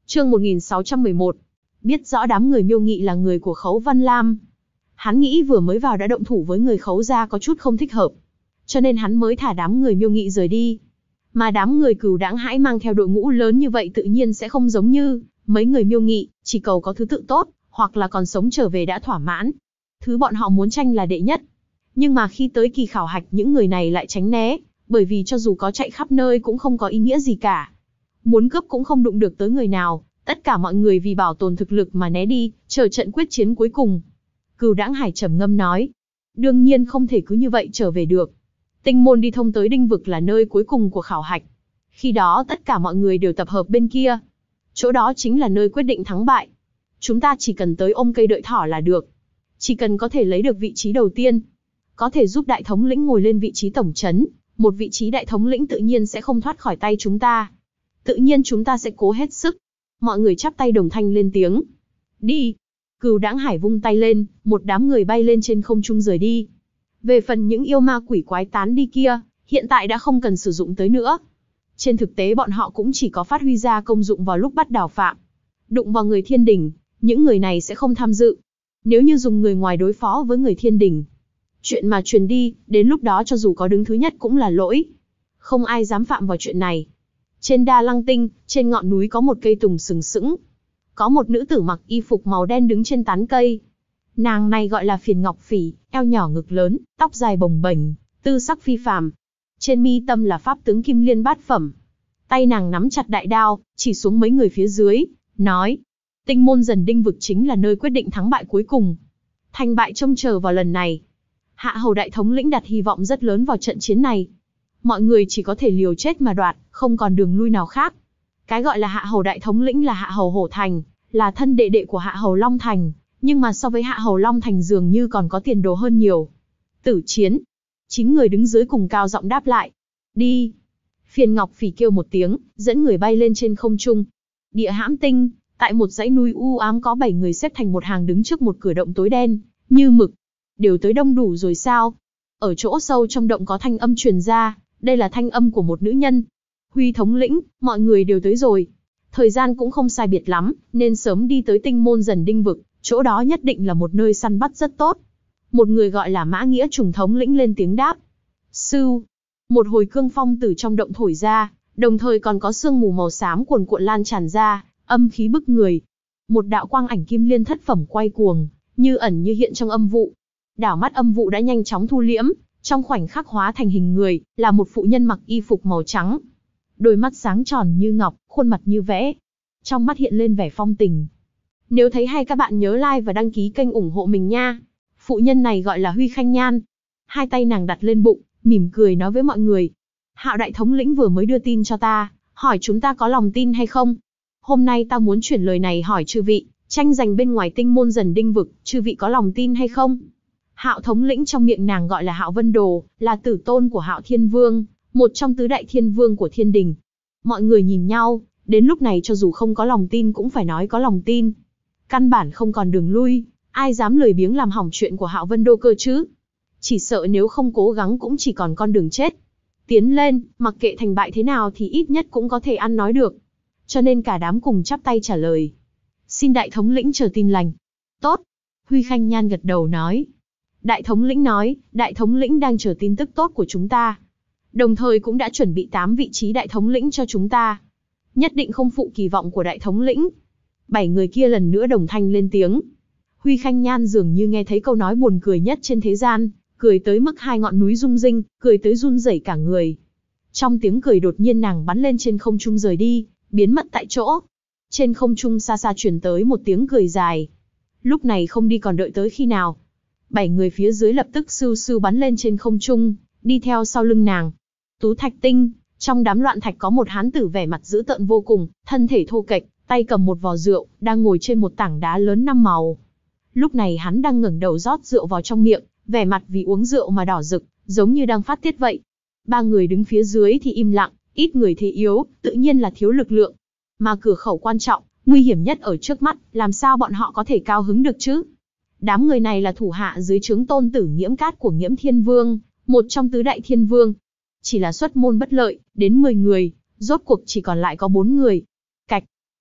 Chương 1611. Biết rõ đám người Miêu Nghị là người của Khấu Văn Lam. Hắn nghĩ vừa mới vào đã động thủ với người Khấu gia có chút không thích hợp, cho nên hắn mới thả đám người Miêu Nghị rời đi. Mà đám người Cửu Đãng Hãi mang theo đội ngũ lớn như vậy tự nhiên sẽ không giống như mấy người Miêu Nghị, chỉ cầu có thứ tự tốt, hoặc là còn sống trở về đã thỏa mãn. Thứ bọn họ muốn tranh là đệ nhất. Nhưng mà khi tới kỳ khảo hạch những người này lại tránh né, bởi vì cho dù có chạy khắp nơi cũng không có ý nghĩa gì cả. Muốn cướp cũng không đụng được tới người nào, tất cả mọi người vì bảo tồn thực lực mà né đi, chờ trận quyết chiến cuối cùng. Cửu Đãng Hải trầm ngâm nói, đương nhiên không thể cứ như vậy trở về được. Tinh môn đi thông tới Đinh vực là nơi cuối cùng của khảo hạch. Khi đó tất cả mọi người đều tập hợp bên kia. Chỗ đó chính là nơi quyết định thắng bại. Chúng ta chỉ cần tới ôm cây đợi thỏ là được. Chỉ cần có thể lấy được vị trí đầu tiên, có thể giúp đại thống lĩnh ngồi lên vị trí tổng trấn, một vị trí đại thống lĩnh tự nhiên sẽ không thoát khỏi tay chúng ta. Tự nhiên chúng ta sẽ cố hết sức. Mọi người chắp tay đồng thanh lên tiếng. Đi. Cửu Đãng Hải vung tay lên, một đám người bay lên trên không trung rời đi. Về phần những yêu ma quỷ quái tán đi kia, hiện tại đã không cần sử dụng tới nữa. Trên thực tế bọn họ cũng chỉ có phát huy ra công dụng vào lúc bắt đào phạm. Đụng vào người thiên đình, những người này sẽ không tham dự. Nếu như dùng người ngoài đối phó với người thiên đình, chuyện mà truyền đi, đến lúc đó cho dù có đứng thứ nhất cũng là lỗi. Không ai dám phạm vào chuyện này. Trên Đa Lăng Tinh, trên ngọn núi có một cây tùng sừng sững. Có một nữ tử mặc y phục màu đen đứng trên tán cây. Nàng này gọi là Phiền Ngọc Phỉ, eo nhỏ ngực lớn, tóc dài bồng bềnh, tư sắc phi phàm. Trên mi tâm là pháp tướng Kim Liên bát phẩm. Tay nàng nắm chặt đại đao, chỉ xuống mấy người phía dưới, nói: Tinh môn Dần Đinh vực chính là nơi quyết định thắng bại cuối cùng. Thành bại trông chờ vào lần này. Hạ hầu đại thống lĩnh đặt hy vọng rất lớn vào trận chiến này. Mọi người chỉ có thể liều chết mà đoạt, không còn đường lui nào khác. Cái gọi là hạ hầu đại thống lĩnh là hạ hầu Hổ Thành, là thân đệ đệ của hạ hầu Long Thành, nhưng mà so với hạ hầu Long Thành dường như còn có tiền đồ hơn nhiều. Tử chiến. 9 người đứng dưới cùng cao giọng đáp lại. Đi. Phiền Ngọc Phỉ kêu một tiếng, dẫn người bay lên trên không trung. Địa Hãm Tinh, tại một dãy núi u ám có 7 người xếp thành một hàng đứng trước một cửa động tối đen như mực. Đều tới đông đủ rồi sao? Ở chỗ sâu trong động có thanh âm truyền ra, đây là thanh âm của một nữ nhân. Huy thống lĩnh, mọi người đều tới rồi. Thời gian cũng không sai biệt lắm, nên sớm đi tới Tinh môn Dần Đinh vực, chỗ đó nhất định là một nơi săn bắt rất tốt. Một người gọi là Mã Nghĩa Trùng thống lĩnh lên tiếng đáp. Sưu. Một hồi cương phong từ trong động thổi ra, đồng thời còn có sương mù màu xám cuồn cuộn lan tràn ra, âm khí bức người. Một đạo quang ảnh Kim Liên thất phẩm quay cuồng, như ẩn như hiện trong âm vụ. Đảo mắt âm vụ đã nhanh chóng thu liễm, trong khoảnh khắc hóa thành hình người, là một phụ nhân mặc y phục màu trắng. Đôi mắt sáng tròn như ngọc, khuôn mặt như vẽ. Trong mắt hiện lên vẻ phong tình. Nếu thấy hay các bạn nhớ like và đăng ký kênh ủng hộ mình nha. Phụ nhân này gọi là Huy Khanh Nhan. Hai tay nàng đặt lên bụng, mỉm cười nói với mọi người. Hạo đại thống lĩnh vừa mới đưa tin cho ta, hỏi chúng ta có lòng tin hay không. Hôm nay ta muốn chuyển lời này hỏi chư vị, tranh giành bên ngoài Tinh môn Dần Đinh vực, chư vị có lòng tin hay không? Hạo thống lĩnh trong miệng nàng gọi là Hạo Vân Đồ, là tử tôn của Hạo Thiên Vương, một trong tứ đại thiên vương của thiên đình. Mọi người nhìn nhau, đến lúc này cho dù không có lòng tin cũng phải nói có lòng tin. Căn bản không còn đường lui, ai dám lười biếng làm hỏng chuyện của Hạo Vân Đô cơ chứ? Chỉ sợ nếu không cố gắng cũng chỉ còn con đường chết. Tiến lên, mặc kệ thành bại thế nào thì ít nhất cũng có thể ăn nói được. Cho nên cả đám cùng chắp tay trả lời. Xin đại thống lĩnh chờ tin lành. Tốt. Huy Khanh Nhan gật đầu nói. Đại thống lĩnh nói, đại thống lĩnh đang chờ tin tức tốt của chúng ta. Đồng thời cũng đã chuẩn bị 8 vị trí đại thống lĩnh cho chúng ta. Nhất định không phụ kỳ vọng của đại thống lĩnh. 7 người kia lần nữa đồng thanh lên tiếng. Huy Khanh Nhan dường như nghe thấy câu nói buồn cười nhất trên thế gian, cười tới mức hai ngọn núi rung rinh, cười tới run rẩy cả người. Trong tiếng cười đột nhiên nàng bắn lên trên không trung rời đi, biến mất tại chỗ. Trên không trung xa xa truyền tới một tiếng cười dài. Lúc này không đi còn đợi tới khi nào. 7 người phía dưới lập tức sưu sưu bắn lên trên không trung, đi theo sau lưng nàng. Tú Thạch Tinh, trong đám loạn thạch có một hán tử vẻ mặt dữ tợn vô cùng, thân thể thô kệch, tay cầm một vò rượu, đang ngồi trên một tảng đá lớn 5 màu. Lúc này hắn đang ngẩng đầu rót rượu vào trong miệng, vẻ mặt vì uống rượu mà đỏ rực, giống như đang phát tiết vậy. 3 người đứng phía dưới thì im lặng, ít người thế yếu, tự nhiên là thiếu lực lượng. Mà cửa khẩu quan trọng, nguy hiểm nhất ở trước mắt, làm sao bọn họ có thể cao hứng được chứ? Đám người này là thủ hạ dưới trướng tôn tử Nghiễm Cát của Nghiễm Thiên Vương, một trong tứ đại thiên vương. Chỉ là xuất môn bất lợi, đến 10 người, rốt cuộc chỉ còn lại có 4 người. Cạch.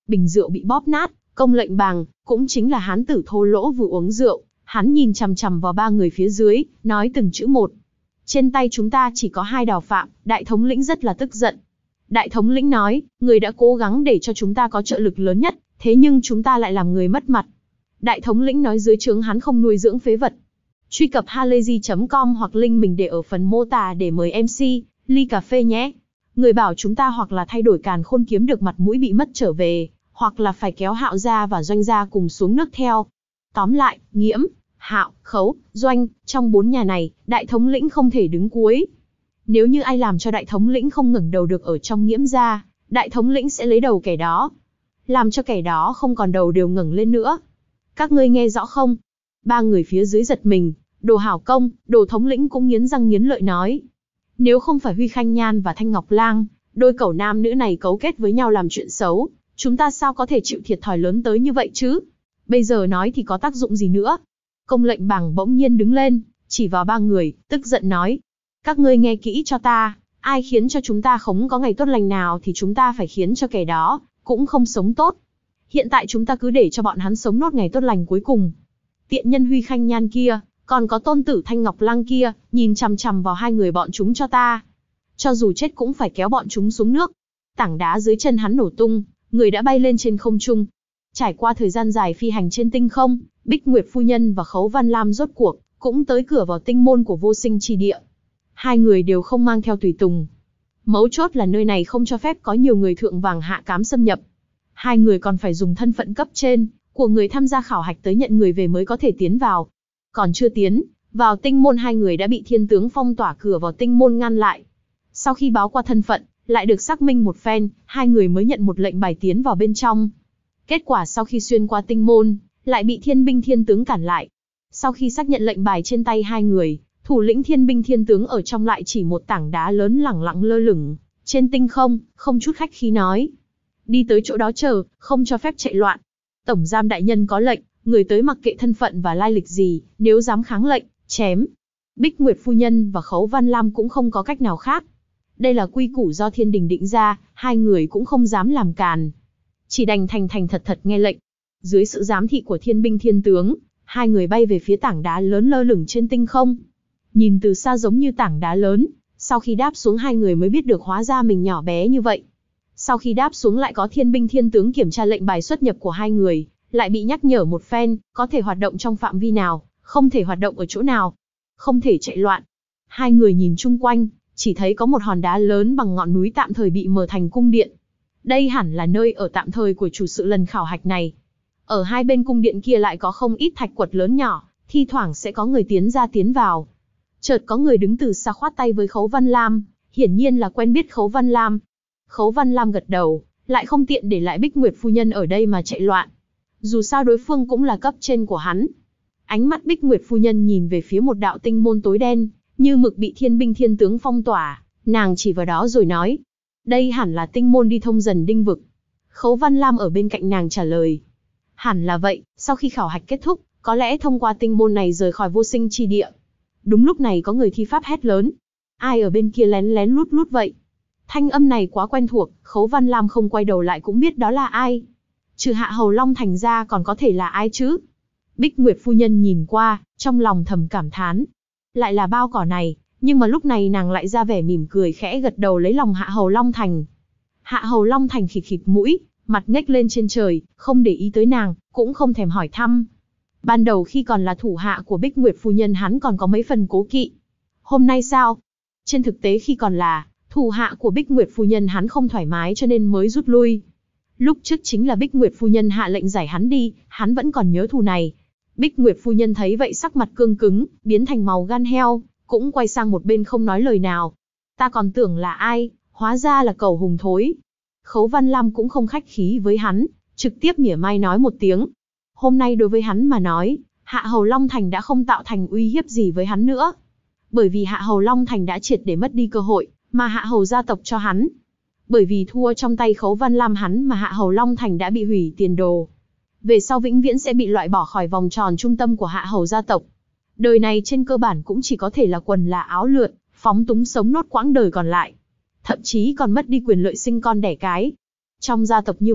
bình rượu bị bóp nát, Công Lệnh Bàng, cũng chính là hán tử thô lỗ vừa uống rượu, hắn nhìn chằm chằm vào ba người phía dưới, nói từng chữ một. Trên tay chúng ta chỉ có 2 đào phạm, đại thống lĩnh rất là tức giận. Đại thống lĩnh nói, người đã cố gắng để cho chúng ta có trợ lực lớn nhất, thế nhưng chúng ta lại làm người mất mặt. Đại thống lĩnh nói dưới trướng hắn không nuôi dưỡng phế vật. Truy cập halayzi.com hoặc link mình để ở phần mô tả để mời MC, ly cà phê nhé. Người bảo chúng ta hoặc là thay đổi càn khôn kiếm được mặt mũi bị mất trở về, hoặc là phải kéo Hạo gia và Doanh gia cùng xuống nước theo. Tóm lại, Nghiễm, Hạo, Khấu, Doanh, trong 4 nhà này, đại thống lĩnh không thể đứng cuối. Nếu như ai làm cho đại thống lĩnh không ngẩng đầu được ở trong Nghiễm gia, đại thống lĩnh sẽ lấy đầu kẻ đó. Làm cho kẻ đó không còn đầu đều ngẩng lên nữa. Các ngươi nghe rõ không? Ba người phía dưới giật mình, Đồ Hảo Công, Đồ thống lĩnh cũng nghiến răng nghiến lợi nói. Nếu không phải Huy Khanh Nhan và Thanh Ngọc Lang, đôi cẩu nam nữ này cấu kết với nhau làm chuyện xấu, chúng ta sao có thể chịu thiệt thòi lớn tới như vậy chứ? Bây giờ nói thì có tác dụng gì nữa? Công Lệnh Bàng bỗng nhiên đứng lên, chỉ vào ba người, tức giận nói. Các ngươi nghe kỹ cho ta, ai khiến cho chúng ta không có ngày tốt lành nào thì chúng ta phải khiến cho kẻ đó, cũng không sống tốt. Hiện tại chúng ta cứ để cho bọn hắn sống nốt ngày tốt lành cuối cùng. Tiện nhân Huy Khanh Nhan kia, còn có tôn tử Thanh Ngọc Lang kia, nhìn chằm chằm vào 2 người bọn chúng cho ta. Cho dù chết cũng phải kéo bọn chúng xuống nước. Tảng đá dưới chân hắn nổ tung, người đã bay lên trên không trung. Trải qua thời gian dài phi hành trên tinh không, Bích Nguyệt phu nhân và Khấu Văn Lam rốt cuộc cũng tới cửa vào tinh môn của Vô Sinh Chi Địa. 2 người đều không mang theo tùy tùng. Mấu chốt là nơi này không cho phép có nhiều người thượng vàng hạ cám xâm nhập. 2 người còn phải dùng thân phận cấp trên của người tham gia khảo hạch tới nhận người về mới có thể tiến vào. Còn chưa tiến vào tinh môn, 2 người đã bị thiên tướng phong tỏa cửa vào tinh môn ngăn lại. Sau khi báo qua thân phận, lại được xác minh một phen, 2 người mới nhận một lệnh bài tiến vào bên trong. Kết quả sau khi xuyên qua tinh môn, lại bị thiên binh thiên tướng cản lại. Sau khi xác nhận lệnh bài trên tay 2 người, thủ lĩnh thiên binh thiên tướng ở trong lại chỉ một tảng đá lớn lẳng lặng lơ lửng trên tinh không, không chút khách khí nói. Đi tới chỗ đó chờ, không cho phép chạy loạn. Tổng giám đại nhân có lệnh, người tới mặc kệ thân phận và lai lịch gì, nếu dám kháng lệnh, chém. Bích Nguyệt phu nhân và Khấu Văn Lam cũng không có cách nào khác. Đây là quy củ do thiên đình định ra, 2 người cũng không dám làm càn. Chỉ đành thành thành thật thật nghe lệnh. Dưới sự giám thị của thiên binh thiên tướng, 2 người bay về phía tảng đá lớn lơ lửng trên tinh không. Nhìn từ xa giống như tảng đá lớn, sau khi đáp xuống 2 người mới biết được hóa ra mình nhỏ bé như vậy. Sau khi đáp xuống lại có thiên binh thiên tướng kiểm tra lệnh bài xuất nhập của 2 người, lại bị nhắc nhở một phen, có thể hoạt động trong phạm vi nào, không thể hoạt động ở chỗ nào, không thể chạy loạn. 2 người nhìn chung quanh, chỉ thấy có một hòn đá lớn bằng ngọn núi tạm thời bị mở thành cung điện. Đây hẳn là nơi ở tạm thời của chủ sự lần khảo hạch này. Ở hai bên cung điện kia lại có không ít thạch quật lớn nhỏ, thi thoảng sẽ có người tiến ra tiến vào. Chợt có người đứng từ xa khoát tay với Khấu Văn Lam, hiển nhiên là quen biết Khấu Văn Lam. Khấu Văn Lam gật đầu, lại không tiện để lại Bích Nguyệt phu nhân ở đây mà chạy loạn. Dù sao đối phương cũng là cấp trên của hắn. Ánh mắt Bích Nguyệt phu nhân nhìn về phía một đạo tinh môn tối đen, như mực bị thiên binh thiên tướng phong tỏa, nàng chỉ vào đó rồi nói. Đây hẳn là tinh môn đi thông dần đinh vực. Khấu Văn Lam ở bên cạnh nàng trả lời. Hẳn là vậy, sau khi khảo hạch kết thúc, có lẽ thông qua tinh môn này rời khỏi Vô Sinh Chi Địa. Đúng lúc này có người thi pháp hét lớn. Ai ở bên kia lén lén lút lút vậy? Thanh âm này quá quen thuộc, Khấu Văn Lam không quay đầu lại cũng biết đó là ai. Trừ Hạ Hầu Long Thành ra còn có thể là ai chứ? Bích Nguyệt phu nhân nhìn qua, trong lòng thầm cảm thán. Lại là bao cỏ này, nhưng mà lúc này nàng lại ra vẻ mỉm cười khẽ gật đầu lấy lòng Hạ Hầu Long Thành. Hạ Hầu Long Thành khịt khịt mũi, mặt ngếch lên trên trời, không để ý tới nàng, cũng không thèm hỏi thăm. Ban đầu khi còn là thủ hạ của Bích Nguyệt phu nhân hắn còn có mấy phần cố kỵ. Hôm nay sao? Trên thực tế khi còn là thủ hạ của Bích Nguyệt phu nhân hắn không thoải mái cho nên mới rút lui. Lúc trước chính là Bích Nguyệt phu nhân hạ lệnh giải hắn đi, hắn vẫn còn nhớ thù này. Bích Nguyệt phu nhân thấy vậy sắc mặt cương cứng, biến thành màu gan heo, cũng quay sang một bên không nói lời nào. Ta còn tưởng là ai, hóa ra là cẩu hùng thối. Khấu Văn Lam cũng không khách khí với hắn, trực tiếp mỉa mai nói một tiếng. Hôm nay đối với hắn mà nói, Hạ Hầu Long Thành đã không tạo thành uy hiếp gì với hắn nữa. Bởi vì Hạ Hầu Long Thành đã triệt để mất đi cơ hội, mà Hạ Hầu gia tộc cho hắn. Bởi vì thua trong tay Khấu Văn Lam hắn mà Hạ Hầu Long Thành đã bị hủy tiền đồ. Về sau vĩnh viễn sẽ bị loại bỏ khỏi vòng tròn trung tâm của Hạ Hầu gia tộc. Đời này trên cơ bản cũng chỉ có thể là quần là áo lượn, phóng túng sống nốt quãng đời còn lại. Thậm chí còn mất đi quyền lợi sinh con đẻ cái. Trong gia tộc như vậy,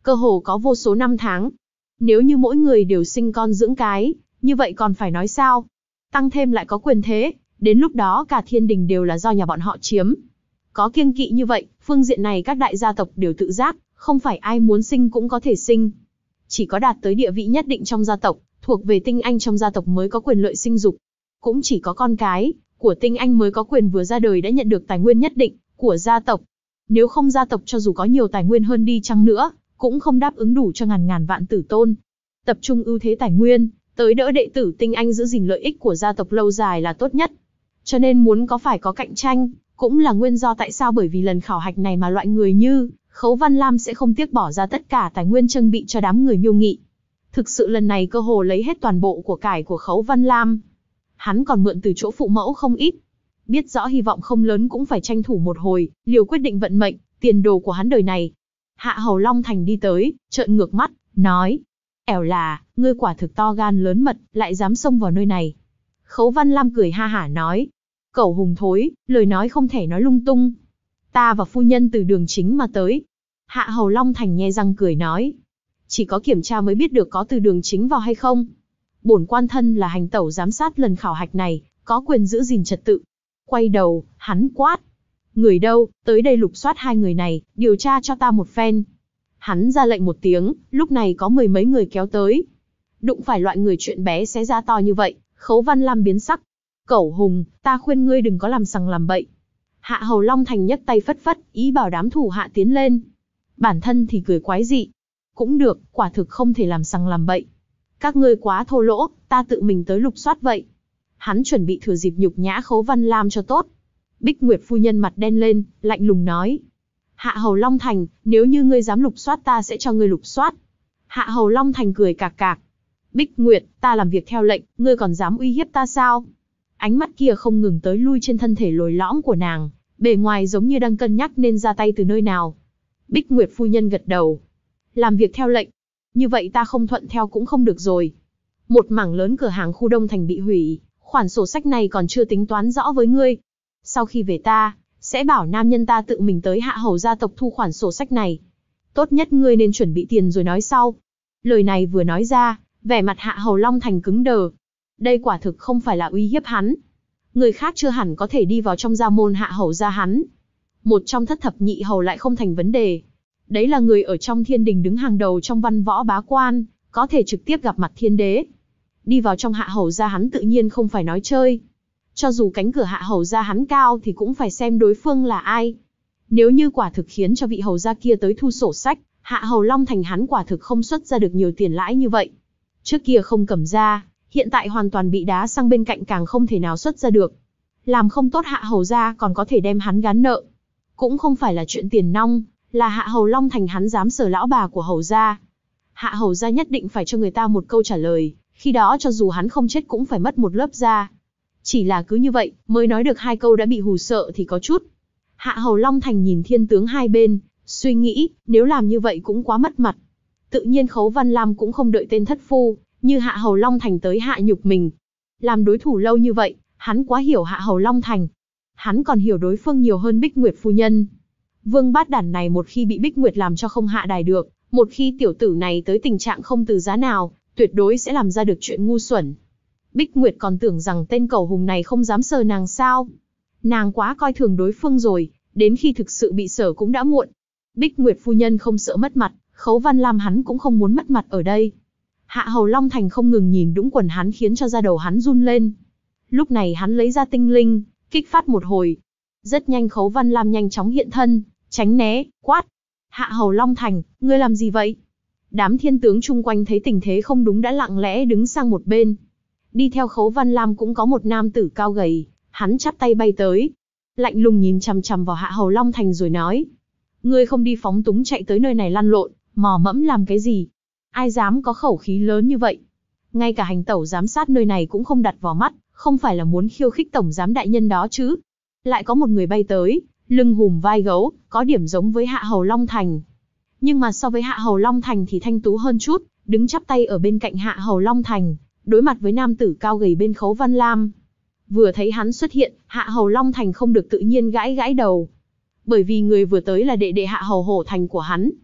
cơ hồ có vô số năm tháng. Nếu như mỗi người đều sinh con dưỡng cái, như vậy còn phải nói sao? Tăng thêm lại có quyền thế, đến lúc đó cả thiên đình đều là do nhà bọn họ chiếm. Có kiêng kỵ như vậy, phương diện này các đại gia tộc đều tự giác, không phải ai muốn sinh cũng có thể sinh. Chỉ có đạt tới địa vị nhất định trong gia tộc, thuộc về tinh anh trong gia tộc mới có quyền lợi sinh dục. Cũng chỉ có con cái của tinh anh mới có quyền vừa ra đời đã nhận được tài nguyên nhất định của gia tộc. Nếu không gia tộc cho dù có nhiều tài nguyên hơn đi chăng nữa, cũng không đáp ứng đủ cho ngàn ngàn vạn tử tôn. Tập trung ưu thế tài nguyên, tới đỡ đệ tử tinh anh giữ gìn lợi ích của gia tộc lâu dài là tốt nhất. Cho nên muốn phải có cạnh tranh, cũng là nguyên do tại sao bởi vì lần khảo hạch này mà loại người như Khấu Văn Lam sẽ không tiếc bỏ ra tất cả tài nguyên trang bị cho đám người Miêu Nghị. Thực sự lần này cơ hồ lấy hết toàn bộ của cải của Khấu Văn Lam. Hắn còn mượn từ chỗ phụ mẫu không ít. Biết rõ hy vọng không lớn cũng phải tranh thủ một hồi, liều quyết định vận mệnh, tiền đồ của hắn đời này. Hạ Hầu Long Thành đi tới, trợn ngược mắt, nói: "Ẻo là, ngươi quả thực to gan lớn mật, lại dám xông vào nơi này." Khấu Văn Lam cười ha hả nói: "Cẩu hùng thối, lời nói không thể nói lung tung. Ta và phu nhân từ đường chính mà tới." Hạ Hầu Long Thành nhe răng cười nói: "Chỉ có kiểm tra mới biết được có từ đường chính vào hay không. Bổn quan thân là hành tẩu giám sát lần khảo hạch này, có quyền giữ gìn trật tự." Quay đầu, hắn quát: "Người đâu, tới đây lục soát hai người này, điều tra cho ta một phen." Hắn ra lệnh một tiếng, lúc này có mười mấy người kéo tới. Đụng phải loại người chuyện bé xé ra to như vậy, Khấu Văn Lam biến sắc. "Cẩu hùng, ta khuyên ngươi đừng có làm sằng làm bậy." Hạ Hầu Long Thành nhấc tay phất phất, ý bảo đám thủ hạ tiến lên. Bản thân thì cười quái dị. "Cũng được, quả thực không thể làm sằng làm bậy. Các ngươi quá thô lỗ, ta tự mình tới lục soát vậy." Hắn chuẩn bị thừa dịp nhục nhã Khấu Văn Lam cho tốt. Bích Nguyệt phu nhân mặt đen lên, lạnh lùng nói: "Hạ Hầu Long Thành, nếu như ngươi dám lục soát ta sẽ cho ngươi lục soát." Hạ Hầu Long Thành cười cạc cạc: "Bích Nguyệt, ta làm việc theo lệnh, ngươi còn dám uy hiếp ta sao?" Ánh mắt kia không ngừng tới lui trên thân thể lồi lõm của nàng, bề ngoài giống như đang cân nhắc nên ra tay từ nơi nào. Bích Nguyệt phu nhân gật đầu. "Làm việc theo lệnh. Như vậy ta không thuận theo cũng không được rồi." Một mảng lớn cửa hàng khu Đông Thành bị hủy, khoản sổ sách này còn chưa tính toán rõ với ngươi. Sau khi về ta, sẽ bảo nam nhân ta tự mình tới Hạ Hầu gia tộc thu khoản sổ sách này. Tốt nhất ngươi nên chuẩn bị tiền rồi nói sau." Lời này vừa nói ra, vẻ mặt Hạ Hầu Long Thành cứng đờ. Đây quả thực không phải là uy hiếp hắn. Người khác chưa hẳn có thể đi vào trong gia môn Hạ Hầu gia hắn. Một trong thất thập nhị hầu lại không thành vấn đề. Đấy là người ở trong thiên đình đứng hàng đầu trong văn võ bá quan, có thể trực tiếp gặp mặt thiên đế. Đi vào trong Hạ Hầu gia hắn tự nhiên không phải nói chơi. Cho dù cánh cửa Hạ Hầu gia hắn cao thì cũng phải xem đối phương là ai. Nếu như quả thực khiến cho vị hầu gia kia tới thu sổ sách, Hạ Hầu Long Thành hắn quả thực không xuất ra được nhiều tiền lãi như vậy. Trước kia không cầm ra, hiện tại hoàn toàn bị đá sang bên cạnh càng không thể nào xuất ra được. Làm không tốt Hạ Hầu gia còn có thể đem hắn gán nợ. Cũng không phải là chuyện tiền nong, là Hạ Hầu Long Thành hắn dám sờ lão bà của hầu gia. Hạ Hầu gia nhất định phải cho người ta một câu trả lời, khi đó cho dù hắn không chết cũng phải mất một lớp da. Chỉ là cứ như vậy, mới nói được hai câu đã bị hù sợ thì có chút. Hạ Hầu Long Thành nhìn thiên tướng hai bên, suy nghĩ, nếu làm như vậy cũng quá mất mặt. Tự nhiên Khấu Văn Lam cũng không đợi tên thất phu, như Hạ Hầu Long Thành tới hạ nhục mình. Làm đối thủ lâu như vậy, hắn quá hiểu Hạ Hầu Long Thành. Hắn còn hiểu đối phương nhiều hơn Bích Nguyệt phu nhân. Vương bát đản này một khi bị Bích Nguyệt làm cho không hạ đài được, một khi tiểu tử này tới tình trạng không từ giá nào, tuyệt đối sẽ làm ra được chuyện ngu xuẩn. Bích Nguyệt còn tưởng rằng tên cẩu hùng này không dám sờ nàng sao. Nàng quá coi thường đối phương rồi, đến khi thực sự bị sờ cũng đã muộn. Bích Nguyệt phu nhân không sợ mất mặt, Khấu Văn Lam hắn cũng không muốn mất mặt ở đây. Hạ Hầu Long Thành không ngừng nhìn đũng quần hắn khiến cho da đầu hắn run lên. Lúc này hắn lấy ra tinh linh, kích phát một hồi. Rất nhanh Khấu Văn Lam nhanh chóng hiện thân, tránh né, quát: "Hạ Hầu Long Thành, ngươi làm gì vậy?" Đám thiên tướng chung quanh thấy tình thế không đúng đã lặng lẽ đứng sang một bên. Đi theo Khấu Văn Lam cũng có một nam tử cao gầy, hắn chắp tay bay tới. Lạnh lùng nhìn chằm chằm vào Hạ Hầu Long Thành rồi nói: "Ngươi không đi phóng túng chạy tới nơi này lăn lộn, mò mẫm làm cái gì? Ai dám có khẩu khí lớn như vậy? Ngay cả hành tẩu giám sát nơi này cũng không đặt vào mắt, không phải là muốn khiêu khích tổng giám đại nhân đó chứ?" Lại có một người bay tới, lưng hùm vai gấu, có điểm giống với Hạ Hầu Long Thành. Nhưng mà so với Hạ Hầu Long Thành thì thanh tú hơn chút, đứng chắp tay ở bên cạnh Hạ Hầu Long Thành, đối mặt với nam tử cao gầy bên Khấu Văn Lam. Vừa thấy hắn xuất hiện, Hạ Hầu Long Thành không được tự nhiên gãi gãi đầu. Bởi vì người vừa tới là đệ đệ Hạ Hầu Hổ Thành của hắn.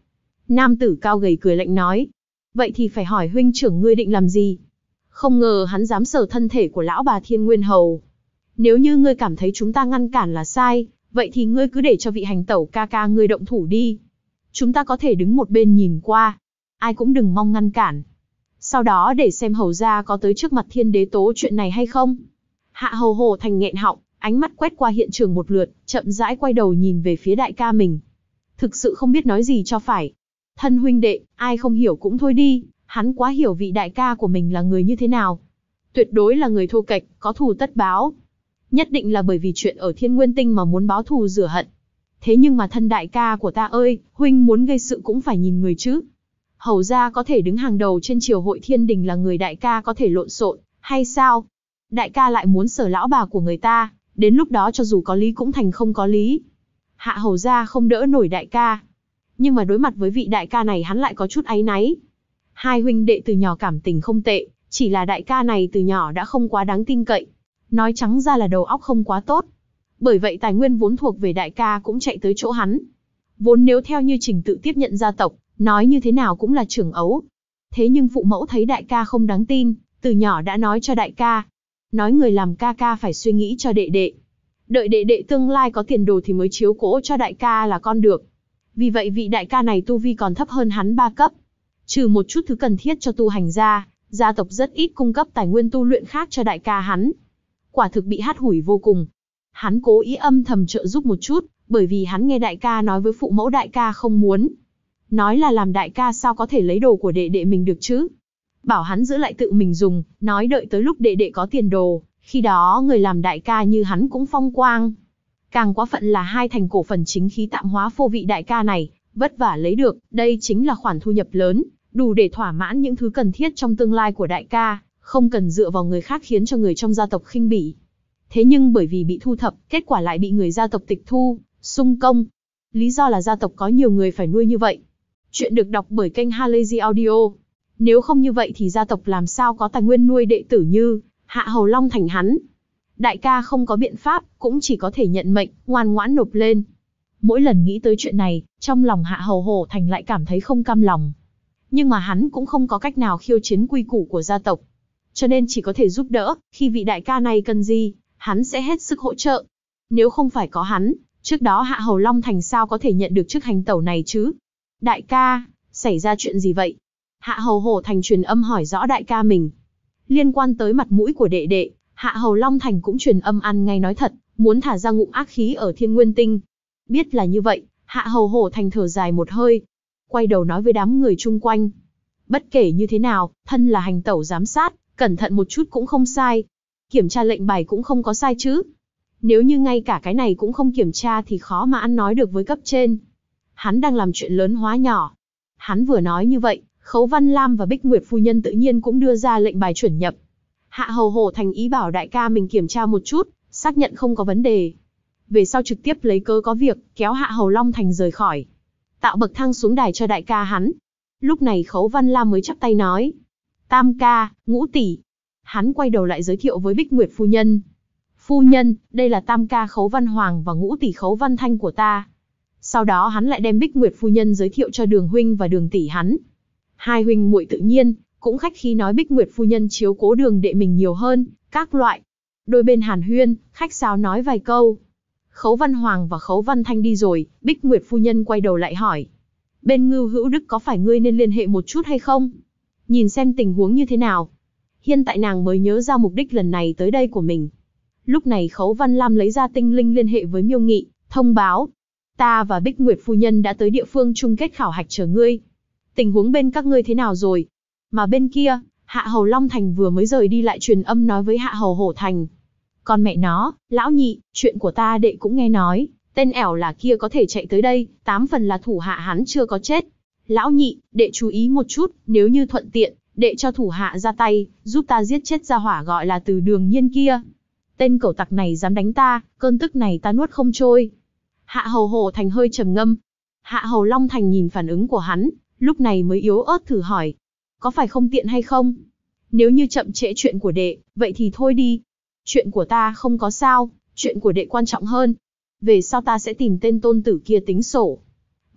Nam tử cao gầy cười lạnh nói. Vậy thì phải hỏi huynh trưởng ngươi định làm gì? Không ngờ hắn dám sờ thân thể của lão bà Thiên Nguyên Hầu. Nếu như ngươi cảm thấy chúng ta ngăn cản là sai, vậy thì ngươi cứ để cho vị hành tẩu ca ca ngươi động thủ đi. Chúng ta có thể đứng một bên nhìn qua. Ai cũng đừng mong ngăn cản. Sau đó để xem hầu gia có tới trước mặt Thiên Đế tố chuyện này hay không. Hạ Hầu Hổ Thành nghẹn họng, ánh mắt quét qua hiện trường một lượt, chậm rãi quay đầu nhìn về phía đại ca mình. Thực sự không biết nói gì cho phải. Thân huynh đệ, ai không hiểu cũng thôi đi, hắn quá hiểu vị đại ca của mình là người như thế nào. Tuyệt đối là người thô kệch, có thù tất báo. Nhất định là bởi vì chuyện ở Thiên Nguyên Tinh mà muốn báo thù rửa hận. Thế nhưng mà thân đại ca của ta ơi, huynh muốn gây sự cũng phải nhìn người chứ. Hầu gia có thể đứng hàng đầu trên triều hội thiên đình là người đại ca có thể lộn xộn, hay sao? Đại ca lại muốn sờ lão bà của người ta, đến lúc đó cho dù có lý cũng thành không có lý. Hạ hầu gia không đỡ nổi đại ca. Nhưng mà đối mặt với vị đại ca này hắn lại có chút áy náy. Hai huynh đệ từ nhỏ cảm tình không tệ, chỉ là đại ca này từ nhỏ đã không quá đáng tin cậy. Nói trắng ra là đầu óc không quá tốt. Bởi vậy tài nguyên vốn thuộc về đại ca cũng chạy tới chỗ hắn. Vốn nếu theo như trình tự tiếp nhận gia tộc, nói như thế nào cũng là trưởng ấu. Thế nhưng phụ mẫu thấy đại ca không đáng tin, từ nhỏ đã nói cho đại ca. Nói người làm ca ca phải suy nghĩ cho đệ đệ. Đợi đệ đệ tương lai có tiền đồ thì mới chiếu cố cho đại ca là con được. Vì vậy vị đại ca này tu vi còn thấp hơn hắn 3 cấp. Trừ một chút thứ cần thiết cho tu hành ra, gia tộc rất ít cung cấp tài nguyên tu luyện khác cho đại ca hắn. Quả thực bị hắt hủi vô cùng. Hắn cố ý âm thầm trợ giúp một chút, bởi vì hắn nghe đại ca nói với phụ mẫu đại ca không muốn. Nói là làm đại ca sao có thể lấy đồ của đệ đệ mình được chứ. Bảo hắn giữ lại tự mình dùng, nói đợi tới lúc đệ đệ có tiền đồ, khi đó người làm đại ca như hắn cũng phong quang. Càng quá phận là 2 thành cổ phần chính khí tạm hóa phô vị đại ca này, vất vả lấy được, đây chính là khoản thu nhập lớn, đủ để thỏa mãn những thứ cần thiết trong tương lai của đại ca, không cần dựa vào người khác khiến cho người trong gia tộc khinh bỉ. Thế nhưng bởi vì bị thu thập, kết quả lại bị người gia tộc tịch thu, xung công. Lý do là gia tộc có nhiều người phải nuôi như vậy. Chuyện được đọc bởi kênh Halazy Audio. Nếu không như vậy thì gia tộc làm sao có tài nguyên nuôi đệ tử như Hạ Hầu Long Thành hắn. Đại ca không có biện pháp, cũng chỉ có thể nhận mệnh, ngoan ngoãn nộp lên. Mỗi lần nghĩ tới chuyện này, trong lòng Hạ Hầu Hổ Thành lại cảm thấy không cam lòng. Nhưng mà hắn cũng không có cách nào khiêu chiến quy củ của gia tộc. Cho nên chỉ có thể giúp đỡ, khi vị đại ca này cần gì, hắn sẽ hết sức hỗ trợ. Nếu không phải có hắn, trước đó Hạ Hầu Long Thành sao có thể nhận được chức hành tẩu này chứ? Đại ca, xảy ra chuyện gì vậy? Hạ Hầu Hổ Thành truyền âm hỏi rõ đại ca mình. Liên quan tới mặt mũi của đệ đệ, Hạ Hầu Long Thành cũng truyền âm ăn ngay nói thật, muốn thả ra ngụm ác khí ở Thiên Nguyên Tinh. Biết là như vậy, Hạ Hầu Hổ Thành thở dài một hơi, quay đầu nói với đám người chung quanh. Bất kể như thế nào, thân là hành tẩu giám sát, cẩn thận một chút cũng không sai. Kiểm tra lệnh bài cũng không có sai chứ. Nếu như ngay cả cái này cũng không kiểm tra thì khó mà ăn nói được với cấp trên. Hắn đang làm chuyện lớn hóa nhỏ. Hắn vừa nói như vậy, Khấu Văn Lam và Bích Nguyệt phu nhân tự nhiên cũng đưa ra lệnh bài chuẩn nhập. Hạ Hầu Hổ Thành ý bảo đại ca mình kiểm tra một chút, xác nhận không có vấn đề. Về sau trực tiếp lấy cớ có việc, kéo Hạ Hầu Long Thành rời khỏi. Tạo bậc thang xuống đài cho đại ca hắn. Lúc này Khấu Văn Lam mới chắp tay nói. Tam ca, Ngũ tỷ. Hắn quay đầu lại giới thiệu với Bích Nguyệt phu nhân. Phu nhân, đây là tam ca Khấu Văn Hoàng và Ngũ tỷ Khấu Văn Thanh của ta. Sau đó hắn lại đem Bích Nguyệt phu nhân giới thiệu cho Đường huynh và Đường tỷ hắn. Hai huynh muội tự nhiên cũng khách khí nói Bích Nguyệt phu nhân chiếu cố Đường đệ mình nhiều hơn, các loại. Đôi bên hàn huyên, khách sáo nói vài câu. Khấu Văn Hoàng và Khấu Văn Thanh đi rồi, Bích Nguyệt phu nhân quay đầu lại hỏi. Bên Ngưu Hữu Đức có phải ngươi nên liên hệ một chút hay không? Nhìn xem tình huống như thế nào. Hiện tại nàng mới nhớ ra mục đích lần này tới đây của mình. Lúc này Khấu Văn Lam lấy ra tinh linh liên hệ với Miêu Nghị, thông báo. Ta và Bích Nguyệt phu nhân đã tới địa phương chung kết khảo hạch chờ ngươi. Tình huống bên các ngươi thế nào rồi? Mà bên kia, Hạ Hầu Long Thành vừa mới rời đi lại truyền âm nói với Hạ Hầu Hổ Thành. Con mẹ nó, lão nhị, chuyện của ta đệ cũng nghe nói, tên ẻo là kia có thể chạy tới đây, 8 phần là thủ hạ hắn chưa có chết. Lão nhị, đệ chú ý một chút, nếu như thuận tiện, đệ cho thủ hạ ra tay, giúp ta giết chết gia hỏa gọi là Từ Đường Nhiên kia. Tên cẩu tặc này dám đánh ta, cơn tức này ta nuốt không trôi. Hạ Hầu Hổ Thành hơi trầm ngâm. Hạ Hầu Long Thành nhìn phản ứng của hắn, lúc này mới yếu ớt thử hỏi. Có phải không tiện hay không? Nếu như chậm trễ chuyện của đệ, vậy thì thôi đi. Chuyện của ta không có sao, chuyện của đệ quan trọng hơn. Về sau ta sẽ tìm tên tôn tử kia tính sổ.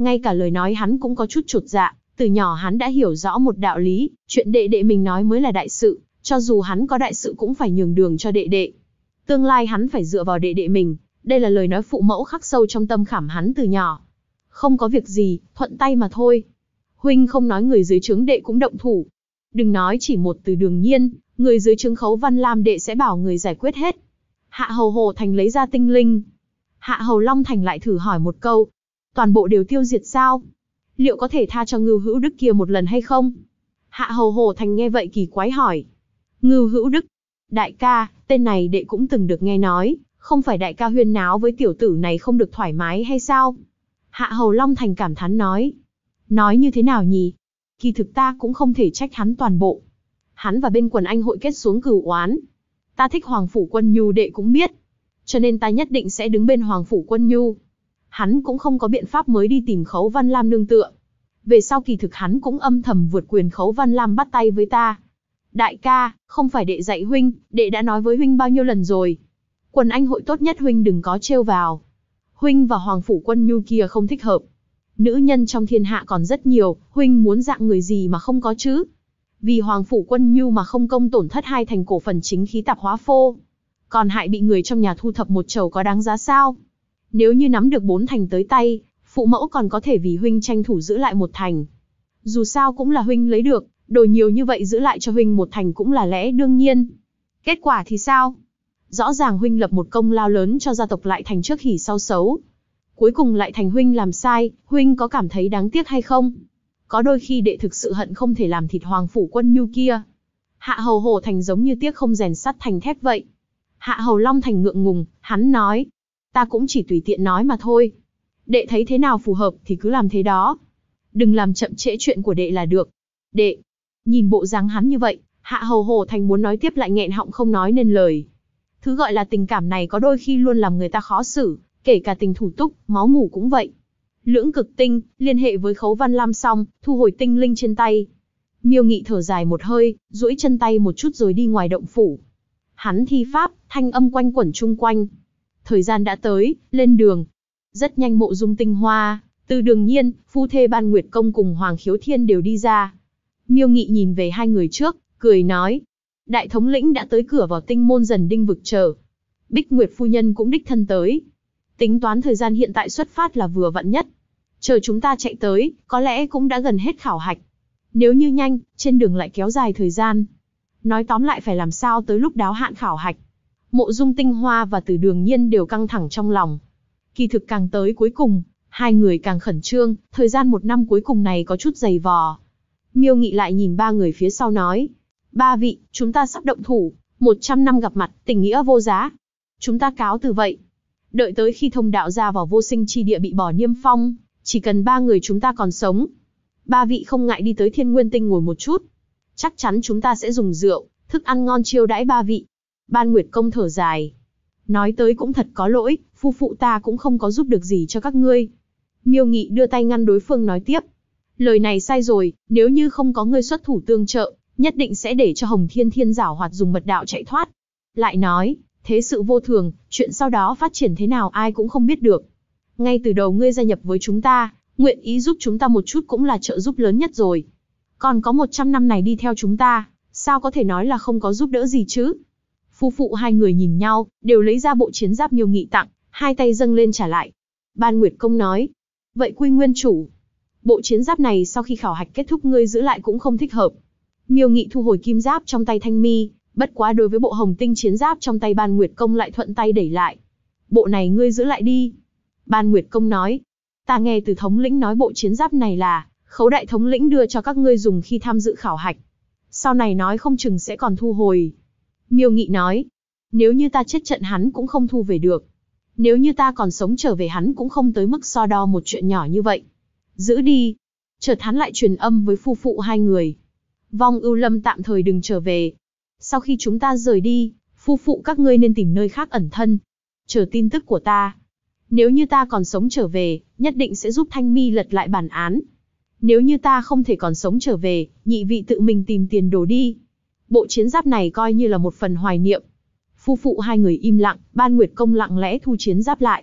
Ngay cả lời nói hắn cũng có chút chột dạ, từ nhỏ hắn đã hiểu rõ một đạo lý, chuyện đệ đệ mình nói mới là đại sự, cho dù hắn có đại sự cũng phải nhường đường cho đệ đệ. Tương lai hắn phải dựa vào đệ đệ mình, đây là lời nói phụ mẫu khắc sâu trong tâm khảm hắn từ nhỏ. Không có việc gì, thuận tay mà thôi. Huynh không nói người dưới trướng đệ cũng động thủ. Đừng nói chỉ một từ Đường Nhiên, người dưới trướng Khấu Văn Lam đệ sẽ bảo người giải quyết hết. Hạ Hầu Hồ Thành lấy ra tinh linh. Hạ Hầu Long Thành lại thử hỏi một câu. Toàn bộ đều tiêu diệt sao? Liệu có thể tha cho Ngưu Hữu Đức kia một lần hay không? Hạ Hầu Hồ Thành nghe vậy kỳ quái hỏi. Ngưu Hữu Đức? Đại ca, tên này đệ cũng từng được nghe nói, không phải đại ca huyên náo với tiểu tử này không được thoải mái hay sao? Hạ Hầu Long Thành cảm thán nói. Nói như thế nào nhỉ? Kỳ thực ta cũng không thể trách hắn toàn bộ. Hắn và bên quần anh hội kết xuống cửu oán. Ta thích Hoàng Phủ Quân Nhu đệ cũng biết. Cho nên ta nhất định sẽ đứng bên Hoàng Phủ Quân Nhu. Hắn cũng không có biện pháp mới đi tìm Khấu Văn Lam nương tựa. Về sau kỳ thực hắn cũng âm thầm vượt quyền Khấu Văn Lam bắt tay với ta. Đại ca, không phải đệ dạy huynh, đệ đã nói với huynh bao nhiêu lần rồi. Quần anh hội tốt nhất huynh đừng có trêu vào. Huynh và Hoàng Phủ Quân Nhu kia không thích hợp. Nữ nhân trong thiên hạ còn rất nhiều, huynh muốn dạng người gì mà không có chứ? Vì Hoàng Phủ Quân Nhu mà không công tổn thất 2 thành cổ phần chính khí tạp hóa phô. Còn hại bị người trong nhà thu thập một chầu có đáng giá sao? Nếu như nắm được 4 thành tới tay, phụ mẫu còn có thể vì huynh tranh thủ giữ lại 1 thành. Dù sao cũng là huynh lấy được, đồ nhiều như vậy giữ lại cho huynh 1 thành cũng là lẽ đương nhiên. Kết quả thì sao? Rõ ràng huynh lập một công lao lớn cho gia tộc Lại Thành trước hỉ sau xấu. Cuối cùng Lại Thành huynh làm sai, huynh có cảm thấy đáng tiếc hay không? Có đôi khi đệ thực sự hận không thể làm thịt Hoàng Phủ Quân Nhu kia. Hạ Hầu Hồ Thành giống như tiếc không rèn sắt thành thép vậy. Hạ Hầu Long Thành ngượng ngùng, hắn nói. Ta cũng chỉ tùy tiện nói mà thôi. Đệ thấy thế nào phù hợp thì cứ làm thế đó. Đừng làm chậm trễ chuyện của đệ là được. Đệ. Nhìn bộ dáng hắn như vậy, Hạ Hầu Hồ Thành muốn nói tiếp lại nghẹn họng không nói nên lời. Thứ gọi là tình cảm này có đôi khi luôn làm người ta khó xử, kể cả tình thủ túc, máu mủ cũng vậy. Lưỡng cực tinh, liên hệ với Khấu Văn Lam xong, thu hồi tinh linh trên tay. Miêu Nghị thở dài một hơi, duỗi chân tay một chút rồi đi ngoài động phủ. Hắn thi pháp, thanh âm quanh quẩn chung quanh. Thời gian đã tới, lên đường. Rất nhanh Mộ Dung Tinh Hoa, Từ Đường Nhiên, phu thê Ban Nguyệt Công cùng Hoàng Khiếu Thiên đều đi ra. Miêu Nghị nhìn về 2 người trước, cười nói. Đại thống lĩnh đã tới cửa vào Tinh Môn Dần Đinh vực chờ. Bích Nguyệt phu nhân cũng đích thân tới. Tính toán thời gian hiện tại xuất phát là vừa vặn nhất. Chờ chúng ta chạy tới, có lẽ cũng đã gần hết khảo hạch. Nếu như nhanh, trên đường lại kéo dài thời gian. Nói tóm lại phải làm sao tới lúc đáo hạn khảo hạch. Mộ Dung Tinh Hoa và Từ Đường Nhiên đều căng thẳng trong lòng. Kỳ thực càng tới cuối cùng, 2 người càng khẩn trương, thời gian 1 năm cuối cùng này có chút dày vò. Miêu Nghị lại nhìn 3 người phía sau nói. 3 vị, chúng ta sắp động thủ, 100 năm gặp mặt, tình nghĩa vô giá. Chúng ta cáo từ vậy. Đợi tới khi thông đạo ra vào vô sinh chi địa bị bỏ niêm phong, chỉ cần 3 người chúng ta còn sống. 3 vị không ngại đi tới Thiên Nguyên Tinh ngồi một chút. Chắc chắn chúng ta sẽ dùng rượu, thức ăn ngon chiêu đãi 3 vị. Ban Nguyệt Công thở dài. Nói tới cũng thật có lỗi, phu phụ ta cũng không có giúp được gì cho các ngươi. Miêu Nghị đưa tay ngăn đối phương nói tiếp. Lời này sai rồi, nếu như không có ngươi xuất thủ tương trợ, nhất định sẽ để cho Hồng Thiên Thiên giảo hoạt dùng mật đạo chạy thoát. Lại nói, thế sự vô thường, chuyện sau đó phát triển thế nào ai cũng không biết được. Ngay từ đầu ngươi gia nhập với chúng ta, nguyện ý giúp chúng ta một chút cũng là trợ giúp lớn nhất rồi. Còn có 100 năm này đi theo chúng ta, sao có thể nói là không có giúp đỡ gì chứ? Phu phụ 2 người nhìn nhau, đều lấy ra bộ chiến giáp Miêu Nghị tặng, 2 tay dâng lên trả lại. Ban Nguyệt Công nói, vậy Quy Nguyên chủ, bộ chiến giáp này sau khi khảo hạch kết thúc ngươi giữ lại cũng không thích hợp. Miêu Nghị thu hồi kim giáp trong tay Thanh Mi, bất quá đối với bộ hồng tinh chiến giáp trong tay Ban Nguyệt Công lại thuận tay đẩy lại. Bộ này ngươi giữ lại đi. Ban Nguyệt Công nói, ta nghe từ thống lĩnh nói bộ chiến giáp này là Khấu đại thống lĩnh đưa cho các ngươi dùng khi tham dự khảo hạch. Sau này nói không chừng sẽ còn thu hồi. Miêu Nghị nói, nếu như ta chết trận hắn cũng không thu về được. Nếu như ta còn sống trở về hắn cũng không tới mức so đo một chuyện nhỏ như vậy. Giữ đi. Chợt hắn lại truyền âm với phu phụ 2 người. Vong Ưu Lâm tạm thời đừng trở về. Sau khi chúng ta rời đi, phu phụ các ngươi nên tìm nơi khác ẩn thân. Chờ tin tức của ta. Nếu như ta còn sống trở về, nhất định sẽ giúp Thanh Mi lật lại bản án. Nếu như ta không thể còn sống trở về, nhị vị tự mình tìm tiền đổ đi. Bộ chiến giáp này coi như là một phần hoài niệm. Phu phụ 2 người im lặng, Ban Nguyệt Công lặng lẽ thu chiến giáp lại.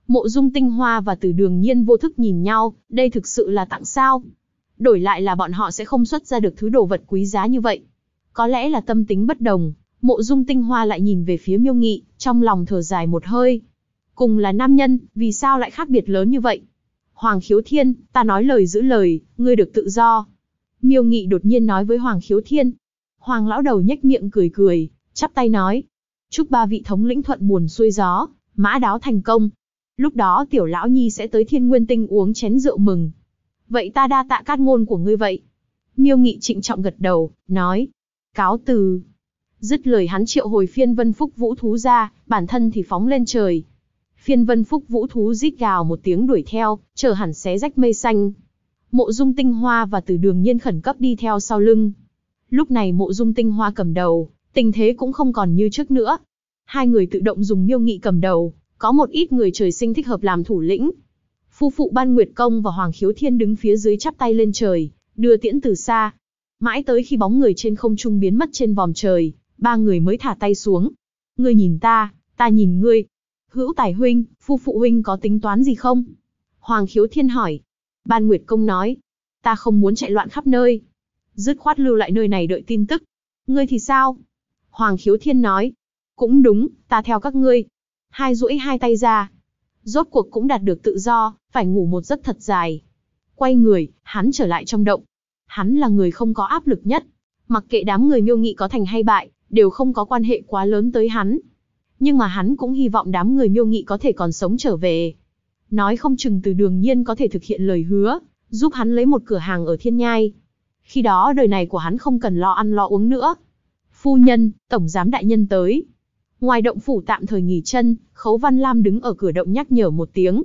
Mộ Dung Tinh Hoa và Từ Đường Nhiên vô thức nhìn nhau, đây thực sự là tặng sao? Đổi lại là bọn họ sẽ không xuất ra được thứ đồ vật quý giá như vậy. Có lẽ là tâm tính bất đồng, Mộ Dung Tinh Hoa lại nhìn về phía Miêu Nghị, trong lòng thở dài một hơi. Cùng là nam nhân, vì sao lại khác biệt lớn như vậy? Hoàng Khiếu Thiên, ta nói lời giữ lời, ngươi được tự do. Miêu Nghị đột nhiên nói với Hoàng Khiếu Thiên. Hoàng lão đầu nhếch miệng cười cười, chắp tay nói. Chúc ba vị thống lĩnh thuận buồm xuôi gió, mã đáo thành công. Lúc đó tiểu lão nhi sẽ tới Thiên Nguyên Tinh uống chén rượu mừng. Vậy ta đa tạ cát ngôn của ngươi vậy. Miêu Nghị trịnh trọng gật đầu, nói. Cáo từ. Dứt lời hắn triệu hồi phiên vân phúc vũ thú ra, bản thân thì phóng lên trời. Phiên vân phúc vũ thú rít gào một tiếng đuổi theo, chờ hẳn xé rách mây xanh. Mộ Dung Tinh Hoa và Từ Đường Nhiên khẩn cấp đi theo sau lưng. Lúc này Mộ Dung Tinh Hoa cầm đầu, tình thế cũng không còn như trước nữa. Hai người tự động dùng Miêu Nghị cầm đầu, có một ít người trời sinh thích hợp làm thủ lĩnh. Phu phụ Ban Nguyệt Công và Hoàng Khiếu Thiên đứng phía dưới chắp tay lên trời, đưa tiễn từ xa. Mãi tới khi bóng người trên không trung biến mất trên vòm trời, ba người mới thả tay xuống. Ngươi nhìn ta nhìn ngươi. Hữu Tài huynh, phu phụ huynh có tính toán gì không? Hoàng Khiếu Thiên hỏi. Ban Nguyệt Công nói. Ta không muốn chạy loạn khắp nơi. Dứt khoát lưu lại nơi này đợi tin tức. Ngươi thì sao? Hoàng Khiếu Thiên nói. Cũng đúng, ta theo các ngươi. Duỗi hai tay ra. Rốt cuộc cũng đạt được tự do, phải ngủ một giấc thật dài. Quay người, hắn trở lại trong động. Hắn là người không có áp lực nhất. Mặc kệ đám người Miêu Nghị có thành hay bại, đều không có quan hệ quá lớn tới hắn. Nhưng mà hắn cũng hy vọng đám người Miêu Nghị có thể còn sống trở về. Nói không chừng Từ Đường Nhiên có thể thực hiện lời hứa, giúp hắn lấy một cửa hàng ở Thiên Nhai. Khi đó đời này của hắn không cần lo ăn lo uống nữa. Phu nhân, tổng giám đại nhân tới. Ngoài động phủ tạm thời nghỉ chân, Khấu Văn Lam đứng ở cửa động nhắc nhở một tiếng.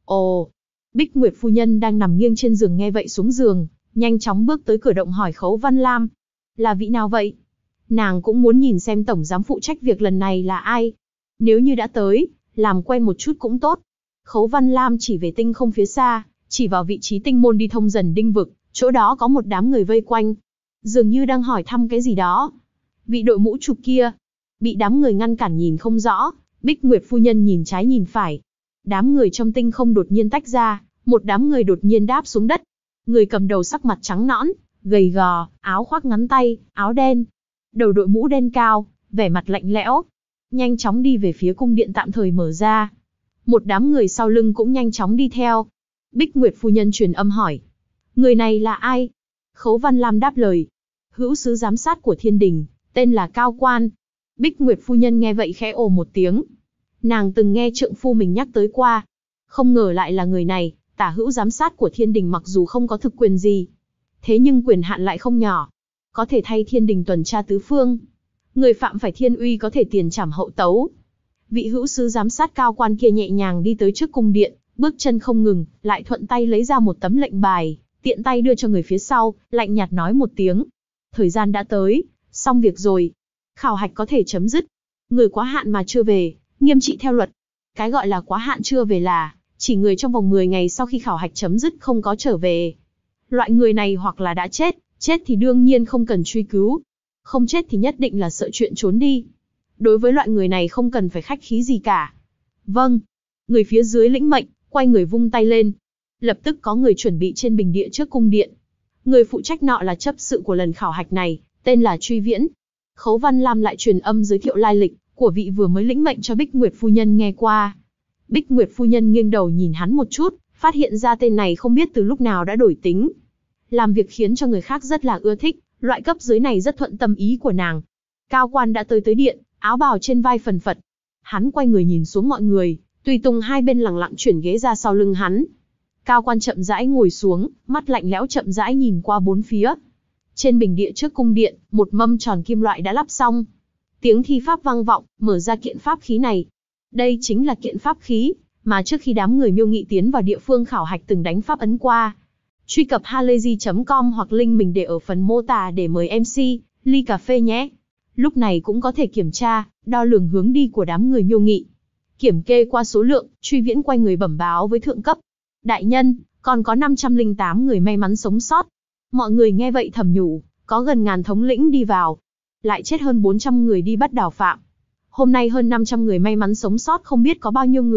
Ồ, Bích Nguyệt phu nhân đang nằm nghiêng trên giường nghe vậy xuống giường, nhanh chóng bước tới cửa động hỏi Khấu Văn Lam. Là vị nào vậy? Nàng cũng muốn nhìn xem tổng giám phụ trách việc lần này là ai. Nếu như đã tới, làm quen một chút cũng tốt. Khấu Văn Lam chỉ về tinh không phía xa, chỉ vào vị trí tinh môn đi thông dần đinh vực, chỗ đó có một đám người vây quanh. Dường như đang hỏi thăm cái gì đó. Vị đội mũ chụp kia, bị đám người ngăn cản nhìn không rõ, Bích Nguyệt phu nhân nhìn trái nhìn phải. Đám người trong tinh không đột nhiên tách ra, một đám người đột nhiên đáp xuống đất. Người cầm đầu sắc mặt trắng nõn, gầy gò, áo khoác ngắn tay, áo đen. Đầu đội mũ đen cao, vẻ mặt lạnh lẽo. Nhanh chóng đi về phía cung điện tạm thời mở ra. Một đám người sau lưng cũng nhanh chóng đi theo. Bích Nguyệt phu nhân truyền âm hỏi. Người này là ai? Khấu Văn Lam đáp lời. Hữu sứ giám sát của thiên đình, tên là Cao Quan. Bích Nguyệt phu nhân nghe vậy khẽ ồ một tiếng. Nàng từng nghe trượng phu mình nhắc tới qua. Không ngờ lại là người này, tả hữu giám sát của thiên đình mặc dù không có thực quyền gì. Thế nhưng quyền hạn lại không nhỏ. Có thể thay thiên đình tuần tra tứ phương. Người phạm phải thiên uy có thể tiền trảm hậu tấu. Vị hữu sứ giám sát Cao Quan kia nhẹ nhàng đi tới trước cung điện, bước chân không ngừng, lại thuận tay lấy ra một tấm lệnh bài, tiện tay đưa cho người phía sau, lạnh nhạt nói một tiếng. Thời gian đã tới, xong việc rồi. Khảo hạch có thể chấm dứt. Người quá hạn mà chưa về, nghiêm trị theo luật. Cái gọi là quá hạn chưa về là, chỉ người trong vòng 10 ngày sau khi khảo hạch chấm dứt không có trở về. Loại người này hoặc là đã chết thì đương nhiên không cần truy cứu. Không chết thì nhất định là sợ chuyện trốn đi. Đối với loại người này không cần phải khách khí gì cả. Vâng. Người phía dưới lĩnh mệnh, quay người vung tay lên. Lập tức có người chuẩn bị trên bình địa trước cung điện. Người phụ trách nọ là chấp sự của lần khảo hạch này, tên là Truy Viễn. Khấu Văn Lam lại truyền âm giới thiệu lai lịch của vị vừa mới lĩnh mệnh cho Bích Nguyệt phu nhân nghe qua. Bích Nguyệt phu nhân nghiêng đầu nhìn hắn một chút, phát hiện ra tên này không biết từ lúc nào đã đổi tính. Làm việc khiến cho người khác rất là ưa thích, loại cấp dưới này rất thuận tâm ý của nàng. Cao Quan đã tới điện, áo bào trên vai phần phật. Hắn quay người nhìn xuống mọi người, tùy tùng hai bên lẳng lặng chuyển ghế ra sau lưng hắn. Cao Quan chậm rãi ngồi xuống, mắt lạnh lẽo chậm rãi nhìn qua bốn phía. Trên bình địa trước cung điện, một mâm tròn kim loại đã lắp xong. Tiếng thi pháp vang vọng, mở ra kiện pháp khí này. Đây chính là kiện pháp khí mà trước khi đám người Miêu Nghị tiến vào địa phương khảo hạch từng đánh pháp ấn qua. Truy cập halayzi.com hoặc link mình để ở phần mô tả để mời MC ly cà phê nhé. Lúc này cũng có thể kiểm tra, đo lường hướng đi của đám người Miêu Nghị. Kiểm kê qua số lượng, Truy Viễn quay người bẩm báo với thượng cấp. Đại nhân, còn có 508 người may mắn sống sót. Mọi người nghe vậy thầm nhủ, có gần ngàn thống lĩnh đi vào. Lại chết hơn 400 người đi bắt đào phạm. Hôm nay hơn 500 người may mắn sống sót không biết có bao nhiêu người,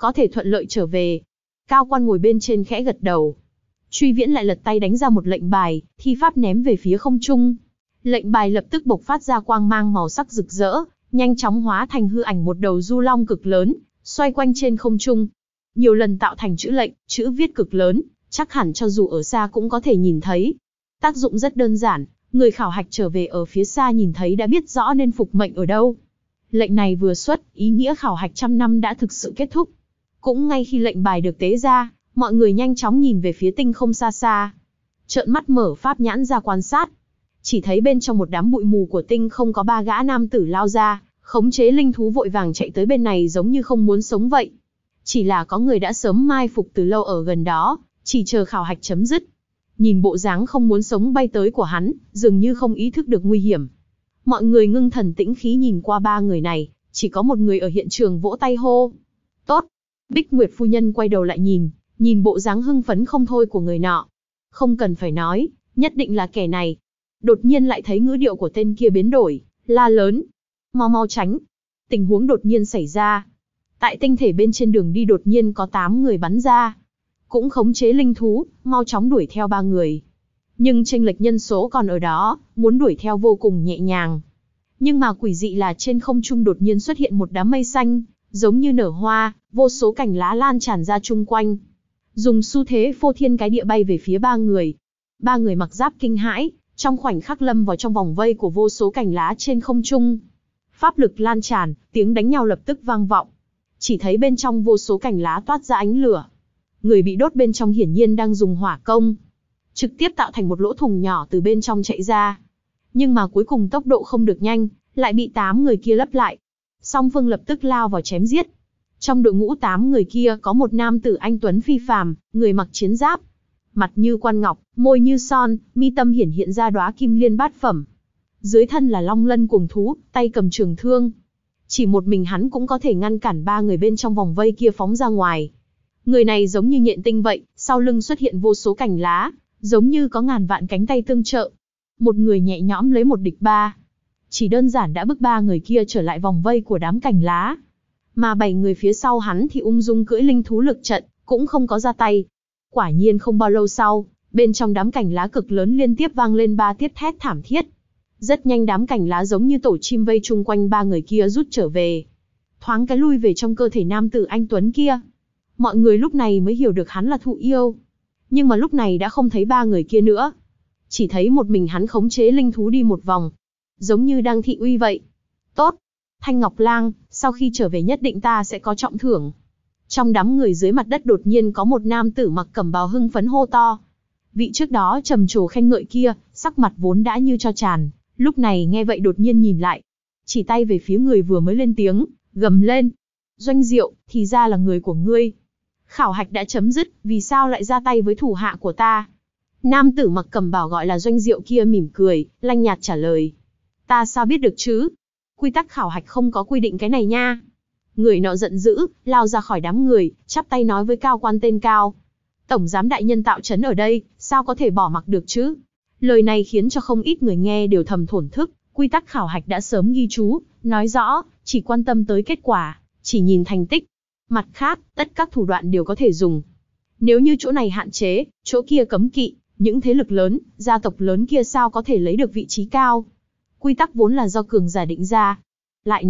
có thể thuận lợi trở về. Cao quan ngồi bên trên khẽ gật đầu. Truy Viễn lại lật tay đánh ra một lệnh bài, thi pháp ném về phía không trung. Lệnh bài lập tức bộc phát ra quang mang màu sắc rực rỡ, nhanh chóng hóa thành hư ảnh một đầu du long cực lớn, xoay quanh trên không trung. Nhiều lần tạo thành chữ lệnh, chữ viết cực lớn, chắc hẳn cho dù ở xa cũng có thể nhìn thấy. Tác dụng rất đơn giản, người khảo hạch trở về ở phía xa nhìn thấy đã biết rõ nên phục mệnh ở đâu. Lệnh này vừa xuất, ý nghĩa khảo hạch 100 năm đã thực sự kết thúc. Cũng ngay khi lệnh bài được tế ra, mọi người nhanh chóng nhìn về phía tinh không xa xa. Trợn mắt mở pháp nhãn ra quan sát. Chỉ thấy bên trong một đám bụi mù của tinh không có 3 gã nam tử lao ra, khống chế linh thú vội vàng chạy tới bên này giống như không muốn sống vậy. Chỉ là có người đã sớm mai phục từ lâu ở gần đó, chỉ chờ khảo hạch chấm dứt. Nhìn bộ dáng không muốn sống bay tới của hắn, dường như không ý thức được nguy hiểm. Mọi người ngưng thần tĩnh khí nhìn qua 3 người này, chỉ có một người ở hiện trường vỗ tay hô. Tốt! Bích Nguyệt phu nhân quay đầu lại nhìn bộ dáng hưng phấn không thôi của người nọ. Không cần phải nói, nhất định là kẻ này. Đột nhiên lại thấy ngữ điệu của tên kia biến đổi, la lớn. Mau mau tránh! Tình huống đột nhiên xảy ra. Tại tinh thể bên trên đường đi đột nhiên có 8 người bắn ra. Cũng khống chế linh thú, mau chóng đuổi theo 3 người. Nhưng chênh lệch nhân số còn ở đó, muốn đuổi theo vô cùng nhẹ nhàng. Nhưng mà quỷ dị là trên không trung đột nhiên xuất hiện một đám mây xanh, giống như nở hoa, vô số cành lá lan tràn ra chung quanh. Dùng xu thế phô thiên cái địa bay về phía 3 người. 3 người mặc giáp kinh hãi, trong khoảnh khắc lâm vào trong vòng vây của vô số cành lá trên không trung. Pháp lực lan tràn, tiếng đánh nhau lập tức vang vọng. Chỉ thấy bên trong vô số cành lá toát ra ánh lửa. Người bị đốt bên trong hiển nhiên đang dùng hỏa công. Trực tiếp tạo thành một lỗ thủng nhỏ từ bên trong chạy ra. Nhưng mà cuối cùng tốc độ không được nhanh, lại bị 8 người kia lấp lại. Song phương lập tức lao vào chém giết. Trong đội ngũ 8 người kia có một nam tử anh tuấn phi phàm, người mặc chiến giáp. Mặt như quan ngọc, môi như son, mi tâm hiện ra đóa kim liên bát phẩm. Dưới thân là long lân cuồng thú, tay cầm trường thương. Chỉ một mình hắn cũng có thể ngăn cản 3 người bên trong vòng vây kia phóng ra ngoài. Người này giống như nhện tinh vậy, sau lưng xuất hiện vô số cành lá, giống như có ngàn vạn cánh tay tương trợ. Một người nhẹ nhõm lấy một địch 3. Chỉ đơn giản đã bức 3 người kia trở lại vòng vây của đám cành lá. Mà 7 người phía sau hắn thì ung dung cưỡi linh thú lực trận, cũng không có ra tay. Quả nhiên không bao lâu sau, bên trong đám cành lá cực lớn liên tiếp vang lên 3 tiếng thét thảm thiết. Rất nhanh đám cành lá giống như tổ chim vây chung quanh 3 người kia rút trở về. Thoáng cái lui về trong cơ thể nam tử anh tuấn kia. Mọi người lúc này mới hiểu được hắn là thụ yêu. Nhưng mà lúc này đã không thấy 3 người kia nữa. Chỉ thấy một mình hắn khống chế linh thú đi một vòng. Giống như đang thị uy vậy. Tốt! Thanh Ngọc Lang, sau khi trở về nhất định ta sẽ có trọng thưởng. Trong đám người dưới mặt đất đột nhiên có một nam tử mặc cẩm bào hưng phấn hô to. Vị trước đó trầm trồ khen ngợi kia, sắc mặt vốn đã như cho tràn, lúc này nghe vậy đột nhiên nhìn lại. Chỉ tay về phía người vừa mới lên tiếng, gầm lên. Doanh Diệu, thì ra là người của ngươi. Khảo hạch đã chấm dứt, vì sao lại ra tay với thủ hạ của ta? Nam tử mặc cẩm bào gọi là Doanh Diệu kia mỉm cười, lanh nhạt trả lời. Ta sao biết được chứ? Quy tắc khảo hạch không có quy định cái này nha. Người nọ giận dữ, lao ra khỏi đám người, chắp tay nói với cao quan tên Cao. Tổng giám đại nhân tạo trấn ở đây, sao có thể bỏ mặc được chứ? Lời này khiến cho không ít người nghe đều thầm thổn thức, quy tắc khảo hạch đã sớm ghi chú, nói rõ, chỉ quan tâm tới kết quả, chỉ nhìn thành tích. Mặt khác, tất các thủ đoạn đều có thể dùng. Nếu như chỗ này hạn chế, chỗ kia cấm kỵ, những thế lực lớn, gia tộc lớn kia sao có thể lấy được vị trí cao? Quy tắc vốn là do cường giả định ra. Lại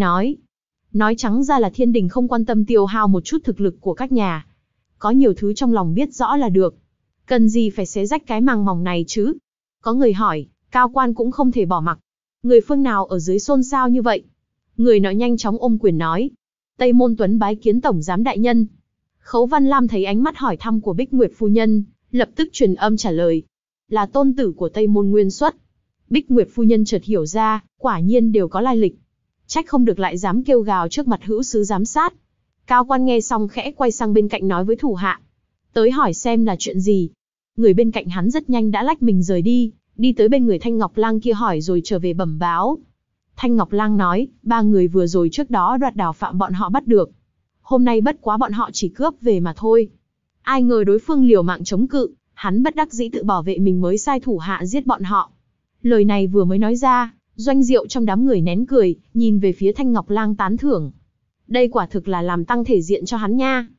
nói trắng ra là thiên đình không quan tâm tiêu hao một chút thực lực của các nhà. Có nhiều thứ trong lòng biết rõ là được. Cần gì phải xé rách cái màng mỏng này chứ? Có người hỏi, cao quan cũng không thể bỏ mặc. Người phương nào ở dưới xôn xao như vậy? Người nọ nhanh chóng ôm quyền nói. Tây Môn Tuấn bái kiến tổng giám đại nhân. Khấu Văn Lam thấy ánh mắt hỏi thăm của Bích Nguyệt phu nhân, lập tức truyền âm trả lời. Là tôn tử của Tây Môn Nguyên Xuất. Bích Nguyệt phu nhân chợt hiểu ra, quả nhiên đều có lai lịch. Trách không được lại dám kêu gào trước mặt hữu sứ giám sát. Cao quan nghe xong khẽ quay sang bên cạnh nói với thủ hạ. Tới hỏi xem là chuyện gì. Người bên cạnh hắn rất nhanh đã lách mình rời đi, đi tới bên người Thanh Ngọc Lang kia hỏi rồi trở về bẩm báo. Thanh Ngọc Lang nói, 3 người vừa rồi trước đó đoạt đào phạm bọn họ bắt được. Hôm nay bất quá bọn họ chỉ cướp về mà thôi. Ai ngờ đối phương liều mạng chống cự, hắn bất đắc dĩ tự bảo vệ mình mới sai thủ hạ giết bọn họ. Lời này vừa mới nói ra, Doanh Diệu trong đám người nén cười, nhìn về phía Thanh Ngọc Lang tán thưởng. Đây quả thực là làm tăng thể diện cho hắn nha.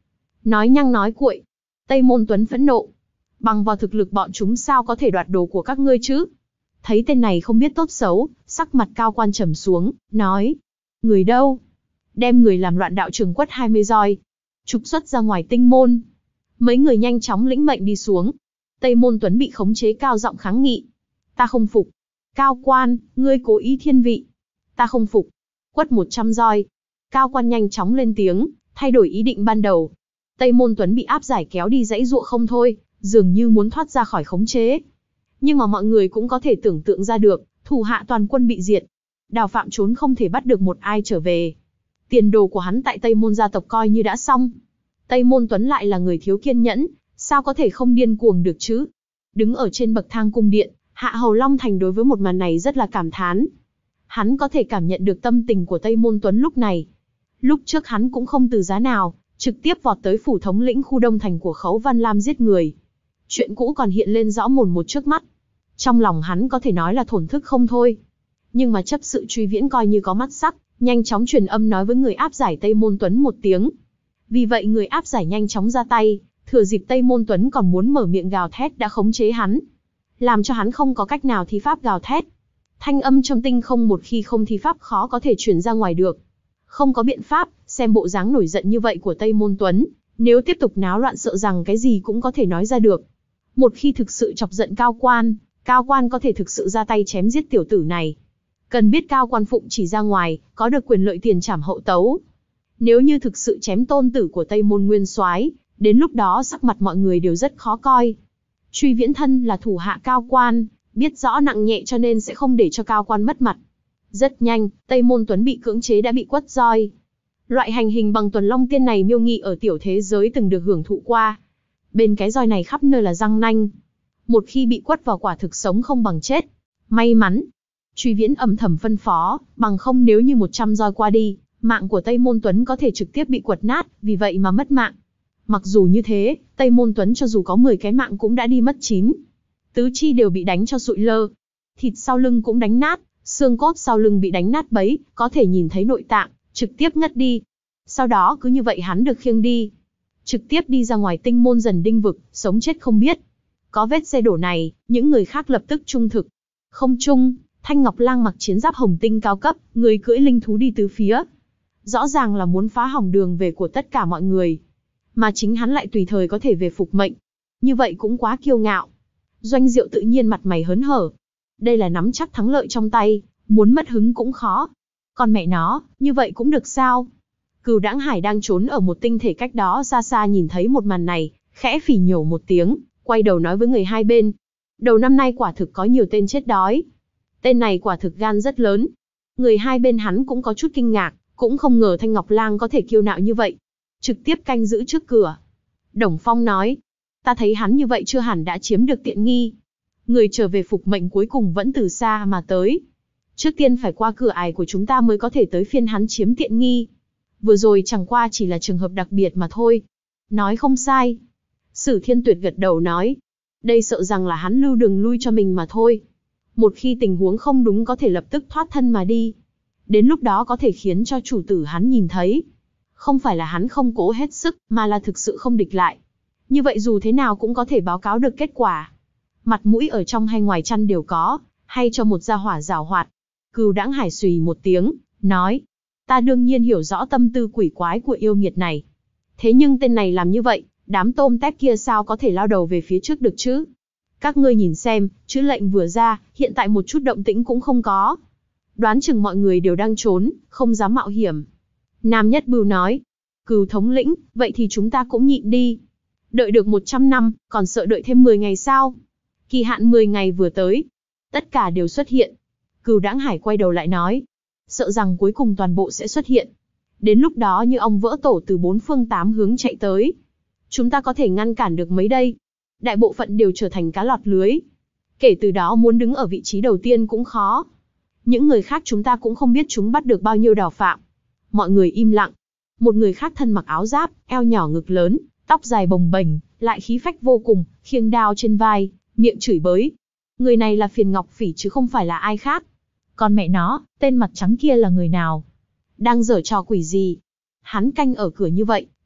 Nói nhăng nói cuội. Tây Môn Tuấn phẫn nộ. Bằng vào thực lực bọn chúng sao có thể đoạt đồ của các ngươi chứ? Thấy tên này không biết tốt xấu, sắc mặt Cao Quan trầm xuống, nói. Người đâu? Đem người làm loạn đạo trường quất 20 roi. Trục xuất ra ngoài tinh môn. Mấy người nhanh chóng lĩnh mệnh đi xuống. Tây Môn Tuấn bị khống chế cao giọng kháng nghị. Ta không phục. Cao Quan, ngươi cố ý thiên vị. Ta không phục. Quất 100 roi. Cao Quan nhanh chóng lên tiếng, thay đổi ý định ban đầu. Tây Môn Tuấn bị áp giải kéo đi dãy dụa không thôi, dường như muốn thoát ra khỏi khống chế. Nhưng mà mọi người cũng có thể tưởng tượng ra được, thủ hạ toàn quân bị diệt. Đào Phạm trốn không thể bắt được một ai trở về. Tiền đồ của hắn tại Tây Môn gia tộc coi như đã xong. Tây Môn Tuấn lại là người thiếu kiên nhẫn, sao có thể không điên cuồng được chứ? Đứng ở trên bậc thang cung điện, Hạ Hầu Long Thành đối với một màn này rất là cảm thán. Hắn có thể cảm nhận được tâm tình của Tây Môn Tuấn lúc này. Lúc trước hắn cũng không từ giá nào, trực tiếp vọt tới phủ thống lĩnh khu Đông Thành của Khấu Văn Lam giết người. Chuyện cũ còn hiện lên rõ mồn một trước mắt. Trong lòng hắn có thể nói là thổn thức không thôi. Nhưng mà chấp sự Truy Viễn coi như có mắt sắc, nhanh chóng truyền âm nói với người áp giải Tây Môn Tuấn một tiếng. Vì vậy người áp giải nhanh chóng ra tay, thừa dịp Tây Môn Tuấn còn muốn mở miệng gào thét đã khống chế hắn. Làm cho hắn không có cách nào thi pháp gào thét. Thanh âm trong tinh không một khi không thi pháp khó có thể truyền ra ngoài được. Không có biện pháp, xem bộ dáng nổi giận như vậy của Tây Môn Tuấn, nếu tiếp tục náo loạn sợ rằng cái gì cũng có thể nói ra được. Một khi thực sự chọc giận Cao Quan có thể thực sự ra tay chém giết tiểu tử này. Cần biết Cao Quan phụng chỉ ra ngoài, có được quyền lợi tiền trảm hậu tấu. Nếu như thực sự chém tôn tử của Tây Môn Nguyên Soái, đến lúc đó sắc mặt mọi người đều rất khó coi. Truy Viễn thân là thủ hạ Cao Quan, biết rõ nặng nhẹ cho nên sẽ không để cho Cao Quan mất mặt. Rất nhanh, Tây Môn Tuấn bị cưỡng chế đã bị quất roi. Loại hành hình bằng tuần long tiên này Miêu Nghị ở tiểu thế giới từng được hưởng thụ qua. Bên cái roi này khắp nơi là răng nanh. Một khi bị quất vào quả thực sống không bằng chết. May mắn. Truy Viễn âm thầm phân phó, bằng không nếu như 100 roi qua đi, mạng của Tây Môn Tuấn có thể trực tiếp bị quật nát, vì vậy mà mất mạng. Mặc dù như thế, Tây Môn Tuấn cho dù có 10 cái mạng cũng đã đi mất 9. Tứ chi đều bị đánh cho sụi lơ. Thịt sau lưng cũng đánh nát, xương cốt sau lưng bị đánh nát bấy, có thể nhìn thấy nội tạng, trực tiếp ngất đi. Sau đó cứ như vậy hắn được khiêng đi. Trực tiếp đi ra ngoài tinh môn Dần Đinh vực, sống chết không biết. Có vết xe đổ này, những người khác lập tức trung thực. Không trung, Thanh Ngọc Lang mặc chiến giáp hồng tinh cao cấp, người cưỡi linh thú đi tứ phía. Rõ ràng là muốn phá hỏng đường về của tất cả mọi người. Mà chính hắn lại tùy thời có thể về phục mệnh. Như vậy cũng quá kiêu ngạo. Doanh Diệu tự nhiên mặt mày hớn hở. Đây là nắm chắc thắng lợi trong tay, muốn mất hứng cũng khó. Còn mẹ nó, như vậy cũng được sao? Cửu Đãng Hải đang trốn ở một tinh thể cách đó xa xa nhìn thấy một màn này, khẽ phỉ nhổ một tiếng, quay đầu nói với người hai bên. Đầu năm nay quả thực có nhiều tên chết đói. Tên này quả thực gan rất lớn. Người hai bên hắn cũng có chút kinh ngạc, cũng không ngờ Thanh Ngọc Lang có thể kiêu ngạo như vậy. Trực tiếp canh giữ trước cửa. Đồng Phong nói, ta thấy hắn như vậy chưa hẳn đã chiếm được tiện nghi. Người trở về phục mệnh cuối cùng vẫn từ xa mà tới. Trước tiên phải qua cửa ải của chúng ta mới có thể tới phiên hắn chiếm tiện nghi. Vừa rồi chẳng qua chỉ là trường hợp đặc biệt mà thôi. Nói không sai. Sử Thiên Tuyệt gật đầu nói. Đây sợ rằng là hắn lưu đường lui cho mình mà thôi. Một khi tình huống không đúng có thể lập tức thoát thân mà đi. Đến lúc đó có thể khiến cho chủ tử hắn nhìn thấy. Không phải là hắn không cố hết sức, mà là thực sự không địch lại. Như vậy dù thế nào cũng có thể báo cáo được kết quả. Mặt mũi ở trong hay ngoài chăn đều có, hay cho một gia hỏa giảo hoạt. Cửu Đãng Hải xùy một tiếng, nói. Ta đương nhiên hiểu rõ tâm tư quỷ quái của yêu nghiệt này. Thế nhưng tên này làm như vậy, đám tôm tép kia sao có thể lao đầu về phía trước được chứ? Các ngươi nhìn xem, chữ lệnh vừa ra, hiện tại một chút động tĩnh cũng không có. Đoán chừng mọi người đều đang trốn, không dám mạo hiểm. Nam Nhất Bưu nói. Cửu thống lĩnh, vậy thì chúng ta cũng nhịn đi. Đợi được 100 năm, còn sợ đợi thêm 10 ngày sao? Kỳ hạn 10 ngày vừa tới. Tất cả đều xuất hiện. Cửu Đãng Hải quay đầu lại nói. Sợ rằng cuối cùng toàn bộ sẽ xuất hiện. Đến lúc đó như ong vỡ tổ từ 4 phương 8 hướng chạy tới. Chúng ta có thể ngăn cản được mấy đây? Đại bộ phận đều trở thành cá lọt lưới. Kể từ đó muốn đứng ở vị trí đầu tiên cũng khó. Những người khác chúng ta cũng không biết chúng bắt được bao nhiêu đào phạm. Mọi người im lặng. Một người khác thân mặc áo giáp, eo nhỏ ngực lớn, tóc dài bồng bềnh, lại khí phách vô cùng, khiêng đao trên vai, miệng chửi bới. Người này là Phiền Ngọc Phỉ chứ không phải là ai khác. Còn mẹ nó, tên mặt trắng kia là người nào? Đang giở trò quỷ gì? Hắn canh ở cửa như vậy,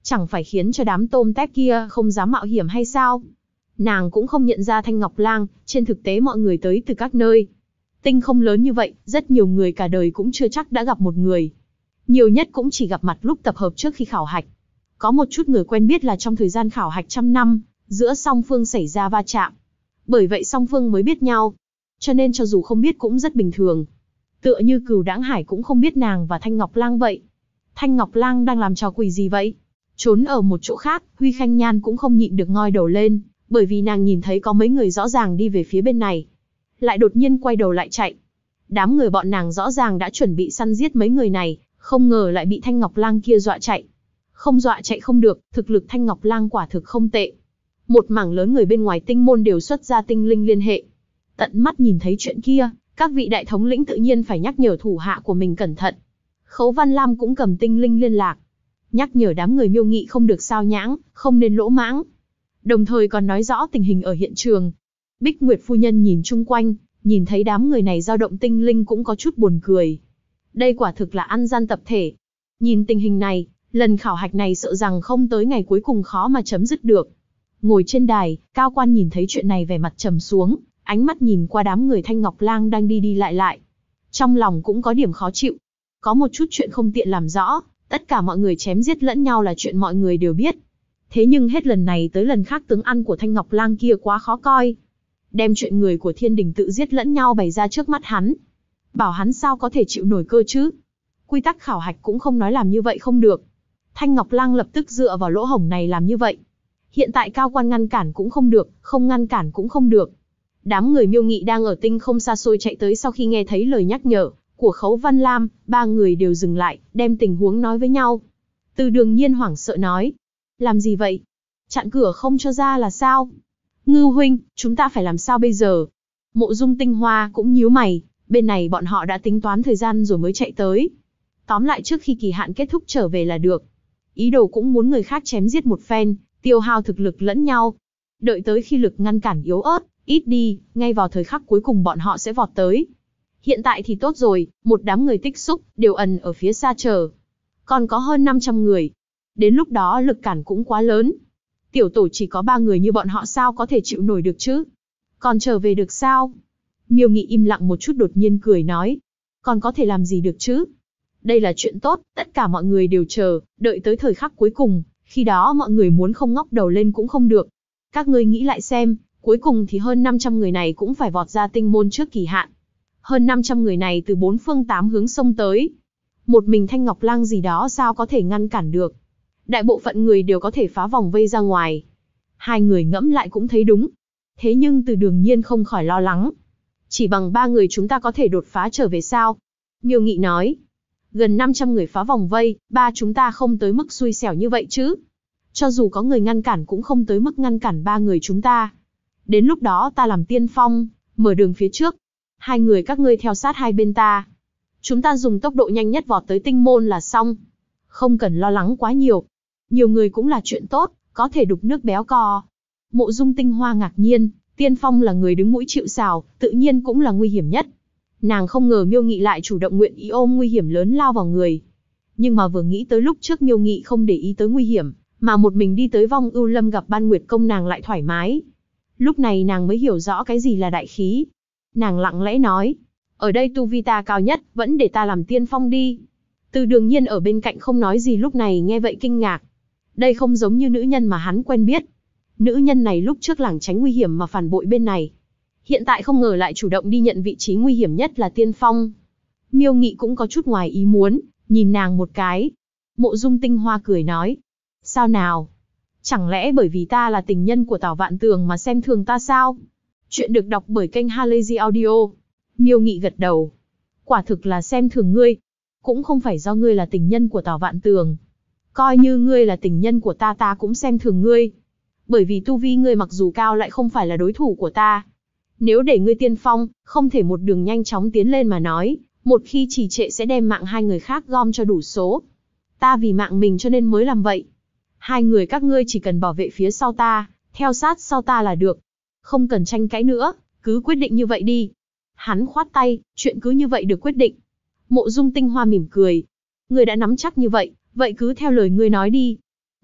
chẳng phải khiến cho đám tôm tép kia không dám mạo hiểm hay sao? Nàng cũng không nhận ra Thanh Ngọc Lang, trên thực tế mọi người tới từ các nơi. Tinh không lớn như vậy, rất nhiều người cả đời cũng chưa chắc đã gặp một người. Nhiều nhất cũng chỉ gặp mặt lúc tập hợp trước khi khảo hạch. Có một chút người quen biết là trong thời gian khảo hạch trăm năm, giữa song phương xảy ra va chạm. Bởi vậy song phương mới biết nhau. Cho nên cho dù không biết cũng rất bình thường. Tựa như Cửu Đãng Hải cũng không biết nàng và Thanh Ngọc Lang vậy. Thanh Ngọc Lang đang làm trò quỷ gì vậy? Trốn ở một chỗ khác, Huy Khanh Nhan cũng không nhịn được ngoi đầu lên, bởi vì nàng nhìn thấy có mấy người rõ ràng đi về phía bên này. Lại đột nhiên quay đầu lại chạy. Đám người bọn nàng rõ ràng đã chuẩn bị săn giết mấy người này, không ngờ lại bị Thanh Ngọc Lang kia dọa chạy. Không dọa chạy không được, thực lực Thanh Ngọc Lang quả thực không tệ. Một mảng lớn người bên ngoài tinh môn đều xuất ra tinh linh liên hệ. Tận mắt nhìn thấy chuyện kia, các vị đại thống lĩnh tự nhiên phải nhắc nhở thủ hạ của mình cẩn thận. Khấu Văn Lam cũng cầm tinh linh liên lạc, nhắc nhở đám người Miêu Nghị không được sao nhãng, không nên lỗ mãng. Đồng thời còn nói rõ tình hình ở hiện trường. Bích Nguyệt phu nhân nhìn chung quanh, nhìn thấy đám người này dao động tinh linh cũng có chút buồn cười. Đây quả thực là ăn gian tập thể. Nhìn tình hình này, lần khảo hạch này sợ rằng không tới ngày cuối cùng khó mà chấm dứt được. Ngồi trên đài, cao quan nhìn thấy chuyện này vẻ mặt trầm xuống, ánh mắt nhìn qua đám người Thanh Ngọc Lang đang đi đi lại lại. Trong lòng cũng có điểm khó chịu. Có một chút chuyện không tiện làm rõ, tất cả mọi người chém giết lẫn nhau là chuyện mọi người đều biết. Thế nhưng hết lần này tới lần khác tướng ăn của Thanh Ngọc Lang kia quá khó coi. Đem chuyện người của thiên đình tự giết lẫn nhau bày ra trước mắt hắn. Bảo hắn sao có thể chịu nổi cơ chứ? Quy tắc khảo hạch cũng không nói làm như vậy không được. Thanh Ngọc Lang lập tức dựa vào lỗ hổng này làm như vậy. Hiện tại cao quan ngăn cản cũng không được, không ngăn cản cũng không được. Đám người Miêu Nghị đang ở tinh không xa xôi chạy tới sau khi nghe thấy lời nhắc nhở của Khấu Văn Lam, ba người đều dừng lại, đem tình huống nói với nhau. Từ Đường Nhiên hoảng sợ nói. Làm gì vậy? Chặn cửa không cho ra là sao? Ngư huynh, chúng ta phải làm sao bây giờ? Mộ Dung Tinh Hoa cũng nhíu mày, bên này bọn họ đã tính toán thời gian rồi mới chạy tới. Tóm lại trước khi kỳ hạn kết thúc trở về là được. Ý đồ cũng muốn người khác chém giết một phen, tiêu hao thực lực lẫn nhau. Đợi tới khi lực ngăn cản yếu ớt, ít đi, ngay vào thời khắc cuối cùng bọn họ sẽ vọt tới. Hiện tại thì tốt rồi, một đám người tích xúc, đều ẩn ở phía xa chờ. Còn có hơn 500 người. Đến lúc đó lực cản cũng quá lớn. Tiểu tổ chỉ có 3 người như bọn họ sao có thể chịu nổi được chứ? Còn trở về được sao? Miêu Nghị im lặng một chút đột nhiên cười nói. Còn có thể làm gì được chứ? Đây là chuyện tốt, tất cả mọi người đều chờ, đợi tới thời khắc cuối cùng, khi đó mọi người muốn không ngóc đầu lên cũng không được. Các ngươi nghĩ lại xem, cuối cùng thì hơn 500 người này cũng phải vọt ra tinh môn trước kỳ hạn. Hơn 500 người này từ 4 phương 8 hướng xông tới. Một mình Thanh Ngọc Lang gì đó sao có thể ngăn cản được. Đại bộ phận người đều có thể phá vòng vây ra ngoài. Hai người ngẫm lại cũng thấy đúng. Thế nhưng Từ Đường Nhiên không khỏi lo lắng. Chỉ bằng 3 người chúng ta có thể đột phá trở về sao? Miêu Nghị nói. Gần 500 người phá vòng vây, 3 chúng ta không tới mức xui xẻo như vậy chứ. Cho dù có người ngăn cản cũng không tới mức ngăn cản 3 người chúng ta. Đến lúc đó ta làm tiên phong, mở đường phía trước. 2 người các ngươi theo sát hai bên ta. Chúng ta dùng tốc độ nhanh nhất vọt tới tinh môn là xong. Không cần lo lắng quá nhiều. Nhiều người cũng là chuyện tốt, có thể đục nước béo cò. Mộ Dung Tinh Hoa ngạc nhiên, tiên phong là người đứng mũi chịu sào, tự nhiên cũng là nguy hiểm nhất. Nàng không ngờ Miêu Nghị lại chủ động nguyện ý ôm nguy hiểm lớn lao vào người. Nhưng mà vừa nghĩ tới lúc trước Miêu Nghị không để ý tới nguy hiểm, mà một mình đi tới Vong Ưu Lâm gặp Ban Nguyệt Công nàng lại thoải mái. Lúc này nàng mới hiểu rõ cái gì là đại khí. Nàng lặng lẽ nói, ở đây tu vi ta cao nhất, vẫn để ta làm tiên phong đi. Từ Đường Nhiên ở bên cạnh không nói gì lúc này nghe vậy kinh ngạc. Đây không giống như nữ nhân mà hắn quen biết. Nữ nhân này lúc trước lảng tránh nguy hiểm mà phản bội bên này. Hiện tại không ngờ lại chủ động đi nhận vị trí nguy hiểm nhất là tiên phong. Miêu Nghị cũng có chút ngoài ý muốn, nhìn nàng một cái. Mộ Dung Tinh Hoa cười nói. Sao nào? Chẳng lẽ bởi vì ta là tình nhân của Tào Vạn Tường mà xem thường ta sao? Chuyện được đọc bởi kênh Halazy Audio. Miêu Nghị gật đầu. Quả thực là xem thường ngươi. Cũng không phải do ngươi là tình nhân của Tào Vạn Tường. Coi như ngươi là tình nhân của ta, ta cũng xem thường ngươi. Bởi vì tu vi ngươi mặc dù cao lại không phải là đối thủ của ta. Nếu để ngươi tiên phong, không thể một đường nhanh chóng tiến lên mà nói, một khi trì trệ sẽ đem mạng hai người khác gom cho đủ số. Ta vì mạng mình cho nên mới làm vậy. 2 người các ngươi chỉ cần bảo vệ phía sau ta, theo sát sau ta là được. Không cần tranh cãi nữa, cứ quyết định như vậy đi. Hắn khoát tay, chuyện cứ như vậy được quyết định. Mộ Dung Tinh Hoa mỉm cười. Ngươi đã nắm chắc như vậy, vậy cứ theo lời ngươi nói đi.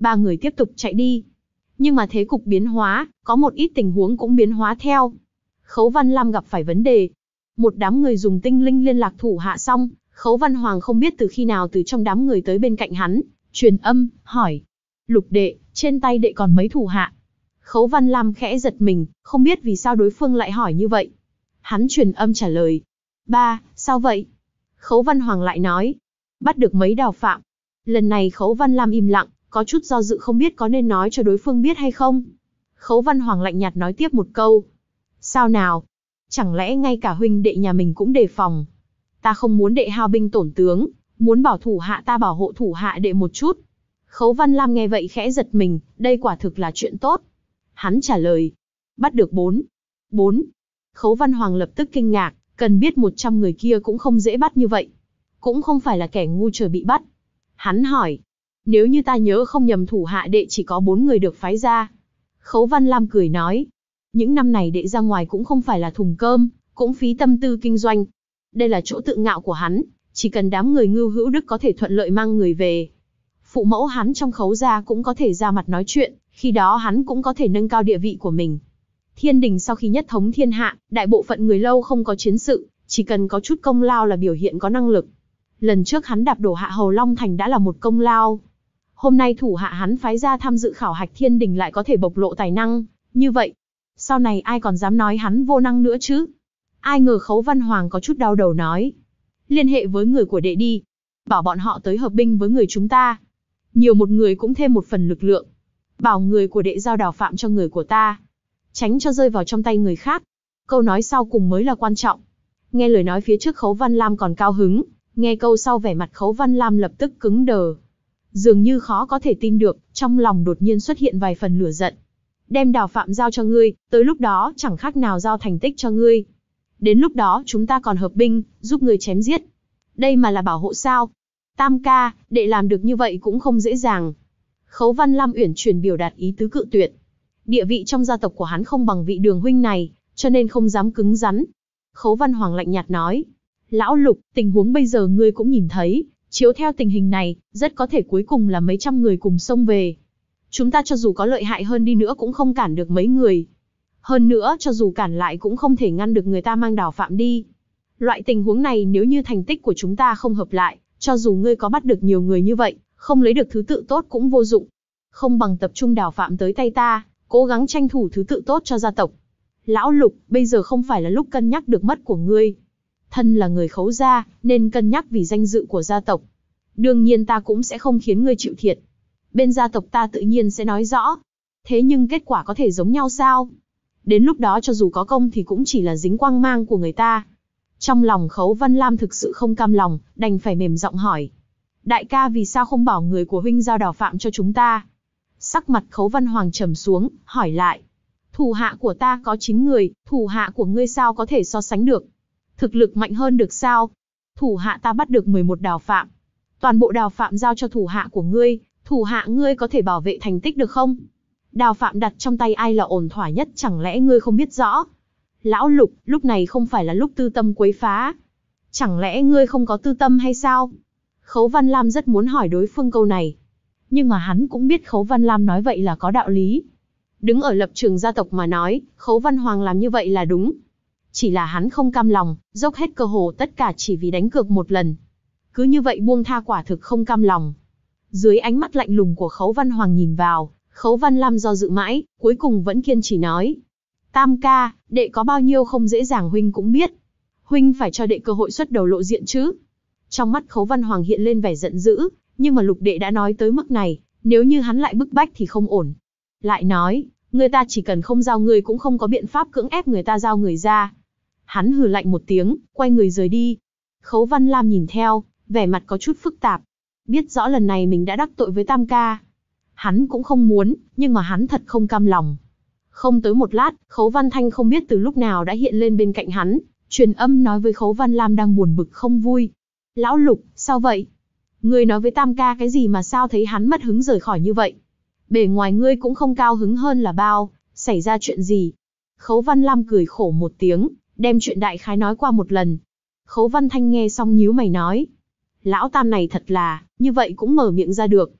Ba người tiếp tục chạy đi. Nhưng mà thế cục biến hóa, có một ít tình huống cũng biến hóa theo. Khấu Văn Lam gặp phải vấn đề. Một đám người dùng tinh linh liên lạc thủ hạ xong, Khấu Văn Hoàng không biết từ khi nào từ trong đám người tới bên cạnh hắn, truyền âm, hỏi. Lục đệ, trên tay đệ còn mấy thủ hạ? Khấu Văn Lam khẽ giật mình, không biết vì sao đối phương lại hỏi như vậy. Hắn truyền âm trả lời. Ba, sao vậy? Khấu Văn Hoàng lại nói. Bắt được mấy đào phạm. Lần này Khấu Văn Lam im lặng, có chút do dự không biết có nên nói cho đối phương biết hay không. Khấu Văn Hoàng lạnh nhạt nói tiếp một câu. Sao nào? Chẳng lẽ ngay cả huynh đệ nhà mình cũng đề phòng? Ta không muốn đệ hao binh tổn tướng, muốn bảo thủ hạ ta bảo hộ thủ hạ đệ một chút. Khấu Văn Lam nghe vậy khẽ giật mình, đây quả thực là chuyện tốt. Hắn trả lời. Bắt được 4. 4. Khấu Văn Hoàng lập tức kinh ngạc, cần biết 100 người kia cũng không dễ bắt như vậy. Cũng không phải là kẻ ngu chờ bị bắt. Hắn hỏi. Nếu như ta nhớ không nhầm thủ hạ đệ chỉ có 4 người được phái ra. Khấu Văn Lam cười nói. Những năm này đệ ra ngoài cũng không phải là thùng cơm, cũng phí tâm tư kinh doanh. Đây là chỗ tự ngạo của hắn, chỉ cần đám người Ngưu Hữu Đức có thể thuận lợi mang người về. Phụ mẫu hắn trong Khấu gia cũng có thể ra mặt nói chuyện, khi đó hắn cũng có thể nâng cao địa vị của mình. Thiên đình sau khi nhất thống thiên hạ, đại bộ phận người lâu không có chiến sự, chỉ cần có chút công lao là biểu hiện có năng lực. Lần trước hắn đạp đổ Hạ Hầu Long Thành đã là một công lao. Hôm nay thủ hạ hắn phái ra tham dự khảo hạch thiên đình lại có thể bộc lộ tài năng, như vậy. Sau này ai còn dám nói hắn vô năng nữa chứ? Ai ngờ Khấu Văn Hoàng có chút đau đầu nói. Liên hệ với người của đệ đi. Bảo bọn họ tới hợp binh với người chúng ta. Nhiều một người cũng thêm một phần lực lượng. Bảo người của đệ giao đào phạm cho người của ta. Tránh cho rơi vào trong tay người khác. Câu nói sau cùng mới là quan trọng. Nghe lời nói phía trước Khấu Văn Lam còn cao hứng. Nghe câu sau vẻ mặt Khấu Văn Lam lập tức cứng đờ. Dường như khó có thể tin được, trong lòng đột nhiên xuất hiện vài phần lửa giận. Đem đào phạm giao cho ngươi, tới lúc đó chẳng khác nào giao thành tích cho ngươi. Đến lúc đó chúng ta còn hợp binh, giúp ngươi chém giết. Đây mà là bảo hộ sao? Tam ca, đệ làm được như vậy cũng không dễ dàng. Khấu Văn Lam uyển chuyển biểu đạt ý tứ cự tuyệt. Địa vị trong gia tộc của hắn không bằng vị Đường huynh này, cho nên không dám cứng rắn. Khấu Văn Hoàng lạnh nhạt nói. Lão Lục, tình huống bây giờ ngươi cũng nhìn thấy, chiếu theo tình hình này, rất có thể cuối cùng là mấy trăm người cùng xông về. Chúng ta cho dù có lợi hại hơn đi nữa cũng không cản được mấy người. Hơn nữa, cho dù cản lại cũng không thể ngăn được người ta mang đào phạm đi. Loại tình huống này nếu như thành tích của chúng ta không hợp lại, cho dù ngươi có bắt được nhiều người như vậy, không lấy được thứ tự tốt cũng vô dụng. Không bằng tập trung đào phạm tới tay ta, cố gắng tranh thủ thứ tự tốt cho gia tộc. Lão Lục, bây giờ không phải là lúc cân nhắc được mất của ngươi. Thân là người Khấu gia, nên cân nhắc vì danh dự của gia tộc. Đương nhiên ta cũng sẽ không khiến ngươi chịu thiệt. Bên gia tộc ta tự nhiên sẽ nói rõ. Thế nhưng kết quả có thể giống nhau sao? Đến lúc đó cho dù có công thì cũng chỉ là dính quang mang của người ta. Trong lòng Khấu Văn Lam thực sự không cam lòng, đành phải mềm giọng hỏi. Đại ca vì sao không bảo người của huynh giao đào phạm cho chúng ta? Sắc mặt Khấu Văn Hoàng trầm xuống, hỏi lại. Thủ hạ của ta có 9 người, thủ hạ của ngươi sao có thể so sánh được? Thực lực mạnh hơn được sao? Thủ hạ ta bắt được 11 đào phạm. Toàn bộ đào phạm giao cho thủ hạ của ngươi, thủ hạ ngươi có thể bảo vệ thành tích được không? Đào phạm đặt trong tay ai là ổn thỏa nhất chẳng lẽ ngươi không biết rõ? Lão Lục, lúc này không phải là lúc tư tâm quấy phá. Chẳng lẽ ngươi không có tư tâm hay sao? Khấu Văn Lam rất muốn hỏi đối phương câu này. Nhưng mà hắn cũng biết Khấu Văn Lam nói vậy là có đạo lý. Đứng ở lập trường gia tộc mà nói, Khấu Văn Hoàng làm như vậy là đúng. Chỉ là hắn không cam lòng, dốc hết cơ hồ tất cả chỉ vì đánh cược một lần. Cứ như vậy buông tha quả thực không cam lòng. Dưới ánh mắt lạnh lùng của Khấu Văn Hoàng nhìn vào, Khấu Văn Lam do dự mãi, cuối cùng vẫn kiên trì nói. Tam ca, đệ có bao nhiêu không dễ dàng huynh cũng biết. Huynh phải cho đệ cơ hội xuất đầu lộ diện chứ. Trong mắt Khấu Văn Hoàng hiện lên vẻ giận dữ, nhưng mà Lục đệ đã nói tới mức này, nếu như hắn lại bức bách thì không ổn. Lại nói, người ta chỉ cần không giao người cũng không có biện pháp cưỡng ép người ta giao người ra. Hắn hừ lạnh một tiếng, quay người rời đi. Khấu Văn Lam nhìn theo, vẻ mặt có chút phức tạp. Biết rõ lần này mình đã đắc tội với Tam ca. Hắn cũng không muốn, nhưng mà hắn thật không cam lòng. Không tới một lát, Khấu Văn Thanh không biết từ lúc nào đã hiện lên bên cạnh hắn, truyền âm nói với Khấu Văn Lam đang buồn bực không vui. Lão Lục, sao vậy? Ngươi nói với Tam ca cái gì mà sao thấy hắn mất hứng rời khỏi như vậy? Bề ngoài ngươi cũng không cao hứng hơn là bao, xảy ra chuyện gì? Khấu Văn Lam cười khổ một tiếng, đem chuyện đại khái nói qua một lần. Khấu Văn Thanh nghe xong nhíu mày nói. Lão Tam này thật là, như vậy cũng mở miệng ra được.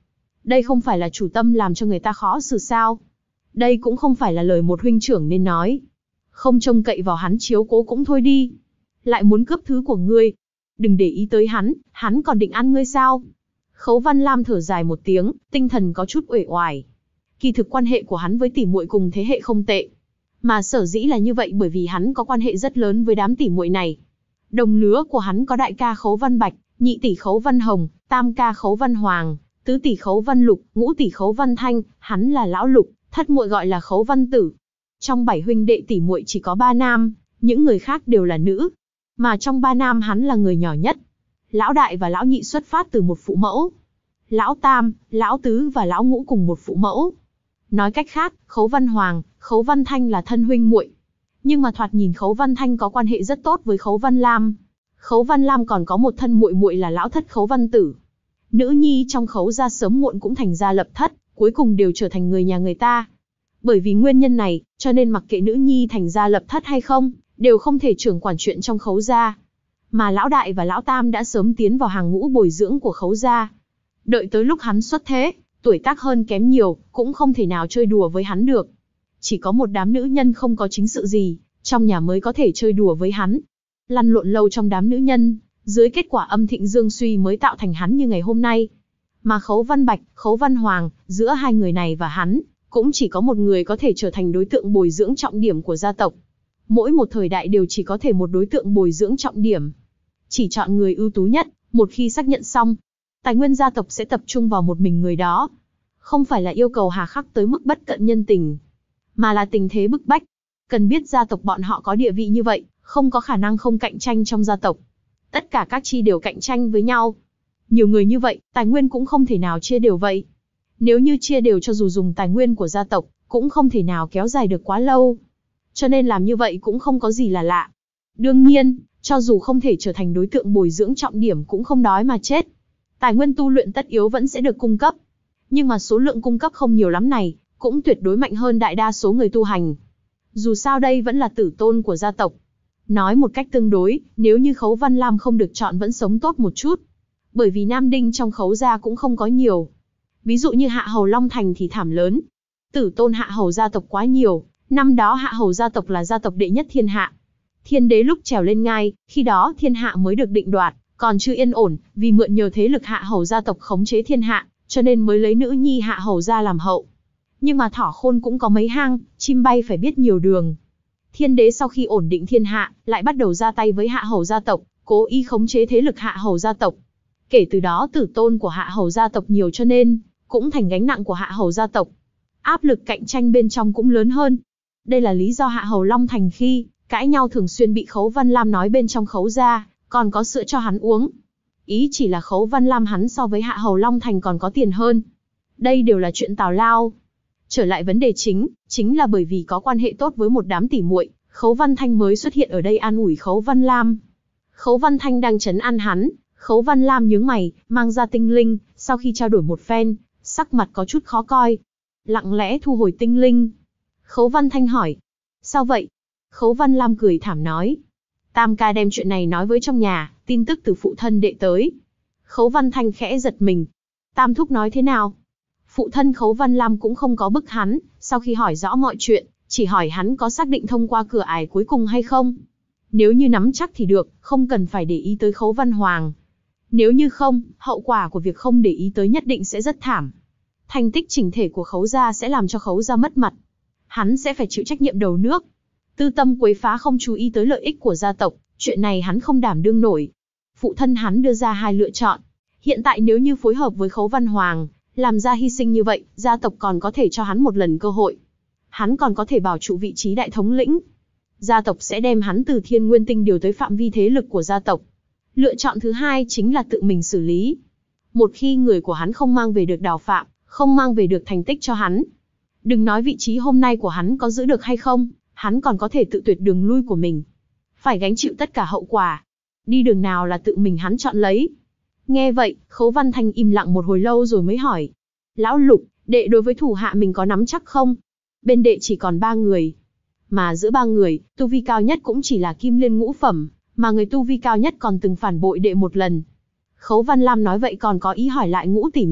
Đây không phải là chủ tâm làm cho người ta khó xử sao? Đây cũng không phải là lời một huynh trưởng nên nói. Không trông cậy vào hắn chiếu cố cũng thôi đi. Lại muốn cướp thứ của ngươi. Đừng để ý tới hắn còn định ăn ngươi sao? Khấu Văn Lam thở dài một tiếng, tinh thần có chút uể oải. Kỳ thực quan hệ của hắn với tỷ muội cùng thế hệ không tệ. Mà sở dĩ là như vậy bởi vì hắn có quan hệ rất lớn với đám tỷ muội này. Đồng lứa của hắn có đại ca Khấu Văn Bạch, nhị tỷ Khấu Văn Hồng, tam ca Khấu Văn Hoàng, tứ tỷ Khấu Văn Lục, ngũ tỷ Khấu Văn Thanh, hắn là lão Lục, thất muội gọi là Khấu Văn Tử. Trong 7 huynh đệ tỷ muội chỉ có 3 nam, những người khác đều là nữ. Mà trong 3 nam hắn là người nhỏ nhất. Lão đại và lão nhị xuất phát từ một phụ mẫu. Lão tam, lão tứ và lão ngũ cùng một phụ mẫu. Nói cách khác, Khấu Văn Hoàng, Khấu Văn Thanh là thân huynh muội. Nhưng mà thoạt nhìn Khấu Văn Thanh có quan hệ rất tốt với Khấu Văn Lam. Khấu Văn Lam còn có một thân muội muội là lão thất Khấu Văn Tử. Nữ nhi trong Khấu gia sớm muộn cũng thành gia lập thất, cuối cùng đều trở thành người nhà người ta. Bởi vì nguyên nhân này, cho nên mặc kệ nữ nhi thành gia lập thất hay không, đều không thể trưởng quản chuyện trong Khấu gia. Mà lão đại và lão tam đã sớm tiến vào hàng ngũ bồi dưỡng của Khấu gia. Đợi tới lúc hắn xuất thế, tuổi tác hơn kém nhiều, cũng không thể nào chơi đùa với hắn được. Chỉ có một đám nữ nhân không có chính sự gì, trong nhà mới có thể chơi đùa với hắn. Lăn lộn lâu trong đám nữ nhân, dưới kết quả âm thịnh dương suy mới tạo thành hắn như ngày hôm nay. Mà Khấu Văn Bạch, Khấu Văn Hoàng, giữa hai người này và hắn, cũng chỉ có một người có thể trở thành đối tượng bồi dưỡng trọng điểm của gia tộc. Mỗi một thời đại đều chỉ có thể một đối tượng bồi dưỡng trọng điểm. Chỉ chọn người ưu tú nhất, một khi xác nhận xong, tài nguyên gia tộc sẽ tập trung vào một mình người đó. Không phải là yêu cầu hà khắc tới mức bất cận nhân tình, mà là tình thế bức bách. Cần biết gia tộc bọn họ có địa vị như vậy, không có khả năng không cạnh tranh trong gia tộc. Tất cả các chi đều cạnh tranh với nhau. Nhiều người như vậy, tài nguyên cũng không thể nào chia đều vậy. Nếu như chia đều cho dù dùng tài nguyên của gia tộc, cũng không thể nào kéo dài được quá lâu. Cho nên làm như vậy cũng không có gì là lạ. Đương nhiên, cho dù không thể trở thành đối tượng bồi dưỡng trọng điểm cũng không đói mà chết. Tài nguyên tu luyện tất yếu vẫn sẽ được cung cấp. Nhưng mà số lượng cung cấp không nhiều lắm này, cũng tuyệt đối mạnh hơn đại đa số người tu hành. Dù sao đây vẫn là tử tôn của gia tộc. Nói một cách tương đối, nếu như Khấu Văn Lam không được chọn vẫn sống tốt một chút. Bởi vì nam đinh trong Khấu gia cũng không có nhiều. Ví dụ như Hạ Hầu Long Thành thì thảm lớn. Tử tôn Hạ Hầu gia tộc quá nhiều, năm đó Hạ Hầu gia tộc là gia tộc đệ nhất thiên hạ. Thiên đế lúc trèo lên ngai, khi đó thiên hạ mới được định đoạt, còn chưa yên ổn, vì mượn nhờ thế lực Hạ Hầu gia tộc khống chế thiên hạ, cho nên mới lấy nữ nhi Hạ Hầu gia làm hậu. Nhưng mà thỏ khôn cũng có mấy hang, chim bay phải biết nhiều đường. Thiên đế sau khi ổn định thiên hạ, lại bắt đầu ra tay với Hạ Hầu gia tộc, cố ý khống chế thế lực Hạ Hầu gia tộc. Kể từ đó tử tôn của Hạ Hầu gia tộc nhiều cho nên, cũng thành gánh nặng của Hạ Hầu gia tộc. Áp lực cạnh tranh bên trong cũng lớn hơn. Đây là lý do Hạ Hầu Long Thành khi cãi nhau thường xuyên bị Khấu Văn Lam nói bên trong Khấu gia, còn có sữa cho hắn uống. Ý chỉ là Khấu Văn Lam hắn so với Hạ Hầu Long Thành còn có tiền hơn. Đây đều là chuyện tào lao. Trở lại vấn đề chính là bởi vì có quan hệ tốt với một đám tỉ muội, Khấu Văn Thanh mới xuất hiện ở đây an ủi Khấu Văn Lam. Khấu Văn Thanh đang trấn an hắn, Khấu Văn Lam nhướng mày, mang ra tinh linh, sau khi trao đổi một phen, sắc mặt có chút khó coi. Lặng lẽ thu hồi tinh linh. Khấu Văn Thanh hỏi, sao vậy? Khấu Văn Lam cười thảm nói, tam ca đem chuyện này nói với trong nhà, tin tức từ phụ thân đệ tới. Khấu Văn Thanh khẽ giật mình. Tam thúc nói thế nào? Phụ thân Khấu Văn Lam cũng không có bức hắn, sau khi hỏi rõ mọi chuyện, chỉ hỏi hắn có xác định thông qua cửa ải cuối cùng hay không. Nếu như nắm chắc thì được, không cần phải để ý tới Khấu Văn Hoàng. Nếu như không, hậu quả của việc không để ý tới nhất định sẽ rất thảm. Thành tích chỉnh thể của Khấu gia sẽ làm cho Khấu gia mất mặt. Hắn sẽ phải chịu trách nhiệm đầu nước. Tư tâm quấy phá không chú ý tới lợi ích của gia tộc, chuyện này hắn không đảm đương nổi. Phụ thân hắn đưa ra hai lựa chọn. Hiện tại nếu như phối hợp với Khấu Văn Hoàng, làm ra hy sinh như vậy, gia tộc còn có thể cho hắn một lần cơ hội. Hắn còn có thể bảo trụ vị trí đại thống lĩnh. Gia tộc sẽ đem hắn từ Thiên Nguyên Tinh điều tới phạm vi thế lực của gia tộc. Lựa chọn thứ hai chính là tự mình xử lý. Một khi người của hắn không mang về được Đào Phạm, không mang về được thành tích cho hắn. Đừng nói vị trí hôm nay của hắn có giữ được hay không, hắn còn có thể tự tuyệt đường lui của mình. Phải gánh chịu tất cả hậu quả. Đi đường nào là tự mình hắn chọn lấy. Nghe vậy, Khấu Văn Thanh im lặng một hồi lâu rồi mới hỏi. Lão Lục, đệ đối với thủ hạ mình có nắm chắc không? Bên đệ chỉ còn 3 người. Mà giữa 3 người, tu vi cao nhất cũng chỉ là Kim Liên ngũ phẩm, mà người tu vi cao nhất còn từng phản bội đệ một lần. Khấu Văn Lam nói vậy còn có ý hỏi lại ngũ tỷ mình,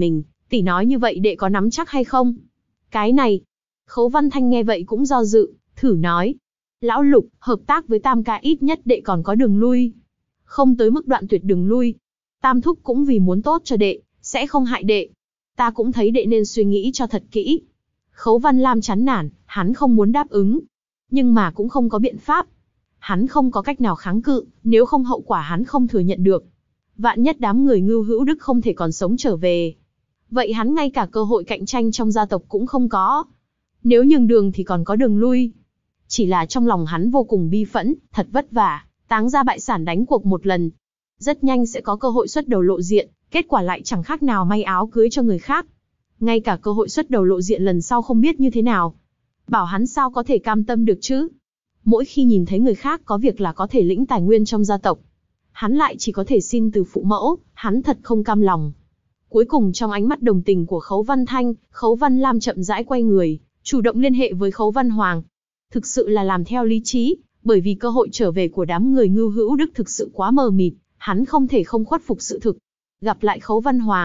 Tỷ nói như vậy đệ có nắm chắc hay không? Cái này. Khấu Văn Thanh nghe vậy cũng do dự, thử nói. Lão Lục, hợp tác với Tam ca ít nhất đệ còn có đường lui. Không tới mức đoạn tuyệt đường lui. Tam thúc cũng vì muốn tốt cho đệ, sẽ không hại đệ. Ta cũng thấy đệ nên suy nghĩ cho thật kỹ. Khấu Văn Lam chán nản, hắn không muốn đáp ứng. Nhưng mà cũng không có biện pháp. Hắn không có cách nào kháng cự, nếu không hậu quả hắn không thừa nhận được. Vạn nhất đám người Ngưu Hữu Đức không thể còn sống trở về. Vậy hắn ngay cả cơ hội cạnh tranh trong gia tộc cũng không có. Nếu nhường đường thì còn có đường lui. Chỉ là trong lòng hắn vô cùng bi phẫn, thật vất vả, táng ra bại sản đánh cuộc một lần. Rất nhanh sẽ có cơ hội xuất đầu lộ diện, kết quả lại chẳng khác nào may áo cưới cho người khác. Ngay cả cơ hội xuất đầu lộ diện lần sau không biết như thế nào. Bảo hắn sao có thể cam tâm được chứ? Mỗi khi nhìn thấy người khác có việc là có thể lĩnh tài nguyên trong gia tộc, hắn lại chỉ có thể xin từ phụ mẫu, hắn thật không cam lòng. Cuối cùng trong ánh mắt đồng tình của Khấu Văn Thanh, Khấu Văn Lam chậm rãi quay người, chủ động liên hệ với Khấu Văn Hoàng. Thực sự là làm theo lý trí, bởi vì cơ hội trở về của đám người Ngưu Hữu Đức thực sự quá mờ mịt, hắn không thể không khuất phục sự thực. Gặp lại Khấu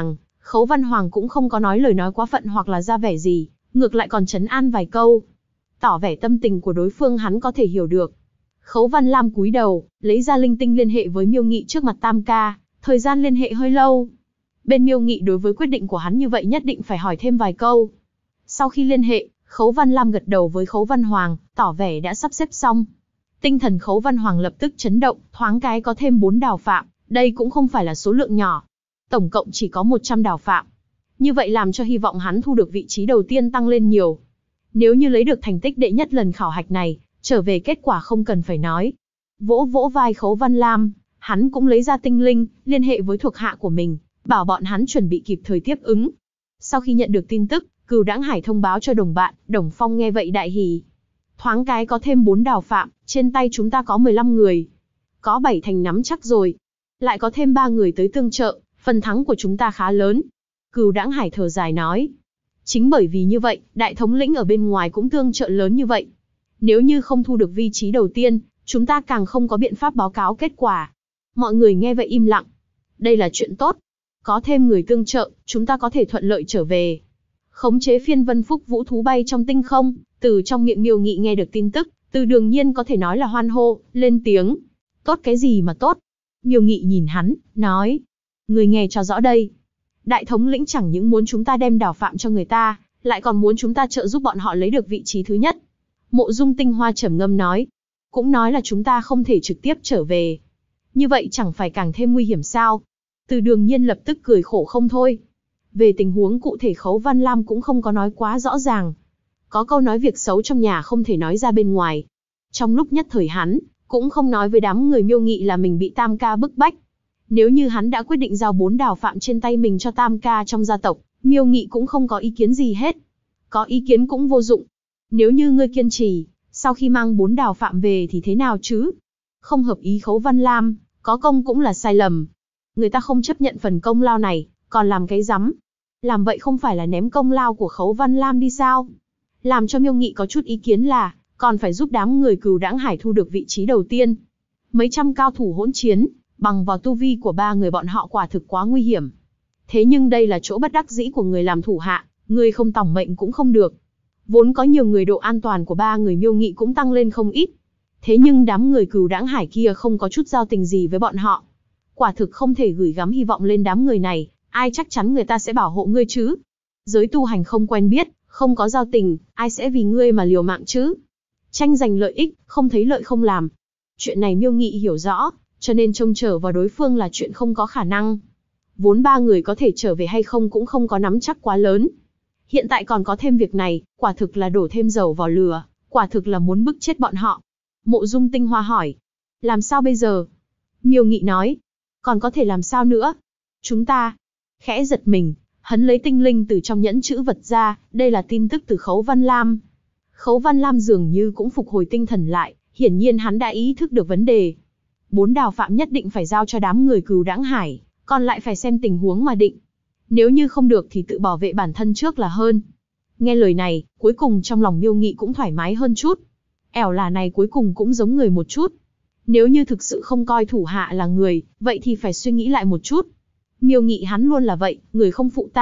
Văn Hoàng cũng không có nói lời nói quá phận hoặc là ra vẻ gì, ngược lại còn trấn an vài câu. Tỏ vẻ tâm tình của đối phương hắn có thể hiểu được. Khấu Văn Lam cúi đầu, lấy ra linh tinh liên hệ với Miêu Nghị trước mặt Tam ca, thời gian liên hệ hơi lâu. Bên Miêu Nghị đối với quyết định của hắn như vậy nhất định phải hỏi thêm vài câu. Sau khi liên hệ, Khấu Văn Lam gật đầu với Khấu Văn Hoàng, tỏ vẻ đã sắp xếp xong. Tinh thần Khấu Văn Hoàng lập tức chấn động, thoáng cái có thêm 4 đào phạm, đây cũng không phải là số lượng nhỏ. Tổng cộng chỉ có 100 đào phạm. Như vậy làm cho hy vọng hắn thu được vị trí đầu tiên tăng lên nhiều. Nếu như lấy được thành tích đệ nhất lần khảo hạch này, trở về kết quả không cần phải nói. Vỗ vỗ vai Khấu Văn Lam, hắn cũng lấy ra tinh linh, liên hệ với thuộc hạ của mình, bảo bọn hắn chuẩn bị kịp thời tiếp ứng. Sau khi nhận được tin tức, Cửu Đãng Hải thông báo cho đồng bạn, Đồng Phong nghe vậy đại hỉ. Thoáng cái có thêm 4 đào phạm, trên tay chúng ta có 15 người. Có 7 thành nắm chắc rồi. Lại có thêm 3 người tới tương trợ, phần thắng của chúng ta khá lớn. Cửu Đãng Hải thở dài nói. Chính bởi vì như vậy, đại thống lĩnh ở bên ngoài cũng tương trợ lớn như vậy. Nếu như không thu được vị trí đầu tiên, chúng ta càng không có biện pháp báo cáo kết quả. Mọi người nghe vậy im lặng. Đây là chuyện tốt. Có thêm người tương trợ, chúng ta có thể thuận lợi trở về. Khống chế phiên vân phúc vũ thú bay trong tinh không, từ trong miệng Miêu Nghị nghe được tin tức, từ đương nhiên có thể nói là hoan hô, lên tiếng. Tốt cái gì mà tốt? Miêu Nghị nhìn hắn, nói. Người nghe cho rõ đây. Đại thống lĩnh chẳng những muốn chúng ta đem đào phạm cho người ta, lại còn muốn chúng ta trợ giúp bọn họ lấy được vị trí thứ nhất. Mộ Dung Tinh Hoa trầm ngâm nói. Cũng nói là chúng ta không thể trực tiếp trở về. Như vậy chẳng phải càng thêm nguy hiểm sao? Từ đương nhiên lập tức cười khổ không thôi. Về tình huống cụ thể Khấu Văn Lam cũng không có nói quá rõ ràng. Có câu nói việc xấu trong nhà không thể nói ra bên ngoài. Trong lúc nhất thời hắn, cũng không nói với đám người Miêu Nghị là mình bị Tam ca bức bách. Nếu như hắn đã quyết định giao 4 đào phạm trên tay mình cho Tam ca trong gia tộc, Miêu Nghị cũng không có ý kiến gì hết. Có ý kiến cũng vô dụng. Nếu như ngươi kiên trì, sau khi mang 4 đào phạm về thì thế nào chứ? Không hợp ý Khấu Văn Lam, có công cũng là sai lầm. Người ta không chấp nhận phần công lao này, còn làm cái rắm. Làm vậy không phải là ném công lao của Khấu Văn Lam đi sao? Làm cho Miêu Nghị có chút ý kiến là, còn phải giúp đám người Cửu Đãng Hải thu được vị trí đầu tiên. Mấy trăm cao thủ hỗn chiến, bằng vào tu vi của 3 người bọn họ quả thực quá nguy hiểm. Thế nhưng đây là chỗ bất đắc dĩ của người làm thủ hạ, người không tòng mệnh cũng không được. Vốn có nhiều người độ an toàn của 3 người Miêu Nghị cũng tăng lên không ít. Thế nhưng đám người Cửu Đãng Hải kia không có chút giao tình gì với bọn họ. Quả thực không thể gửi gắm hy vọng lên đám người này, ai chắc chắn người ta sẽ bảo hộ ngươi chứ? Giới tu hành không quen biết, không có giao tình, ai sẽ vì ngươi mà liều mạng chứ? Tranh giành lợi ích, không thấy lợi không làm. Chuyện này Miêu Nghị hiểu rõ, cho nên trông chờ vào đối phương là chuyện không có khả năng. Vốn 3 người có thể trở về hay không cũng không có nắm chắc quá lớn. Hiện tại còn có thêm việc này, quả thực là đổ thêm dầu vào lửa, quả thực là muốn bức chết bọn họ. Mộ Dung Tinh Hoa hỏi. Làm sao bây giờ? Miêu Nghị nói. Còn có thể làm sao nữa? Chúng ta. Khẽ giật mình, hắn lấy tinh linh từ trong nhẫn chữ vật ra, đây là tin tức từ Khấu Văn Lam. Khấu Văn Lam dường như cũng phục hồi tinh thần lại, hiển nhiên hắn đã ý thức được vấn đề. 4 đào phạm nhất định phải giao cho đám người Cửu Đãng Hải, còn lại phải xem tình huống mà định. Nếu như không được thì tự bảo vệ bản thân trước là hơn. Nghe lời này, cuối cùng trong lòng Miêu Nghị cũng thoải mái hơn chút. Ẻo là này cuối cùng cũng giống người một chút. Nếu như thực sự không coi thủ hạ là người, vậy thì phải suy nghĩ lại một chút. Miêu Nghị hắn luôn là vậy, người không phụ ta,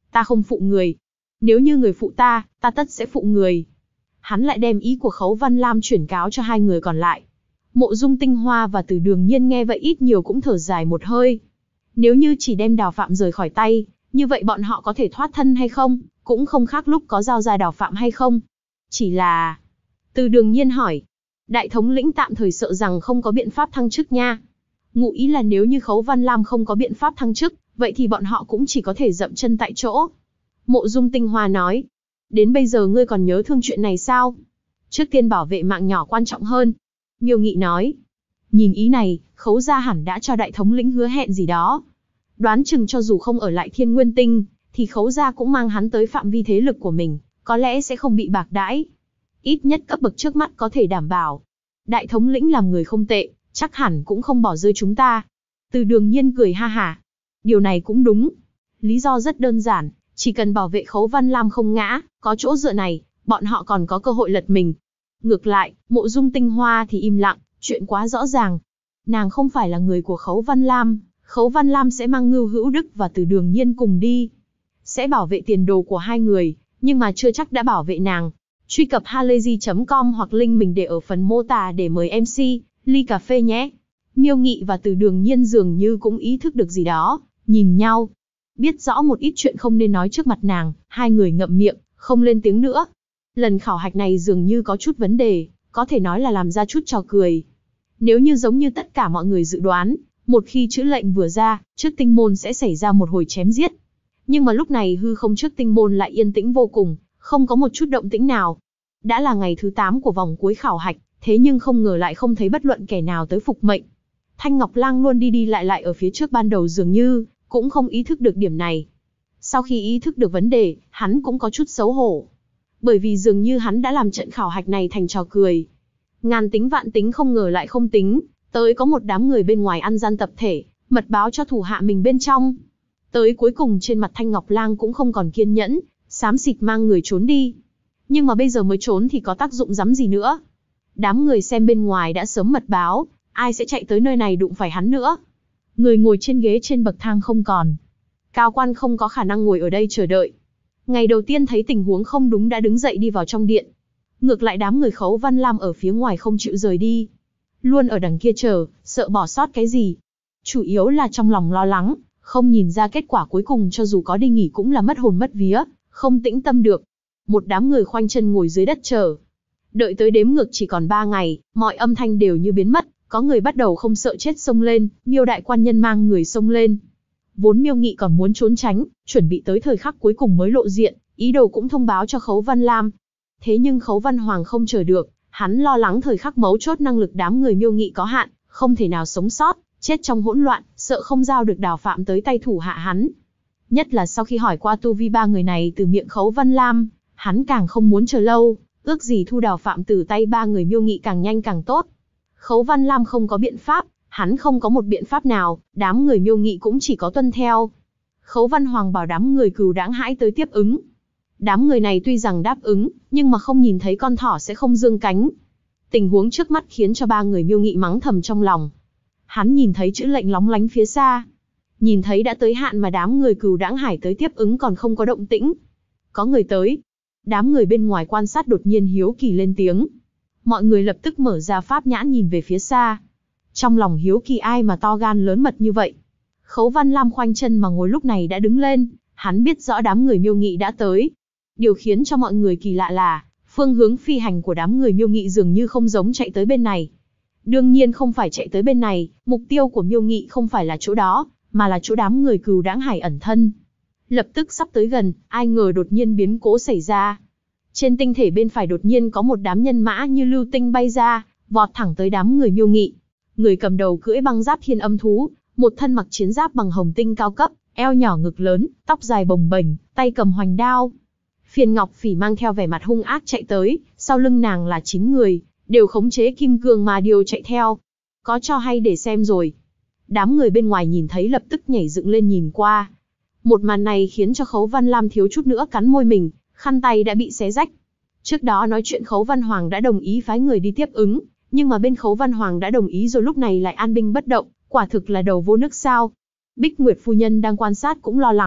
ta không phụ người. Nếu như người phụ ta, ta tất sẽ phụ người. Hắn lại đem ý của Khấu Văn Lam chuyển cáo cho hai người còn lại. Mộ Dung Tinh Hoa và Từ Đường Nhiên nghe vậy ít nhiều cũng thở dài một hơi. Nếu như chỉ đem Đào Phạm rời khỏi tay, như vậy bọn họ có thể thoát thân hay không, cũng không khác lúc có giao ra Đào Phạm hay không. Chỉ là... Từ Đường Nhiên hỏi. Đại thống lĩnh tạm thời sợ rằng không có biện pháp thăng chức nha. Ngụ ý là nếu như Khấu Văn Lam không có biện pháp thăng chức, vậy thì bọn họ cũng chỉ có thể dậm chân tại chỗ. Mộ Dung Tinh Hoa nói. Đến bây giờ ngươi còn nhớ thương chuyện này sao? Trước tiên bảo vệ mạng nhỏ quan trọng hơn. Miêu Nghị nói. Nhìn ý này, Khấu gia hẳn đã cho đại thống lĩnh hứa hẹn gì đó. Đoán chừng cho dù không ở lại Thiên Nguyên Tinh, thì Khấu gia cũng mang hắn tới phạm vi thế lực của mình, có lẽ sẽ không bị bạc đãi. Ít nhất cấp bậc trước mắt có thể đảm bảo. Đại thống lĩnh làm người không tệ, chắc hẳn cũng không bỏ rơi chúng ta. Từ Đường Nhiên cười ha hả. Điều này cũng đúng. Lý do rất đơn giản, chỉ cần bảo vệ Khấu Văn Lam không ngã, có chỗ dựa này, bọn họ còn có cơ hội lật mình. Ngược lại, Mộ Dung Tinh Hoa thì im lặng, chuyện quá rõ ràng. Nàng không phải là người của Khấu Văn Lam, Khấu Văn Lam sẽ mang Ngưu Hữu Đức và Từ Đường Nhiên cùng đi. Sẽ bảo vệ tiền đồ của hai người, nhưng mà chưa chắc đã bảo vệ nàng. Truy cập halayzi.com hoặc link mình để ở phần mô tả để mời MC, ly cà phê nhé. Miêu Nghị và Từ Đường Nhiên dường như cũng ý thức được gì đó, nhìn nhau. Biết rõ một ít chuyện không nên nói trước mặt nàng, hai người ngậm miệng, không lên tiếng nữa. Lần khảo hạch này dường như có chút vấn đề, có thể nói là làm ra chút trò cười. Nếu như giống như tất cả mọi người dự đoán, một khi chữ lệnh vừa ra, trước tinh môn sẽ xảy ra một hồi chém giết. Nhưng mà lúc này hư không trước tinh môn lại yên tĩnh vô cùng, không có một chút động tĩnh nào. Đã là ngày thứ 8 của vòng cuối khảo hạch, thế nhưng không ngờ lại không thấy bất luận kẻ nào tới phục mệnh. Thanh Ngọc Lang luôn đi đi lại lại ở phía trước ban đầu dường như cũng không ý thức được điểm này. Sau khi ý thức được vấn đề, hắn cũng có chút xấu hổ. Bởi vì dường như hắn đã làm trận khảo hạch này thành trò cười. Ngàn tính vạn tính không ngờ lại không tính, tới có một đám người bên ngoài ăn gian tập thể, mật báo cho thủ hạ mình bên trong. Tới cuối cùng trên mặt Thanh Ngọc Lang cũng không còn kiên nhẫn, xám xịt mang người trốn đi. Nhưng mà bây giờ mới trốn thì có tác dụng rắm gì nữa. Đám người xem bên ngoài đã sớm mật báo, ai sẽ chạy tới nơi này đụng phải hắn nữa. Người ngồi trên ghế trên bậc thang không còn. Cao quan không có khả năng ngồi ở đây chờ đợi. Ngày đầu tiên thấy tình huống không đúng đã đứng dậy đi vào trong điện. Ngược lại đám người Khấu Văn Lam ở phía ngoài không chịu rời đi. Luôn ở đằng kia chờ, sợ bỏ sót cái gì. Chủ yếu là trong lòng lo lắng, không nhìn ra kết quả cuối cùng cho dù có đi nghỉ cũng là mất hồn mất vía, không tĩnh tâm được. Một đám người khoanh chân ngồi dưới đất chờ. Đợi tới đếm ngược chỉ còn 3 ngày, mọi âm thanh đều như biến mất, có người bắt đầu không sợ chết xông lên, Miêu đại quan nhân mang người xông lên. Vốn Miêu Nghị còn muốn trốn tránh, chuẩn bị tới thời khắc cuối cùng mới lộ diện, ý đồ cũng thông báo cho Khấu Văn Lam. Thế nhưng Khấu Văn Hoàng không chờ được, hắn lo lắng thời khắc mấu chốt năng lực đám người Miêu Nghị có hạn, không thể nào sống sót, chết trong hỗn loạn, sợ không giao được Đào Phạm tới tay thủ hạ hắn. Nhất là sau khi hỏi qua tu vi 3 người này từ miệng Khấu Văn Lam, hắn càng không muốn chờ lâu, ước gì thu Đào Phạm từ tay 3 người Miêu Nghị càng nhanh càng tốt. Khấu Văn Lam không có biện pháp, hắn không có một biện pháp nào, đám người Miêu Nghị cũng chỉ có tuân theo. Khấu Văn Hoàng bảo đám người Cừu Đãng hãy tới tiếp ứng. Đám người này tuy rằng đáp ứng, nhưng mà không nhìn thấy con thỏ sẽ không dương cánh. Tình huống trước mắt khiến cho 3 người Miêu Nghị mắng thầm trong lòng. Hắn nhìn thấy chữ lệnh lóng lánh phía xa. Nhìn thấy đã tới hạn mà đám người Cừu Đãng Hải tới tiếp ứng còn không có động tĩnh. Có người tới. Đám người bên ngoài quan sát đột nhiên hiếu kỳ lên tiếng. Mọi người lập tức mở ra pháp nhãn nhìn về phía xa. Trong lòng hiếu kỳ ai mà to gan lớn mật như vậy. Khấu Văn Lam khoanh chân mà ngồi lúc này đã đứng lên. Hắn biết rõ đám người Miêu Nghị đã tới. Điều khiến cho mọi người kỳ lạ là, phương hướng phi hành của đám người Miêu Nghị dường như không giống chạy tới bên này. Đương nhiên không phải chạy tới bên này, mục tiêu của Miêu Nghị không phải là chỗ đó, mà là chỗ đám người Cừu Đãng Hải ẩn thân. Lập tức sắp tới gần, ai ngờ đột nhiên biến cố xảy ra. Trên tinh thể bên phải đột nhiên có một đám nhân mã như lưu tinh bay ra, vọt thẳng tới đám người Miêu Nghị. Người cầm đầu cưỡi băng giáp thiên âm thú, một thân mặc chiến giáp bằng hồng tinh cao cấp, eo nhỏ ngực lớn, tóc dài bồng bềnh, tay cầm hoành đao. Phiền Ngọc Phỉ mang theo vẻ mặt hung ác chạy tới, sau lưng nàng là 9 người, đều khống chế kim cương mà điều chạy theo. Có cho hay để xem rồi. Đám người bên ngoài nhìn thấy lập tức nhảy dựng lên nhìn qua. Một màn này khiến cho Khấu Văn Lam thiếu chút nữa cắn môi mình, khăn tay đã bị xé rách. Trước đó nói chuyện Khấu Văn Hoàng đã đồng ý phái người đi tiếp ứng, nhưng mà bên Khấu Văn Hoàng đã đồng ý rồi lúc này lại an binh bất động, quả thực là đầu vô nước sao. Bích Nguyệt phu nhân đang quan sát cũng lo lắng,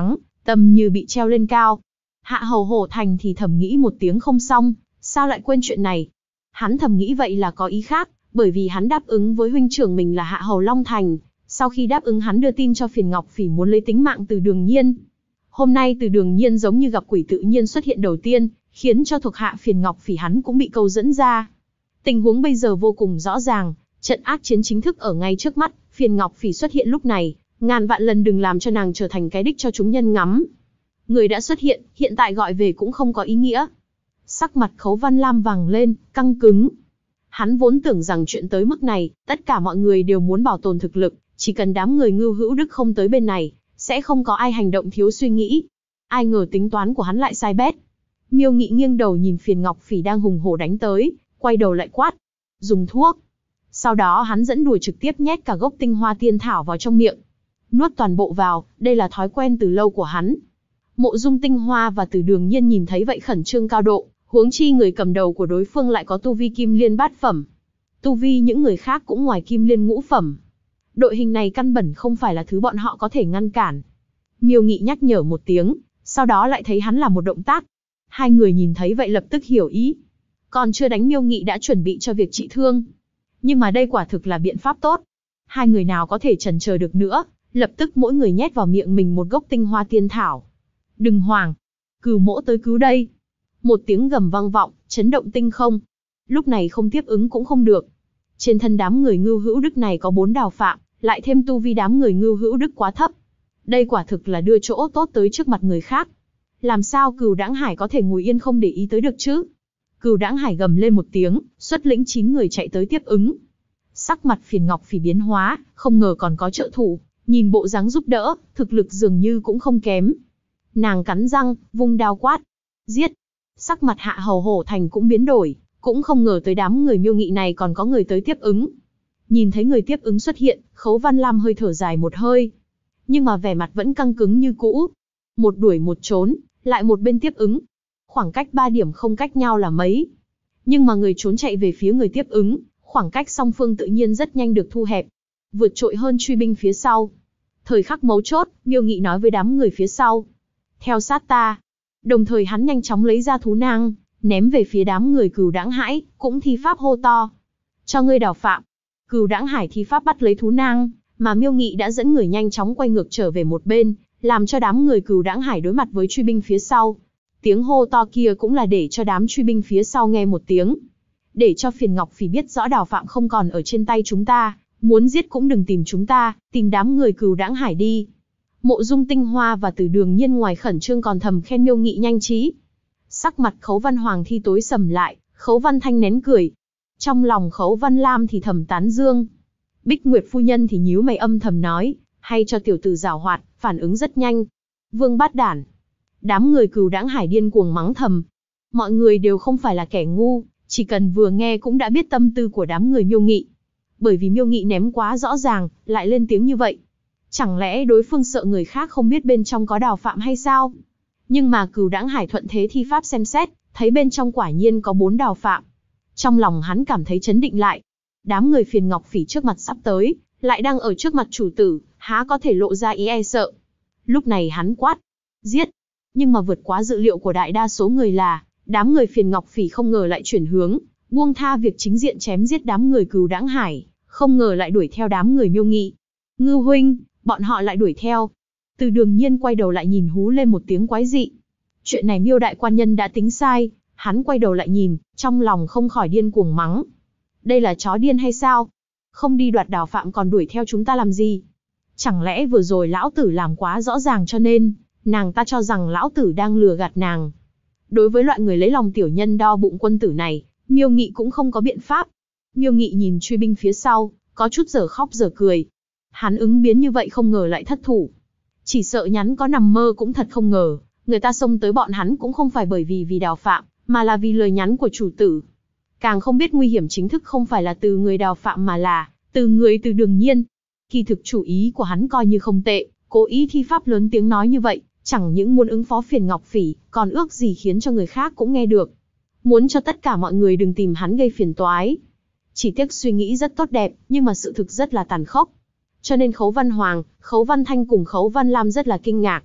Tầm như bị treo lên cao. Hạ Hầu Hổ Thành thì thầm nghĩ một tiếng không xong, sao lại quên chuyện này? Hắn thầm nghĩ vậy là có ý khác, bởi vì hắn đáp ứng với huynh trưởng mình là Hạ Hầu Long Thành. Sau khi đáp ứng hắn đưa tin cho Phiền Ngọc Phỉ muốn lấy tính mạng Từ Đường Nhiên. Hôm nay Từ Đường Nhiên giống như gặp quỷ tự nhiên xuất hiện đầu tiên, khiến cho thuộc hạ Phiền Ngọc Phỉ hắn cũng bị câu dẫn ra. Tình huống bây giờ vô cùng rõ ràng, trận ác chiến chính thức ở ngay trước mắt, Phiền Ngọc Phỉ xuất hiện lúc này, ngàn vạn lần đừng làm cho nàng trở thành cái đích cho chúng nhân ngắm. Người đã xuất hiện, hiện tại gọi về cũng không có ý nghĩa. Sắc mặt Khấu Văn Lam vàng lên, căng cứng. Hắn vốn tưởng rằng chuyện tới mức này, tất cả mọi người đều muốn bảo tồn thực lực, chỉ cần đám người Ngưu Hữu Đức không tới bên này, sẽ không có ai hành động thiếu suy nghĩ. Ai ngờ tính toán của hắn lại sai bét. Miêu Nghị nghiêng đầu nhìn Phiền Ngọc Phỉ đang hùng hổ đánh tới, quay đầu lại quát. Dùng thuốc. Sau đó hắn dẫn đuổi trực tiếp nhét cả gốc tinh hoa tiên thảo vào trong miệng. Nuốt toàn bộ vào, đây là thói quen từ lâu của hắn. Mộ Dung Tinh Hoa và Từ Đường Nhiên nhìn thấy vậy khẩn trương cao độ, huống chi người cầm đầu của đối phương lại có tu vi Kim Liên bát phẩm. Tu vi những người khác cũng ngoài Kim Liên ngũ phẩm. Đội hình này căn bản không phải là thứ bọn họ có thể ngăn cản. Miêu Nghị nhắc nhở một tiếng, sau đó lại thấy hắn làm một động tác. Hai người nhìn thấy vậy lập tức hiểu ý. Còn chưa đánh Miêu Nghị đã chuẩn bị cho việc trị thương. Nhưng mà đây quả thực là biện pháp tốt. Hai người nào có thể chần chờ được nữa, lập tức mỗi người nhét vào miệng mình một gốc tinh hoa tiên thảo. Đừng hoảng, Cửu Mỗ tới cứu đây. Một tiếng gầm vang vọng, chấn động tinh không. Lúc này không tiếp ứng cũng không được. Trên thân đám người Ngưu Hữu Đức này có 4 đào phạm, lại thêm tu vi đám người Ngưu Hữu Đức quá thấp. Đây quả thực là đưa chỗ tốt tới trước mặt người khác. Làm sao Cửu Đãng Hải có thể ngồi yên không để ý tới được chứ? Cửu Đãng Hải gầm lên một tiếng, xuất lĩnh 9 người chạy tới tiếp ứng. Sắc mặt Phiền Ngọc Phỉ biến hóa, không ngờ còn có trợ thủ, nhìn bộ dáng giúp đỡ, thực lực dường như cũng không kém. Nàng cắn răng, vung đao quát. Giết! Sắc mặt Hạ Hầu Hổ Thành cũng biến đổi, cũng không ngờ tới đám người Miêu Nghị này còn có người tới tiếp ứng. Nhìn thấy người tiếp ứng xuất hiện, Khấu Văn Lam hơi thở dài một hơi. Nhưng mà vẻ mặt vẫn căng cứng như cũ. Một đuổi một trốn, lại một bên tiếp ứng. Khoảng cách 3 điểm không cách nhau là mấy. Nhưng mà người trốn chạy về phía người tiếp ứng, khoảng cách song phương tự nhiên rất nhanh được thu hẹp. Vượt trội hơn truy binh phía sau. Thời khắc mấu chốt, Miêu Nghị nói với đám người phía sau. Theo sát ta. Đồng thời hắn nhanh chóng lấy ra thú nang, ném về phía đám người Cửu Đãng Hải, cũng thi pháp hô to. Cho ngươi đào phạm. Cửu Đãng Hải thi pháp bắt lấy thú nang, mà Miêu Nghị đã dẫn người nhanh chóng quay ngược trở về một bên, làm cho đám người Cửu Đãng Hải đối mặt với truy binh phía sau. Tiếng hô to kia cũng là để cho đám truy binh phía sau nghe một tiếng. Để cho Phiền Ngọc Phỉ biết rõ đào phạm không còn ở trên tay chúng ta, muốn giết cũng đừng tìm chúng ta, tìm đám người Cửu Đãng Hải đi. Mộ Dung Tinh Hoa và Từ Đường Nhiên ngoài khẩn trương còn thầm khen Miêu Nghị nhanh trí. Sắc mặt Khấu Văn Hoàng thi tối sầm lại, Khấu Văn Thanh nén cười. Trong lòng Khấu Văn Lam thì thầm tán dương. Bích Nguyệt phu nhân thì nhíu mày âm thầm nói, hay cho tiểu tử giảo hoạt, phản ứng rất nhanh. Vương bát đản. Đám người Cửu Đãng Hải điên cuồng mắng thầm. Mọi người đều không phải là kẻ ngu, chỉ cần vừa nghe cũng đã biết tâm tư của đám người Miêu Nghị. Bởi vì Miêu Nghị ném quá rõ ràng, lại lên tiếng như vậy. Chẳng lẽ đối phương sợ người khác không biết bên trong có đào phạm hay sao? Nhưng mà Cửu Đãng Hải thuận thế thi pháp xem xét, thấy bên trong quả nhiên có 4 đào phạm. Trong lòng hắn cảm thấy chấn định lại. Đám người Phiền Ngọc Phỉ trước mặt sắp tới, lại đang ở trước mặt chủ tử, há có thể lộ ra ý e sợ. Lúc này hắn quát, giết. Nhưng mà vượt quá dự liệu của đại đa số người là, đám người Phiền Ngọc Phỉ không ngờ lại chuyển hướng, buông tha việc chính diện chém giết đám người Cửu Đãng Hải, không ngờ lại đuổi theo đám người Miêu Nghị. Ngưu huynh, bọn họ lại đuổi theo. Từ Đường Nhiên quay đầu lại nhìn hú lên một tiếng quái dị. Chuyện này Miêu đại quan nhân đã tính sai, hắn quay đầu lại nhìn, trong lòng không khỏi điên cuồng mắng. Đây là chó điên hay sao? Không đi đoạt đào phạm còn đuổi theo chúng ta làm gì? Chẳng lẽ vừa rồi lão tử làm quá rõ ràng cho nên, nàng ta cho rằng lão tử đang lừa gạt nàng. Đối với loại người lấy lòng tiểu nhân đo bụng quân tử này, Miêu Nghị cũng không có biện pháp. Miêu Nghị nhìn truy binh phía sau, có chút dở khóc dở cười. Hắn ứng biến như vậy không ngờ lại thất thủ. Chỉ sợ nhắn có nằm mơ cũng thật không ngờ, người ta xông tới bọn hắn cũng không phải bởi vì đào phạm, mà là vì lời nhắn của chủ tử. Càng không biết nguy hiểm chính thức không phải là từ người đào phạm mà là từ người Từ Đường Nhiên. Kỳ thực chủ ý của hắn coi như không tệ, cố ý thi pháp lớn tiếng nói như vậy, chẳng những muốn ứng phó Phiền Ngọc Phỉ, còn ước gì khiến cho người khác cũng nghe được. Muốn cho tất cả mọi người đừng tìm hắn gây phiền toái. Chỉ tiếc suy nghĩ rất tốt đẹp, nhưng mà sự thực rất là tàn khốc. Cho nên Khấu Văn Hoàng, Khấu Văn Thanh cùng Khấu Văn Lam rất là kinh ngạc.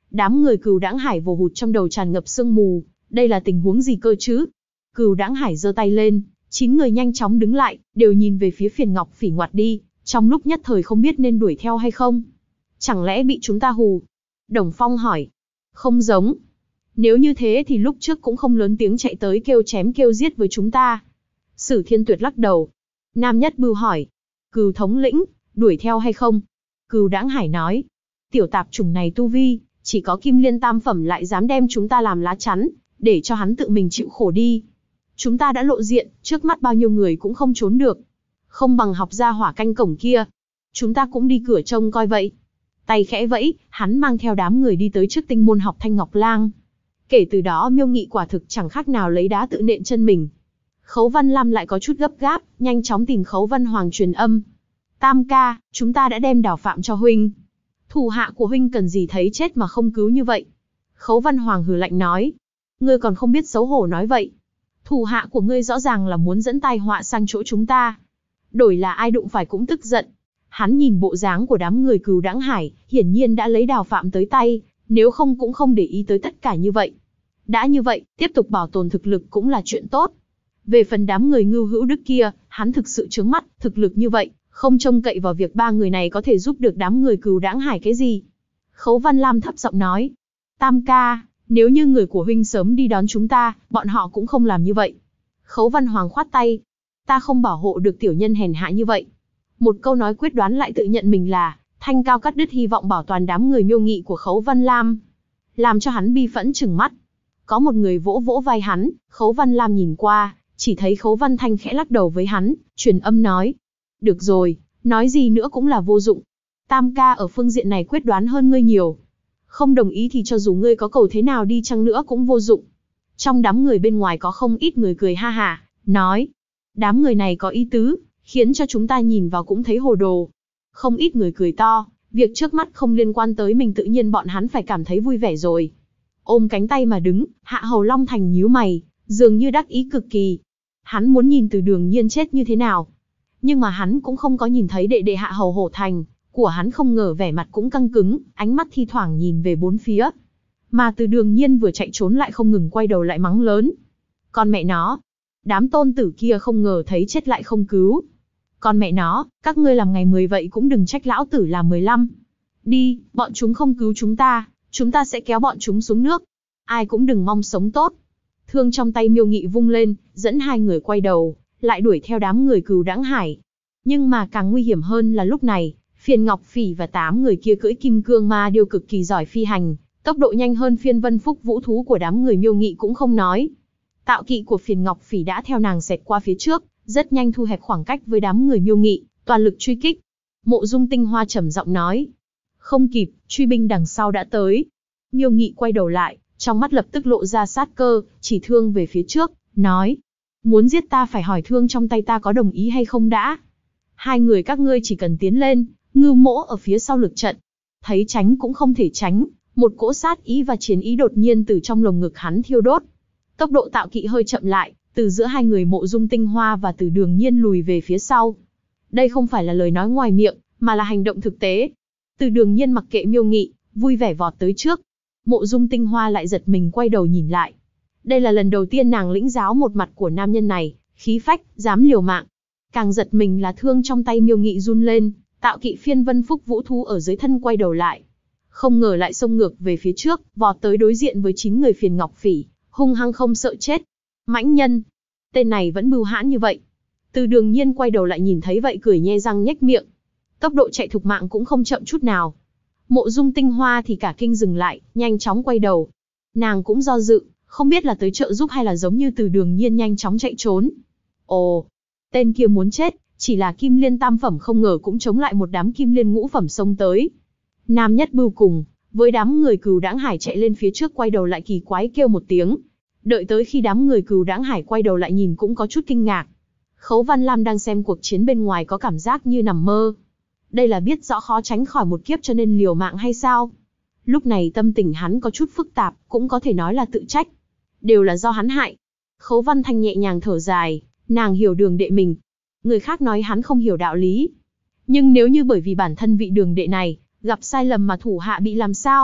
Đám người Cừu Đãng Hải vồ hụt trong đầu tràn ngập sương mù, đây là tình huống gì cơ chứ? Cừu Đãng Hải giơ tay lên, 9 người nhanh chóng đứng lại, đều nhìn về phía Phiền Ngọc Phỉ ngoặt đi, trong lúc nhất thời không biết nên đuổi theo hay không. Chẳng lẽ bị chúng ta hù? Đồng Phong hỏi. Không giống. Nếu như thế thì lúc trước cũng không lớn tiếng chạy tới kêu chém kêu giết với chúng ta. Sử Thiên Tuyệt lắc đầu. Nam Nhất Bưu hỏi. Cừu thống lĩnh, đuổi theo hay không? Cừu Đãng Hải nói. Tiểu tạp chủng này tu vi, chỉ có Kim Liên tam phẩm lại dám đem chúng ta làm lá chắn, để cho hắn tự mình chịu khổ đi. Chúng ta đã lộ diện, trước mắt bao nhiêu người cũng không trốn được. Không bằng học ra hỏa canh cổng kia. Chúng ta cũng đi cửa trông coi vậy. Tay khẽ vẫy, hắn mang theo đám người đi tới trước tinh môn học Thanh Ngọc Lang. Kể từ đó Miêu Nghị quả thực chẳng khác nào lấy đá tự nện chân mình. Khấu Văn Lam lại có chút gấp gáp, nhanh chóng tìm Khấu Văn Hoàng truyền âm. Tam ca, chúng ta đã đem Đào Phạm cho huynh. Thủ hạ của huynh cần gì thấy chết mà không cứu như vậy? Khấu Văn Hoàng hừ lạnh nói. Ngươi còn không biết xấu hổ nói vậy. Thủ hạ của ngươi rõ ràng là muốn dẫn tai họa sang chỗ chúng ta. Đổi là ai đụng phải cũng tức giận. Hắn nhìn bộ dáng của đám người Cừu Đãng Hải, hiển nhiên đã lấy Đào Phạm tới tay, nếu không cũng không để ý tới tất cả như vậy. Đã như vậy, tiếp tục bảo tồn thực lực cũng là chuyện tốt. Về phần đám người Ngưu Hữu Đức kia, hắn thực sự chướng mắt, thực lực như vậy, không trông cậy vào việc ba người này có thể giúp được đám người Cừu Đãng Hải cái gì. Khấu Văn Lam thấp giọng nói. Tam ca, nếu như người của huynh sớm đi đón chúng ta, bọn họ cũng không làm như vậy. Khấu Văn Hoàng khoát tay. Ta không bảo hộ được tiểu nhân hèn hạ như vậy. Một câu nói quyết đoán lại tự nhận mình là thanh cao cắt đứt hy vọng bảo toàn đám người Miêu Nghị của Khấu Văn Lam, làm cho hắn bi phẫn trừng mắt. Có một người vỗ vỗ vai hắn, Khấu Văn Lam nhìn qua, chỉ thấy Khấu Văn Thanh khẽ lắc đầu với hắn, truyền âm nói. Được rồi, nói gì nữa cũng là vô dụng. Tam ca ở phương diện này quyết đoán hơn ngươi nhiều. Không đồng ý thì cho dù ngươi có cầu thế nào đi chăng nữa cũng vô dụng. Trong đám người bên ngoài có không ít người cười ha hả, nói. Đám người này có ý tứ, khiến cho chúng ta nhìn vào cũng thấy hồ đồ. Không ít người cười to, việc trước mắt không liên quan tới mình tự nhiên bọn hắn phải cảm thấy vui vẻ rồi. Ôm cánh tay mà đứng, Hạ Hầu Long Thành nhíu mày, dường như đắc ý cực kỳ. Hắn muốn nhìn Từ Đường Nhiên chết như thế nào. Nhưng mà hắn cũng không có nhìn thấy đệ đệ Hạ Hầu Hổ Thành, của hắn không ngờ vẻ mặt cũng căng cứng, ánh mắt thi thoảng nhìn về bốn phía. Mà Từ Đường Nhiên vừa chạy trốn lại không ngừng quay đầu lại mắng lớn. Con mẹ nó, đám tôn tử kia không ngờ thấy chết lại không cứu. Con mẹ nó, các ngươi làm ngày 10 vậy cũng đừng trách lão tử làm 15. Đi, bọn chúng không cứu chúng ta sẽ kéo bọn chúng xuống nước. Ai cũng đừng mong sống tốt. Thương trong tay Miêu Nghị vung lên, dẫn hai người quay đầu, lại đuổi theo đám người Cừu Đãng Hải. Nhưng mà càng nguy hiểm hơn là lúc này, Phiền Ngọc Phỉ và 8 người kia cưỡi kim cương ma điêu cực kỳ giỏi phi hành, tốc độ nhanh hơn Phiên Vân Phúc vũ thú của đám người Miêu Nghị cũng không nói. Tạo kỵ của Phiền Ngọc Phỉ đã theo nàng xẹt qua phía trước, rất nhanh thu hẹp khoảng cách với đám người Miêu Nghị, toàn lực truy kích. Mộ Dung Tinh Hoa trầm giọng nói. Không kịp, truy binh đằng sau đã tới. Miêu Nghị quay đầu lại, trong mắt lập tức lộ ra sát cơ, chỉ Thương về phía trước, nói. Muốn giết ta phải hỏi Thương trong tay ta có đồng ý hay không đã. Hai người các ngươi chỉ cần tiến lên, Ngưu Mỗ ở phía sau lực trận. Thấy tránh cũng không thể tránh, một cỗ sát ý và chiến ý đột nhiên từ trong lồng ngực hắn thiêu đốt. Tốc độ tạo kỵ hơi chậm lại, từ giữa hai người Mộ Dung Tinh Hoa và Từ Đường Nhiên lùi về phía sau. Đây không phải là lời nói ngoài miệng, mà là hành động thực tế. Từ Đường Nhiên mặc kệ Miêu Nghị, vui vẻ vọt tới trước. Mộ Dung Tinh Hoa lại giật mình quay đầu nhìn lại. Đây là lần đầu tiên nàng lĩnh giáo một mặt của nam nhân này, khí phách, dám liều mạng. Càng giật mình là Thương trong tay Miêu Nghị run lên, tạo kỵ Phiên Vân Phúc vũ thú ở dưới thân quay đầu lại. Không ngờ lại xông ngược về phía trước, vọt tới đối diện với 9 người Phiền Ngọc Phỉ, hung hăng không sợ chết. Mãnh nhân, tên này vẫn bưu hãn như vậy. Từ Đường Nhiên quay đầu lại nhìn thấy vậy cười nhe răng nhếch miệng. Tốc độ chạy thục mạng cũng không chậm chút nào. Mộ Dung Tinh Hoa thì cả kinh dừng lại, nhanh chóng quay đầu. Nàng cũng do dự, không biết là tới trợ giúp hay là giống như Từ Đường Nhiên nhanh chóng chạy trốn. Ồ, tên kia muốn chết, chỉ là Kim Liên tam phẩm không ngờ cũng chống lại một đám Kim Liên ngũ phẩm xông tới. Nam Nhất Bưu cùng với đám người Cừu Đãng Hải chạy lên phía trước quay đầu lại kỳ quái kêu một tiếng. Đợi tới khi đám người Cừu Đãng Hải quay đầu lại nhìn cũng có chút kinh ngạc. Khấu Văn Lam đang xem cuộc chiến bên ngoài có cảm giác như nằm mơ. Đây là biết rõ khó tránh khỏi một kiếp cho nên liều mạng hay sao? Lúc này tâm tình hắn có chút phức tạp, cũng có thể nói là tự trách. Đều là do hắn hại. Khấu Văn Thanh nhẹ nhàng thở dài, nàng hiểu Đường đệ mình. Người khác nói hắn không hiểu đạo lý. Nhưng nếu như bởi vì bản thân vị Đường đệ này, gặp sai lầm mà thủ hạ bị làm sao,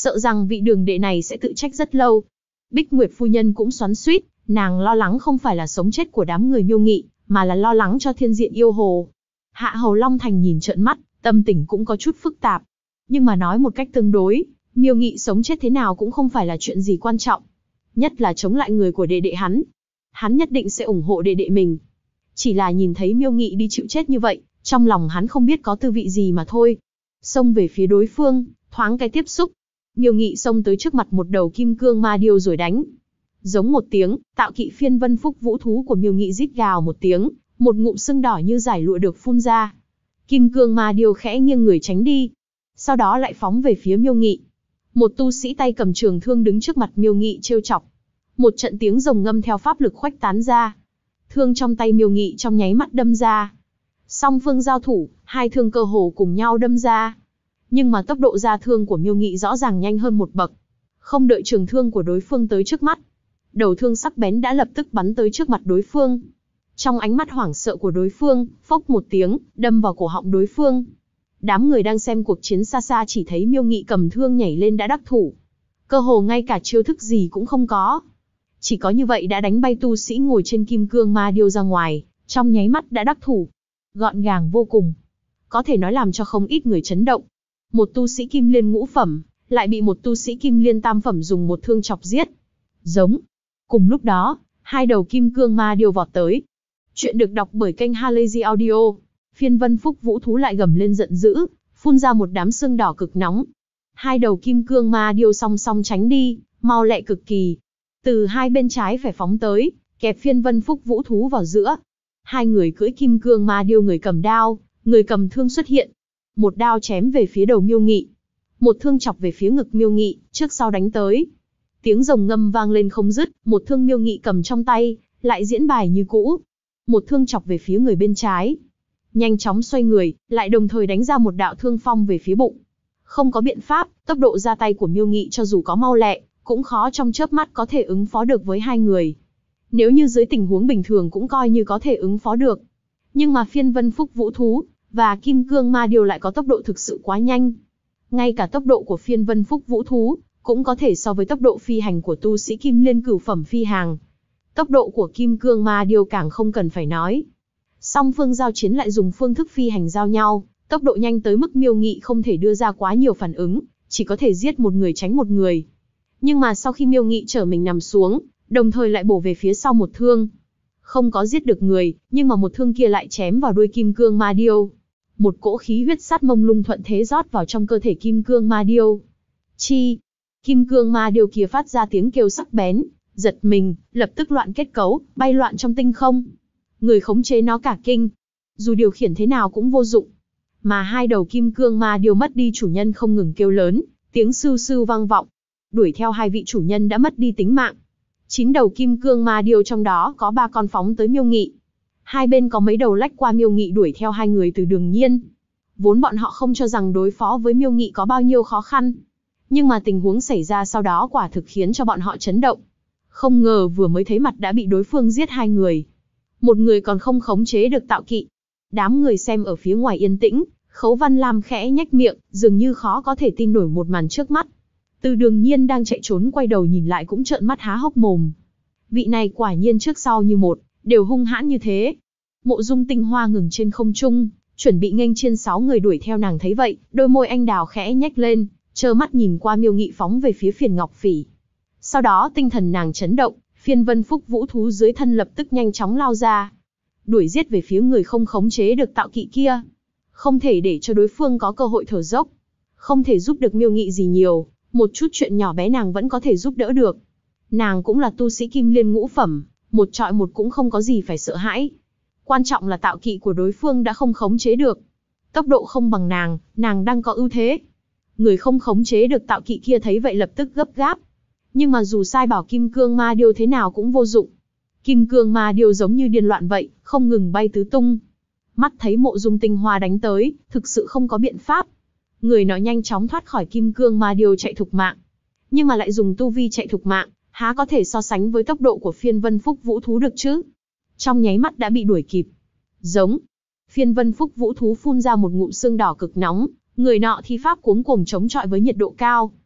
sợ rằng vị đường đệ này sẽ tự trách rất lâu. Bích Nguyệt phu nhân cũng xoắn xuýt, nàng lo lắng không phải là sống chết của đám người Miêu Nghị, mà là lo lắng cho thiên diện yêu hồ. Hạ Hầu Long Thành nhìn trợn mắt, tâm tình cũng có chút phức tạp. Nhưng mà nói một cách tương đối, Miêu Nghị sống chết thế nào cũng không phải là chuyện gì quan trọng. Nhất là chống lại người của đệ đệ hắn. Hắn nhất định sẽ ủng hộ đệ đệ mình. Chỉ là nhìn thấy Miêu Nghị đi chịu chết như vậy, trong lòng hắn không biết có tư vị gì mà thôi. Xông về phía đối phương, thoáng cái tiếp xúc. Miêu Nghị xông tới trước mặt một đầu kim cương ma điêu rồi đánh. Giống một tiếng, tạo kỵ phiên vân phúc vũ thú của Miêu Nghị rít gào một tiếng, một ngụm sưng đỏ như giải lụa được phun ra. Kim cương ma điêu khẽ nghiêng người tránh đi. Sau đó lại phóng về phía Miêu Nghị. Một tu sĩ tay cầm trường thương đứng trước mặt Miêu Nghị trêu chọc. Một trận tiếng rồng ngâm theo pháp lực khuếch tán ra. Thương trong tay Miêu Nghị trong nháy mắt đâm ra. Song phương giao thủ, hai thương cơ hồ cùng nhau đâm ra. Nhưng mà tốc độ ra thương của Miêu Nghị rõ ràng nhanh hơn một bậc. Không đợi trường thương của đối phương tới trước mắt, đầu thương sắc bén đã lập tức bắn tới trước mặt đối phương. Trong ánh mắt hoảng sợ của đối phương, phốc một tiếng, đâm vào cổ họng đối phương. Đám người đang xem cuộc chiến xa xa chỉ thấy Miêu Nghị cầm thương nhảy lên đã đắc thủ. Cơ hồ ngay cả chiêu thức gì cũng không có. Chỉ có như vậy đã đánh bay tu sĩ ngồi trên kim cương ma điêu ra ngoài, trong nháy mắt đã đắc thủ. Gọn gàng vô cùng. Có thể nói làm cho không ít người chấn động. Một tu sĩ kim liên ngũ phẩm, lại bị một tu sĩ kim liên tam phẩm dùng một thương chọc giết. Giống. Cùng lúc đó, hai đầu kim cương ma điêu vọt tới. Chuyện được đọc bởi kênh Halazy Audio. Phiên vân phúc vũ thú lại gầm lên giận dữ, phun ra một đám sương đỏ cực nóng. Hai đầu kim cương ma điêu song song tránh đi, mau lẹ cực kỳ. Từ hai bên trái phải phóng tới, kẹp phiên vân phúc vũ thú vào giữa. Hai người cưỡi kim cương ma điêu, người cầm đao, người cầm thương xuất hiện. Một đao chém về phía đầu Miêu Nghị, một thương chọc về phía ngực Miêu Nghị, trước sau đánh tới. Tiếng rồng ngâm vang lên không dứt, một thương Miêu Nghị cầm trong tay, lại diễn bài như cũ. Một thương chọc về phía người bên trái. Nhanh chóng xoay người, lại đồng thời đánh ra một đạo thương phong về phía bụng. Không có biện pháp, tốc độ ra tay của Miêu Nghị cho dù có mau lẹ, cũng khó trong chớp mắt có thể ứng phó được với hai người. Nếu như dưới tình huống bình thường cũng coi như có thể ứng phó được. Nhưng mà phiên vân phúc vũ thú và kim cương ma điêu lại có tốc độ thực sự quá nhanh. Ngay cả tốc độ của phiên vân phúc vũ thú cũng có thể so với tốc độ phi hành của tu sĩ kim liên cửu phẩm phi hàng. Tốc độ của kim cương ma điêu càng không cần phải nói. Song phương giao chiến lại dùng phương thức phi hành giao nhau, tốc độ nhanh tới mức Miêu Nghị không thể đưa ra quá nhiều phản ứng, chỉ có thể giết một người tránh một người. Nhưng mà sau khi Miêu Nghị trở mình nằm xuống, đồng thời lại bổ về phía sau một thương. Không có giết được người, nhưng mà một thương kia lại chém vào đuôi kim cương ma điêu. Một cỗ khí huyết sát mông lung thuận thế rót vào trong cơ thể kim cương ma điêu. Chi! Kim cương ma điêu kia phát ra tiếng kêu sắc bén, giật mình, lập tức loạn kết cấu, bay loạn trong tinh không. Người khống chế nó cả kinh. Dù điều khiển thế nào cũng vô dụng. Mà hai đầu kim cương ma điêu mất đi chủ nhân không ngừng kêu lớn, tiếng sưu sưu vang vọng. Đuổi theo hai vị chủ nhân đã mất đi tính mạng. 9 đầu kim cương ma điêu trong đó có 3 con phóng tới Miêu Nghị. Hai bên có mấy đầu lách qua Miêu Nghị đuổi theo hai người từ Đường Nhiên. Vốn bọn họ không cho rằng đối phó với Miêu Nghị có bao nhiêu khó khăn. Nhưng mà tình huống xảy ra sau đó quả thực khiến cho bọn họ chấn động. Không ngờ vừa mới thấy mặt đã bị đối phương giết hai người. Một người còn không khống chế được tạo kỵ. Đám người xem ở phía ngoài yên tĩnh, Khấu Văn Lam khẽ nhếch miệng, dường như khó có thể tin nổi một màn trước mắt. Từ Đường Nhiên đang chạy trốn quay đầu nhìn lại cũng trợn mắt há hốc mồm. Vị này quả nhiên trước sau như một, đều hung hãn như thế. Mộ Dung Tinh Hoa ngừng trên không trung, chuẩn bị nghênh chiên 6 người đuổi theo, nàng thấy vậy, đôi môi anh đào khẽ nhếch lên, trơ mắt nhìn qua Miêu Nghị phóng về phía Phiền Ngọc Phỉ. Sau đó tinh thần nàng chấn động, phiên vân phúc vũ thú dưới thân lập tức nhanh chóng lao ra, đuổi giết về phía người không khống chế được tạo kỵ kia. Không thể để cho đối phương có cơ hội thở dốc, không thể giúp được Miêu Nghị gì nhiều, một chút chuyện nhỏ bé nàng vẫn có thể giúp đỡ được. Nàng cũng là tu sĩ kim liên ngũ phẩm, một trọi một cũng không có gì phải sợ hãi. Quan trọng là tạo kỵ của đối phương đã không khống chế được. Tốc độ không bằng nàng đang có ưu thế. Người không khống chế được tạo kỵ kia thấy vậy lập tức gấp gáp. Nhưng mà dù sai bảo kim cương ma điêu thế nào cũng vô dụng. Kim cương ma điêu giống như điên loạn vậy, không ngừng bay tứ tung. Mắt thấy Mộ Dung Tinh Hoa đánh tới, thực sự không có biện pháp. Người nó nhanh chóng thoát khỏi kim cương ma điêu chạy thục mạng. Nhưng mà lại dùng tu vi chạy thục mạng, há có thể so sánh với tốc độ của phiên vân phúc vũ thú được chứ? Trong nháy mắt đã bị đuổi kịp. Giống. Phiên vân phúc vũ thú phun ra một ngụm sương đỏ cực nóng, người nọ thi pháp cuống cuồng chống chọi với nhiệt độ cao.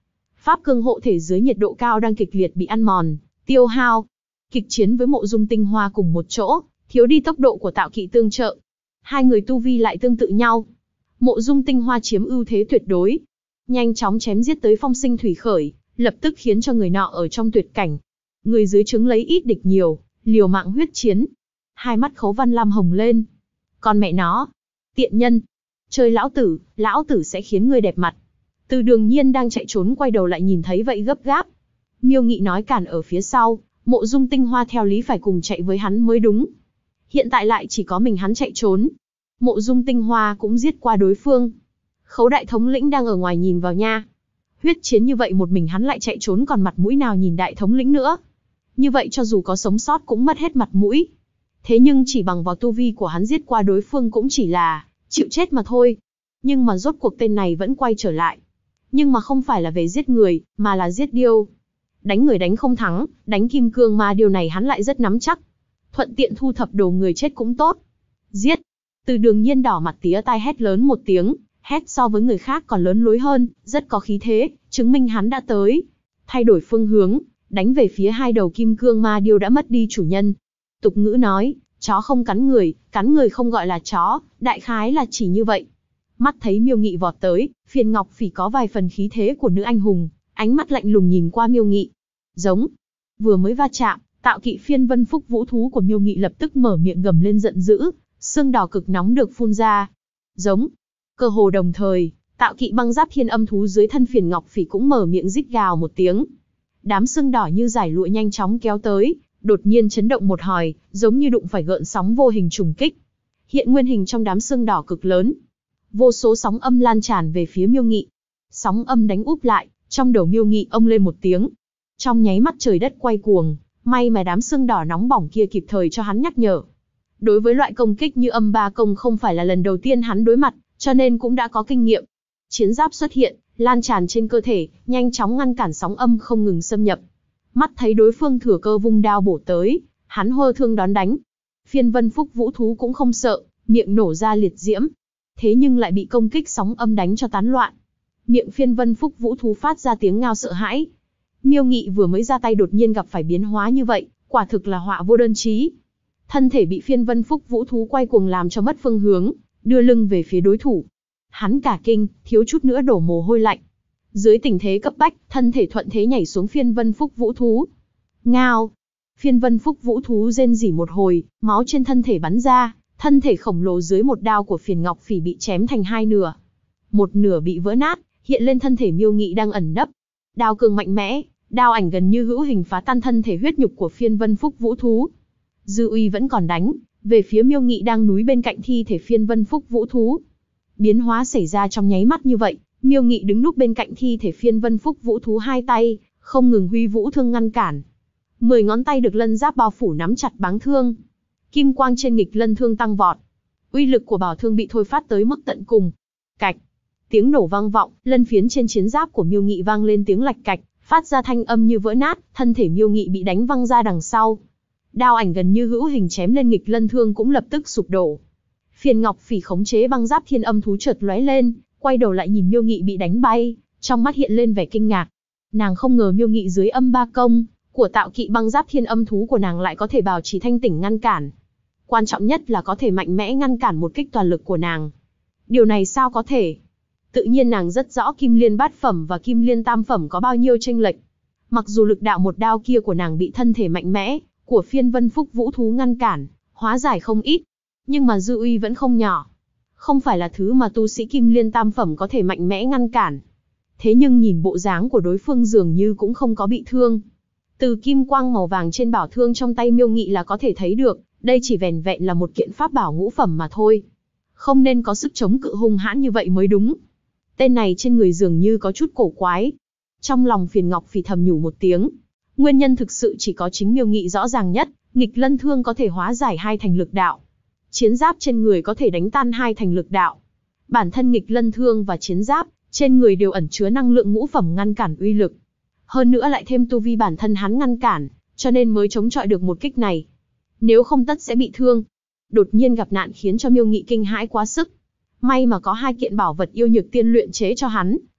Pháp cương hộ thể dưới nhiệt độ cao đang kịch liệt bị ăn mòn, tiêu hao. Kịch chiến với Mộ Dung Tinh Hoa cùng một chỗ, thiếu đi tốc độ của Tạo Kỵ tương trợ. Hai người tu vi lại tương tự nhau. Mộ Dung Tinh Hoa chiếm ưu thế tuyệt đối, nhanh chóng chém giết tới phong sinh thủy khởi, lập tức khiến cho người nọ ở trong tuyệt cảnh. Người dưới trướng lấy ít địch nhiều, liều mạng huyết chiến. Hai mắt Khấu Văn Lam hồng lên. Con mẹ nó, tiện nhân, chơi lão tử sẽ khiến ngươi đẹp mặt. Từ Đường Nhiên đang chạy trốn quay đầu lại nhìn thấy vậy gấp gáp. Miêu Nghị nói cản ở phía sau, Mộ Dung Tinh Hoa theo lý phải cùng chạy với hắn mới đúng. Hiện tại lại chỉ có mình hắn chạy trốn. Mộ Dung Tinh Hoa cũng giết qua đối phương. Khấu đại thống lĩnh đang ở ngoài nhìn vào nha. Huyết chiến như vậy một mình hắn lại chạy trốn còn mặt mũi nào nhìn đại thống lĩnh nữa. Như vậy cho dù có sống sót cũng mất hết mặt mũi. Thế nhưng chỉ bằng vào tu vi của hắn giết qua đối phương cũng chỉ là chịu chết mà thôi. Nhưng mà rốt cuộc tên này vẫn quay trở lại. Nhưng mà không phải là về giết người, mà là giết điêu. Đánh người đánh không thắng, đánh kim cương mà điều này hắn lại rất nắm chắc. Thuận tiện thu thập đồ người chết cũng tốt. Giết! Từ Đường Nhiên đỏ mặt tía tai hét lớn một tiếng, hét so với người khác còn lớn lối hơn, rất có khí thế, chứng minh hắn đã tới. Thay đổi phương hướng, đánh về phía hai đầu kim cương ma điêu đã mất đi chủ nhân. Tục ngữ nói, chó không cắn người không gọi là chó, đại khái là chỉ như vậy. Mắt thấy Miêu Nghị vọt tới, Phiền Ngọc Phỉ có vài phần khí thế của nữ anh hùng, ánh mắt lạnh lùng nhìn qua Miêu Nghị. Giống. Vừa mới va chạm, Tạo Kỵ Phiên Vân Phúc Vũ thú của Miêu Nghị lập tức mở miệng gầm lên giận dữ, xương đỏ cực nóng được phun ra. Giống. Cơ hồ đồng thời, Tạo Kỵ Băng Giáp Thiên Âm thú dưới thân Phiền Ngọc Phỉ cũng mở miệng rít gào một tiếng. Đám xương đỏ như giải lụa nhanh chóng kéo tới, đột nhiên chấn động một hồi, giống như đụng phải gợn sóng vô hình trùng kích. Hiện nguyên hình trong đám xương đỏ cực lớn. Vô số sóng âm lan tràn về phía Miêu Nghị. Sóng âm đánh úp lại, trong đầu Miêu Nghị ông lên một tiếng. Trong nháy mắt trời đất quay cuồng, may mà đám xương đỏ nóng bỏng kia kịp thời cho hắn nhắc nhở. Đối với loại công kích như âm ba công không phải là lần đầu tiên hắn đối mặt, cho nên cũng đã có kinh nghiệm. Chiến giáp xuất hiện, lan tràn trên cơ thể, nhanh chóng ngăn cản sóng âm không ngừng xâm nhập. Mắt thấy đối phương thừa cơ vung đao bổ tới, hắn hô thương đón đánh. Phiên Vân Phúc Vũ thú cũng không sợ, miệng nổ ra liệt diễm. Thế nhưng lại bị công kích sóng âm đánh cho tán loạn. Miệng Phiên Vân Phúc Vũ thú phát ra tiếng ngao sợ hãi. Miêu Nghị vừa mới ra tay đột nhiên gặp phải biến hóa như vậy, quả thực là họa vô đơn chí. Thân thể bị Phiên Vân Phúc Vũ thú quay cuồng làm cho mất phương hướng, đưa lưng về phía đối thủ. Hắn cả kinh, thiếu chút nữa đổ mồ hôi lạnh. Dưới tình thế cấp bách, thân thể thuận thế nhảy xuống Phiên Vân Phúc Vũ thú. Ngao! Phiên Vân Phúc Vũ thú rên rỉ một hồi, máu trên thân thể bắn ra, thân thể khổng lồ dưới một đao của Phiền Ngọc Phỉ bị chém thành hai nửa. Một nửa bị vỡ nát, hiện lên thân thể Miêu Nghị đang ẩn nấp. Đao cường mạnh mẽ, đao ảnh gần như hữu hình phá tan thân thể huyết nhục của Phiên Vân Phúc Vũ thú. Dư uy vẫn còn đánh, về phía Miêu Nghị đang núi bên cạnh thi thể Phiên Vân Phúc Vũ thú. Biến hóa xảy ra trong nháy mắt như vậy, Miêu Nghị đứng núp bên cạnh thi thể Phiên Vân Phúc Vũ thú hai tay, không ngừng huy vũ thương ngăn cản. 10 ngón tay được lân giáp bao phủ nắm chặt báng thương. Kim quang trên nghịch lân thương tăng vọt. Uy lực của bảo thương bị thôi phát tới mức tận cùng. Cạch. Tiếng nổ vang vọng, lân phiến trên chiến giáp của Miêu Nghị vang lên tiếng lạch cạch, phát ra thanh âm như vỡ nát, thân thể Miêu Nghị bị đánh văng ra đằng sau. Đao ảnh gần như hữu hình chém lên nghịch lân thương cũng lập tức sụp đổ. Phiền Ngọc Phỉ khống chế băng giáp Thiên Âm thú chợt lóe lên, quay đầu lại nhìn Miêu Nghị bị đánh bay, trong mắt hiện lên vẻ kinh ngạc. Nàng không ngờ Miêu Nghị dưới âm ba công của Tạo Kỵ Băng Giáp Thiên Âm thú của nàng lại có thể bảo trì thanh tỉnh ngăn cản. Quan trọng nhất là có thể mạnh mẽ ngăn cản một kích toàn lực của nàng. Điều này sao có thể? Tự nhiên nàng rất rõ Kim Liên bát phẩm và Kim Liên tam phẩm có bao nhiêu chênh lệch. Mặc dù lực đạo một đao kia của nàng bị thân thể mạnh mẽ của Phiên Vân Phúc Vũ thú ngăn cản, hóa giải không ít, nhưng mà dư uy vẫn không nhỏ. Không phải là thứ mà tu sĩ Kim Liên tam phẩm có thể mạnh mẽ ngăn cản. Thế nhưng nhìn bộ dáng của đối phương dường như cũng không có bị thương. Từ kim quang màu vàng trên bảo thương trong tay Miêu Nghị là có thể thấy được, đây chỉ vẻn vẹn là một kiện pháp bảo ngũ phẩm mà thôi. Không nên có sức chống cự hung hãn như vậy mới đúng. Tên này trên người dường như có chút cổ quái. Trong lòng Phiền Ngọc Phỉ thầm nhủ một tiếng. Nguyên nhân thực sự chỉ có chính Miêu Nghị rõ ràng nhất, nghịch lân thương có thể hóa giải hai thành lực đạo. Chiến giáp trên người có thể đánh tan hai thành lực đạo. Bản thân nghịch lân thương và chiến giáp trên người đều ẩn chứa năng lượng ngũ phẩm ngăn cản uy lực. Hơn nữa lại thêm tu vi bản thân hắn ngăn cản, cho nên mới chống chọi được một kích này. Nếu không tất sẽ bị thương. Đột nhiên gặp nạn khiến cho Miêu Nghị kinh hãi quá sức. May mà có hai kiện bảo vật yêu nhược tiên luyện chế cho hắn,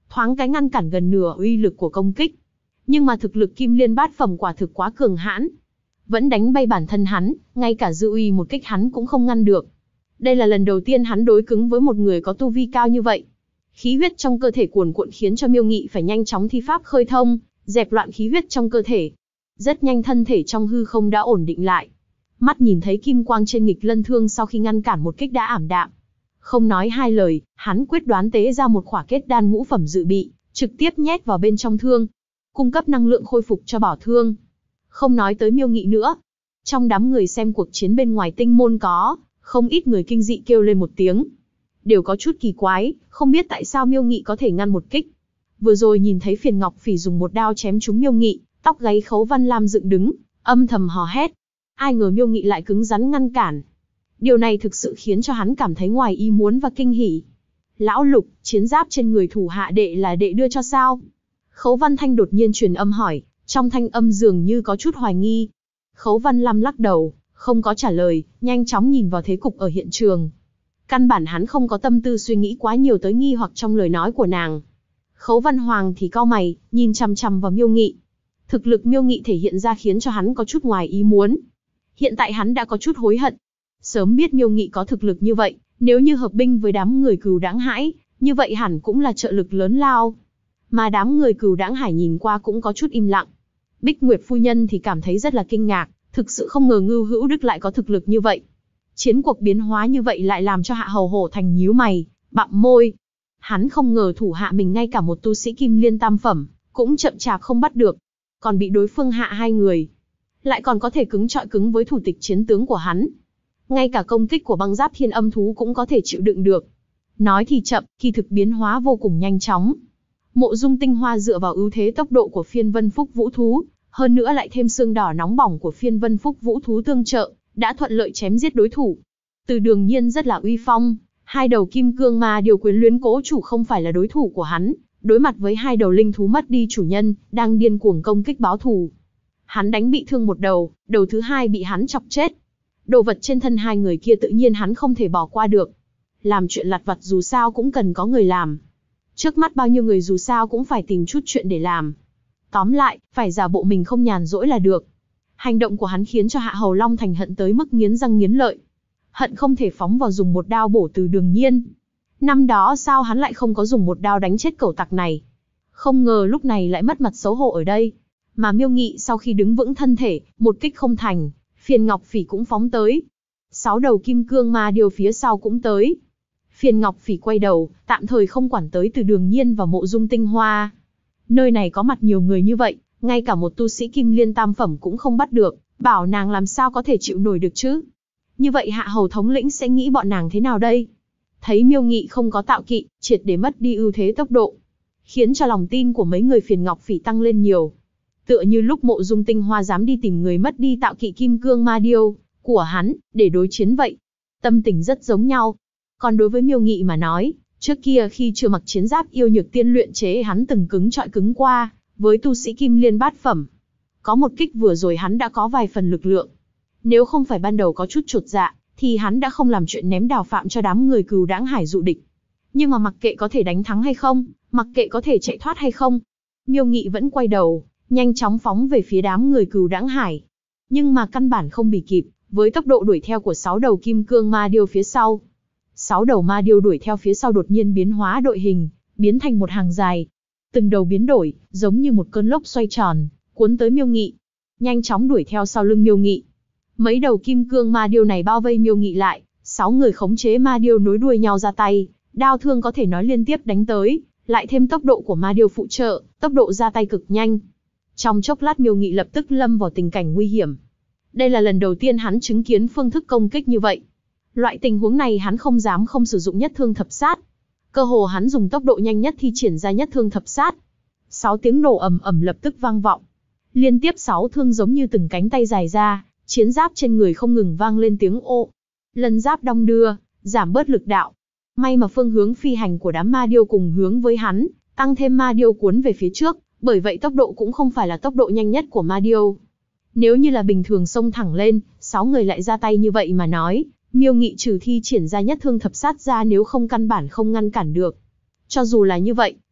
thoáng cái ngăn cản gần nửa uy lực của công kích. Nhưng mà thực lực Kim Liên bát phẩm quả thực quá cường hãn, vẫn đánh bay bản thân hắn, ngay cả dư uy một kích hắn cũng không ngăn được. Đây là lần đầu tiên hắn đối cứng với một người có tu vi cao như vậy. Khí huyết trong cơ thể cuồn cuộn khiến cho Miêu Nghị phải nhanh chóng thi pháp khơi thông, dẹp loạn khí huyết trong cơ thể. Rất nhanh thân thể trong hư không đã ổn định lại. Mắt nhìn thấy kim quang trên nghịch lân thương sau khi ngăn cản một kích đã ảm đạm. Không nói hai lời, hắn quyết đoán tế ra một khỏa kết đan ngũ phẩm dự bị, trực tiếp nhét vào bên trong thương, cung cấp năng lượng khôi phục cho bảo thương. Không nói tới Miêu Nghị nữa. Trong đám người xem cuộc chiến bên ngoài tinh môn có không ít người kinh dị kêu lên một tiếng. Đều có chút kỳ quái, không biết tại sao Miêu Nghị có thể ngăn một kích. Vừa rồi nhìn thấy Phiền Ngọc Phỉ dùng một đao chém trúng Miêu Nghị, tóc gáy Khấu Văn Lam dựng đứng, âm thầm hò hét. Ai ngờ Miêu Nghị lại cứng rắn ngăn cản. Điều này thực sự khiến cho hắn cảm thấy ngoài ý muốn và kinh hỉ. Lão Lục, chiến giáp trên người thủ hạ đệ là đệ đưa cho sao? Khấu Văn Thanh đột nhiên truyền âm hỏi, trong thanh âm dường như có chút hoài nghi. Khấu Văn Lam lắc đầu, không có trả lời, nhanh chóng nhìn vào thế cục ở hiện trường. Căn bản hắn không có tâm tư suy nghĩ quá nhiều tới nghi hoặc trong lời nói của nàng. Khấu Văn Hoàng thì cau mày, nhìn chằm chằm vào Miêu Nghị. Thực lực Miêu Nghị thể hiện ra khiến cho hắn có chút ngoài ý muốn. Hiện tại hắn đã có chút hối hận. Sớm biết Miêu Nghị có thực lực như vậy, nếu như hợp binh với đám người Cừu Đãng Hải, như vậy hẳn cũng là trợ lực lớn lao. Mà đám người Cừu Đãng Hải nhìn qua cũng có chút im lặng. Bích Nguyệt phu nhân thì cảm thấy rất là kinh ngạc, thực sự không ngờ Ngưu Hữu Đức lại có thực lực như vậy. Chiến cuộc biến hóa như vậy lại làm cho Hạ Hầu Hổ Thành nhíu mày, bặm môi. Hắn không ngờ thủ hạ mình ngay cả một tu sĩ Kim Liên tam phẩm, cũng chậm chạp không bắt được. Còn bị đối phương hạ hai người. Lại còn có thể cứng trọi cứng với thủ tịch chiến tướng của hắn. Ngay cả công kích của băng giáp thiên âm thú cũng có thể chịu đựng được. Nói thì chậm, kỳ thực biến hóa vô cùng nhanh chóng. Mộ Dung Tinh Hoa dựa vào ưu thế tốc độ của Phiên Vân Phúc Vũ Thú, hơn nữa lại thêm xương đỏ nóng bỏng của Phiên Vân Phúc Vũ Thú tương trợ, đã thuận lợi chém giết đối thủ. Từ Đường Nhiên rất là uy phong, hai đầu kim cương ma điều quyến luyến cố chủ không phải là đối thủ của hắn, đối mặt với hai đầu linh thú mất đi chủ nhân, đang điên cuồng công kích báo thù. Hắn đánh bị thương một đầu, đầu thứ hai bị hắn chọc chết. Đồ vật trên thân hai người kia tự nhiên hắn không thể bỏ qua được. Làm chuyện lặt vặt dù sao cũng cần có người làm. Trước mắt bao nhiêu người dù sao cũng phải tìm chút chuyện để làm. Tóm lại, phải giả bộ mình không nhàn rỗi là được. Hành động của hắn khiến cho Hạ Hầu Long Thành hận tới mức nghiến răng nghiến lợi. Hận không thể phóng vào dùng một đao bổ Từ Đường Nhiên. Năm đó sao hắn lại không có dùng một đao đánh chết cẩu tặc này. Không ngờ lúc này lại mất mặt xấu hổ ở đây. Mà Miêu Nghị sau khi đứng vững thân thể, một kích không thành, Phiền Ngọc Phỉ cũng phóng tới. 6 đầu kim cương ma điêu phía sau cũng tới. Phiền Ngọc Phỉ quay đầu, tạm thời không quản tới Từ Đường Nhiên và Mộ Dung Tinh Hoa. Nơi này có mặt nhiều người như vậy, ngay cả một tu sĩ Kim Liên tam phẩm cũng không bắt được, bảo nàng làm sao có thể chịu nổi được chứ? Như vậy Hạ Hầu thống lĩnh sẽ nghĩ bọn nàng thế nào đây? Thấy Miêu Nghị không có tạo kỵ, triệt để mất đi ưu thế tốc độ, khiến cho lòng tin của mấy người Phiền Ngọc Phỉ tăng lên nhiều. Tựa như lúc Mộ Dung Tinh Hoa dám đi tìm người mất đi tạo kỵ kim cương ma điêu của hắn để đối chiến vậy. Tâm tình rất giống nhau. Còn đối với Miêu Nghị mà nói, trước kia khi chưa mặc chiến giáp yêu nhược tiên luyện chế hắn từng cứng trọi cứng qua với tu sĩ Kim Liên bát phẩm. Có một kích vừa rồi hắn đã có vài phần lực lượng. Nếu không phải ban đầu có chút chột dạ, thì hắn đã không làm chuyện ném đào phạm cho đám người Cừu Đãng Hải dụ địch. Nhưng mà mặc kệ có thể đánh thắng hay không, mặc kệ có thể chạy thoát hay không, Miêu Nghị vẫn quay đầu, nhanh chóng phóng về phía đám người Cừu Đãng Hải. Nhưng mà căn bản không bì kịp, với tốc độ đuổi theo của 6 đầu kim cương ma điêu phía sau. 6 đầu ma điêu đuổi theo phía sau đột nhiên biến hóa đội hình, biến thành một hàng dài. Từng đầu biến đổi, giống như một cơn lốc xoay tròn, cuốn tới Miêu Nghị. Nhanh chóng đuổi theo sau lưng Miêu Nghị. Mấy đầu kim cương ma điêu này bao vây Miêu Nghị lại, 6 người khống chế ma điêu nối đuôi nhau ra tay, đao thương có thể nói liên tiếp đánh tới, lại thêm tốc độ của ma điêu phụ trợ, tốc độ ra tay cực nhanh. Trong chốc lát Miêu Nghị lập tức lâm vào tình cảnh nguy hiểm. Đây là lần đầu tiên hắn chứng kiến phương thức công kích như vậy. Loại tình huống này hắn không dám không sử dụng nhất thương thập sát. Cơ hồ hắn dùng tốc độ nhanh nhất thi triển ra nhất thương thập sát. 6 tiếng nổ ầm ầm lập tức vang vọng. Liên tiếp 6 thương giống như từng cánh tay dài ra, chiến giáp trên người không ngừng vang lên tiếng ô. Lân giáp đong đưa, giảm bớt lực đạo. May mà phương hướng phi hành của đám ma điêu cùng hướng với hắn, tăng thêm ma điêu cuốn về phía trước, bởi vậy tốc độ cũng không phải là tốc độ nhanh nhất của ma điêu. Nếu như là bình thường xông thẳng lên, 6 người lại ra tay như vậy mà nói, Miêu Nghị trừ thi triển ra nhất thương thập sát ra nếu không căn bản không ngăn cản được. Cho dù là như vậy,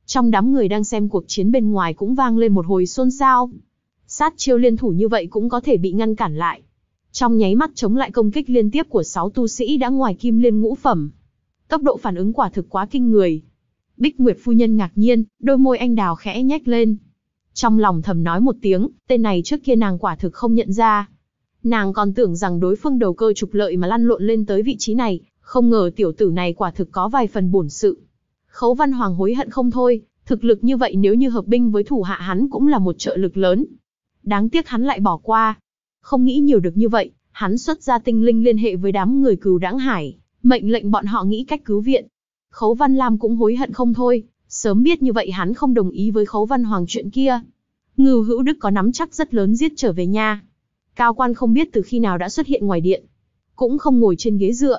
Trong đám người đang xem cuộc chiến bên ngoài cũng vang lên một hồi xôn xao. Sát chiêu liên thủ như vậy cũng có thể bị ngăn cản lại. Trong nháy mắt chống lại công kích liên tiếp của 6 tu sĩ đã ngoài kim liên ngũ phẩm. Tốc độ phản ứng quả thực quá kinh người. Bích Nguyệt phu nhân ngạc nhiên, đôi môi anh đào khẽ nhếch lên. Trong lòng thầm nói một tiếng, tên này trước kia nàng quả thực không nhận ra. Nàng còn tưởng rằng đối phương đầu cơ trục lợi mà lăn lộn lên tới vị trí này, không ngờ tiểu tử này quả thực có vài phần bổn sự. Khấu Văn Hoàng hối hận không thôi, thực lực như vậy nếu như hợp binh với thủ hạ hắn cũng là một trợ lực lớn. Đáng tiếc hắn lại bỏ qua. Không nghĩ nhiều được như vậy, hắn xuất ra tinh linh liên hệ với đám người Cừu Đãng Hải, mệnh lệnh bọn họ nghĩ cách cứu viện. Khấu Văn Lam cũng hối hận không thôi, sớm biết như vậy hắn không đồng ý với Khấu Văn Hoàng chuyện kia. Ngưu Hữu Đức có nắm chắc rất lớn giết trở về nha. Cao quan không biết từ khi nào đã xuất hiện ngoài điện, cũng không ngồi trên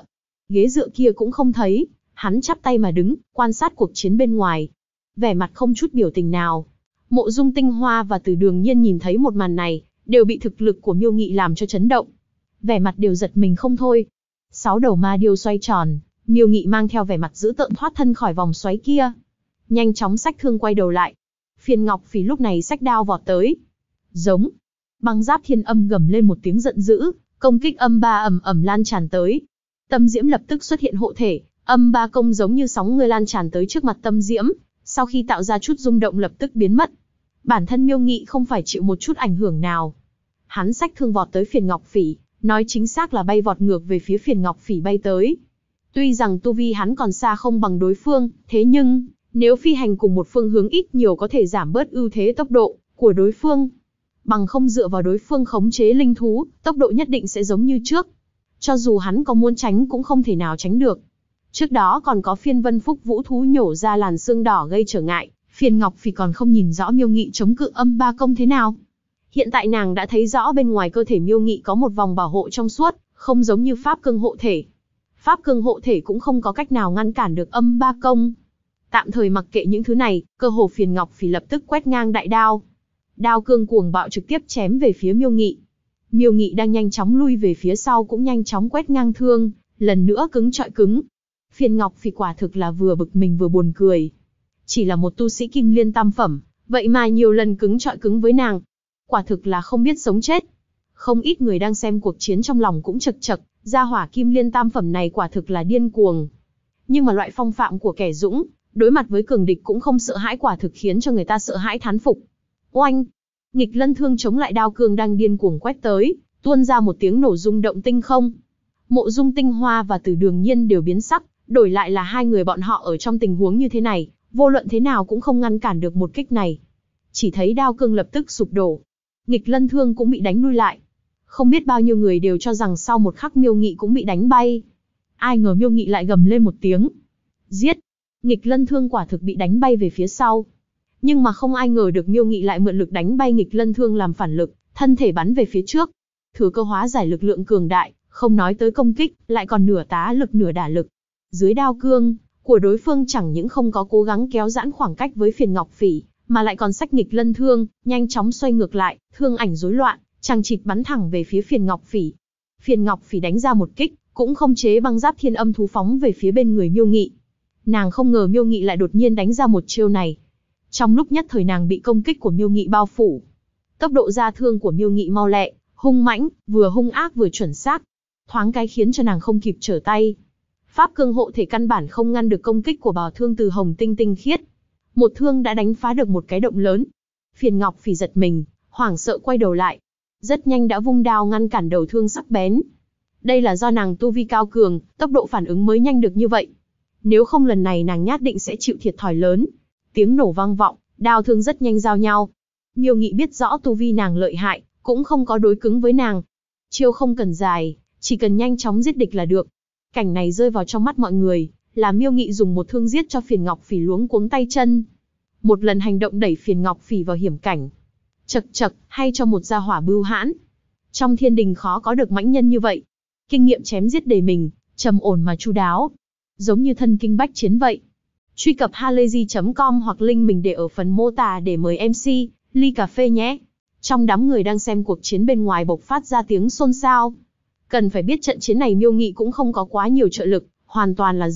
ghế dựa kia cũng không thấy, hắn chắp tay mà đứng, quan sát cuộc chiến bên ngoài. Vẻ mặt không chút biểu tình nào. Mộ Dung Tinh Hoa và Từ Đường Nhiên nhìn thấy một màn này, đều bị thực lực của Miêu Nghị làm cho chấn động. Vẻ mặt đều giật mình không thôi. 6 đầu ma điêu xoay tròn, Miêu Nghị mang theo vẻ mặt dữ tợn thoát thân khỏi vòng xoáy kia. Nhanh chóng xách thương quay đầu lại. Phiền Ngọc Phỉ lúc này xách đao vọt tới. Giống. Băng Giáp Thiên Âm gầm lên một tiếng giận dữ, công kích âm ba ầm ầm lan tràn tới. Tâm Diễm lập tức xuất hiện hộ thể, âm ba công giống như sóng người lan tràn tới trước mặt Tâm Diễm, sau khi tạo ra chút rung động lập tức biến mất. Bản thân Miêu Nghị không phải chịu một chút ảnh hưởng nào. Hắn xách thương vọt tới Phiền Ngọc Phỉ, nói chính xác là bay vọt ngược về phía Phiền Ngọc Phỉ bay tới. Tuy rằng tu vi hắn còn xa không bằng đối phương, thế nhưng, nếu phi hành cùng một phương hướng ít nhiều có thể giảm bớt ưu thế tốc độ của đối phương. Bằng không dựa vào đối phương khống chế linh thú, tốc độ nhất định sẽ giống như trước. Cho dù hắn có muốn tránh cũng không thể nào tránh được. Trước đó còn có Phiên Vân Phúc Vũ thú nhổ ra làn xương đỏ gây trở ngại, Phiền Ngọc Phỉ còn không nhìn rõ Miêu Nghị chống cự âm ba công thế nào. Hiện tại nàng đã thấy rõ bên ngoài cơ thể Miêu Nghị có một vòng bảo hộ trong suốt, không giống như pháp cương hộ thể. Pháp cương hộ thể cũng không có cách nào ngăn cản được âm ba công. Tạm thời mặc kệ những thứ này, cơ hồ Phiền Ngọc Phỉ lập tức quét ngang đại đao. Đao cương cuồng bạo trực tiếp chém về phía Miêu Nghị. Miêu Nghị đang nhanh chóng lui về phía sau cũng nhanh chóng quét ngang thương, lần nữa cứng trọi cứng. Phiền Ngọc Phỉ quả thực là vừa bực mình vừa buồn cười. Chỉ là một tu sĩ kim liên tam phẩm, vậy mà nhiều lần cứng trọi cứng với nàng. Quả thực là không biết sống chết. Không ít người đang xem cuộc chiến trong lòng cũng chật chật, gia hỏa kim liên tam phẩm này quả thực là điên cuồng. Nhưng mà loại phong phạm của kẻ dũng, đối mặt với cường địch cũng không sợ hãi quả thực khiến cho người ta sợ hãi thán phục. Oanh! Nghịch lân thương chống lại đao cương đang điên cuồng quét tới, tuôn ra một tiếng nổ rung động tinh không. Mộ Dung Tinh Hoa và Từ Đường Nhiên đều biến sắc, đổi lại là hai người bọn họ ở trong tình huống như thế này, vô luận thế nào cũng không ngăn cản được một kích này. Chỉ thấy đao cương lập tức sụp đổ. Nghịch lân thương cũng bị đánh lui lại. Không biết bao nhiêu người đều cho rằng sau một khắc Miêu Nghị cũng bị đánh bay. Ai ngờ Miêu Nghị lại gầm lên một tiếng. Giết! Nghịch lân thương quả thực bị đánh bay về phía sau. Nhưng mà không ai ngờ được Miêu Nghị lại mượn lực đánh bay nghịch lân thương làm phản lực, thân thể bắn về phía trước. Thừa cơ hóa giải lực lượng cường đại, không nói tới công kích, lại còn nửa tá lực nửa đả lực. Dưới đao cương của đối phương chẳng những không có cố gắng kéo giãn khoảng cách với Phiền Ngọc Phỉ, mà lại còn xách nghịch lân thương, nhanh chóng xoay ngược lại, thương ảnh rối loạn, chằng chịt bắn thẳng về phía Phiền Ngọc Phỉ. Phiền Ngọc Phỉ đánh ra một kích, cũng không chế băng giáp thiên âm thú phóng về phía bên người Miêu Nghị. Nàng không ngờ Miêu Nghị lại đột nhiên đánh ra một chiêu này. Trong lúc nhất thời nàng bị công kích của Miêu Nghị bao phủ. Tốc độ ra thương của Miêu Nghị mau lẹ, hung mãnh, vừa hung ác vừa chuẩn xác. Thoáng cái khiến cho nàng không kịp trở tay. Pháp cương hộ thể căn bản không ngăn được công kích của Bảo Thương Từ Hồng tinh tinh khiết. Một thương đã đánh phá được một cái động lớn. Phiền Ngọc Phỉ giật mình, hoảng sợ quay đầu lại. Rất nhanh đã vung đao ngăn cản đầu thương sắc bén. Đây là do nàng tu vi cao cường, tốc độ phản ứng mới nhanh được như vậy. Nếu không lần này nàng nhất định sẽ chịu thiệt thòi lớn. Tiếng nổ vang vọng, đao thương rất nhanh giao nhau. Miêu Nghị biết rõ tu vi nàng lợi hại, cũng không có đối cứng với nàng. Chiêu không cần dài, chỉ cần nhanh chóng giết địch là được. Cảnh này rơi vào trong mắt mọi người, là Miêu Nghị dùng một thương giết cho Phiền Ngọc Phỉ luống cuống tay chân. Một lần hành động đẩy Phiền Ngọc Phỉ vào hiểm cảnh. Chậc chậc, hay cho một gia hỏa bưu hãn. Trong thiên đình khó có được mãnh nhân như vậy. Kinh nghiệm chém giết đầy mình, trầm ổn mà chu đáo. Giống như thân kinh bách chiến vậy. Truy cập halayzi.com hoặc link mình để ở phần mô tả để mời MC, ly cà phê nhé. Trong đám người đang xem cuộc chiến bên ngoài bộc phát ra tiếng xôn xao. Cần phải biết trận chiến này Miêu Nghị cũng không có quá nhiều trợ lực, hoàn toàn là dựa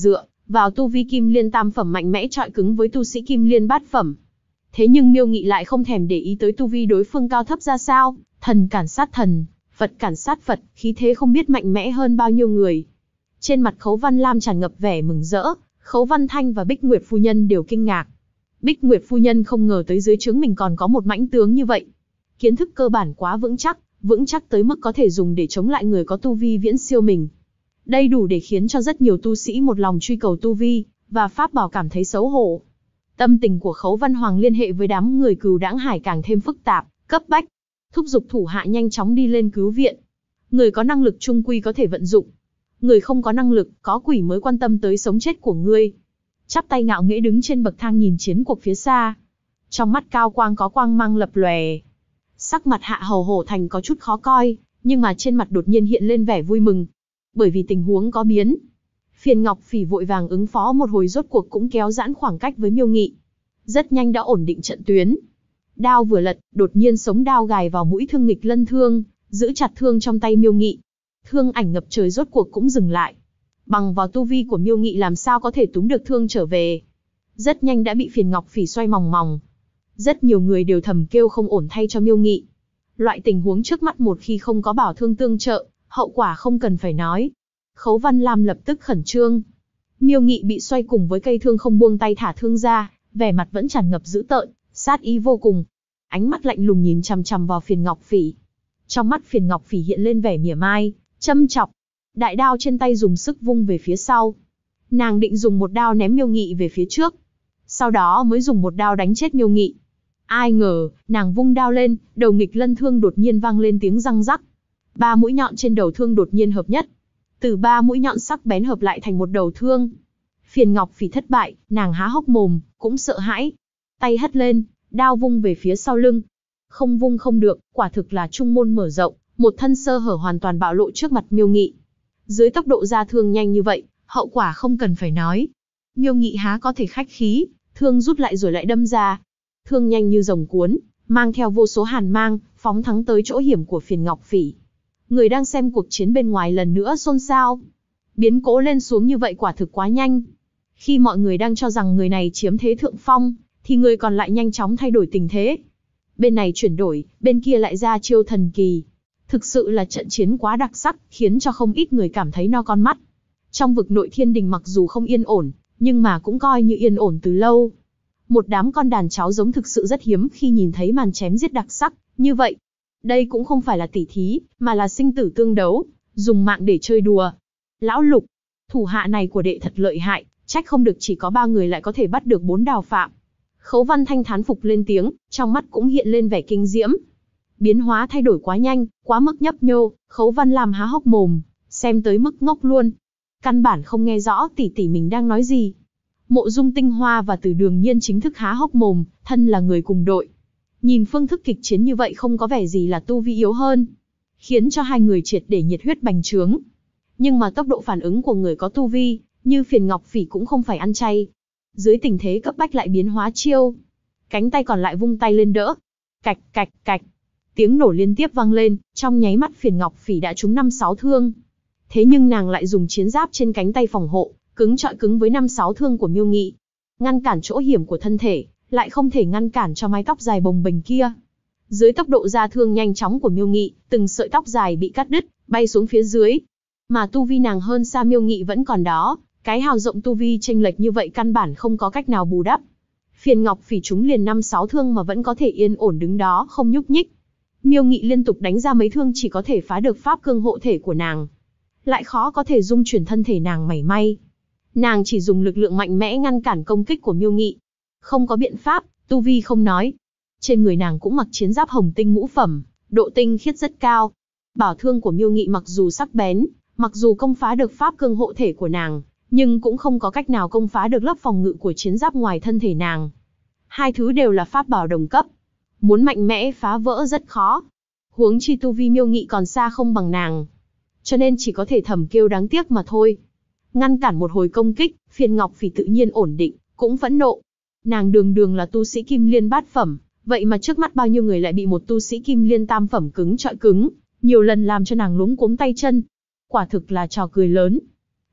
vào tu vi kim liên tam phẩm mạnh mẽ chọi cứng với tu sĩ kim liên bát phẩm. Thế nhưng Miêu Nghị lại không thèm để ý tới tu vi đối phương cao thấp ra sao, thần cản sát thần, Phật cản sát Phật, khí thế không biết mạnh mẽ hơn bao nhiêu người. Trên mặt Khấu Văn Lam tràn ngập vẻ mừng rỡ, Khấu Văn Thanh và Bích Nguyệt phu nhân đều kinh ngạc. Bích Nguyệt phu nhân không ngờ tới dưới trướng mình còn có một mãnh tướng như vậy. Kiến thức cơ bản quá vững chắc tới mức có thể dùng để chống lại người có tu vi viễn siêu mình. Đây đủ để khiến cho rất nhiều tu sĩ một lòng truy cầu tu vi và pháp bảo cảm thấy xấu hổ. Tâm tình của Khấu Văn Hoàng liên hệ với đám người Cừu Đãng Hải càng thêm phức tạp, cấp bách, thúc giục thủ hạ nhanh chóng đi lên cứu viện. Người có năng lực chung quy có thể vận dụng, người không có năng lực, có quỷ mới quan tâm tới sống chết của ngươi. Chắp tay ngạo nghễ đứng trên bậc thang nhìn chiến cuộc phía xa. Trong mắt Cao Quang có quang mang lập lòe. Sắc mặt Hạ Hầu Hổ Thành có chút khó coi, nhưng mà trên mặt đột nhiên hiện lên vẻ vui mừng. Bởi vì tình huống có biến. Phiền Ngọc Phỉ vội vàng ứng phó một hồi rốt cuộc cũng kéo giãn khoảng cách với Miêu Nghị. Rất nhanh đã ổn định trận tuyến. Đao vừa lật, đột nhiên sống đao gài vào mũi thương Nghịch Lân thương, giữ chặt thương trong tay Miêu Nghị. Thương ảnh ngập trời rốt cuộc cũng dừng lại. Bằng vào tu vi của Miêu Nghị làm sao có thể túm được thương trở về. Rất nhanh đã bị Phiền Ngọc Phỉ xoay mòng mòng. Rất nhiều người đều thầm kêu không ổn thay cho Miêu Nghị. Loại tình huống trước mắt một khi không có bảo thương tương trợ, hậu quả không cần phải nói. Khấu Văn Lam lập tức khẩn trương. Miêu Nghị bị xoay cùng với cây thương không buông tay thả thương ra, vẻ mặt vẫn tràn ngập dữ tợn, sát ý vô cùng. Ánh mắt lạnh lùng nhìn chằm chằm vào Phiền Ngọc Phỉ. Trong mắt Phiền Ngọc Phỉ hiện lên vẻ mỉa mai, châm chọc. Đại đao trên tay dùng sức vung về phía sau. Nàng định dùng một đao ném Miêu Nghị về phía trước, sau đó mới dùng một đao đánh chết Miêu Nghị. Ai ngờ, nàng vung đao lên, đầu Nghịch Lân thương đột nhiên vang lên tiếng răng rắc. 3 mũi nhọn trên đầu thương đột nhiên hợp nhất. Từ 3 mũi nhọn sắc bén hợp lại thành một đầu thương. Phiền Ngọc Phỉ thất bại, nàng há hốc mồm, cũng sợ hãi. Tay hất lên, đao vung về phía sau lưng. Không vung không được, quả thực là trung môn mở rộng, một thân sơ hở hoàn toàn bạo lộ trước mặt Miêu Nghị. Dưới tốc độ ra thương nhanh như vậy, hậu quả không cần phải nói. Miêu Nghị há có thể khách khí, thương rút lại rồi lại đâm ra. Thương nhanh như rồng cuốn, mang theo vô số hàn mang, phóng thẳng tới chỗ hiểm của Phiền Ngọc Phỉ. Người đang xem cuộc chiến bên ngoài lần nữa xôn xao. Biến cố lên xuống như vậy quả thực quá nhanh. Khi mọi người đang cho rằng người này chiếm thế thượng phong, thì người còn lại nhanh chóng thay đổi tình thế. Bên này chuyển đổi, bên kia lại ra chiêu thần kỳ. Thực sự là trận chiến quá đặc sắc, khiến cho không ít người cảm thấy no con mắt. Trong vực nội thiên đình mặc dù không yên ổn, nhưng mà cũng coi như yên ổn từ lâu. Một đám con đàn cháu giống thực sự rất hiếm khi nhìn thấy màn chém giết đặc sắc như vậy. Đây cũng không phải là tỉ thí, mà là sinh tử tương đấu, dùng mạng để chơi đùa. Lão Lục, thủ hạ này của đệ thật lợi hại, trách không được chỉ có 3 người lại có thể bắt được 4 đào phạm. Khấu Văn Thanh thán phục lên tiếng, trong mắt cũng hiện lên vẻ kinh diễm. Biến hóa thay đổi quá nhanh, quá mức nhấp nhô, Khấu Văn làm há hốc mồm, xem tới mức ngốc luôn. Căn bản không nghe rõ tỷ tỷ mình đang nói gì. Mộ Dung Tinh Hoa và Từ Đường Nhiên chính thức há hốc mồm, thân là người cùng đội. Nhìn phương thức kịch chiến như vậy không có vẻ gì là tu vi yếu hơn, khiến cho hai người triệt để nhiệt huyết bành trướng. Nhưng mà tốc độ phản ứng của người có tu vi, như Phiền Ngọc Phỉ cũng không phải ăn chay. Dưới tình thế cấp bách lại biến hóa chiêu. Cánh tay còn lại vung tay lên đỡ. Cạch cạch cạch. Tiếng nổ liên tiếp vang lên, trong nháy mắt Phiền Ngọc Phỉ đã trúng 5-6 thương. Thế nhưng nàng lại dùng chiến giáp trên cánh tay phòng hộ, cứng chọi cứng với 5-6 thương của Miêu Nghị. Ngăn cản chỗ hiểm của thân thể, lại không thể ngăn cản cho mái tóc dài bồng bềnh kia. Dưới tốc độ ra thương nhanh chóng của Miêu Nghị, từng sợi tóc dài bị cắt đứt, bay xuống phía dưới. Mà tu vi nàng hơn xa Miêu Nghị vẫn còn đó, cái hào rộng tu vi chênh lệch như vậy căn bản không có cách nào bù đắp. Phiền Ngọc Phỉ trúng liền 5-6 thương mà vẫn có thể yên ổn đứng đó không nhúc nhích. Miêu Nghị liên tục đánh ra mấy thương chỉ có thể phá được pháp cương hộ thể của nàng, lại khó có thể dung chuyển thân thể nàng mảy may. Nàng chỉ dùng lực lượng mạnh mẽ ngăn cản công kích của Miêu Nghị. Không có biện pháp, tu vi không nói. Trên người nàng cũng mặc chiến giáp hồng tinh ngũ phẩm, độ tinh khiết rất cao. Bảo thương của Miêu Nghị mặc dù sắc bén, mặc dù công phá được pháp cương hộ thể của nàng, nhưng cũng không có cách nào công phá được lớp phòng ngự của chiến giáp ngoài thân thể nàng. Hai thứ đều là pháp bảo đồng cấp, muốn mạnh mẽ phá vỡ rất khó. Huống chi tu vi Miêu Nghị còn xa không bằng nàng, cho nên chỉ có thể thầm kêu đáng tiếc mà thôi. Ngăn cản một hồi công kích, Phiền Ngọc Phỉ tự nhiên ổn định, cũng phẫn nộ. Nàng đường đường là tu sĩ kim liên bát phẩm, vậy mà trước mắt bao nhiêu người lại bị một tu sĩ kim liên tam phẩm cứng chọi cứng, nhiều lần làm cho nàng luống cuống tay chân. Quả thực là trò cười lớn.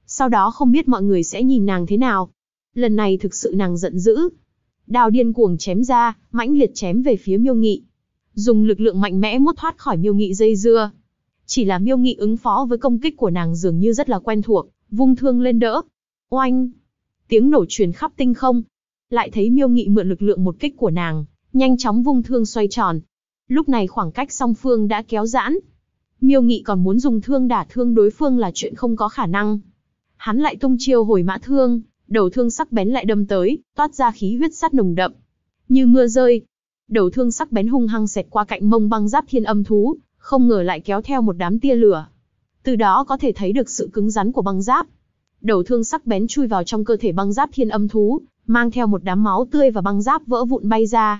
Sau đó không biết mọi người sẽ nhìn nàng thế nào. Lần này thực sự nàng giận dữ. Đao điên cuồng chém ra, mãnh liệt chém về phía Miêu Nghị. Dùng lực lượng mạnh mẽ mốt thoát khỏi Miêu Nghị dây dưa. Chỉ là Miêu Nghị ứng phó với công kích của nàng dường như rất là quen thuộc, vung thương lên đỡ. Oanh! Tiếng nổ truyền khắp tinh không. Lại thấy Miêu Nghị mượn lực lượng một kích của nàng, nhanh chóng vung thương xoay tròn. Lúc này khoảng cách song phương đã kéo giãn. Miêu Nghị còn muốn dùng thương đả thương đối phương là chuyện không có khả năng. Hắn lại tung chiêu hồi mã thương, đầu thương sắc bén lại đâm tới, toát ra khí huyết sắt nồng đậm. Như mưa rơi, đầu thương sắc bén hung hăng xẹt qua cạnh mông băng giáp thiên âm thú, không ngờ lại kéo theo một đám tia lửa. Từ đó có thể thấy được sự cứng rắn của băng giáp. Đầu thương sắc bén chui vào trong cơ thể băng giáp thiên âm thú, mang theo một đám máu tươi và băng giáp vỡ vụn bay ra.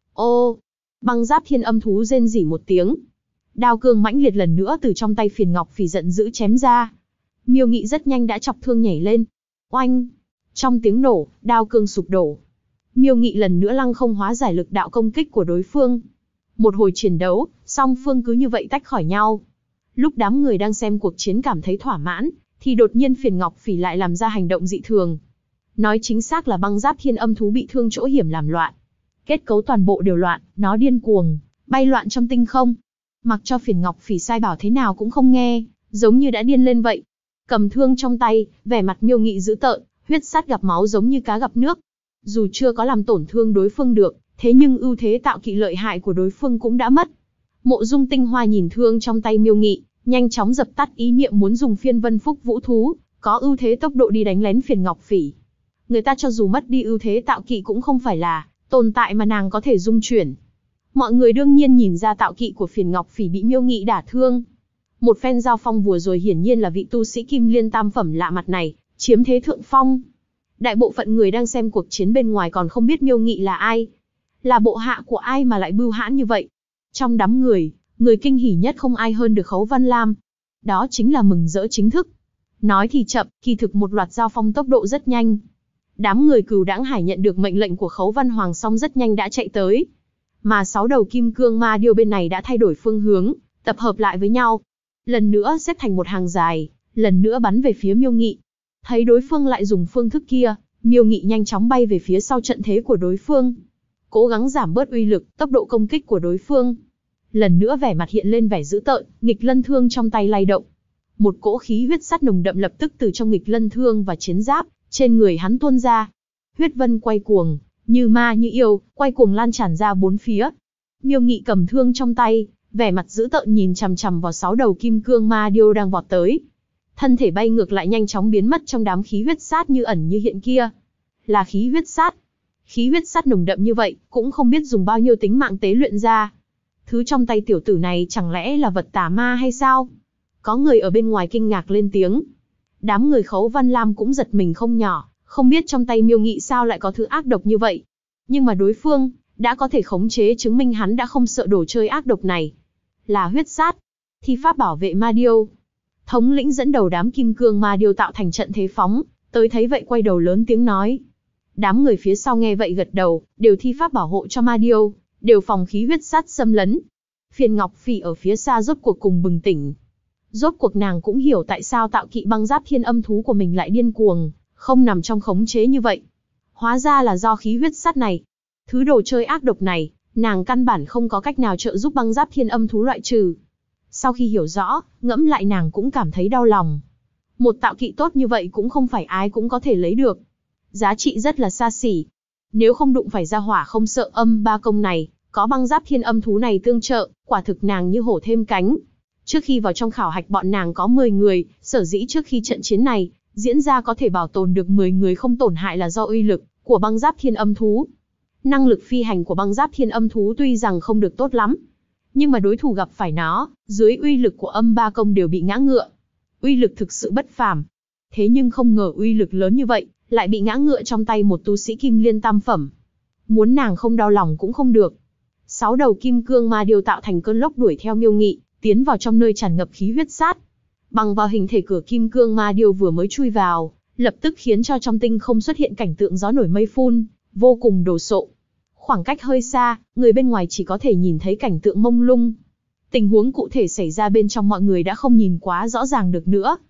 Ô! Băng giáp thiên âm thú rên rỉ một tiếng. Đao cương mãnh liệt lần nữa từ trong tay Phiền Ngọc Phỉ giận dữ chém ra. Miêu Nghị rất nhanh đã chọc thương nhảy lên. Oanh! Trong tiếng nổ, đao cương sụp đổ. Miêu Nghị lần nữa lăng không hóa giải lực đạo công kích của đối phương. Một hồi chiến đấu, song phương cứ như vậy tách khỏi nhau. Lúc đám người đang xem cuộc chiến cảm thấy thỏa mãn, thì đột nhiên Phiền Ngọc Phỉ lại làm ra hành động dị thường. Nói chính xác là băng giáp thiên âm thú bị thương chỗ hiểm làm loạn. Kết cấu toàn bộ đều loạn, nó điên cuồng, bay loạn trong tinh không. Mặc cho Phiền Ngọc Phỉ sai bảo thế nào cũng không nghe, giống như đã điên lên vậy. Cầm thương trong tay, vẻ mặt Miêu Nghị dữ tợn, huyết sát gặp máu giống như cá gặp nước. Dù chưa có làm tổn thương đối phương được, thế nhưng ưu thế tạo kỵ lợi hại của đối phương cũng đã mất. Mộ Dung Tinh Hoa nhìn thương trong tay Miêu Nghị, nhanh chóng dập tắt ý niệm muốn dùng Phiên Vân Phúc Vũ Thú, có ưu thế tốc độ đi đánh lén Phiền Ngọc Phỉ. Người ta cho dù mất đi ưu thế tạo kỵ cũng không phải là tồn tại mà nàng có thể dung chuyển. Mọi người đương nhiên nhìn ra tạo kỵ của Phiền Ngọc Phỉ bị Miêu Nghị đả thương. Một phen giao phong vừa rồi hiển nhiên là vị tu sĩ Kim Liên tam phẩm lạ mặt này chiếm thế thượng phong. Đại bộ phận người đang xem cuộc chiến bên ngoài còn không biết Miêu Nghị là ai, là bộ hạ của ai mà lại bưu hãn như vậy. Trong đám người, người kinh hỉ nhất không ai hơn được Khấu Văn Lam. Đó chính là mừng rỡ chính thức. Nói thì chậm, kỳ thực một loạt giao phong tốc độ rất nhanh. Đám người Cửu Đãng Hải nhận được mệnh lệnh của Khấu Văn Hoàng xong rất nhanh đã chạy tới. Mà 6 đầu kim cương ma điêu bên này đã thay đổi phương hướng, tập hợp lại với nhau. Lần nữa xếp thành một hàng dài, lần nữa bắn về phía Miêu Nghị. Thấy đối phương lại dùng phương thức kia, Miêu Nghị nhanh chóng bay về phía sau trận thế của đối phương. Cố gắng giảm bớt uy lực, tốc độ công kích của đối phương. Lần nữa vẻ mặt hiện lên vẻ dữ tợn, nghịch lân thương trong tay lay động. Một cỗ khí huyết sắt nồng đậm lập tức từ trong nghịch lân thương và chiến giáp trên người hắn tuôn ra. Huyết vân quay cuồng, như ma như yêu, quay cuồng lan tràn ra bốn phía. Miêu Nghị cầm thương trong tay, vẻ mặt dữ tợn nhìn chằm chằm vào 6 đầu kim cương ma điêu đang vọt tới. Thân thể bay ngược lại nhanh chóng biến mất trong đám khí huyết sát như ẩn như hiện kia. Là khí huyết sát. Khí huyết sát nồng đậm như vậy, cũng không biết dùng bao nhiêu tính mạng tế luyện ra. Thứ trong tay tiểu tử này chẳng lẽ là vật tà ma hay sao? Có người ở bên ngoài kinh ngạc lên tiếng. Đám người Khấu Văn Lam cũng giật mình không nhỏ, không biết trong tay Miêu Nghị sao lại có thứ ác độc như vậy. Nhưng mà đối phương đã có thể khống chế, chứng minh hắn đã không sợ đồ chơi ác độc này. Là huyết sát, thi pháp bảo vệ ma điêu. Thống lĩnh dẫn đầu đám kim cương ma điêu tạo thành trận thế phóng, tới thấy vậy quay đầu lớn tiếng nói. Đám người phía sau nghe vậy gật đầu, đều thi pháp bảo hộ cho ma điêu, đều phòng khí huyết sát xâm lấn. Phiền Ngọc Phỉ ở phía xa rốt cuộc cùng bừng tỉnh. Rốt cuộc nàng cũng hiểu tại sao tạo kỵ băng giáp thiên âm thú của mình lại điên cuồng, không nằm trong khống chế như vậy. Hóa ra là do khí huyết sát này. Thứ đồ chơi ác độc này, nàng căn bản không có cách nào trợ giúp băng giáp thiên âm thú loại trừ. Sau khi hiểu rõ, ngẫm lại nàng cũng cảm thấy đau lòng. Một tạo kỵ tốt như vậy cũng không phải ai cũng có thể lấy được. Giá trị rất là xa xỉ. Nếu không đụng phải ra hỏa không sợ âm ba công này, có băng giáp thiên âm thú này tương trợ, quả thực nàng như hổ thêm cánh. Trước khi vào trong khảo hạch bọn nàng có 10 người, sở dĩ trước khi trận chiến này diễn ra có thể bảo tồn được 10 người không tổn hại là do uy lực của băng giáp thiên âm thú. Năng lực phi hành của băng giáp thiên âm thú tuy rằng không được tốt lắm, nhưng mà đối thủ gặp phải nó, dưới uy lực của âm ba công đều bị ngã ngựa. Uy lực thực sự bất phàm. Thế nhưng không ngờ uy lực lớn như vậy, lại bị ngã ngựa trong tay một tu sĩ Kim Liên tam phẩm. Muốn nàng không đau lòng cũng không được. 6 đầu kim cương ma điêu tạo thành cơn lốc đuổi theo Miêu Nghị, tiến vào trong nơi tràn ngập khí huyết sát. Bằng vào hình thể cửa kim cương ma điêu vừa mới chui vào, lập tức khiến cho trong tinh không xuất hiện cảnh tượng gió nổi mây phun, vô cùng đồ sộ. Khoảng cách hơi xa, người bên ngoài chỉ có thể nhìn thấy cảnh tượng mông lung. Tình huống cụ thể xảy ra bên trong mọi người đã không nhìn quá rõ ràng được nữa.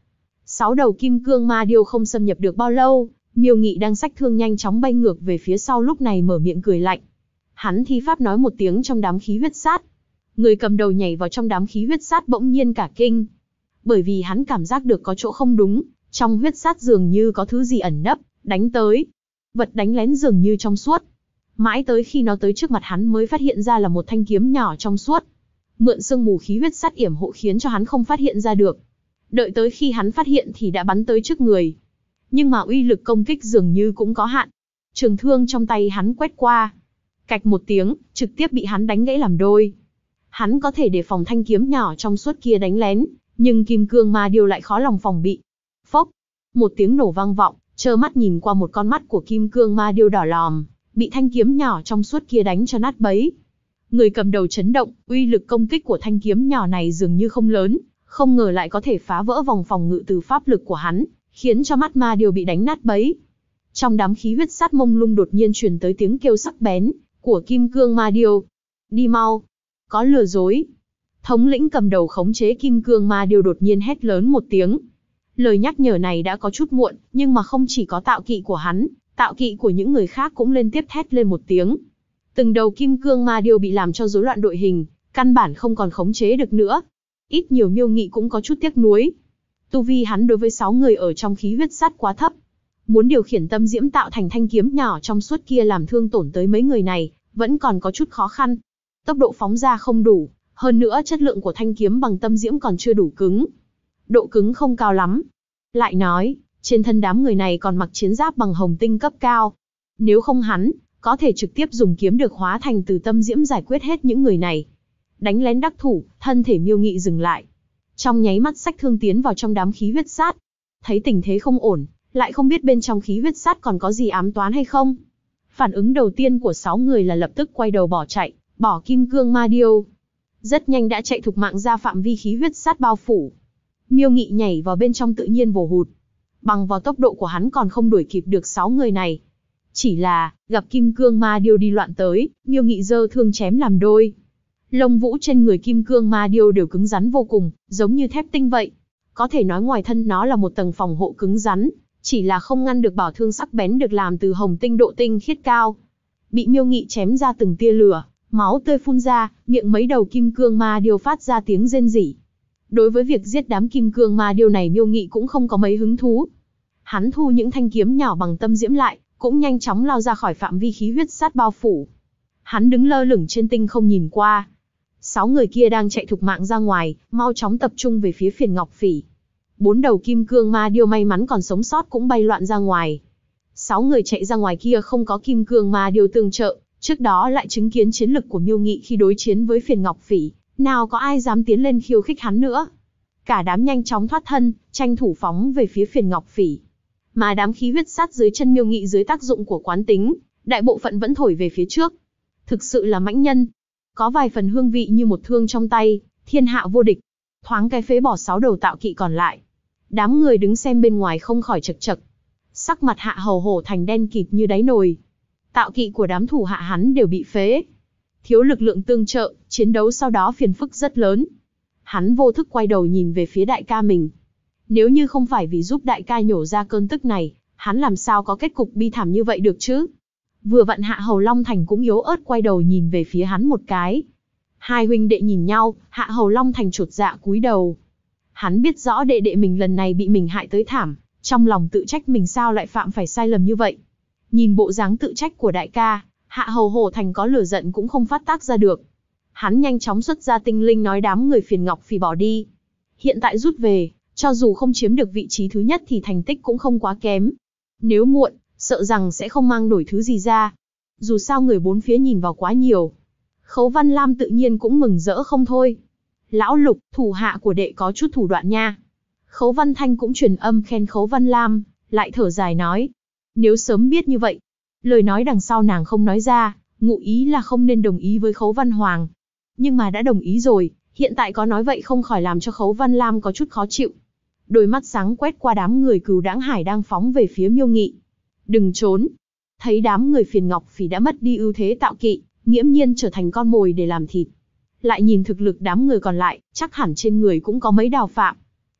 6 đầu kim cương ma điêu không xâm nhập được bao lâu, Miêu Nghị đang xách thương nhanh chóng bay ngược về phía sau lúc này mở miệng cười lạnh. Hắn thi pháp nói một tiếng trong đám khí huyết sát. Người cầm đầu nhảy vào trong đám khí huyết sát bỗng nhiên cả kinh. Bởi vì hắn cảm giác được có chỗ không đúng, trong huyết sát dường như có thứ gì ẩn nấp, đánh tới. Vật đánh lén dường như trong suốt. Mãi tới khi nó tới trước mặt hắn mới phát hiện ra là một thanh kiếm nhỏ trong suốt. Mượn sương mù khí huyết sát yểm hộ khiến cho hắn không phát hiện ra được. Đợi tới khi hắn phát hiện thì đã bắn tới trước người. Nhưng mà uy lực công kích dường như cũng có hạn. Trường thương trong tay hắn quét qua. Cạch một tiếng, trực tiếp bị hắn đánh gãy làm đôi. Hắn có thể đề phòng thanh kiếm nhỏ trong suốt kia đánh lén, nhưng kim cương ma điêu lại khó lòng phòng bị. Phốc, một tiếng nổ vang vọng, trơ mắt nhìn qua một con mắt của kim cương ma điêu đỏ lòm, bị thanh kiếm nhỏ trong suốt kia đánh cho nát bấy. Người cầm đầu chấn động, uy lực công kích của thanh kiếm nhỏ này dường như không lớn, không ngờ lại có thể phá vỡ vòng phòng ngự từ pháp lực của hắn, khiến cho mắt ma điêu bị đánh nát bấy. Trong đám khí huyết sát mông lung đột nhiên truyền tới tiếng kêu sắc bén của kim cương ma điêu. Đi mau, có lừa dối. Thống lĩnh cầm đầu khống chế kim cương ma điêu đột nhiên hét lớn một tiếng. Lời nhắc nhở này đã có chút muộn, nhưng mà không chỉ có tạo kỵ của hắn, tạo kỵ của những người khác cũng lên tiếp thét lên một tiếng. Từng đầu kim cương ma điêu bị làm cho rối loạn đội hình, căn bản không còn khống chế được nữa. Ít nhiều Miêu Nghị cũng có chút tiếc nuối. Tu vi hắn đối với 6 người ở trong khí huyết sát quá thấp. Muốn điều khiển tâm diễm tạo thành thanh kiếm nhỏ trong suốt kia làm thương tổn tới mấy người này, vẫn còn có chút khó khăn. Tốc độ phóng ra không đủ, hơn nữa chất lượng của thanh kiếm bằng tâm diễm còn chưa đủ cứng. Độ cứng không cao lắm. Lại nói, trên thân đám người này còn mặc chiến giáp bằng hồng tinh cấp cao. Nếu không hắn, có thể trực tiếp dùng kiếm được hóa thành từ tâm diễm giải quyết hết những người này. Đánh lén đắc thủ, thân thể Miêu Nghị dừng lại. Trong nháy mắt xách thương tiến vào trong đám khí huyết sát. Thấy tình thế không ổn, lại không biết bên trong khí huyết sát còn có gì ám toán hay không. Phản ứng đầu tiên của 6 người là lập tức quay đầu bỏ chạy, bỏ kim cương ma điêu. Rất nhanh đã chạy thục mạng ra phạm vi khí huyết sát bao phủ. Miêu Nghị nhảy vào bên trong tự nhiên vồ hụt. Bằng vào tốc độ của hắn còn không đuổi kịp được 6 người này. Chỉ là, gặp kim cương ma điêu đi loạn tới, Miêu Nghị giơ thương chém làm đôi. Lông vũ trên người kim cương ma điêu đều cứng rắn vô cùng, giống như thép tinh vậy. Có thể nói ngoài thân nó là một tầng phòng hộ cứng rắn, chỉ là không ngăn được bảo thương sắc bén được làm từ hồng tinh độ tinh khiết cao. Bị Miêu Nghị chém ra từng tia lửa, máu tươi phun ra, miệng mấy đầu kim cương ma điêu phát ra tiếng rên rỉ. Đối với việc giết đám kim cương ma điêu này Miêu Nghị cũng không có mấy hứng thú. Hắn thu những thanh kiếm nhỏ bằng tâm diễm lại, cũng nhanh chóng lao ra khỏi phạm vi khí huyết sát bao phủ. Hắn đứng lơ lửng trên tinh không nhìn qua. 6 người kia đang chạy thục mạng ra ngoài, mau chóng tập trung về phía Phiền Ngọc Phỉ. 4 đầu kim cương ma điêu may mắn còn sống sót cũng bay loạn ra ngoài. 6 người chạy ra ngoài kia không có kim cương ma điêu tương trợ, trước đó lại chứng kiến chiến lực của Miêu Nghị khi đối chiến với Phiền Ngọc Phỉ, nào có ai dám tiến lên khiêu khích hắn nữa. Cả đám nhanh chóng thoát thân, tranh thủ phóng về phía Phiền Ngọc Phỉ. Mà đám khí huyết sát dưới chân Miêu Nghị dưới tác dụng của quán tính, đại bộ phận vẫn thổi về phía trước. Thực sự là mãnh nhân. Có vài phần hương vị như một thương trong tay, thiên hạ vô địch. Thoáng cái phế bỏ 6 đầu tạo kỵ còn lại. Đám người đứng xem bên ngoài không khỏi chật chật. Sắc mặt Hạ Hầu Hổ thành đen kịt như đáy nồi. Tạo kỵ của đám thủ hạ hắn đều bị phế. Thiếu lực lượng tương trợ, chiến đấu sau đó phiền phức rất lớn. Hắn vô thức quay đầu nhìn về phía đại ca mình. Nếu như không phải vì giúp đại ca nhổ ra cơn tức này, hắn làm sao có kết cục bi thảm như vậy được chứ? Vừa vặn Hạ Hầu Long Thành cũng yếu ớt quay đầu nhìn về phía hắn một cái. Hai huynh đệ nhìn nhau, Hạ Hầu Long Thành chột dạ cúi đầu. Hắn biết rõ đệ đệ mình lần này bị mình hại tới thảm, trong lòng tự trách mình sao lại phạm phải sai lầm như vậy. Nhìn bộ dáng tự trách của đại ca, Hạ Hầu Hổ Thành có lửa giận cũng không phát tác ra được. Hắn nhanh chóng xuất ra tinh linh nói đám người Phiền Ngọc Phỉ bỏ đi. Hiện tại rút về, cho dù không chiếm được vị trí thứ nhất thì thành tích cũng không quá kém. Nếu muộn, sợ rằng sẽ không mang nổi thứ gì ra. Dù sao người bốn phía nhìn vào quá nhiều. Khấu Văn Lam tự nhiên cũng mừng rỡ không thôi. Lão Lục, thủ hạ của đệ có chút thủ đoạn nha. Khấu Văn Thanh cũng truyền âm khen Khấu Văn Lam, lại thở dài nói. Nếu sớm biết như vậy, lời nói đằng sau nàng không nói ra, ngụ ý là không nên đồng ý với Khấu Văn Hoàng. Nhưng mà đã đồng ý rồi, hiện tại có nói vậy không khỏi làm cho Khấu Văn Lam có chút khó chịu. Đôi mắt sáng quét qua đám người Cừu Đãng Hải đang phóng về phía Miêu Nghị. Đừng trốn. Thấy đám người Phiền Ngọc Phỉ đã mất đi ưu thế tạo kỵ, nghiễm nhiên trở thành con mồi để làm thịt. Lại nhìn thực lực đám người còn lại, chắc hẳn trên người cũng có mấy đào phạm.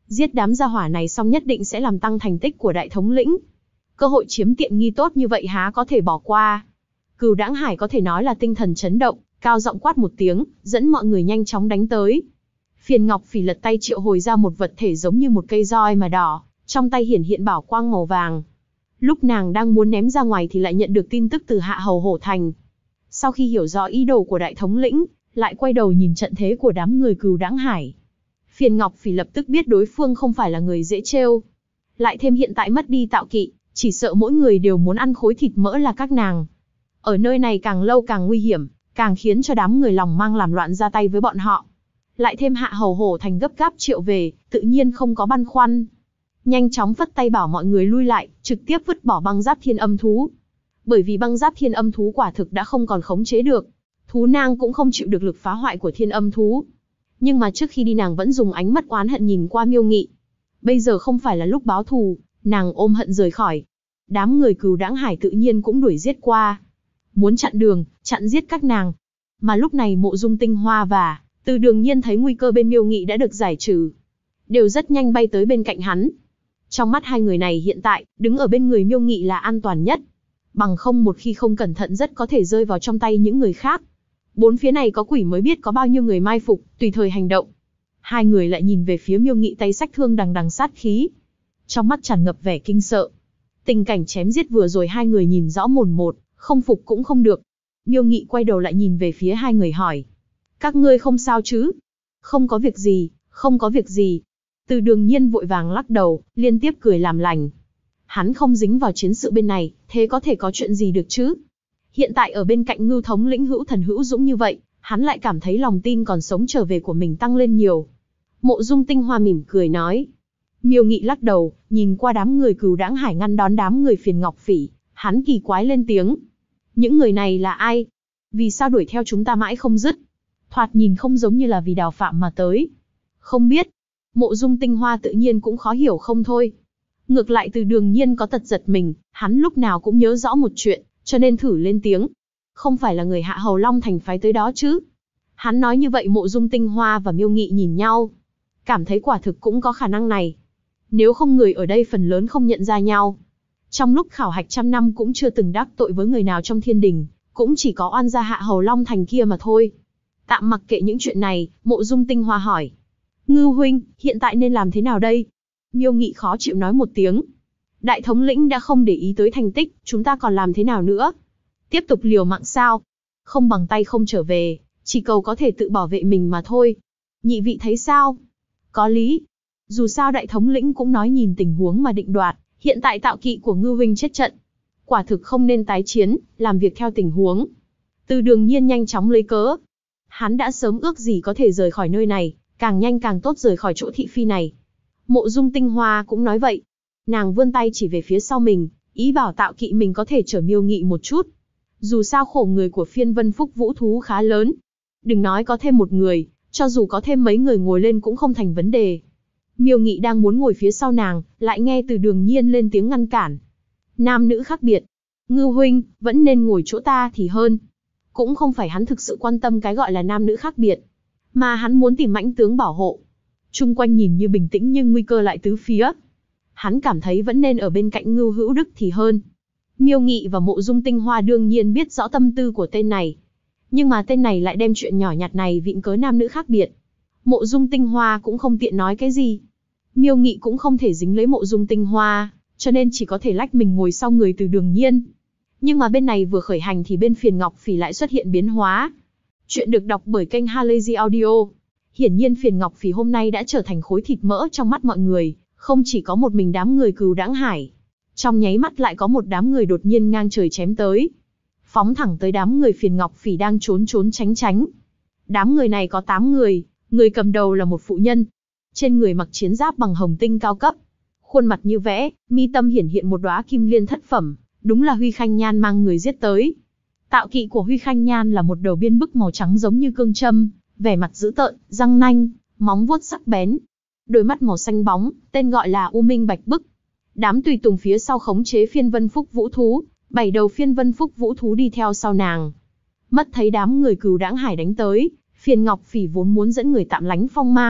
Giết đám gia hỏa này xong nhất định sẽ làm tăng thành tích của đại thống lĩnh. Cơ hội chiếm tiện nghi tốt như vậy há có thể bỏ qua. Cửu Đãng Hải có thể nói là tinh thần chấn động, cao giọng quát một tiếng, dẫn mọi người nhanh chóng đánh tới. Phiền Ngọc Phỉ lật tay triệu hồi ra một vật thể giống như một cây roi mà đỏ, trong tay hiển hiện bảo quang màu vàng. Lúc nàng đang muốn ném ra ngoài thì lại nhận được tin tức từ Hạ Hầu Hổ Thành. Sau khi hiểu rõ ý đồ của đại thống lĩnh, lại quay đầu nhìn trận thế của đám người Cửu Đãng Hải. Phiền Ngọc Phỉ lập tức biết đối phương không phải là người dễ trêu. Lại thêm hiện tại mất đi tạo kỵ, chỉ sợ mỗi người đều muốn ăn khối thịt mỡ là các nàng. Ở nơi này càng lâu càng nguy hiểm, càng khiến cho đám người lòng mang làm loạn ra tay với bọn họ. Lại thêm Hạ Hầu Hổ Thành gấp gáp triệu về, tự nhiên không có băn khoăn. Nhanh chóng phất tay bảo mọi người lui lại, trực tiếp vứt bỏ băng giáp thiên âm thú. Bởi vì băng giáp thiên âm thú quả thực đã không còn khống chế được. Thú nang cũng không chịu được lực phá hoại của thiên âm thú. Nhưng mà trước khi đi nàng vẫn dùng ánh mắt oán hận nhìn qua Miêu Nghị. Bây giờ không phải là lúc báo thù, nàng ôm hận rời khỏi. Đám người Cửu Đãng Hải tự nhiên cũng đuổi giết qua. Muốn chặn đường, chặn giết các nàng. Mà lúc này Mộ Dung Tinh Hoa và Từ Đường Nhiên thấy nguy cơ bên Miêu Nghị đã được giải trừ. Đều rất nhanh bay tới bên cạnh hắn. Trong mắt hai người này hiện tại, đứng ở bên người Miêu Nghị là an toàn nhất. Bằng không một khi không cẩn thận rất có thể rơi vào trong tay những người khác. Bốn phía này có quỷ mới biết có bao nhiêu người mai phục, tùy thời hành động. Hai người lại nhìn về phía Miêu Nghị tay xách thương đằng đằng sát khí. Trong mắt tràn ngập vẻ kinh sợ. Tình cảnh chém giết vừa rồi hai người nhìn rõ mồn một, không phục cũng không được. Miêu Nghị quay đầu lại nhìn về phía hai người hỏi. Các ngươi không sao chứ? Không có việc gì, không có việc gì. Từ Đường Nhiên vội vàng lắc đầu, liên tiếp cười làm lành. Hắn không dính vào chiến sự bên này, thế có thể có chuyện gì được chứ? Hiện tại ở bên cạnh Ngưu thống lĩnh Hữu Thần Hữu Dũng như vậy, hắn lại cảm thấy lòng tin còn sống trở về của mình tăng lên nhiều. Mộ Dung Tinh Hoa mỉm cười nói. Miêu Nghị lắc đầu, nhìn qua đám người Cửu Đãng Hải ngăn đón đám người Phiền Ngọc Phỉ, hắn kỳ quái lên tiếng. Những người này là ai? Vì sao đuổi theo chúng ta mãi không dứt? Thoạt nhìn không giống như là vì Đào Phạm mà tới. Không biết. Mộ Dung Tinh Hoa tự nhiên cũng khó hiểu không thôi. Ngược lại Từ Đường Nhiên có tật giật mình, hắn lúc nào cũng nhớ rõ một chuyện, cho nên thử lên tiếng. Không phải là người Hạ Hầu Long Thành phái tới đó chứ? Hắn nói như vậy Mộ Dung Tinh Hoa và Miêu Nghị nhìn nhau. Cảm thấy quả thực cũng có khả năng này. Nếu không người ở đây phần lớn không nhận ra nhau. Trong lúc khảo hạch trăm năm cũng chưa từng đắc tội với người nào trong thiên đình, cũng chỉ có oan gia Hạ Hầu Long Thành kia mà thôi. Tạm mặc kệ những chuyện này, Mộ Dung Tinh Hoa hỏi. Ngưu huynh, hiện tại nên làm thế nào đây? Miêu Nghị khó chịu nói một tiếng. Đại thống lĩnh đã không để ý tới thành tích, chúng ta còn làm thế nào nữa? Tiếp tục liều mạng sao? Không bằng tay không trở về, chỉ cầu có thể tự bảo vệ mình mà thôi. Nhị vị thấy sao? Có lý. Dù sao đại thống lĩnh cũng nói nhìn tình huống mà định đoạt, hiện tại tạo kỵ của Ngưu huynh chết trận. Quả thực không nên tái chiến, làm việc theo tình huống. Từ Đường Nhiên nhanh chóng lấy cớ. Hắn đã sớm ước gì có thể rời khỏi nơi này, càng nhanh càng tốt rời khỏi chỗ thị phi này. Mộ Dung Tinh Hoa cũng nói vậy. Nàng vươn tay chỉ về phía sau mình, ý bảo tạo kỵ mình có thể chở Miêu Nghị một chút. Dù sao khổ người của phiên vân phúc vũ thú khá lớn. Đừng nói có thêm một người, cho dù có thêm mấy người ngồi lên cũng không thành vấn đề. Miêu Nghị đang muốn ngồi phía sau nàng, lại nghe Từ Đường Nhiên lên tiếng ngăn cản. Nam nữ khác biệt. Ngưu huynh, vẫn nên ngồi chỗ ta thì hơn. Cũng không phải hắn thực sự quan tâm cái gọi là nam nữ khác biệt, mà hắn muốn tìm mãnh tướng bảo hộ. Chung quanh nhìn như bình tĩnh nhưng nguy cơ lại tứ phía. Hắn cảm thấy vẫn nên ở bên cạnh Ngưu Hữu Đức thì hơn. Miêu Nghị và Mộ Dung Tinh Hoa đương nhiên biết rõ tâm tư của tên này. Nhưng mà tên này lại đem chuyện nhỏ nhặt này vịn cớ nam nữ khác biệt. Mộ Dung Tinh Hoa cũng không tiện nói cái gì. Miêu Nghị cũng không thể dính lấy Mộ Dung Tinh Hoa, cho nên chỉ có thể lách mình ngồi sau người Từ Đường Nhiên. Nhưng mà bên này vừa khởi hành thì bên Phiền Ngọc Phỉ lại xuất hiện biến hóa. Chuyện được đọc bởi kênh Halazy Audio. Hiển nhiên Phiền Ngọc Phỉ hôm nay đã trở thành khối thịt mỡ trong mắt mọi người, không chỉ có một mình đám người Cửu Đãng Hải. Trong nháy mắt lại có một đám người đột nhiên ngang trời chém tới. Phóng thẳng tới đám người Phiền Ngọc Phỉ đang trốn trốn tránh tránh. Đám người này có 8 người, người cầm đầu là một phụ nhân. Trên người mặc chiến giáp bằng hồng tinh cao cấp. Khuôn mặt như vẽ, mi tâm hiển hiện một đóa kim liên thất phẩm, đúng là Huy Khanh Nhan mang người giết tới. Tạo kỵ của Huy Khanh Nhan là một đầu biên bức màu trắng giống như cương châm, vẻ mặt dữ tợn, răng nanh, móng vuốt sắc bén. Đôi mắt màu xanh bóng, tên gọi là U Minh Bạch Bức. Đám tùy tùng phía sau khống chế phiên vân phúc vũ thú, 7 đầu phiên vân phúc vũ thú đi theo sau nàng. Mất thấy đám người Cửu Đãng Hải đánh tới, Phiền Ngọc Phỉ vốn muốn dẫn người tạm lánh phong mang,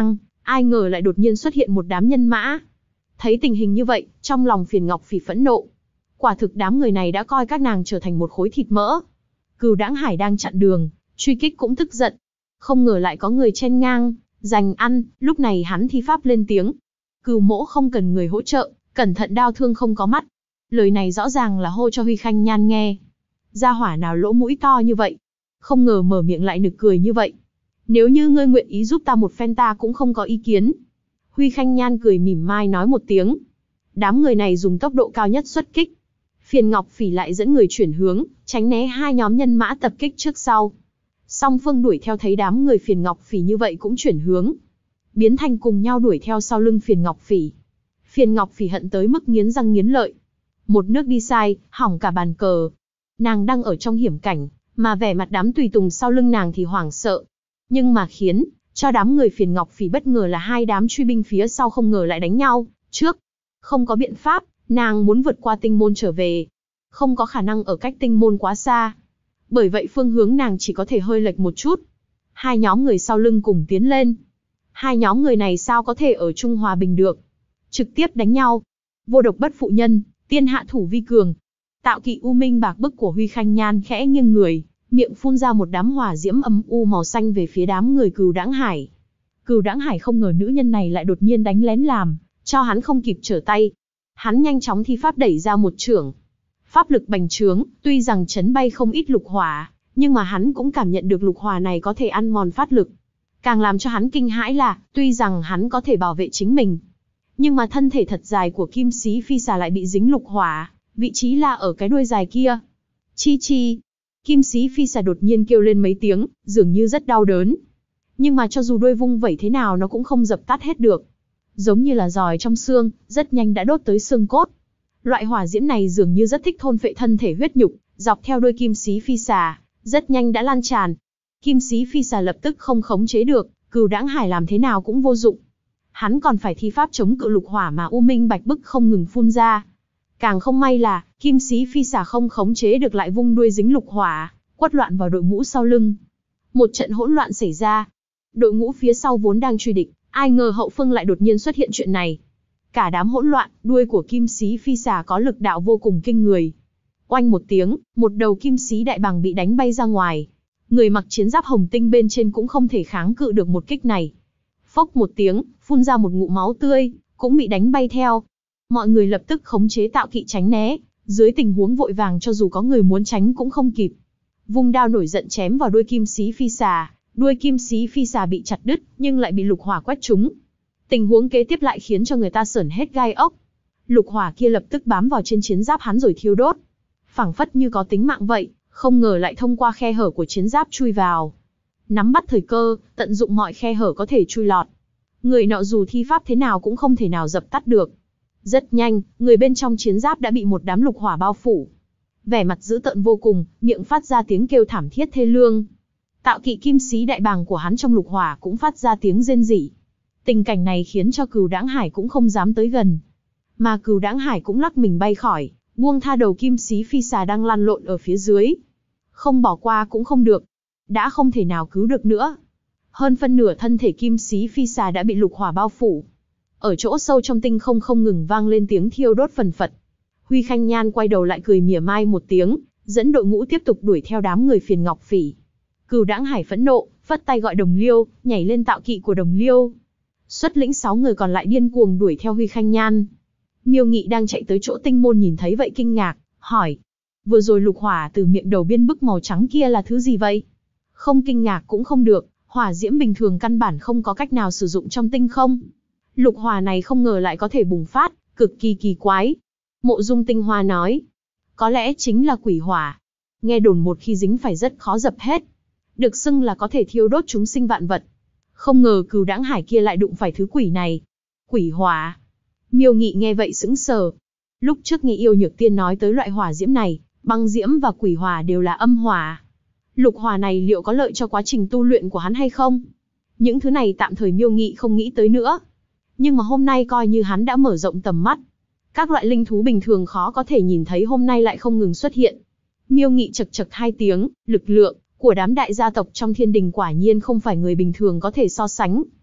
ai ngờ lại đột nhiên xuất hiện một đám nhân mã. Thấy tình hình như vậy, trong lòng Phiền Ngọc Phỉ phẫn nộ. Quả thực đám người này đã coi các nàng trở thành một khối thịt mỡ. Cửu Đãng Hải đang chặn đường, truy kích cũng tức giận. Không ngờ lại có người chen ngang, giành ăn, lúc này hắn thi pháp lên tiếng. Cửu mỗ không cần người hỗ trợ, cẩn thận đao thương không có mắt. Lời này rõ ràng là hô cho Huy Khanh Nhan nghe. Gia hỏa nào lỗ mũi to như vậy? Không ngờ mở miệng lại nực cười như vậy. Nếu như ngươi nguyện ý giúp ta một phen ta cũng không có ý kiến. Huy Khanh Nhan cười mỉm mai nói một tiếng. Đám người này dùng tốc độ cao nhất xuất kích. Phiền Ngọc Phỉ lại dẫn người chuyển hướng, tránh né hai nhóm nhân mã tập kích trước sau. Song phương đuổi theo thấy đám người Phiền Ngọc Phỉ như vậy cũng chuyển hướng, biến thành cùng nhau đuổi theo sau lưng Phiền Ngọc Phỉ. Phiền Ngọc Phỉ hận tới mức nghiến răng nghiến lợi. Một nước đi sai, hỏng cả bàn cờ. Nàng đang ở trong hiểm cảnh, mà vẻ mặt đám tùy tùng sau lưng nàng thì hoảng sợ. Nhưng mà khiến cho đám người Phiền Ngọc Phỉ bất ngờ là hai đám truy binh phía sau không ngờ lại đánh nhau trước. Không có biện pháp, nàng muốn vượt qua tinh môn trở về. Không có khả năng ở cách tinh môn quá xa. Bởi vậy phương hướng nàng chỉ có thể hơi lệch một chút. Hai nhóm người sau lưng cùng tiến lên. Hai nhóm người này sao có thể ở chung hòa bình được. Trực tiếp đánh nhau. Vô độc bất phụ nhân, tiên hạ thủ vi cường. Tạo kỵ u minh bạc bức của Huy Khanh Nhan khẽ nghiêng người, miệng phun ra một đám hỏa diễm âm u màu xanh về phía đám người Cửu Đãng Hải. Cửu Đãng Hải không ngờ nữ nhân này lại đột nhiên đánh lén làm cho hắn không kịp trở tay. Hắn nhanh chóng thi pháp đẩy ra một chưởng. Pháp lực bành trướng, tuy rằng chấn bay không ít lục hỏa, nhưng mà hắn cũng cảm nhận được lục hỏa này có thể ăn mòn pháp lực. Càng làm cho hắn kinh hãi là, tuy rằng hắn có thể bảo vệ chính mình, nhưng mà thân thể thật dài của Kim Xí Phi Xà lại bị dính lục hỏa, vị trí là ở cái đuôi dài kia. Chi chi. Kim Xí Phi Xà đột nhiên kêu lên mấy tiếng, dường như rất đau đớn. Nhưng mà cho dù đuôi vung vẩy thế nào nó cũng không dập tắt hết được. Giống như là giòi trong xương, rất nhanh đã đốt tới xương cốt. Loại hỏa diễm này dường như rất thích thôn phệ thân thể huyết nhục, dọc theo đuôi Kim Xí Phi Xà, rất nhanh đã lan tràn. Kim Xí Phi Xà lập tức không khống chế được, Cửu Đãng Hải làm thế nào cũng vô dụng. Hắn còn phải thi pháp chống cự lục hỏa mà u minh bạch bức không ngừng phun ra. Càng không may là, Kim Xí Phi Xà không khống chế được lại vung đuôi dính lục hỏa, quất loạn vào đội ngũ sau lưng. Một trận hỗn loạn xảy ra. Đội ngũ phía sau vốn đang truy địch, ai ngờ hậu phương lại đột nhiên xuất hiện chuyện này. Cả đám hỗn loạn, đuôi của Kim Xí Phi Xà có lực đạo vô cùng kinh người. Oanh một tiếng, một đầu Kim Xí đại bàng bị đánh bay ra ngoài. Người mặc chiến giáp hồng tinh bên trên cũng không thể kháng cự được một kích này. Phốc một tiếng, phun ra một ngụm máu tươi, cũng bị đánh bay theo. Mọi người lập tức khống chế tạo kỵ tránh né, dưới tình huống vội vàng cho dù có người muốn tránh cũng không kịp. Vung đao nổi giận chém vào đuôi Kim Xí Phi Xà, đuôi Kim Xí Phi Xà bị chặt đứt, nhưng lại bị lục hỏa quét trúng. Tình huống kế tiếp lại khiến cho người ta sởn hết gai ốc. Lục hỏa kia lập tức bám vào trên chiến giáp hắn rồi thiêu đốt. Phảng phất như có tính mạng vậy, không ngờ lại thông qua khe hở của chiến giáp chui vào. Nắm bắt thời cơ, tận dụng mọi khe hở có thể chui lọt. Người nọ dù thi pháp thế nào cũng không thể nào dập tắt được. Rất nhanh, người bên trong chiến giáp đã bị một đám lục hỏa bao phủ. Vẻ mặt dữ tợn vô cùng, miệng phát ra tiếng kêu thảm thiết thê lương. Tạo kỵ Kim Xí đại bàng của hắn trong lục hỏa cũng phát ra tiếng rên rỉ. Tình cảnh này khiến cho Cửu Đãng Hải cũng không dám tới gần. Mà Cửu Đãng Hải cũng lắc mình bay khỏi, buông tha đầu Kim Xí Phi Xà đang lăn lộn ở phía dưới. Không bỏ qua cũng không được. Đã không thể nào cứu được nữa. Hơn phân nửa thân thể Kim Xí Phi Xà đã bị lục hỏa bao phủ. Ở chỗ sâu trong tinh không không ngừng vang lên tiếng thiêu đốt phần phật. Huy Khanh Nhan quay đầu lại cười mỉa mai một tiếng, dẫn đội ngũ tiếp tục đuổi theo đám người Phiền Ngọc Phỉ. Cửu Đãng Hải phẫn nộ, phất tay gọi Đồng Liêu, nhảy lên tạo kỵ của Đồng Liêu. Xuất lĩnh 6 người còn lại điên cuồng đuổi theo Huy Khanh Nhan. Miêu Nghị đang chạy tới chỗ tinh môn nhìn thấy vậy kinh ngạc, hỏi: vừa rồi lục hỏa từ miệng đầu biên bức màu trắng kia là thứ gì vậy? Không kinh ngạc cũng không được, hỏa diễm bình thường căn bản không có cách nào sử dụng trong tinh không. Lục hỏa này không ngờ lại có thể bùng phát, cực kỳ kỳ quái. Mộ Dung Tinh Hoa nói: có lẽ chính là quỷ hỏa. Nghe đồn một khi dính phải rất khó dập hết. Được xưng là có thể thiêu đốt chúng sinh vạn vật. Không ngờ Cửu Đãng Hải kia lại đụng phải thứ quỷ này. Quỷ hỏa. Miêu Nghị nghe vậy sững sờ. Lúc trước nghe Yêu Nhược Tiên nói tới loại hỏa diễm này, băng diễm và quỷ hỏa đều là âm hỏa. Lục hỏa này liệu có lợi cho quá trình tu luyện của hắn hay không? Những thứ này tạm thời Miêu Nghị không nghĩ tới nữa. Nhưng mà hôm nay coi như hắn đã mở rộng tầm mắt. Các loại linh thú bình thường khó có thể nhìn thấy hôm nay lại không ngừng xuất hiện. Miêu Nghị chậc chậc hai tiếng, lực lượng của đám đại gia tộc trong thiên đình quả nhiên không phải người bình thường có thể so sánh.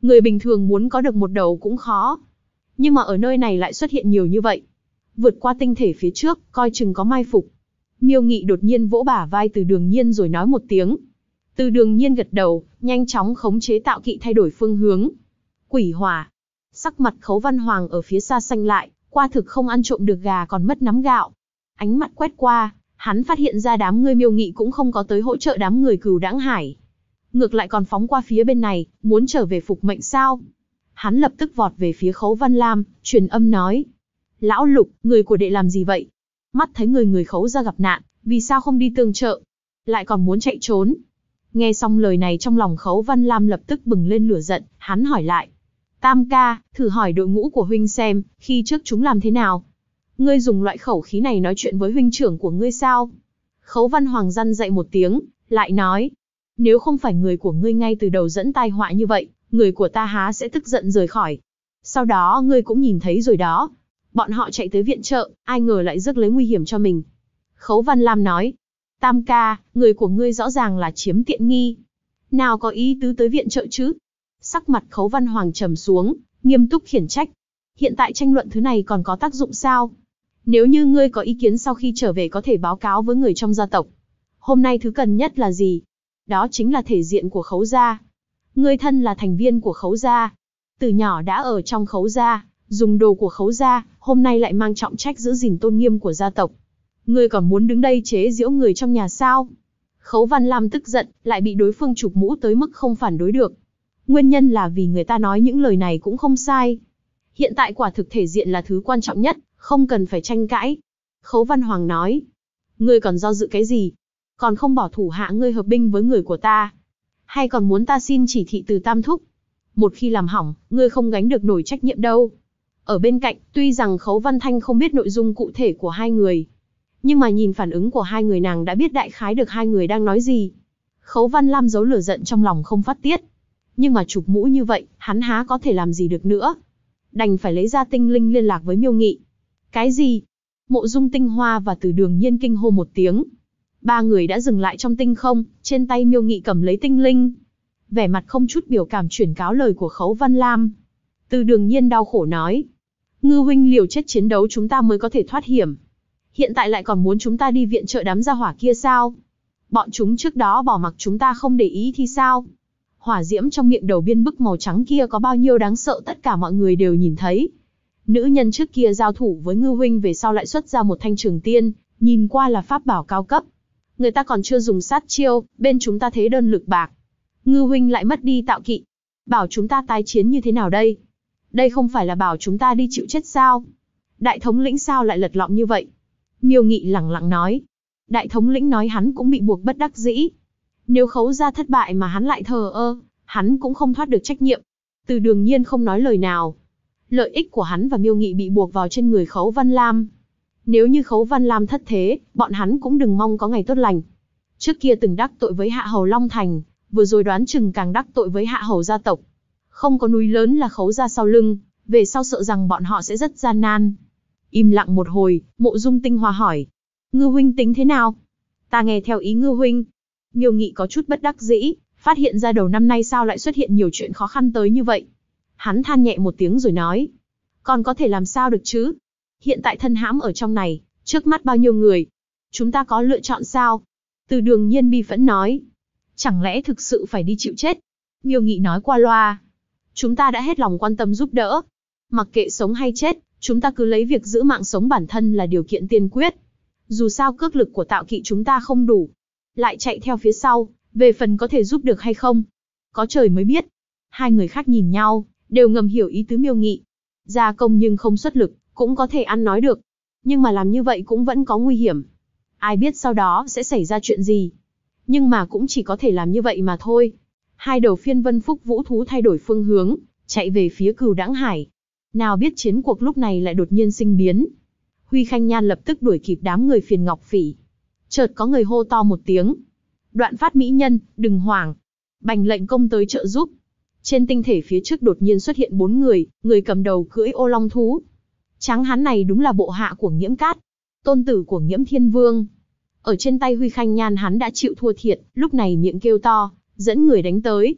Người bình thường muốn có được một đầu cũng khó. Nhưng mà ở nơi này lại xuất hiện nhiều như vậy. Vượt qua tinh thể phía trước, coi chừng có mai phục. Miêu Nghị đột nhiên vỗ bả vai Từ Đường Nhiên rồi nói một tiếng. Từ Đường Nhiên gật đầu, nhanh chóng khống chế tạo kỵ thay đổi phương hướng. Quỷ hỏa. Sắc mặt Khấu Văn Hoàng ở phía xa xanh lại, qua thực không ăn trộm được gà còn mất nắm gạo. Ánh mắt quét qua, hắn phát hiện ra đám người Miêu Nghị cũng không có tới hỗ trợ đám người Cửu Đãng Hải. Ngược lại còn phóng qua phía bên này, muốn trở về phục mệnh sao? Hắn lập tức vọt về phía Khấu Văn Lam, truyền âm nói. Lão Lục, người của đệ làm gì vậy? Mắt thấy người Khấu gia gặp nạn, vì sao không đi tương trợ? Lại còn muốn chạy trốn? Nghe xong lời này trong lòng Khấu Văn Lam lập tức bừng lên lửa giận, hắn hỏi lại. Tam ca, thử hỏi đội ngũ của huynh xem, khi trước chúng làm thế nào? Ngươi dùng loại khẩu khí này nói chuyện với huynh trưởng của ngươi sao? Khấu Văn Hoàng răn dậy một tiếng, lại nói. Nếu không phải người của ngươi ngay từ đầu dẫn tai họa như vậy, người của ta há sẽ tức giận rời khỏi. Sau đó ngươi cũng nhìn thấy rồi đó. Bọn họ chạy tới viện trợ, ai ngờ lại rước lấy nguy hiểm cho mình. Khấu Văn Lam nói. Tam ca, người của ngươi rõ ràng là chiếm tiện nghi. Nào có ý tứ tới viện trợ chứ? Sắc mặt Khấu Văn Hoàng trầm xuống, nghiêm túc khiển trách. Hiện tại tranh luận thứ này còn có tác dụng sao? Nếu như ngươi có ý kiến sau khi trở về có thể báo cáo với người trong gia tộc. Hôm nay thứ cần nhất là gì? Đó chính là thể diện của Khấu gia. Ngươi thân là thành viên của Khấu gia. Từ nhỏ đã ở trong Khấu gia, dùng đồ của Khấu gia, hôm nay lại mang trọng trách giữ gìn tôn nghiêm của gia tộc. Ngươi còn muốn đứng đây chế giễu người trong nhà sao? Khấu Văn Lam tức giận, lại bị đối phương chụp mũ tới mức không phản đối được. Nguyên nhân là vì người ta nói những lời này cũng không sai. Hiện tại quả thực thể diện là thứ quan trọng nhất, không cần phải tranh cãi. Khấu Văn Hoàng nói. Ngươi còn do dự cái gì? Còn không bỏ thủ hạ ngươi hợp binh với người của ta? Hay còn muốn ta xin chỉ thị từ Tam Thúc? Một khi làm hỏng, ngươi không gánh được nổi trách nhiệm đâu. Ở bên cạnh, tuy rằng Khấu Văn Thanh không biết nội dung cụ thể của hai người, nhưng mà nhìn phản ứng của hai người nàng đã biết đại khái được hai người đang nói gì. Khấu Văn Lam giấu lửa giận trong lòng không phát tiết. Nhưng mà chụp mũ như vậy, hắn há có thể làm gì được nữa. Đành phải lấy ra tinh linh liên lạc với Miêu Nghị. Cái gì? Mộ Dung Tinh Hoa và Từ Đường Nhiên kinh hô một tiếng. Ba người đã dừng lại trong tinh không, trên tay Miêu Nghị cầm lấy tinh linh. Vẻ mặt không chút biểu cảm chuyển cáo lời của Khấu Văn Lam. Từ Đường Nhiên đau khổ nói. Ngư huynh liều chết chiến đấu chúng ta mới có thể thoát hiểm. Hiện tại lại còn muốn chúng ta đi viện trợ đám gia hỏa kia sao? Bọn chúng trước đó bỏ mặc chúng ta không để ý thì sao? Hỏa diễm trong miệng đầu biên bức màu trắng kia có bao nhiêu đáng sợ tất cả mọi người đều nhìn thấy. Nữ nhân trước kia giao thủ với Ngư huynh về sau lại xuất ra một thanh trường tiên, nhìn qua là pháp bảo cao cấp. Người ta còn chưa dùng sát chiêu, bên chúng ta thế đơn lực bạc. Ngư huynh lại mất đi tạo kỵ. Bảo chúng ta tái chiến như thế nào đây? Đây không phải là bảo chúng ta đi chịu chết sao? Đại thống lĩnh sao lại lật lọng như vậy? Miêu Nghị lẳng lặng nói. Đại thống lĩnh nói hắn cũng bị buộc bất đắc dĩ. Nếu Khấu gia thất bại mà hắn lại thờ ơ, hắn cũng không thoát được trách nhiệm. Từ Đường Nhiên không nói lời nào. Lợi ích của hắn và Miêu Nghị bị buộc vào trên người Khấu Văn Lam. Nếu như Khấu Văn Lam thất thế, bọn hắn cũng đừng mong có ngày tốt lành. Trước kia từng đắc tội với Hạ Hầu Long Thành, vừa rồi đoán chừng càng đắc tội với Hạ Hầu gia tộc. Không có núi lớn là Khấu gia sau lưng, về sau sợ rằng bọn họ sẽ rất gian nan. Im lặng một hồi, Mộ Dung Tinh Hoa hỏi. Ngư huynh tính thế nào? Ta nghe theo ý Ngư huynh. Miêu Nghị có chút bất đắc dĩ, phát hiện ra đầu năm nay sao lại xuất hiện nhiều chuyện khó khăn tới như vậy. Hắn than nhẹ một tiếng rồi nói. Còn có thể làm sao được chứ? Hiện tại thân hãm ở trong này, trước mắt bao nhiêu người? Chúng ta có lựa chọn sao? Từ Đường Nhiên bi phẫn nói. Chẳng lẽ thực sự phải đi chịu chết? Miêu Nghị nói qua loa. Chúng ta đã hết lòng quan tâm giúp đỡ. Mặc kệ sống hay chết, chúng ta cứ lấy việc giữ mạng sống bản thân là điều kiện tiên quyết. Dù sao cước lực của tạo kỵ chúng ta không đủ. Lại chạy theo phía sau, về phần có thể giúp được hay không? Có trời mới biết. Hai người khác nhìn nhau, đều ngầm hiểu ý tứ Miêu Nghị. Gia công nhưng không xuất lực, cũng có thể ăn nói được. Nhưng mà làm như vậy cũng vẫn có nguy hiểm. Ai biết sau đó sẽ xảy ra chuyện gì. Nhưng mà cũng chỉ có thể làm như vậy mà thôi. Hai đầu phiên vân phúc vũ thú thay đổi phương hướng, chạy về phía Cửu Đãng Hải. Nào biết chiến cuộc lúc này lại đột nhiên sinh biến. Huy Khanh Nhan lập tức đuổi kịp đám người phiền Ngọc Phỉ. Chợt có người hô to một tiếng. Đoạn Phát mỹ nhân, đừng hoảng. Bành lệnh công tới trợ giúp. Trên tinh thể phía trước đột nhiên xuất hiện 4 người, người cầm đầu cưỡi ô long thú. Tráng hán này đúng là bộ hạ của Nghiễm Cát, tôn tử của Nghiễm Thiên Vương. Ở trên tay Huy Khanh Nhan hắn đã chịu thua thiệt, lúc này miệng kêu to, dẫn người đánh tới.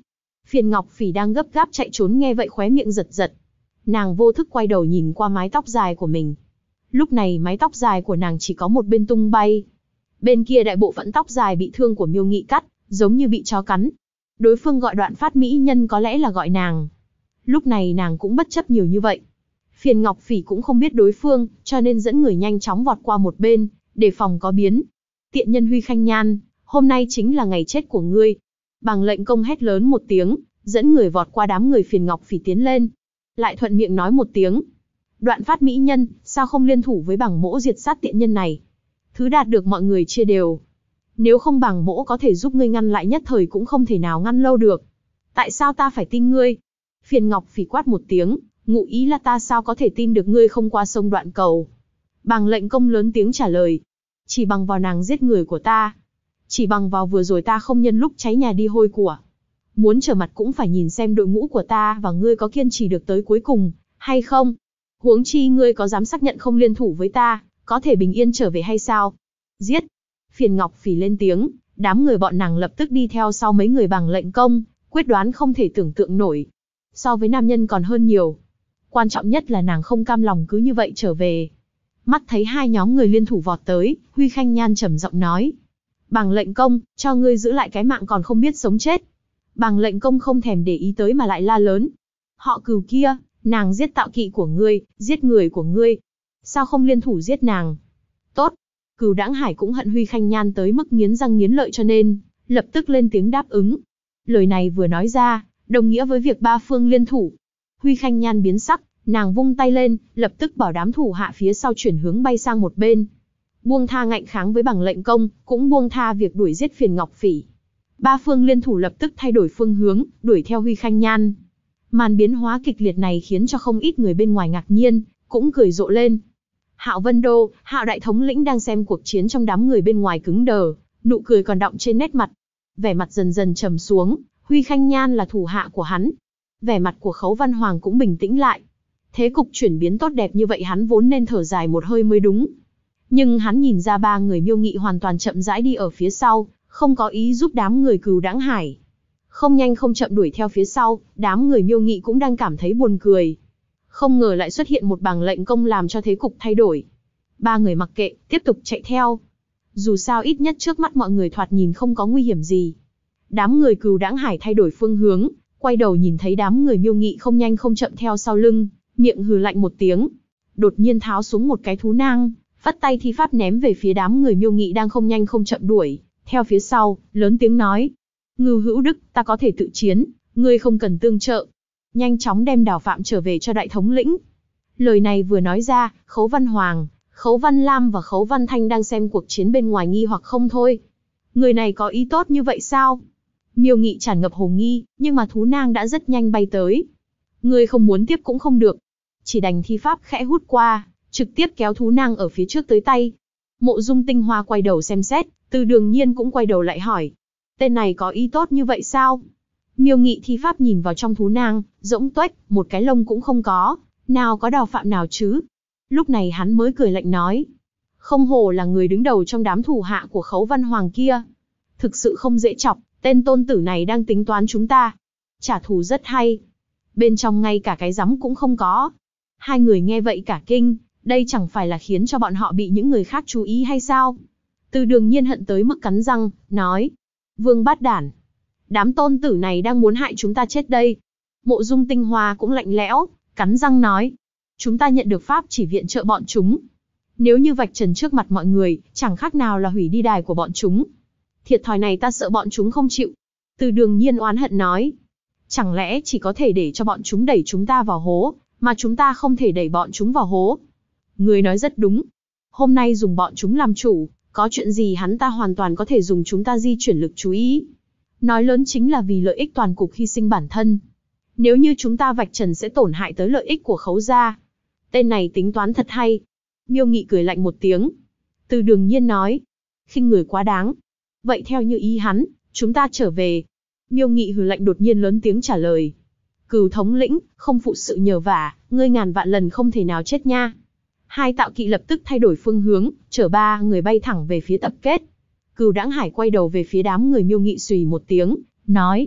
Phiền Ngọc Phỉ đang gấp gáp chạy trốn nghe vậy khóe miệng giật giật. Nàng vô thức quay đầu nhìn qua mái tóc dài của mình. Lúc này mái tóc dài của nàng chỉ có một bên tung bay. Bên kia đại bộ phận tóc dài bị thương của Miêu Nghị cắt, giống như bị chó cắn. Đối phương gọi Đoạn Phát mỹ nhân có lẽ là gọi nàng. Lúc này nàng cũng bất chấp nhiều như vậy. Phiền Ngọc Phỉ cũng không biết đối phương, cho nên dẫn người nhanh chóng vọt qua một bên, để phòng có biến. Tiện nhân Huy Khanh Nhan, hôm nay chính là ngày chết của ngươi. Bằng lệnh công hét lớn một tiếng, dẫn người vọt qua đám người Phiền Ngọc Phỉ tiến lên. Lại thuận miệng nói một tiếng. Đoạn Phát mỹ nhân, sao không liên thủ với Bằng Mỗ diệt sát tiện nhân này? Thứ đạt được mọi người chia đều. Nếu không Bằng Mỗ có thể giúp ngươi ngăn lại nhất thời cũng không thể nào ngăn lâu được. Tại sao ta phải tin ngươi? Phiền Ngọc Phỉ quát một tiếng, ngụ ý là ta sao có thể tin được ngươi không qua sông Đoạn Cầu. Bằng lệnh công lớn tiếng trả lời. Chỉ bằng vào nàng giết người của ta. Chỉ bằng vào vừa rồi ta không nhân lúc cháy nhà đi hôi của. Muốn trở mặt cũng phải nhìn xem đội ngũ của ta và ngươi có kiên trì được tới cuối cùng, hay không? Huống chi ngươi có dám xác nhận không liên thủ với ta, có thể bình yên trở về hay sao? Giết! Phiền Ngọc Phỉ lên tiếng, đám người bọn nàng lập tức đi theo sau mấy người bằng lệnh công, quyết đoán không thể tưởng tượng nổi. So với nam nhân còn hơn nhiều. Quan trọng nhất là nàng không cam lòng cứ như vậy trở về. Mắt thấy hai nhóm người liên thủ vọt tới, Huy Khanh Nhan trầm giọng nói. Bằng lệnh công, cho ngươi giữ lại cái mạng còn không biết sống chết. Bằng lệnh công không thèm để ý tới mà lại la lớn. Họ Cừu kia, nàng giết tạo kỵ của ngươi, giết người của ngươi. Sao không liên thủ giết nàng? Tốt. Cừu Đãng Hải cũng hận Huy Khanh Nhan tới mức nghiến răng nghiến lợi cho nên, lập tức lên tiếng đáp ứng. Lời này vừa nói ra, đồng nghĩa với việc ba phương liên thủ. Huy Khanh Nhan biến sắc, nàng vung tay lên, lập tức bảo đám thủ hạ phía sau chuyển hướng bay sang một bên. Buông tha ngạnh kháng với Bằng lệnh công, cũng buông tha việc đuổi giết Phiền Ngọc Phỉ. Ba phương liên thủ lập tức thay đổi phương hướng, đuổi theo Huy Khanh Nhan. Màn biến hóa kịch liệt này khiến cho không ít người bên ngoài ngạc nhiên, cũng cười rộ lên. Hạo Vân Đô, Hạo đại thống lĩnh đang xem cuộc chiến trong đám người bên ngoài cứng đờ, nụ cười còn đọng trên nét mặt. Vẻ mặt dần dần trầm xuống, Huy Khanh Nhan là thủ hạ của hắn. Vẻ mặt của Khấu Văn Hoàng cũng bình tĩnh lại. Thế cục chuyển biến tốt đẹp như vậy hắn vốn nên thở dài một hơi mới đúng. Nhưng hắn nhìn ra ba người Miêu Nghị hoàn toàn chậm rãi đi ở phía sau, không có ý giúp đám người Cừu Đãng Hải. Không nhanh không chậm đuổi theo phía sau, đám người Miêu Nghị cũng đang cảm thấy buồn cười. Không ngờ lại xuất hiện một Bằng lệnh công làm cho thế cục thay đổi. Ba người mặc kệ, tiếp tục chạy theo. Dù sao ít nhất trước mắt mọi người thoạt nhìn không có nguy hiểm gì. Đám người Cừu Đãng Hải thay đổi phương hướng, quay đầu nhìn thấy đám người Miêu Nghị không nhanh không chậm theo sau lưng, miệng hừ lạnh một tiếng. Đột nhiên tháo xuống một cái thú nang, phất tay thi pháp ném về phía đám người Miêu Nghị đang không nhanh không chậm đuổi theo phía sau, lớn tiếng nói. Ngưu Hữu Đức, ta có thể tự chiến, ngươi không cần tương trợ. Nhanh chóng đem Đào Phạm trở về cho đại thống lĩnh. Lời này vừa nói ra, Khấu Văn Hoàng, Khấu Văn Lam và Khấu Văn Thanh đang xem cuộc chiến bên ngoài nghi hoặc không thôi. Người này có ý tốt như vậy sao? Miêu Nghị tràn ngập hồ nghi, nhưng mà thú nang đã rất nhanh bay tới. Ngươi không muốn tiếp cũng không được. Chỉ đành thi pháp khẽ hút qua, trực tiếp kéo thú nang ở phía trước tới tay. Mộ Dung Tinh Hoa quay đầu xem xét, Từ Đường Nhiên cũng quay đầu lại hỏi. Tên này có ý tốt như vậy sao? Miêu Nghị thi pháp nhìn vào trong thú nang, rỗng tuếch, một cái lông cũng không có, nào có Đào Phạm nào chứ? Lúc này hắn mới cười lạnh nói. Không hổ là người đứng đầu trong đám thủ hạ của Khấu Văn Hoàng kia. Thực sự không dễ chọc, tên tôn tử này đang tính toán chúng ta. Trả thù rất hay. Bên trong ngay cả cái rắm cũng không có. Hai người nghe vậy cả kinh, đây chẳng phải là khiến cho bọn họ bị những người khác chú ý hay sao? Từ Đường Nhiên hận tới mức cắn răng, nói. Vương bát đản. Đám tôn tử này đang muốn hại chúng ta chết đây. Mộ Dung Tinh Hoa cũng lạnh lẽo, cắn răng nói. Chúng ta nhận được pháp chỉ viện trợ bọn chúng. Nếu như vạch trần trước mặt mọi người, chẳng khác nào là hủy đi đài của bọn chúng. Thiệt thòi này ta sợ bọn chúng không chịu. Từ Đường Nhiên oán hận nói. Chẳng lẽ chỉ có thể để cho bọn chúng đẩy chúng ta vào hố, mà chúng ta không thể đẩy bọn chúng vào hố? Người nói rất đúng. Hôm nay dùng bọn chúng làm chủ, có chuyện gì hắn ta hoàn toàn có thể dùng chúng ta di chuyển lực chú ý. Nói lớn chính là vì lợi ích toàn cục hy sinh bản thân. Nếu như chúng ta vạch trần sẽ tổn hại tới lợi ích của Khấu gia. Tên này tính toán thật hay. Miêu Nghị cười lạnh một tiếng. Từ Đường Nhiên nói. Khinh người quá đáng. Vậy theo như ý hắn, chúng ta trở về. Miêu Nghị hừ lạnh đột nhiên lớn tiếng trả lời. Cừu thống lĩnh, không phụ sự nhờ vả, ngươi ngàn vạn lần không thể nào chết nha. Hai tạo kỵ lập tức thay đổi phương hướng, chở ba người bay thẳng về phía tập kết. Cừu Đãng Hải quay đầu về phía đám người Miêu Nghị xùy một tiếng, nói.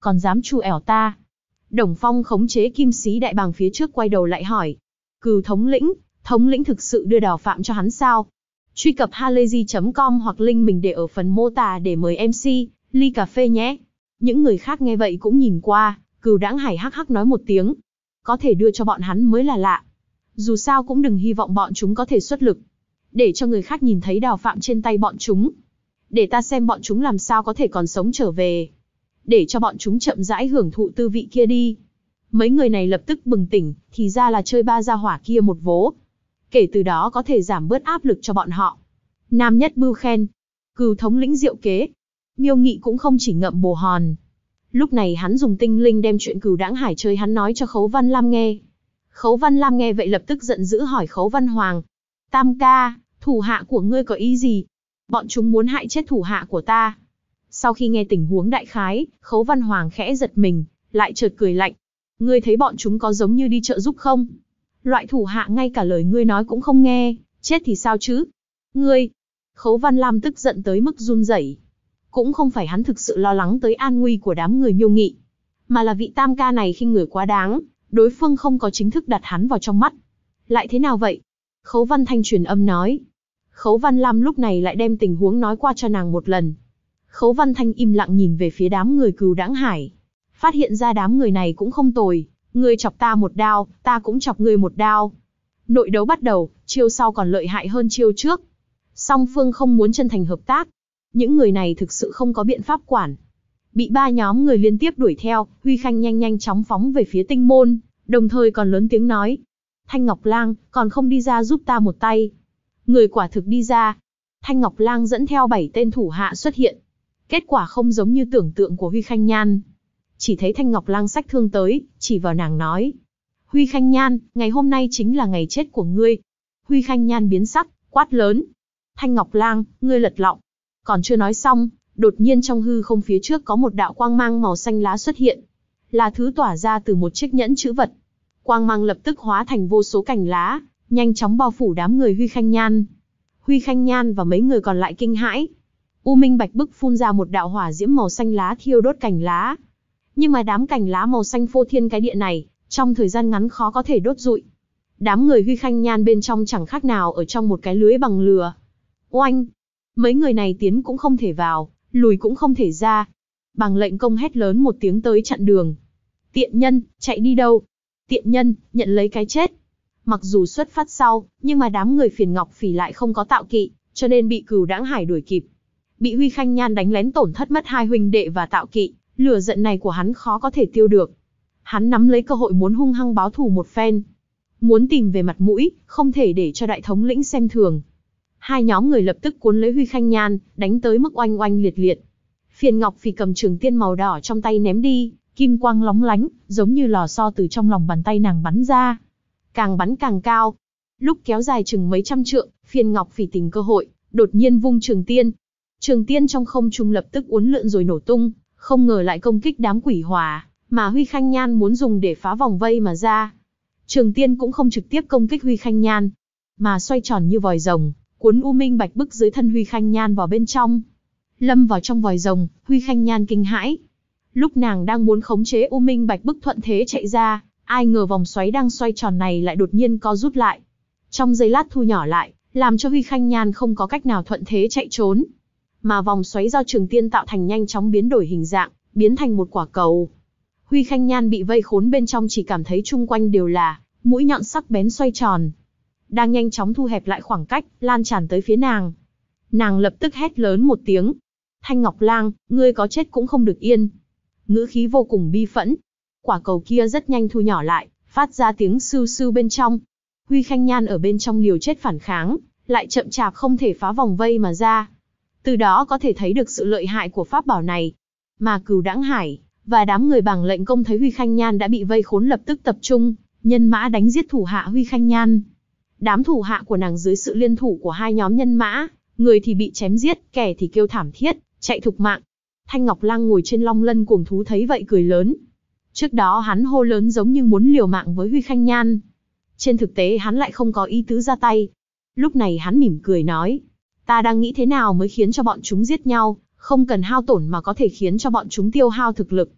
còn dám chu ẻo ta. Đồng Phong khống chế kim sĩ đại bàng phía trước quay đầu lại hỏi. Cừu thống lĩnh thực sự đưa Đào Phạm cho hắn sao? Truy cập halayzi.com hoặc link mình để ở phần mô tả để mời MC, ly cà phê nhé. Những người khác nghe vậy cũng nhìn qua, Cừu Đãng Hải hắc hắc nói một tiếng. Có thể đưa cho bọn hắn mới là lạ. Dù sao cũng đừng hy vọng bọn chúng có thể xuất lực. Để cho người khác nhìn thấy Đào Phạm trên tay bọn chúng. Để ta xem bọn chúng làm sao có thể còn sống trở về. Để cho bọn chúng chậm rãi hưởng thụ tư vị kia đi. Mấy người này lập tức bừng tỉnh, thì ra là chơi ba gia hỏa kia một vố. Kể từ đó có thể giảm bớt áp lực cho bọn họ. Nam Nhất bưu khen. Cừu thống lĩnh diệu kế. Miêu Nghị cũng không chỉ ngậm bồ hòn. Lúc này hắn dùng tinh linh đem chuyện Cừu Đãng Hải chơi hắn nói cho Khấu Văn Lam nghe. Khấu Văn Lam nghe vậy lập tức giận dữ hỏi Khấu Văn Hoàng. Tam ca, thủ hạ của ngươi có ý gì? Bọn chúng muốn hại chết thủ hạ của ta. Sau khi nghe tình huống đại khái, Khấu Văn Hoàng khẽ giật mình, lại chợt cười lạnh. Ngươi thấy bọn chúng có giống như đi trợ giúp không? Loại thủ hạ ngay cả lời ngươi nói cũng không nghe, chết thì sao chứ? Ngươi! Khấu Văn Lam tức giận tới mức run rẩy. Cũng không phải hắn thực sự lo lắng tới an nguy của đám người Miêu Nghị, mà là vị tam ca này khinh người quá đáng, đối phương không có chính thức đặt hắn vào trong mắt. Lại thế nào vậy? Khấu Văn Thanh truyền âm nói. Khấu Văn Lam lúc này lại đem tình huống nói qua cho nàng một lần. Khấu Văn Thanh im lặng nhìn về phía đám người Cừu Đãng Hải. Phát hiện ra đám người này cũng không tồi. Ngươi chọc ta một đao, ta cũng chọc ngươi một đao. Nội đấu bắt đầu, chiêu sau còn lợi hại hơn chiêu trước. Song phương không muốn chân thành hợp tác. Những người này thực sự không có biện pháp quản. Bị ba nhóm người liên tiếp đuổi theo, Huy Khanh nhanh chóng phóng về phía Tinh Môn, đồng thời còn lớn tiếng nói. Thanh Ngọc Lang, còn không đi ra giúp ta một tay. Người quả thực đi ra. Thanh Ngọc Lang dẫn theo 7 tên thủ hạ xuất hiện. Kết quả không giống như tưởng tượng của Huy Khanh Nhan. Chỉ thấy Thanh Ngọc Lang xách thương tới, chỉ vào nàng nói. Huy Khanh Nhan, ngày hôm nay chính là ngày chết của ngươi. Huy Khanh Nhan biến sắc, quát lớn. Thanh Ngọc Lang, ngươi lật lọng. Còn chưa nói xong, đột nhiên trong hư không phía trước có một đạo quang mang màu xanh lá xuất hiện. Là thứ tỏa ra từ một chiếc nhẫn chữ vật. Quang mang lập tức hóa thành vô số cành lá, nhanh chóng bao phủ đám người Huy Khanh Nhan. Huy Khanh Nhan và mấy người còn lại kinh hãi. U Minh Bạch Bức phun ra một đạo hỏa diễm màu xanh lá thiêu đốt cành lá. Nhưng mà đám cành lá màu xanh phô thiên cái địa này, trong thời gian ngắn khó có thể đốt rụi. Đám người Huy Khanh Nhan bên trong chẳng khác nào ở trong một cái lưới bằng lừa. Oanh! Mấy người này tiến cũng không thể vào, lùi cũng không thể ra. Bàng Lệnh Công hét lớn một tiếng tới chặn đường. Tiện nhân, chạy đi đâu? Tiện nhân, nhận lấy cái chết. Mặc dù xuất phát sau, nhưng mà đám người Phiền Ngọc Phỉ lại không có tạo kỵ, cho nên bị Cừu Đãng Hải đuổi kịp. Bị Huy Khanh Nhan đánh lén tổn thất mất 2 huynh đệ và tạo kỵ, lửa giận này của hắn khó có thể tiêu được. Hắn nắm lấy cơ hội muốn hung hăng báo thù một phen. Muốn tìm về mặt mũi, không thể để cho đại thống lĩnh xem thường. Hai nhóm người lập tức cuốn lấy Huy Khanh Nhan, đánh tới mức oanh oanh liệt liệt. Phiền Ngọc Phỉ cầm trường tiên màu đỏ trong tay ném đi, kim quang lóng lánh, giống như lò xo từ trong lòng bàn tay nàng bắn ra. Càng bắn càng cao. Lúc kéo dài chừng mấy trăm trượng, Phiền Ngọc Phỉ tìm cơ hội, đột nhiên vung trường tiên. Trường tiên trong không trung lập tức uốn lượn rồi nổ tung, không ngờ lại công kích đám quỷ hỏa, mà Huy Khanh Nhan muốn dùng để phá vòng vây mà ra. Trường tiên cũng không trực tiếp công kích Huy Khanh Nhan, mà xoay tròn như vòi rồng, cuốn U Minh Bạch Bức dưới thân Huy Khanh Nhan vào bên trong. Lâm vào trong vòi rồng, Huy Khanh Nhan kinh hãi. Lúc nàng đang muốn khống chế U Minh Bạch Bức thuận thế chạy ra, ai ngờ vòng xoáy đang xoay tròn này lại đột nhiên co rút lại. Trong giây lát thu nhỏ lại, làm cho Huy Khanh Nhan không có cách nào thuận thế chạy trốn. Mà vòng xoáy do trường tiên tạo thành nhanh chóng biến đổi hình dạng, biến thành một quả cầu. Huy Khanh Nhan bị vây khốn bên trong chỉ cảm thấy chung quanh đều là mũi nhọn sắc bén xoay tròn, đang nhanh chóng thu hẹp lại khoảng cách, lan tràn tới phía nàng. Nàng lập tức hét lớn một tiếng. Thanh Ngọc Lang, ngươi có chết cũng không được yên. Ngữ khí vô cùng bi phẫn. Quả cầu kia rất nhanh thu nhỏ lại, phát ra tiếng sưu sưu bên trong. Huy Khanh Nhan ở bên trong liều chết phản kháng, lại chậm chạp không thể phá vòng vây mà ra. Từ đó có thể thấy được sự lợi hại của pháp bảo này. Mà Cừu Đãng Hải và đám người Bàng Lệnh Công thấy Huy Khanh Nhan đã bị vây khốn lập tức tập trung, nhân mã đánh giết thủ hạ Huy Khanh Nhan. Đám thủ hạ của nàng dưới sự liên thủ của hai nhóm nhân mã, người thì bị chém giết, kẻ thì kêu thảm thiết, chạy thục mạng. Thanh Ngọc Lang ngồi trên long lân cuồng thú thấy vậy cười lớn. Trước đó hắn hô lớn giống như muốn liều mạng với Huy Khanh Nhan. Trên thực tế hắn lại không có ý tứ ra tay. Lúc này hắn mỉm cười nói, ta đang nghĩ thế nào mới khiến cho bọn chúng giết nhau, không cần hao tổn mà có thể khiến cho bọn chúng tiêu hao thực lực.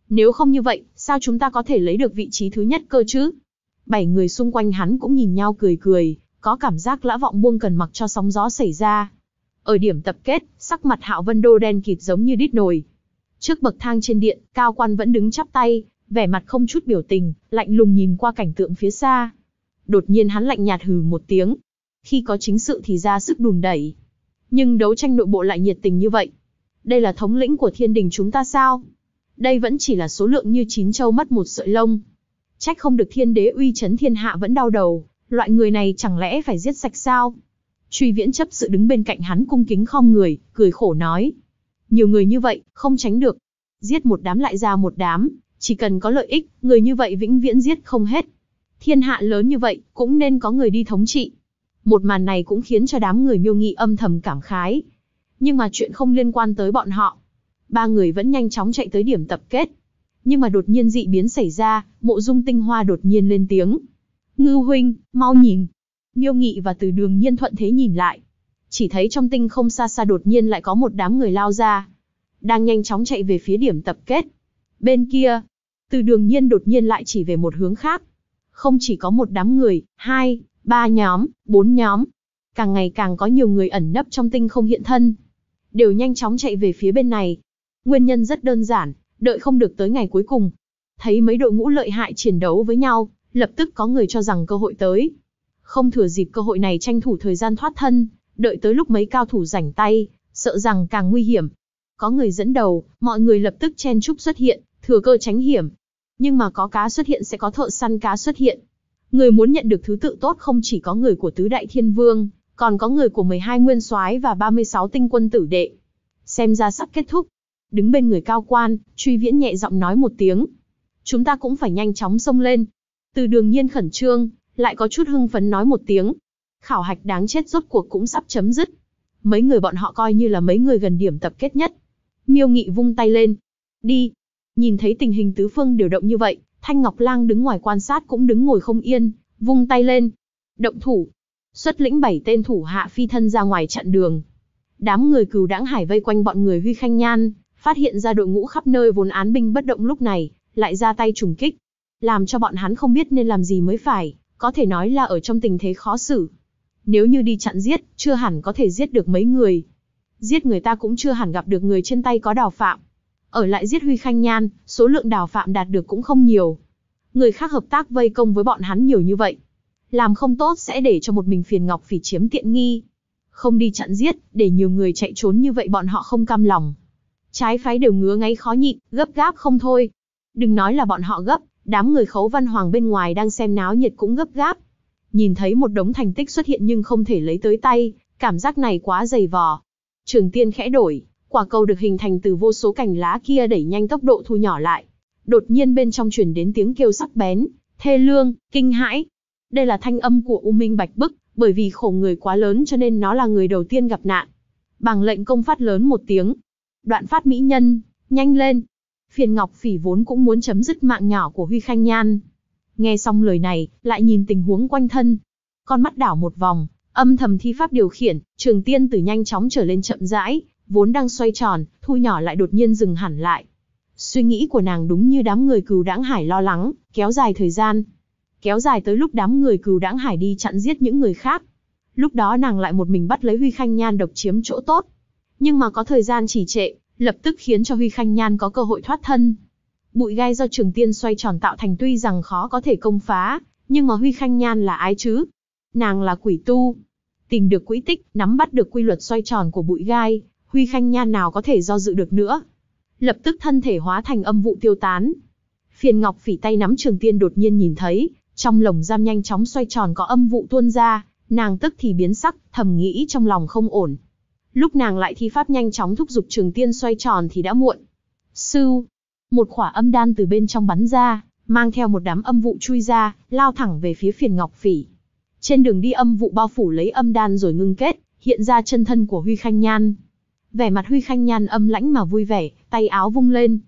Nếu không như vậy, sao chúng ta có thể lấy được vị trí thứ nhất cơ chứ? 7 người xung quanh hắn cũng nhìn nhau cười cười, có cảm giác Lã Vọng Buông cần mặc cho sóng gió xảy ra. Ở điểm tập kết, sắc mặt Hạo Vân Đô đen kịt giống như đít nồi. Trước bậc thang trên điện, Cao Quan vẫn đứng chắp tay, vẻ mặt không chút biểu tình, lạnh lùng nhìn qua cảnh tượng phía xa. Đột nhiên hắn lạnh nhạt hừ một tiếng. Khi có chính sự thì ra sức đùn đẩy. Nhưng đấu tranh nội bộ lại nhiệt tình như vậy. Đây là thống lĩnh của thiên đình chúng ta sao? Đây vẫn chỉ là số lượng như chín trâu mất một sợi lông. Trách không được thiên đế uy chấn thiên hạ vẫn đau đầu, loại người này chẳng lẽ phải giết sạch sao? Truy Viễn chấp sự đứng bên cạnh hắn cung kính khom người, cười khổ nói. Nhiều người như vậy, không tránh được. Giết một đám lại ra một đám, chỉ cần có lợi ích, người như vậy vĩnh viễn giết không hết. Thiên hạ lớn như vậy, cũng nên có người đi thống trị. Một màn này cũng khiến cho đám người Miêu Nghị âm thầm cảm khái. Nhưng mà chuyện không liên quan tới bọn họ. 3 người vẫn nhanh chóng chạy tới điểm tập kết. Nhưng mà đột nhiên dị biến xảy ra, Mộ Dung Tinh Hoa đột nhiên lên tiếng. Ngưu huynh, mau nhìn. Miêu Nghị và Từ Đường Nhiên thuận thế nhìn lại. Chỉ thấy trong tinh không xa xa đột nhiên lại có một đám người lao ra. Đang nhanh chóng chạy về phía điểm tập kết. Bên kia, Từ Đường Nhiên đột nhiên lại chỉ về một hướng khác. Không chỉ có một đám người, 2, 3 nhóm, 4 nhóm. Càng ngày càng có nhiều người ẩn nấp trong tinh không hiện thân. Đều nhanh chóng chạy về phía bên này. Nguyên nhân rất đơn giản, đợi không được tới ngày cuối cùng. Thấy mấy đội ngũ lợi hại chiến đấu với nhau, lập tức có người cho rằng cơ hội tới. Không thừa dịp cơ hội này tranh thủ thời gian thoát thân, đợi tới lúc mấy cao thủ rảnh tay, sợ rằng càng nguy hiểm. Có người dẫn đầu, mọi người lập tức chen chúc xuất hiện, thừa cơ tránh hiểm. Nhưng mà có cá xuất hiện sẽ có thợ săn cá xuất hiện. Người muốn nhận được thứ tự tốt không chỉ có người của Tứ Đại Thiên Vương, còn có người của 12 Nguyên Soái và 36 tinh quân tử đệ. Xem ra sắp kết thúc. Đứng bên người Cao Quan, Truy Viễn nhẹ giọng nói một tiếng. Chúng ta cũng phải nhanh chóng xông lên. Từ Đường Nhiên khẩn trương, lại có chút hưng phấn nói một tiếng. Khảo hạch đáng chết rốt cuộc cũng sắp chấm dứt. Mấy người bọn họ coi như là mấy người gần điểm tập kết nhất. Miêu Nghị vung tay lên. Đi. Nhìn thấy tình hình tứ phương điều động như vậy, Thanh Ngọc Lang đứng ngoài quan sát cũng đứng ngồi không yên, vung tay lên. Động thủ. Xuất lĩnh 7 tên thủ hạ phi thân ra ngoài chặn đường. Đám người Cửu Đãng Hải vây quanh bọn người Huy Khanh Nhan, phát hiện ra đội ngũ khắp nơi vốn án binh bất động lúc này, lại ra tay trùng kích. Làm cho bọn hắn không biết nên làm gì mới phải, có thể nói là ở trong tình thế khó xử. Nếu như đi chặn giết, chưa hẳn có thể giết được mấy người. Giết người ta cũng chưa hẳn gặp được người trên tay có đào phạm. Ở lại giết Huy Khanh Nhan, số lượng đào phạm đạt được cũng không nhiều. Người khác hợp tác vây công với bọn hắn nhiều như vậy. Làm không tốt sẽ để cho một mình Phiền Ngọc Phỉ chiếm tiện nghi. Không đi chặn giết, để nhiều người chạy trốn như vậy bọn họ không cam lòng. Trái phái đều ngứa ngáy khó nhịn, gấp gáp không thôi. Đừng nói là bọn họ gấp, đám người Khấu Văn Hoàng bên ngoài đang xem náo nhiệt cũng gấp gáp. Nhìn thấy một đống thành tích xuất hiện nhưng không thể lấy tới tay, cảm giác này quá dày vò. Trường tiên khẽ đổi, quả cầu được hình thành từ vô số cành lá kia đẩy nhanh tốc độ thu nhỏ lại. Đột nhiên bên trong truyền đến tiếng kêu sắc bén, thê lương, kinh hãi. Đây là thanh âm của U Minh Bạch Bức, bởi vì khổ người quá lớn cho nên nó là người đầu tiên gặp nạn. Bàng lệnh công phát lớn một tiếng. Đoạn phát mỹ nhân, nhanh lên. Phiền Ngọc Phỉ vốn cũng muốn chấm dứt mạng nhỏ của Huy Khanh Nhan. Nghe xong lời này, lại nhìn tình huống quanh thân. Con mắt đảo một vòng, âm thầm thi pháp điều khiển, trường tiên tử nhanh chóng trở lên chậm rãi, vốn đang xoay tròn, thu nhỏ lại đột nhiên dừng hẳn lại. Suy nghĩ của nàng đúng như đám người Cửu Đãng Hải lo lắng, kéo dài thời gian. Kéo dài tới lúc đám người Cửu Đãng Hải đi chặn giết những người khác. Lúc đó nàng lại một mình bắt lấy Huy Khanh Nhan độc chiếm chỗ tốt. Nhưng mà có thời gian trì trệ, lập tức khiến cho Huy Khanh Nhan có cơ hội thoát thân. Bụi gai do trường tiên xoay tròn tạo thành tuy rằng khó có thể công phá, nhưng mà Huy Khanh Nhan là ai chứ? Nàng là quỷ tu. Tìm được quỹ tích, nắm bắt được quy luật xoay tròn của bụi gai, Huy Khanh Nhan nào có thể do dự được nữa. Lập tức thân thể hóa thành âm vụ tiêu tán. Phiền Ngọc Phỉ tay nắm trường tiên đột nhiên nhìn thấy, trong lồng giam nhanh chóng xoay tròn có âm vụ tuôn ra, nàng tức thì biến sắc, thầm nghĩ trong lòng không ổn. Lúc nàng lại thi pháp nhanh chóng thúc giục trường tiên xoay tròn thì đã muộn. Sưu, một khỏa âm đan từ bên trong bắn ra, mang theo một đám âm vụ chui ra, lao thẳng về phía Phiền Ngọc Phỉ. Trên đường đi âm vụ bao phủ lấy âm đan rồi ngưng kết, hiện ra chân thân của Huy Khanh Nhan. Vẻ mặt Huy Khanh Nhan âm lãnh mà vui vẻ, tay áo vung lên,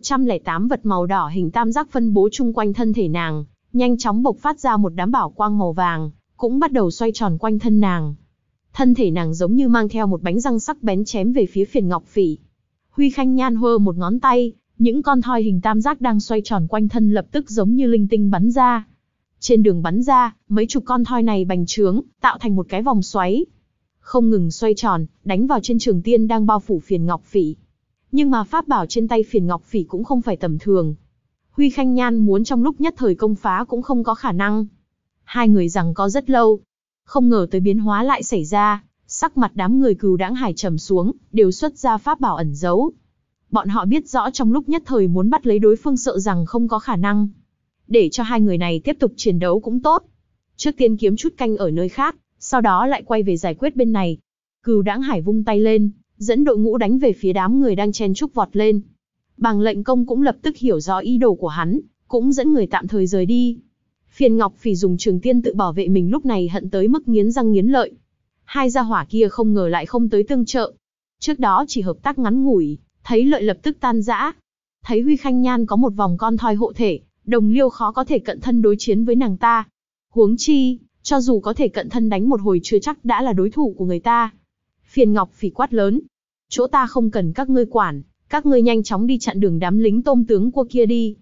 108 vật màu đỏ hình tam giác phân bố chung quanh thân thể nàng, nhanh chóng bộc phát ra một đám bảo quang màu vàng, cũng bắt đầu xoay tròn quanh thân nàng. Thân thể nàng giống như mang theo một bánh răng sắc bén chém về phía Phiền Ngọc Phỉ. Huy Khanh Nhan hơ một ngón tay, Những con thoi hình tam giác đang xoay tròn quanh thân lập tức giống như linh tinh bắn ra. Trên đường bắn ra, mấy chục con thoi này bành trướng, tạo thành một cái vòng xoáy. Không ngừng xoay tròn, đánh vào trên Trường Tiên đang bao phủ Phiền Ngọc Phỉ. Nhưng mà pháp bảo trên tay Phiền Ngọc Phỉ cũng không phải tầm thường. Huy Khanh Nhan muốn trong lúc nhất thời công phá cũng không có khả năng. Hai người giằng co rất lâu. Không ngờ tới biến hóa lại xảy ra, sắc mặt đám người Cừu Đãng Hải trầm xuống, đều xuất ra pháp bảo ẩn giấu. Bọn họ biết rõ trong lúc nhất thời muốn bắt lấy đối phương sợ rằng không có khả năng. Để cho hai người này tiếp tục chiến đấu cũng tốt. Trước tiên kiếm chút canh ở nơi khác, sau đó lại quay về giải quyết bên này. Cừu Đãng Hải vung tay lên, dẫn đội ngũ đánh về phía đám người đang chen chúc vọt lên. Bàng Lệnh Công cũng lập tức hiểu rõ ý đồ của hắn, cũng dẫn người tạm thời rời đi. Phiền Ngọc Phỉ dùng Trường Tiên tự bảo vệ mình lúc này hận tới mức nghiến răng nghiến lợi. Hai gia hỏa kia không ngờ lại không tới tương trợ. Trước đó chỉ hợp tác ngắn ngủi, thấy lợi lập tức tan rã. Thấy Huy Khanh Nhan có một vòng con thoi hộ thể, Đồng Liêu khó có thể cận thân đối chiến với nàng ta. Huống chi, cho dù có thể cận thân đánh một hồi chưa chắc đã là đối thủ của người ta. Phiền Ngọc Phỉ quát lớn. Chỗ ta không cần các ngươi quản, các ngươi nhanh chóng đi chặn đường đám lính tôm tướng cua kia đi.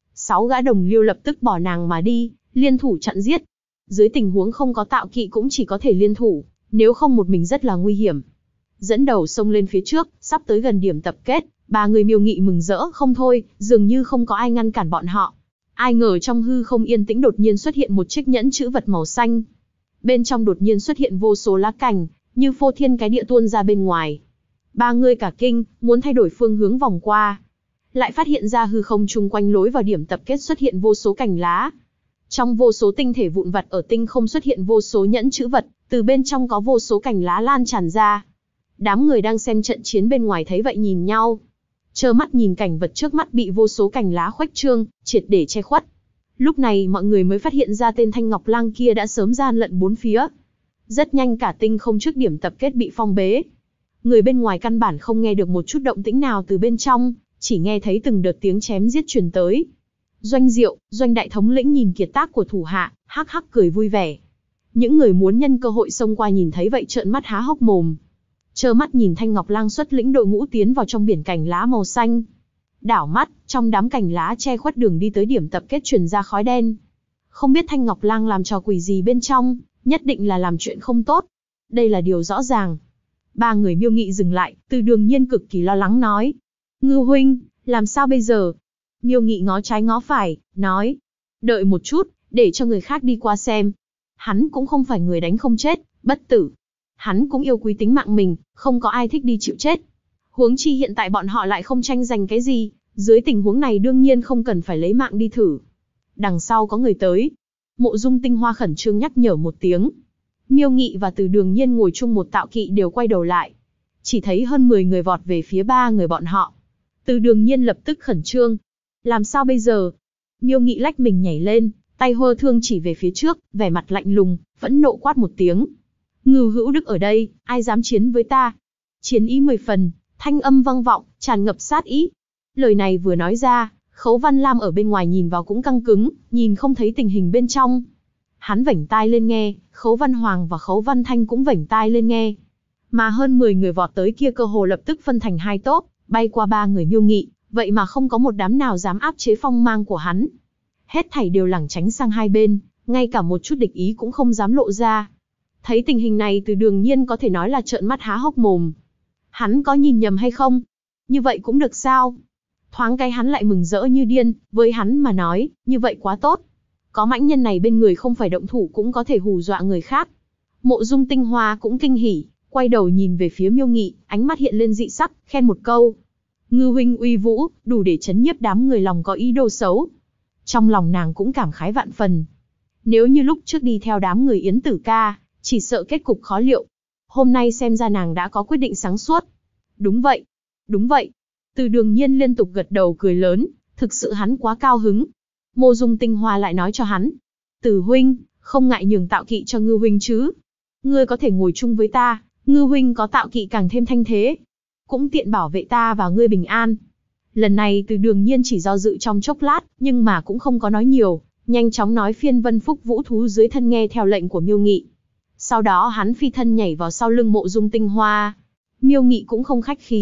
6 gã Đồng Liêu lập tức bỏ nàng mà đi, liên thủ chặn giết. Dưới tình huống không có tạo kỵ cũng chỉ có thể liên thủ, nếu không một mình rất là nguy hiểm. Dẫn đầu xông lên phía trước, sắp tới gần điểm tập kết, ba người Miêu Nghị mừng rỡ không thôi, dường như không có ai ngăn cản bọn họ. Ai ngờ trong hư không yên tĩnh đột nhiên xuất hiện một chiếc nhẫn chữ vật màu xanh. Bên trong đột nhiên xuất hiện vô số lá cành, như phô thiên cái địa tuôn ra bên ngoài. Ba người cả kinh, muốn thay đổi phương hướng vòng qua. Lại phát hiện ra hư không chung quanh lối vào điểm tập kết xuất hiện vô số cành lá. Trong vô số tinh thể vụn vặt ở tinh không xuất hiện vô số nhẫn chữ vật, từ bên trong có vô số cành lá lan tràn ra. Đám người đang xem trận chiến bên ngoài thấy vậy nhìn nhau. Trơ mắt nhìn cảnh vật trước mắt bị vô số cành lá khuếch trương, triệt để che khuất. Lúc này mọi người mới phát hiện ra tên Thanh Ngọc Lang kia đã sớm gian lận bốn phía. Rất nhanh cả tinh không trước điểm tập kết bị phong bế. Người bên ngoài căn bản không nghe được một chút động tĩnh nào từ bên trong, chỉ nghe thấy từng đợt tiếng chém giết truyền tới. Doanh Diệu, Doanh đại thống lĩnh nhìn kiệt tác của thủ hạ, hắc hắc cười vui vẻ. Những người muốn nhân cơ hội xông qua nhìn thấy vậy trợn mắt há hốc mồm. Trơ mắt nhìn Thanh Ngọc Lang xuất lĩnh đội ngũ tiến vào trong biển cành lá màu xanh. Đảo mắt, trong đám cành lá che khuất đường đi tới điểm tập kết truyền ra khói đen. Không biết Thanh Ngọc Lang làm trò quỷ gì bên trong, nhất định là làm chuyện không tốt. Đây là điều rõ ràng. Ba người Miêu Nghị dừng lại, Từ Đường Nhiên cực kỳ lo lắng nói. Ngưu huynh, làm sao bây giờ? Miêu Nghị ngó trái ngó phải, nói. Đợi một chút, để cho người khác đi qua xem. Hắn cũng không phải người đánh không chết, bất tử. Hắn cũng yêu quý tính mạng mình, không có ai thích đi chịu chết. Huống chi hiện tại bọn họ lại không tranh giành cái gì, dưới tình huống này đương nhiên không cần phải lấy mạng đi thử. Đằng sau có người tới. Mộ Dung Tinh Hoa khẩn trương nhắc nhở một tiếng. Miêu Nghị và Từ Đường Nhiên ngồi chung một tạo kỵ đều quay đầu lại. Chỉ thấy hơn 10 người vọt về phía ba người bọn họ. Từ Đường Nhiên lập tức khẩn trương. Làm sao bây giờ? Miêu Nghị lách mình nhảy lên, tay hơ thương chỉ về phía trước, vẻ mặt lạnh lùng, phẫn nộ quát một tiếng. Ngưu Hữu Đức ở đây, ai dám chiến với ta? Chiến ý 10 phần, thanh âm vang vọng, tràn ngập sát ý. Lời này vừa nói ra, Khấu Văn Lam ở bên ngoài nhìn vào cũng căng cứng, nhìn không thấy tình hình bên trong. Hắn vểnh tai lên nghe, Khấu Văn Hoàng và Khấu Văn Thanh cũng vểnh tai lên nghe. Mà hơn 10 người vọt tới kia cơ hồ lập tức phân thành hai tốp, bay qua ba người Miêu Nghị, vậy mà không có một đám nào dám áp chế phong mang của hắn. Hết thảy đều lảng tránh sang hai bên, ngay cả một chút địch ý cũng không dám lộ ra. Thấy tình hình này Từ Đường Nhiên có thể nói là trợn mắt há hốc mồm. Hắn có nhìn nhầm hay không? Như vậy cũng được sao? Thoáng cái hắn lại mừng rỡ như điên, với hắn mà nói, như vậy quá tốt. Có mãnh nhân này bên người không phải động thủ cũng có thể hù dọa người khác. Mộ Dung Tinh Hoa cũng kinh hỉ, quay đầu nhìn về phía Miêu Nghị, ánh mắt hiện lên dị sắc, khen một câu. Ngưu huynh uy vũ, đủ để chấn nhiếp đám người lòng có ý đồ xấu. Trong lòng nàng cũng cảm khái vạn phần. Nếu như lúc trước đi theo đám người Yến Tử Ca, chỉ sợ kết cục khó liệu. Hôm nay xem ra nàng đã có quyết định sáng suốt. Đúng vậy, đúng vậy. Từ Đường Nhiên liên tục gật đầu cười lớn, thực sự hắn quá cao hứng. Mộ Dung Tinh Hoa lại nói cho hắn. Từ huynh, không ngại nhường tạo kỵ cho Ngưu huynh chứ. Ngươi có thể ngồi chung với ta, Ngưu huynh có tạo kỵ càng thêm thanh thế. Cũng tiện bảo vệ ta và ngươi bình an. Lần này Từ Đường Nhiên chỉ do dự trong chốc lát, nhưng mà cũng không có nói nhiều, nhanh chóng nói phiên vân phúc vũ thú dưới thân nghe theo lệnh của Miêu Nghị. Sau đó hắn phi thân nhảy vào sau lưng Mộ Dung Tinh Hoa. Miêu Nghị cũng không khách khí,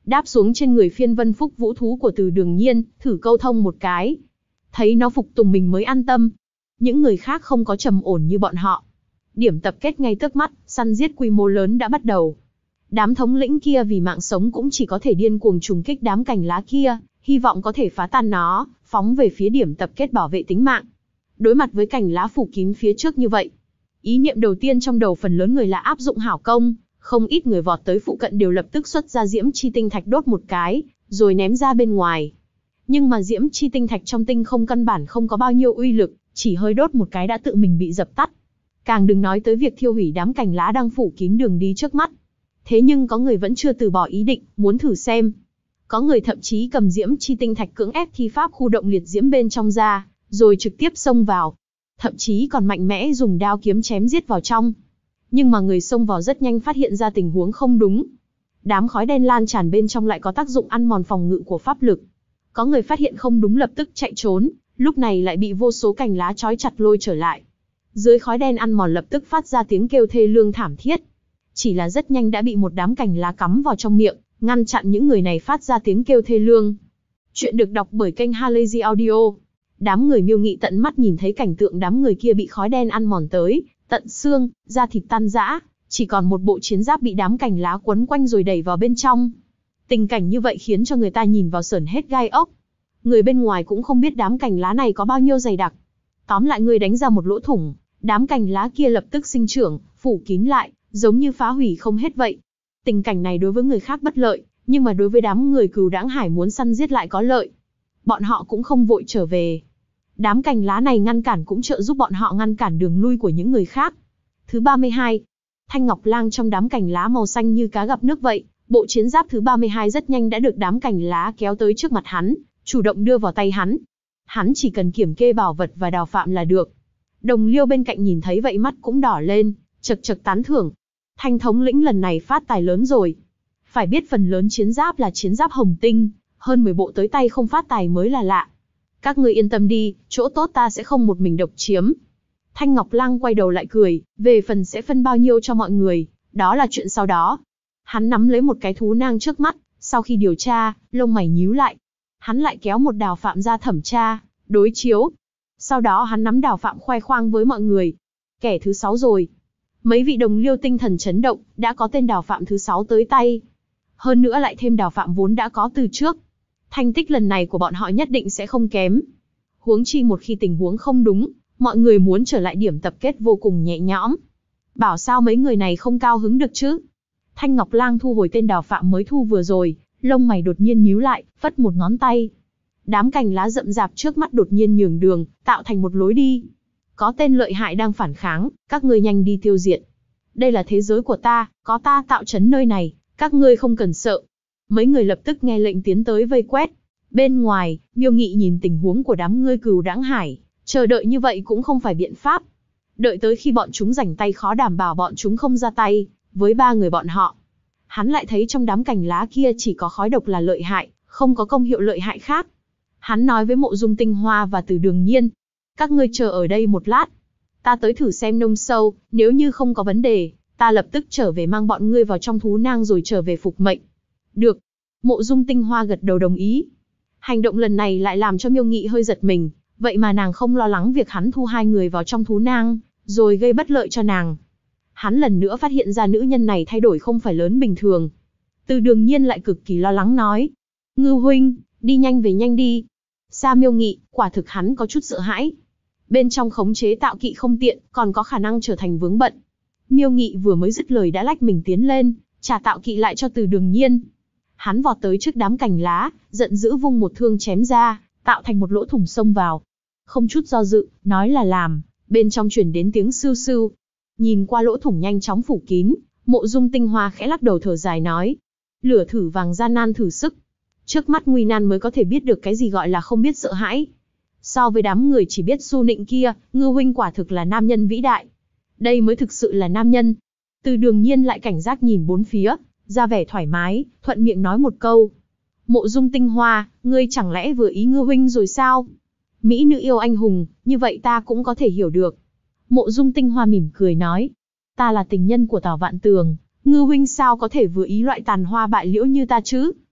đáp xuống trên người phiên vân phúc vũ thú của Từ Đường Nhiên, thử câu thông một cái. Thấy nó phục tùng mình mới an tâm. Những người khác không có trầm ổn như bọn họ. Điểm tập kết ngay trước mắt, săn giết quy mô lớn đã bắt đầu. Đám thống lĩnh kia vì mạng sống cũng chỉ có thể điên cuồng trùng kích đám cành lá kia, hy vọng có thể phá tan nó, phóng về phía điểm tập kết bảo vệ tính mạng. Đối mặt với cành lá phủ kín phía trước như vậy, ý niệm đầu tiên trong đầu phần lớn người là áp dụng hảo công, không ít người vọt tới phụ cận đều lập tức xuất ra diễm chi tinh thạch đốt một cái, rồi ném ra bên ngoài. Nhưng mà diễm chi tinh thạch trong tinh không căn bản không có bao nhiêu uy lực, chỉ hơi đốt một cái đã tự mình bị dập tắt. Càng đừng nói tới việc thiêu hủy đám cành lá đang phủ kín đường đi trước mắt. Thế nhưng có người vẫn chưa từ bỏ ý định, muốn thử xem. Có người thậm chí cầm diễm chi tinh thạch cưỡng ép thi pháp khu động liệt diễm bên trong ra, rồi trực tiếp xông vào. Thậm chí còn mạnh mẽ dùng đao kiếm chém giết vào trong. Nhưng mà người xông vào rất nhanh phát hiện ra tình huống không đúng. Đám khói đen lan tràn bên trong lại có tác dụng ăn mòn phòng ngự của pháp lực. Có người phát hiện không đúng lập tức chạy trốn, lúc này lại bị vô số cành lá trói chặt lôi trở lại. Dưới khói đen ăn mòn lập tức phát ra tiếng kêu thê lương thảm thiết. Chỉ là rất nhanh đã bị một đám cành lá cắm vào trong miệng, ngăn chặn những người này phát ra tiếng kêu thê lương. Chuyện được đọc bởi kênh Halazy Audio. Đám người Miêu Nghị tận mắt nhìn thấy cảnh tượng đám người kia bị khói đen ăn mòn tới tận xương, da thịt tan rã, chỉ còn một bộ chiến giáp bị đám cành lá quấn quanh rồi đẩy vào bên trong. Tình cảnh như vậy khiến cho người ta nhìn vào sởn hết gai ốc. Người bên ngoài cũng không biết đám cành lá này có bao nhiêu dày đặc. Tóm lại người đánh ra một lỗ thủng, đám cành lá kia lập tức sinh trưởng, phủ kín lại, giống như phá hủy không hết vậy. Tình cảnh này đối với người khác bất lợi, nhưng mà đối với đám người Cừu Đãng Hải muốn săn giết lại có lợi. Bọn họ cũng không vội trở về. Đám cành lá này ngăn cản cũng trợ giúp bọn họ ngăn cản đường lui của những người khác. Thứ 32. Thanh Ngọc Lang trong đám cành lá màu xanh như cá gặp nước vậy, bộ chiến giáp thứ 32 rất nhanh đã được đám cành lá kéo tới trước mặt hắn, chủ động đưa vào tay hắn. Hắn chỉ cần kiểm kê bảo vật và đào phạm là được. Đồng Liêu bên cạnh nhìn thấy vậy mắt cũng đỏ lên, chật chật tán thưởng. Thanh thống lĩnh lần này phát tài lớn rồi. Phải biết phần lớn chiến giáp là chiến giáp hồng tinh, hơn 10 bộ tới tay không phát tài mới là lạ. Các ngươi yên tâm đi, chỗ tốt ta sẽ không một mình độc chiếm. Thanh Ngọc Lang quay đầu lại cười, về phần sẽ phân bao nhiêu cho mọi người, đó là chuyện sau đó. Hắn nắm lấy một cái thú nang trước mắt, sau khi điều tra, lông mày nhíu lại. Hắn lại kéo một đào phạm ra thẩm tra, đối chiếu. Sau đó hắn nắm đào phạm khoe khoang với mọi người. Kẻ thứ 6 rồi. Mấy vị đồng liêu tinh thần chấn động, đã có tên đào phạm thứ 6 tới tay. Hơn nữa lại thêm đào phạm vốn đã có từ trước. Thành tích lần này của bọn họ nhất định sẽ không kém. Huống chi một khi tình huống không đúng, mọi người muốn trở lại điểm tập kết vô cùng nhẹ nhõm. Bảo sao mấy người này không cao hứng được chứ? Thanh Ngọc Lang thu hồi tên đào phạm mới thu vừa rồi, lông mày đột nhiên nhíu lại, phất một ngón tay. Đám cành lá rậm rạp trước mắt đột nhiên nhường đường, tạo thành một lối đi. Có tên lợi hại đang phản kháng, các ngươi nhanh đi tiêu diệt. Đây là thế giới của ta, có ta tạo trấn nơi này, các ngươi không cần sợ. Mấy người lập tức nghe lệnh tiến tới vây quét. Bên ngoài, Miêu Nghị nhìn tình huống của đám ngươi Cừu Đãng Hải, chờ đợi như vậy cũng không phải biện pháp. Đợi tới khi bọn chúng rảnh tay khó đảm bảo bọn chúng không ra tay với 3 người bọn họ. Hắn lại thấy trong đám cành lá kia chỉ có khói độc là lợi hại, không có công hiệu lợi hại khác. Hắn nói với Mộ Dung Tinh Hoa và Từ Đường Nhiên, các ngươi chờ ở đây một lát. Ta tới thử xem nông sâu, nếu như không có vấn đề, ta lập tức trở về mang bọn ngươi vào trong thú nang rồi trở về phục mệnh. Được. Mộ Dung Tinh Hoa gật đầu đồng ý. Hành động lần này lại làm cho Miêu Nghị hơi giật mình, vậy mà nàng không lo lắng việc hắn thu 2 người vào trong thú nang, rồi gây bất lợi cho nàng. Hắn lần nữa phát hiện ra nữ nhân này thay đổi không phải lớn bình thường. Từ Đường Nhiên lại cực kỳ lo lắng nói, Ngư huynh, đi nhanh về nhanh đi. Sa Miêu Nghị, quả thực hắn có chút sợ hãi. Bên trong khống chế tạo kỵ không tiện, còn có khả năng trở thành vướng bận. Miêu Nghị vừa mới dứt lời đã lách mình tiến lên, trả tạo kỵ lại cho Từ Đường Nhiên. Hắn vọt tới trước đám cành lá, giận dữ vung một thương chém ra, tạo thành một lỗ thủng xông vào. Không chút do dự, nói là làm, bên trong truyền đến tiếng sưu sưu. Nhìn qua lỗ thủng nhanh chóng phủ kín, Mộ Dung Tinh Hoa khẽ lắc đầu thở dài nói, lửa thử vàng gian nan thử sức. Trước mắt nguy nan mới có thể biết được cái gì gọi là không biết sợ hãi. So với đám người chỉ biết su nịnh kia, Ngư huynh quả thực là nam nhân vĩ đại. Đây mới thực sự là nam nhân. Từ Đường Nhiên lại cảnh giác nhìn bốn phía, ra vẻ thoải mái, thuận miệng nói một câu. Mộ Dung Tinh Hoa, ngươi chẳng lẽ vừa ý Ngư huynh rồi sao? Mỹ nữ yêu anh hùng, như vậy ta cũng có thể hiểu được. Mộ Dung Tinh Hoa mỉm cười nói, ta là tình nhân của Tào Vạn Tường, Ngư huynh sao có thể vừa ý loại tàn hoa bại liễu như ta chứ?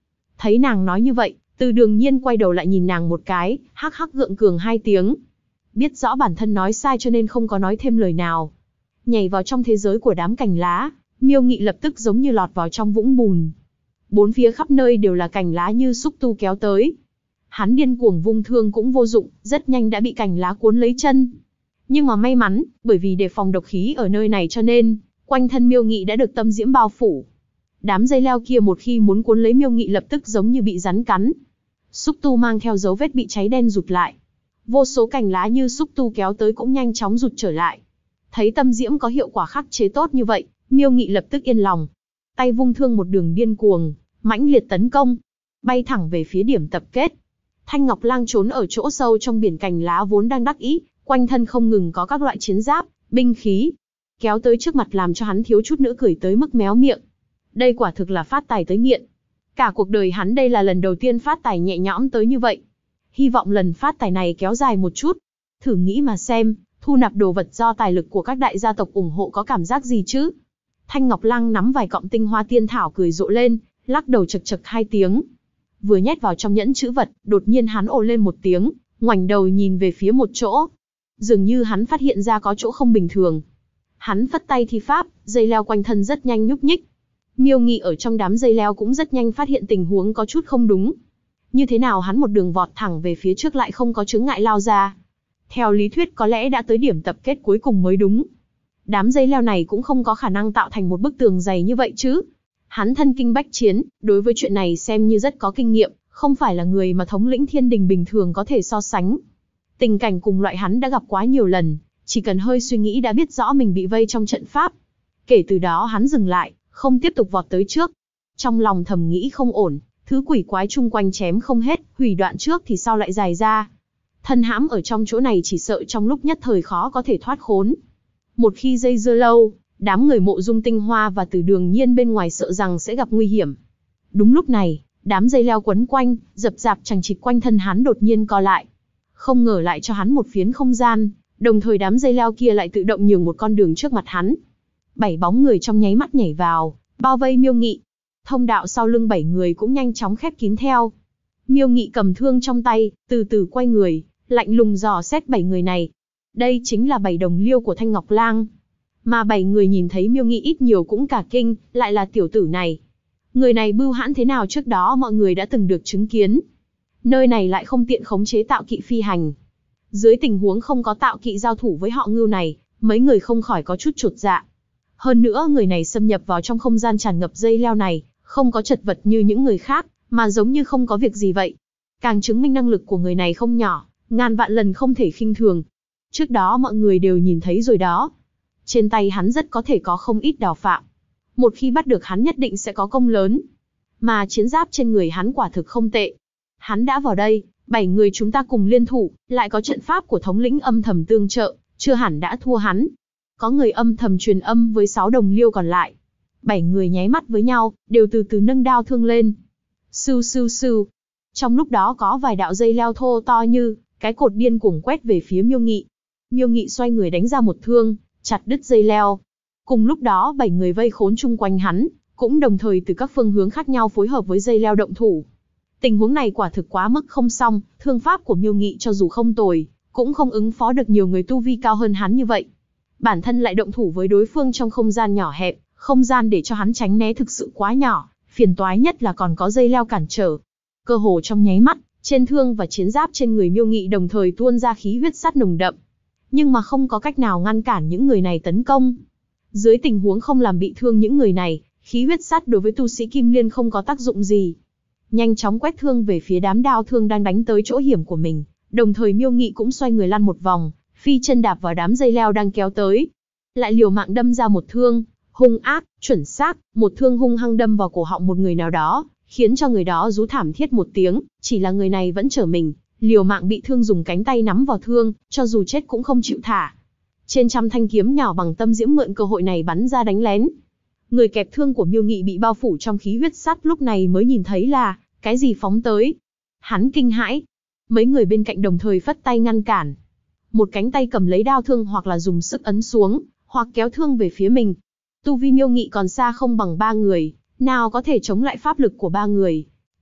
Thấy nàng nói như vậy, Từ Đường Nhiên quay đầu lại nhìn nàng một cái, hắc hắc gượng cường hai tiếng. Biết rõ bản thân nói sai cho nên không có nói thêm lời nào. Nhảy vào trong thế giới của đám cành lá, Miêu Nghị lập tức giống như lọt vào trong vũng bùn. Bốn phía khắp nơi đều là cành lá như xúc tu kéo tới. Hắn điên cuồng vung thương cũng vô dụng, rất nhanh đã bị cành lá cuốn lấy chân. Nhưng mà may mắn, bởi vì đề phòng độc khí ở nơi này cho nên, quanh thân Miêu Nghị đã được tâm diễm bao phủ. Đám dây leo kia một khi muốn cuốn lấy Miêu Nghị lập tức giống như bị rắn cắn. Xúc tu mang theo dấu vết bị cháy đen rụt lại. Vô số cành lá như xúc tu kéo tới cũng nhanh chóng rụt trở lại. Thấy tâm diễm có hiệu quả khắc chế tốt như vậy, Miêu Nghị lập tức yên lòng. Tay vung thương một đường điên cuồng, mãnh liệt tấn công, bay thẳng về phía điểm tập kết. Thanh Ngọc Lang trốn ở chỗ sâu trong biển cành lá vốn đang đắc ý, quanh thân không ngừng có các loại chiến giáp, binh khí, kéo tới trước mặt làm cho hắn thiếu chút nữa cười tới mức méo miệng. Đây quả thực là phát tài tới nghiện. Cả cuộc đời hắn đây là lần đầu tiên phát tài nhẹ nhõm tới như vậy. Hy vọng lần phát tài này kéo dài một chút. Thử nghĩ mà xem, thu nạp đồ vật do tài lực của các đại gia tộc ủng hộ có cảm giác gì chứ? Thanh Ngọc Lang nắm vài cọng tinh hoa tiên thảo cười rộ lên, lắc đầu chật chật hai tiếng. Vừa nhét vào trong nhẫn chữ vật, đột nhiên hắn ồ lên một tiếng, ngoảnh đầu nhìn về phía một chỗ. Dường như hắn phát hiện ra có chỗ không bình thường. Hắn phất tay thi pháp, dây leo quanh thân rất nhanh nhúc nhích. Miêu Nghị ở trong đám dây leo cũng rất nhanh phát hiện tình huống có chút không đúng. Như thế nào hắn một đường vọt thẳng về phía trước lại không có chướng ngại lao ra. Theo lý thuyết có lẽ đã tới điểm tập kết cuối cùng mới đúng. Đám dây leo này cũng không có khả năng tạo thành một bức tường dày như vậy chứ. Hắn thân kinh bách chiến, đối với chuyện này xem như rất có kinh nghiệm, không phải là người mà thống lĩnh thiên đình bình thường có thể so sánh. Tình cảnh cùng loại hắn đã gặp quá nhiều lần, chỉ cần hơi suy nghĩ đã biết rõ mình bị vây trong trận pháp. Kể từ đó hắn dừng lại, không tiếp tục vọt tới trước. Trong lòng thầm nghĩ không ổn, thứ quỷ quái chung quanh chém không hết, hủy đoạn trước thì sao lại dài ra. Thân hãm ở trong chỗ này chỉ sợ trong lúc nhất thời khó có thể thoát khốn. Một khi dây dưa lâu, đám người Mộ Dung Tinh Hoa và Từ Đường Nhiên bên ngoài sợ rằng sẽ gặp nguy hiểm. Đúng lúc này, đám dây leo quấn quanh, dập dạp chằng chịt quanh thân hắn đột nhiên co lại. Không ngờ lại cho hắn một phiến không gian, đồng thời đám dây leo kia lại tự động nhường một con đường trước mặt hắn. 7 bóng người trong nháy mắt nhảy vào, bao vây Miêu Nghị. Thông đạo sau lưng 7 người cũng nhanh chóng khép kín theo. Miêu Nghị cầm thương trong tay, từ từ quay người, lạnh lùng dò xét 7 người này. Đây chính là 7 đồng liêu của Thanh Ngọc Lang. Mà 7 người nhìn thấy Miêu Nghị ít nhiều cũng cả kinh, lại là tiểu tử này. Người này bưu hãn thế nào trước đó mọi người đã từng được chứng kiến. Nơi này lại không tiện khống chế tạo kỵ phi hành. Dưới tình huống không có tạo kỵ giao thủ với họ Ngưu này, mấy người không khỏi có chút chột dạ. Hơn nữa người này xâm nhập vào trong không gian tràn ngập dây leo này, không có chật vật như những người khác, mà giống như không có việc gì vậy. Càng chứng minh năng lực của người này không nhỏ, ngàn vạn lần không thể khinh thường. Trước đó mọi người đều nhìn thấy rồi đó. Trên tay hắn rất có thể có không ít đào phạm. Một khi bắt được hắn nhất định sẽ có công lớn. Mà chiến giáp trên người hắn quả thực không tệ. Hắn đã vào đây, 7 người chúng ta cùng liên thủ, lại có trận pháp của thống lĩnh âm thầm tương trợ, chưa hẳn đã thua hắn. Có người âm thầm truyền âm với 6 đồng liêu còn lại. 7 người nháy mắt với nhau, đều từ từ nâng đao thương lên. Sưu sưu sưu. Trong lúc đó có vài đạo dây leo thô to như cái cột điên cuồng quét về phía Miêu Nghị. Miêu Nghị xoay người đánh ra một thương, chặt đứt dây leo. Cùng lúc đó 7 người vây khốn chung quanh hắn, cũng đồng thời từ các phương hướng khác nhau phối hợp với dây leo động thủ. Tình huống này quả thực quá mức không xong, thương pháp của Miêu Nghị cho dù không tồi, cũng không ứng phó được nhiều người tu vi cao hơn hắn như vậy. Bản thân lại động thủ với đối phương trong không gian nhỏ hẹp, không gian để cho hắn tránh né thực sự quá nhỏ, phiền toái nhất là còn có dây leo cản trở. Cơ hồ trong nháy mắt, trên thương và chiến giáp trên người Miêu Nghị đồng thời tuôn ra khí huyết sắt nồng đậm. Nhưng mà không có cách nào ngăn cản những người này tấn công. Dưới tình huống không làm bị thương những người này, khí huyết sắt đối với tu sĩ Kim Liên không có tác dụng gì. Nhanh chóng quét thương về phía đám đao thương đang đánh tới chỗ hiểm của mình, đồng thời Miêu Nghị cũng xoay người lăn một vòng, phi chân đạp vào đám dây leo đang kéo tới. Lại liều mạng đâm ra một thương, hung ác, chuẩn xác, một thương hung hăng đâm vào cổ họng một người nào đó, khiến cho người đó rú thảm thiết một tiếng, chỉ là người này vẫn trở mình, liều mạng bị thương dùng cánh tay nắm vào thương, cho dù chết cũng không chịu thả. Trên trăm thanh kiếm nhỏ bằng tâm diễm mượn cơ hội này bắn ra đánh lén. Người kẹp thương của Miêu Nghị bị bao phủ trong khí huyết sắt lúc này mới nhìn thấy là cái gì phóng tới. Hắn kinh hãi. Mấy người bên cạnh đồng thời phất tay ngăn cản. Một cánh tay cầm lấy đao thương hoặc là dùng sức ấn xuống, hoặc kéo thương về phía mình. Tu vi Miêu Nghị còn xa không bằng 3 người, nào có thể chống lại pháp lực của 3 người.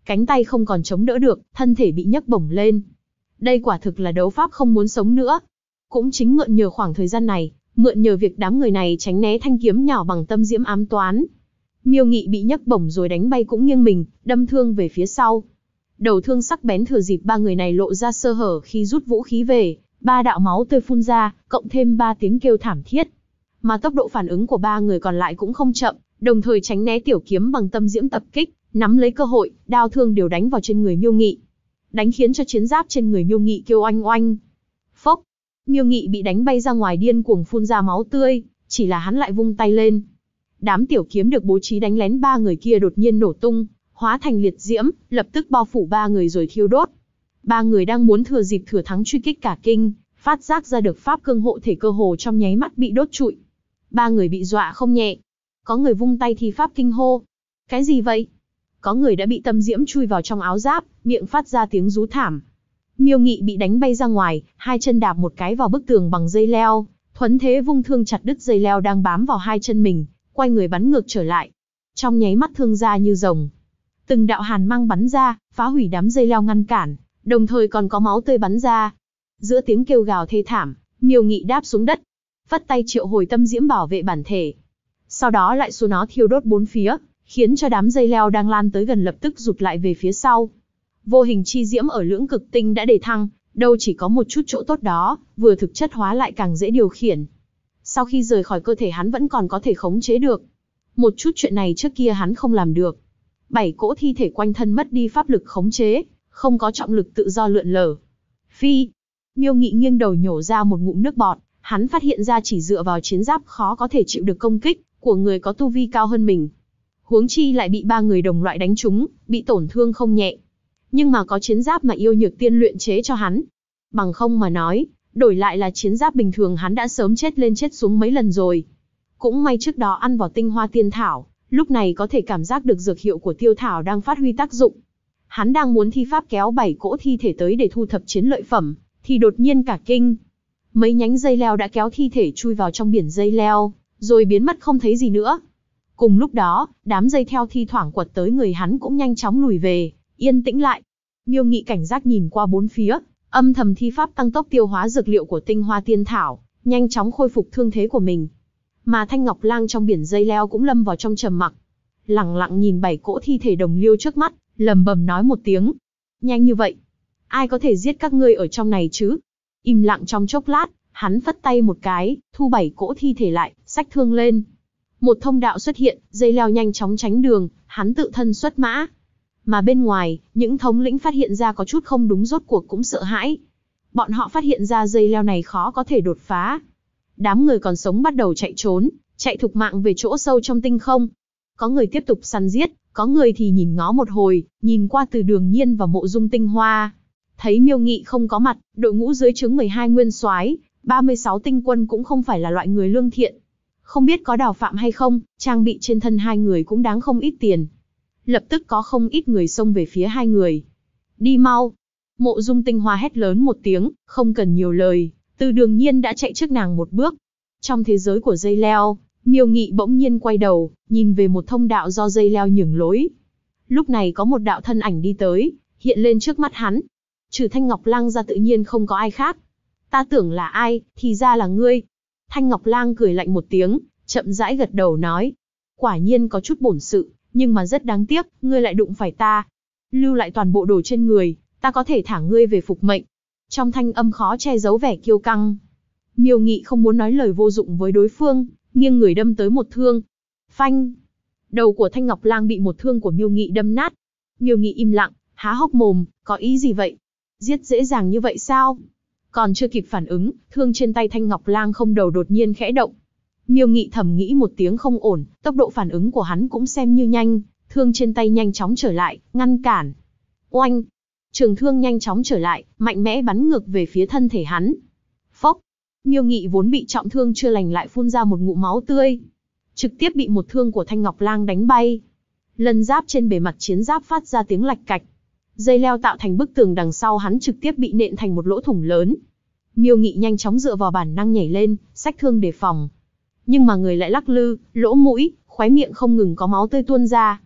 cánh tay không còn chống đỡ được, thân thể bị nhấc bổng lên. Đây quả thực là đấu pháp không muốn sống nữa. Cũng chính mượn nhờ khoảng thời gian này, mượn nhờ việc đám người này tránh né thanh kiếm nhỏ bằng tâm diễm ám toán, Miêu Nghị bị nhấc bổng rồi đánh bay cũng nghiêng mình, đâm thương về phía sau. Đầu thương sắc bén thừa dịp ba người này lộ ra sơ hở khi rút vũ khí về, ba đạo máu tươi phun ra, cộng thêm ba tiếng kêu thảm thiết. Mà tốc độ phản ứng của ba người còn lại cũng không chậm, đồng thời tránh né tiểu kiếm bằng tâm diễm tập kích, nắm lấy cơ hội, đao thương đều đánh vào trên người Miêu Nghị. Đánh khiến cho chiến giáp trên người Miêu Nghị kêu oanh oanh. Phốc, Miêu Nghị bị đánh bay ra ngoài điên cuồng phun ra máu tươi, chỉ là hắn lại vung tay lên. Đám tiểu kiếm được bố trí đánh lén ba người kia đột nhiên nổ tung, hóa thành liệt diễm, lập tức bao phủ ba người rồi thiêu đốt. Ba người đang muốn thừa dịp thừa thắng truy kích cả kinh, phát giác ra được pháp cương hộ thể cơ hồ trong nháy mắt bị đốt trụi. Ba người bị dọa không nhẹ. Có người vung tay thi pháp kinh hô. Cái gì vậy? Có người đã bị tâm diễm chui vào trong áo giáp, miệng phát ra tiếng rú thảm. Miêu Nghị bị đánh bay ra ngoài, hai chân đạp một cái vào bức tường bằng dây leo, thuấn thế vung thương chặt đứt dây leo đang bám vào hai chân mình, quay người bắn ngược trở lại. Trong nháy mắt thương ra như rồng. Từng đạo hàn mang bắn ra, phá hủy đám dây leo ngăn cản, đồng thời còn có máu tươi bắn ra. Giữa tiếng kêu gào thê thảm, Miêu Nghị đáp xuống đất, phất tay triệu hồi tâm diễm bảo vệ bản thể. Sau đó lại xua nó thiêu đốt bốn phía, khiến cho đám dây leo đang lan tới gần lập tức rụt lại về phía sau. Vô hình chi diễm ở lưỡng cực tinh đã đề thăng, đâu chỉ có một chút chỗ tốt đó, vừa thực chất hóa lại càng dễ điều khiển. Sau khi rời khỏi cơ thể hắn vẫn còn có thể khống chế được. Một chút chuyện này trước kia hắn không làm được. 7 cỗ thi thể quanh thân mất đi pháp lực khống chế, không có trọng lực tự do lượn lờ. Phi! Miêu Nghị nghiêng đầu nhổ ra một ngụm nước bọt, hắn phát hiện ra chỉ dựa vào chiến giáp khó có thể chịu được công kích của người có tu vi cao hơn mình. Huống chi lại bị ba người đồng loại đánh trúng, bị tổn thương không nhẹ. Nhưng mà có chiến giáp mà yêu nhược tiên luyện chế cho hắn. Bằng không mà nói, đổi lại là chiến giáp bình thường hắn đã sớm chết lên chết xuống mấy lần rồi. Cũng may trước đó ăn vào tinh hoa tiên thảo, lúc này có thể cảm giác được dược hiệu của tiêu thảo đang phát huy tác dụng. Hắn đang muốn thi pháp kéo 7 cỗ thi thể tới để thu thập chiến lợi phẩm, thì đột nhiên cả kinh. Mấy nhánh dây leo đã kéo thi thể chui vào trong biển dây leo, rồi biến mất không thấy gì nữa. Cùng lúc đó, đám dây theo thi thoảng quật tới người hắn cũng nhanh chóng lùi về, yên tĩnh lại. Miêu Nghị cảnh giác nhìn qua bốn phía, âm thầm thi pháp tăng tốc tiêu hóa dược liệu của tinh hoa tiên thảo, nhanh chóng khôi phục thương thế của mình. Mà Thanh Ngọc Lang trong biển dây leo cũng lâm vào trong trầm mặc, lẳng lặng nhìn 7 cỗ thi thể đồng liêu trước mắt, lầm bầm nói một tiếng. Nhanh như vậy, ai có thể giết các ngươi ở trong này chứ? Im lặng trong chốc lát, hắn phất tay một cái, thu 7 cỗ thi thể lại, xách thương lên. Một thông đạo xuất hiện, dây leo nhanh chóng tránh đường, hắn tự thân xuất mã. Mà bên ngoài, những thống lĩnh phát hiện ra có chút không đúng rốt cuộc cũng sợ hãi. Bọn họ phát hiện ra dây leo này khó có thể đột phá. Đám người còn sống bắt đầu chạy trốn, chạy thục mạng về chỗ sâu trong tinh không. Có người tiếp tục săn giết, có người thì nhìn ngó một hồi, nhìn qua Từ Đường Nhiên và Mộ Dung Tinh Hoa. Thấy Miêu Nghị không có mặt, đội ngũ dưới trướng 12 nguyên soái, 36 tinh quân cũng không phải là loại người lương thiện. Không biết có đào phạm hay không, trang bị trên thân hai người cũng đáng không ít tiền. Lập tức có không ít người xông về phía hai người. Đi mau! Mộ Dung Tinh Hoa hét lớn một tiếng, không cần nhiều lời, Từ Đường Nhiên đã chạy trước nàng một bước. Trong thế giới của dây leo, Miêu Nghị bỗng nhiên quay đầu, nhìn về một thông đạo do dây leo nhường lối. Lúc này có một đạo thân ảnh đi tới, hiện lên trước mắt hắn. Trừ Thanh Ngọc Lang ra tự nhiên không có ai khác. Ta tưởng là ai, thì ra là ngươi. Thanh Ngọc Lang cười lạnh một tiếng, chậm rãi gật đầu nói. Quả nhiên có chút bổn sự, nhưng mà rất đáng tiếc, ngươi lại đụng phải ta. Lưu lại toàn bộ đồ trên người, ta có thể thả ngươi về phục mệnh. Trong thanh âm khó che giấu vẻ kiêu căng. Miêu Nghị không muốn nói lời vô dụng với đối phương, nghiêng người đâm tới một thương. Phanh! Đầu của Thanh Ngọc Lang bị một thương của Miêu Nghị đâm nát. Miêu Nghị im lặng, há hốc mồm, có ý gì vậy? Giết dễ dàng như vậy sao? Còn chưa kịp phản ứng, thương trên tay Thanh Ngọc Lang không đầu đột nhiên khẽ động. Miêu Nghị thầm nghĩ một tiếng không ổn, tốc độ phản ứng của hắn cũng xem như nhanh, thương trên tay nhanh chóng trở lại, ngăn cản. Oanh! Trường thương nhanh chóng trở lại, mạnh mẽ bắn ngược về phía thân thể hắn. Phốc! Miêu Nghị vốn bị trọng thương chưa lành lại phun ra một ngụm máu tươi, trực tiếp bị một thương của Thanh Ngọc Lang đánh bay. Lân giáp trên bề mặt chiến giáp phát ra tiếng lạch cạch. Dây leo tạo thành bức tường đằng sau hắn trực tiếp bị nện thành một lỗ thủng lớn. Miêu Nghị nhanh chóng dựa vào bản năng nhảy lên, xách thương đề phòng. Nhưng mà người lại lắc lư, lỗ mũi, khóe miệng không ngừng có máu tươi tuôn ra.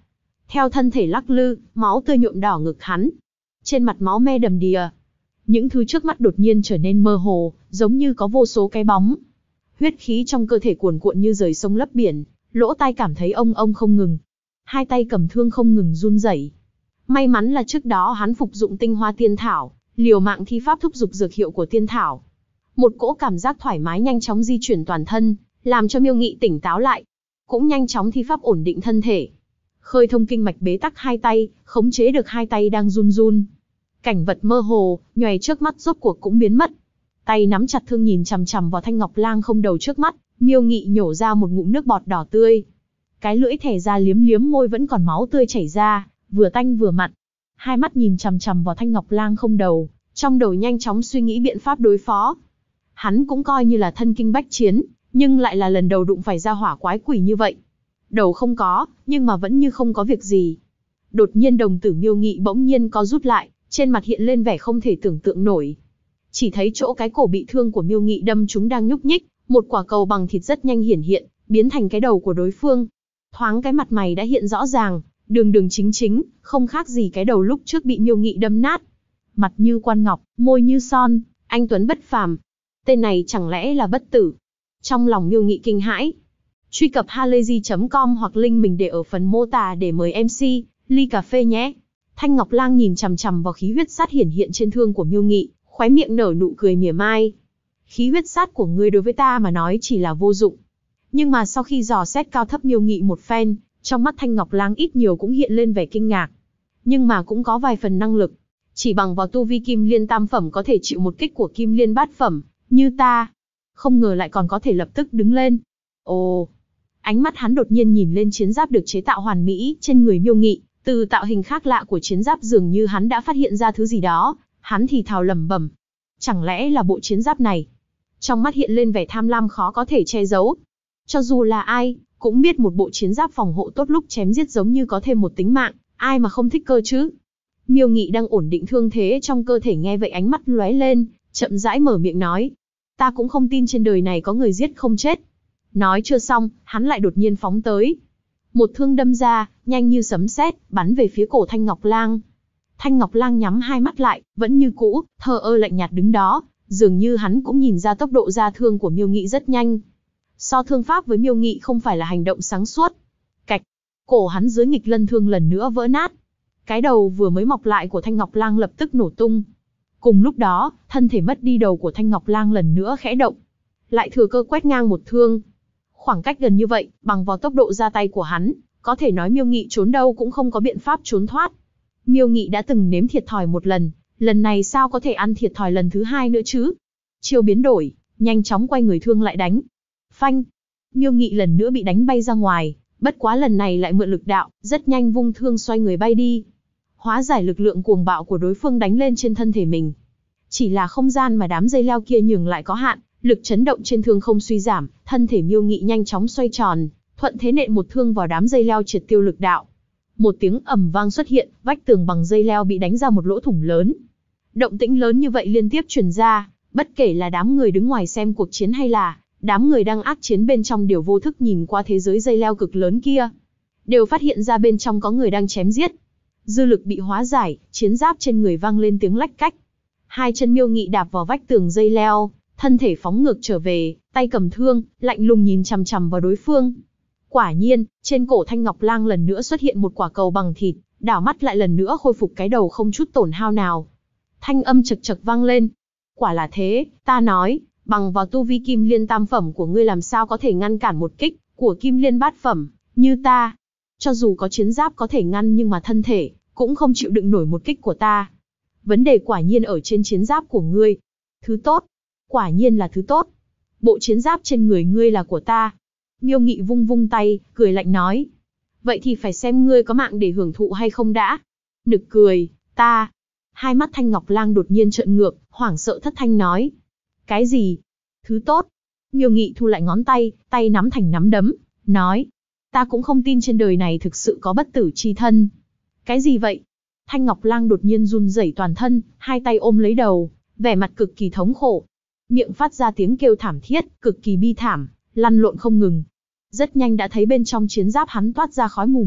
Theo thân thể lắc lư, máu tươi nhuộm đỏ ngực hắn. Trên mặt máu me đầm đìa. Những thứ trước mắt đột nhiên trở nên mơ hồ, giống như có vô số cái bóng. Huyết khí trong cơ thể cuồn cuộn như rời sông lấp biển, lỗ tai cảm thấy ông không ngừng. Hai tay cầm thương không ngừng run rẩy. May mắn là trước đó hắn phục dụng tinh hoa tiên thảo, liều mạng thi pháp thúc giục dược hiệu của tiên thảo. Một cỗ cảm giác thoải mái nhanh chóng di chuyển toàn thân, làm cho Miêu Nghị tỉnh táo lại. Cũng nhanh chóng thi pháp ổn định thân thể. Khơi thông kinh mạch bế tắc hai tay, khống chế được hai tay đang run run. Cảnh vật mơ hồ, nhoài trước mắt rốt cuộc cũng biến mất. Tay nắm chặt thương nhìn chằm chằm vào thanh ngọc lang không đầu trước mắt, Miêu Nghị nhổ ra một ngụm nước bọt đỏ tươi. Cái lưỡi thè ra liếm liếm môi vẫn còn máu tươi chảy ra, vừa tanh vừa mặn. Hai mắt nhìn chằm chằm vào thanh ngọc lang không đầu, trong đầu nhanh chóng suy nghĩ biện pháp đối phó. Hắn cũng coi như là thân kinh bách chiến, nhưng lại là lần đầu đụng phải ra hỏa quái quỷ như vậy. Đầu không có, nhưng mà vẫn như không có việc gì. Đột nhiên đồng tử Miêu Nghị bỗng nhiên co rút lại, trên mặt hiện lên vẻ không thể tưởng tượng nổi. Chỉ thấy chỗ cái cổ bị thương của Miêu Nghị đâm chúng đang nhúc nhích, một quả cầu bằng thịt rất nhanh hiển hiện, biến thành cái đầu của đối phương. Thoáng cái mặt mày đã hiện rõ ràng, đường đường chính chính, không khác gì cái đầu lúc trước bị Miêu Nghị đâm nát. Mặt như quan ngọc, môi như son, anh tuấn bất phàm. Tên này chẳng lẽ là bất tử? Trong lòng Miêu Nghị kinh hãi. Truy cập halayzi.com hoặc link mình để ở phần mô tả để mời MC, ly cà phê nhé. Thanh Ngọc Lang nhìn chằm chằm vào khí huyết sát hiển hiện trên thương của Miêu Nghị, khóe miệng nở nụ cười mỉa mai. Khí huyết sát của ngươi đối với ta mà nói chỉ là vô dụng. Nhưng mà sau khi dò xét cao thấp Miêu Nghị một phen, trong mắt Thanh Ngọc Lang ít nhiều cũng hiện lên vẻ kinh ngạc. Nhưng mà cũng có vài phần năng lực. Chỉ bằng vào tu vi Kim Liên tam phẩm có thể chịu một kích của Kim Liên bát phẩm, như ta. Không ngờ lại còn có thể lập tức đứng lên. Ồ! Ánh mắt hắn đột nhiên nhìn lên chiến giáp được chế tạo hoàn mỹ trên người Miêu Nghị. Từ tạo hình khác lạ của chiến giáp dường như hắn đã phát hiện ra thứ gì đó. Hắn thì thào lẩm bẩm. Chẳng lẽ là bộ chiến giáp này? Trong mắt hiện lên vẻ tham lam khó có thể che giấu. Cho dù là ai, cũng biết một bộ chiến giáp phòng hộ tốt lúc chém giết giống như có thêm một tính mạng, ai mà không thích cơ chứ? Miêu Nghị đang ổn định thương thế trong cơ thể nghe vậy ánh mắt lóe lên, chậm rãi mở miệng nói. Ta cũng không tin trên đời này có người giết không chết. Nói chưa xong, hắn lại đột nhiên phóng tới. Một thương đâm ra, nhanh như sấm sét, bắn về phía cổ Thanh Ngọc Lang. Thanh Ngọc Lang nhắm hai mắt lại, vẫn như cũ, thờ ơ lạnh nhạt đứng đó, dường như hắn cũng nhìn ra tốc độ ra thương của Miêu Nghị rất nhanh. So thương pháp với Miêu Nghị không phải là hành động sáng suốt. Cạch, cổ hắn dưới nghịch lân thương lần nữa vỡ nát. Cái đầu vừa mới mọc lại của Thanh Ngọc Lang lập tức nổ tung. Cùng lúc đó, thân thể mất đi đầu của Thanh Ngọc Lang lần nữa khẽ động. Lại thừa cơ quét ngang một thương. Khoảng cách gần như vậy, bằng vào tốc độ ra tay của hắn, có thể nói Miêu Nghị trốn đâu cũng không có biện pháp trốn thoát. Miêu Nghị đã từng nếm thiệt thòi một lần này sao có thể ăn thiệt thòi lần thứ hai nữa chứ? Chiêu biến đổi, nhanh chóng quay người thương lại đánh. Phanh! Miêu Nghị lần nữa bị đánh bay ra ngoài, bất quá lần này lại mượn lực đạo, rất nhanh vung thương xoay người bay đi. Hóa giải lực lượng cuồng bạo của đối phương đánh lên trên thân thể mình. Chỉ là không gian mà đám dây leo kia nhường lại có hạn, lực chấn động trên thương không suy giảm, thân thể Miêu Nghị nhanh chóng xoay tròn, thuận thế nện một thương vào đám dây leo triệt tiêu lực đạo. Một tiếng ầm vang xuất hiện, vách tường bằng dây leo bị đánh ra một lỗ thủng lớn. Động tĩnh lớn như vậy liên tiếp truyền ra, bất kể là đám người đứng ngoài xem cuộc chiến hay là đám người đang ác chiến bên trong đều vô thức nhìn qua thế giới dây leo cực lớn kia, đều phát hiện ra bên trong có người đang chém giết. Dư lực bị hóa giải, chiến giáp trên người vang lên tiếng lách cách. Hai chân Miêu Nghị đạp vào vách tường dây leo, thân thể phóng ngược trở về, tay cầm thương, lạnh lùng nhìn chằm chằm vào đối phương. Quả nhiên, trên cổ Thanh Ngọc Lang lần nữa xuất hiện một quả cầu bằng thịt, đảo mắt lại lần nữa khôi phục cái đầu không chút tổn hao nào. Thanh âm chật chật vang lên. Quả là thế, ta nói, bằng vào tu vi Kim Liên tam phẩm của ngươi làm sao có thể ngăn cản một kích của Kim Liên bát phẩm, như ta. Cho dù có chiến giáp có thể ngăn nhưng mà thân thể, cũng không chịu đựng nổi một kích của ta. Vấn đề quả nhiên ở trên chiến giáp của ngươi. Thứ tốt. Quả nhiên là thứ tốt. Bộ chiến giáp trên người ngươi là của ta. Miêu Nghị vung vung tay, cười lạnh nói. Vậy thì phải xem ngươi có mạng để hưởng thụ hay không đã. Nực cười, ta. Hai mắt Thanh Ngọc Lang đột nhiên trợn ngược, hoảng sợ thất thanh nói. Cái gì? Thứ tốt. Miêu Nghị thu lại ngón tay, tay nắm thành nắm đấm, nói. Ta cũng không tin trên đời này thực sự có bất tử chi thân. Cái gì vậy? Thanh Ngọc Lang đột nhiên run rẩy toàn thân, hai tay ôm lấy đầu, vẻ mặt cực kỳ thống khổ. Miệng phát ra tiếng kêu thảm thiết, cực kỳ bi thảm, lăn lộn không ngừng. Rất nhanh đã thấy bên trong chiến giáp hắn toát ra khói mù mịt,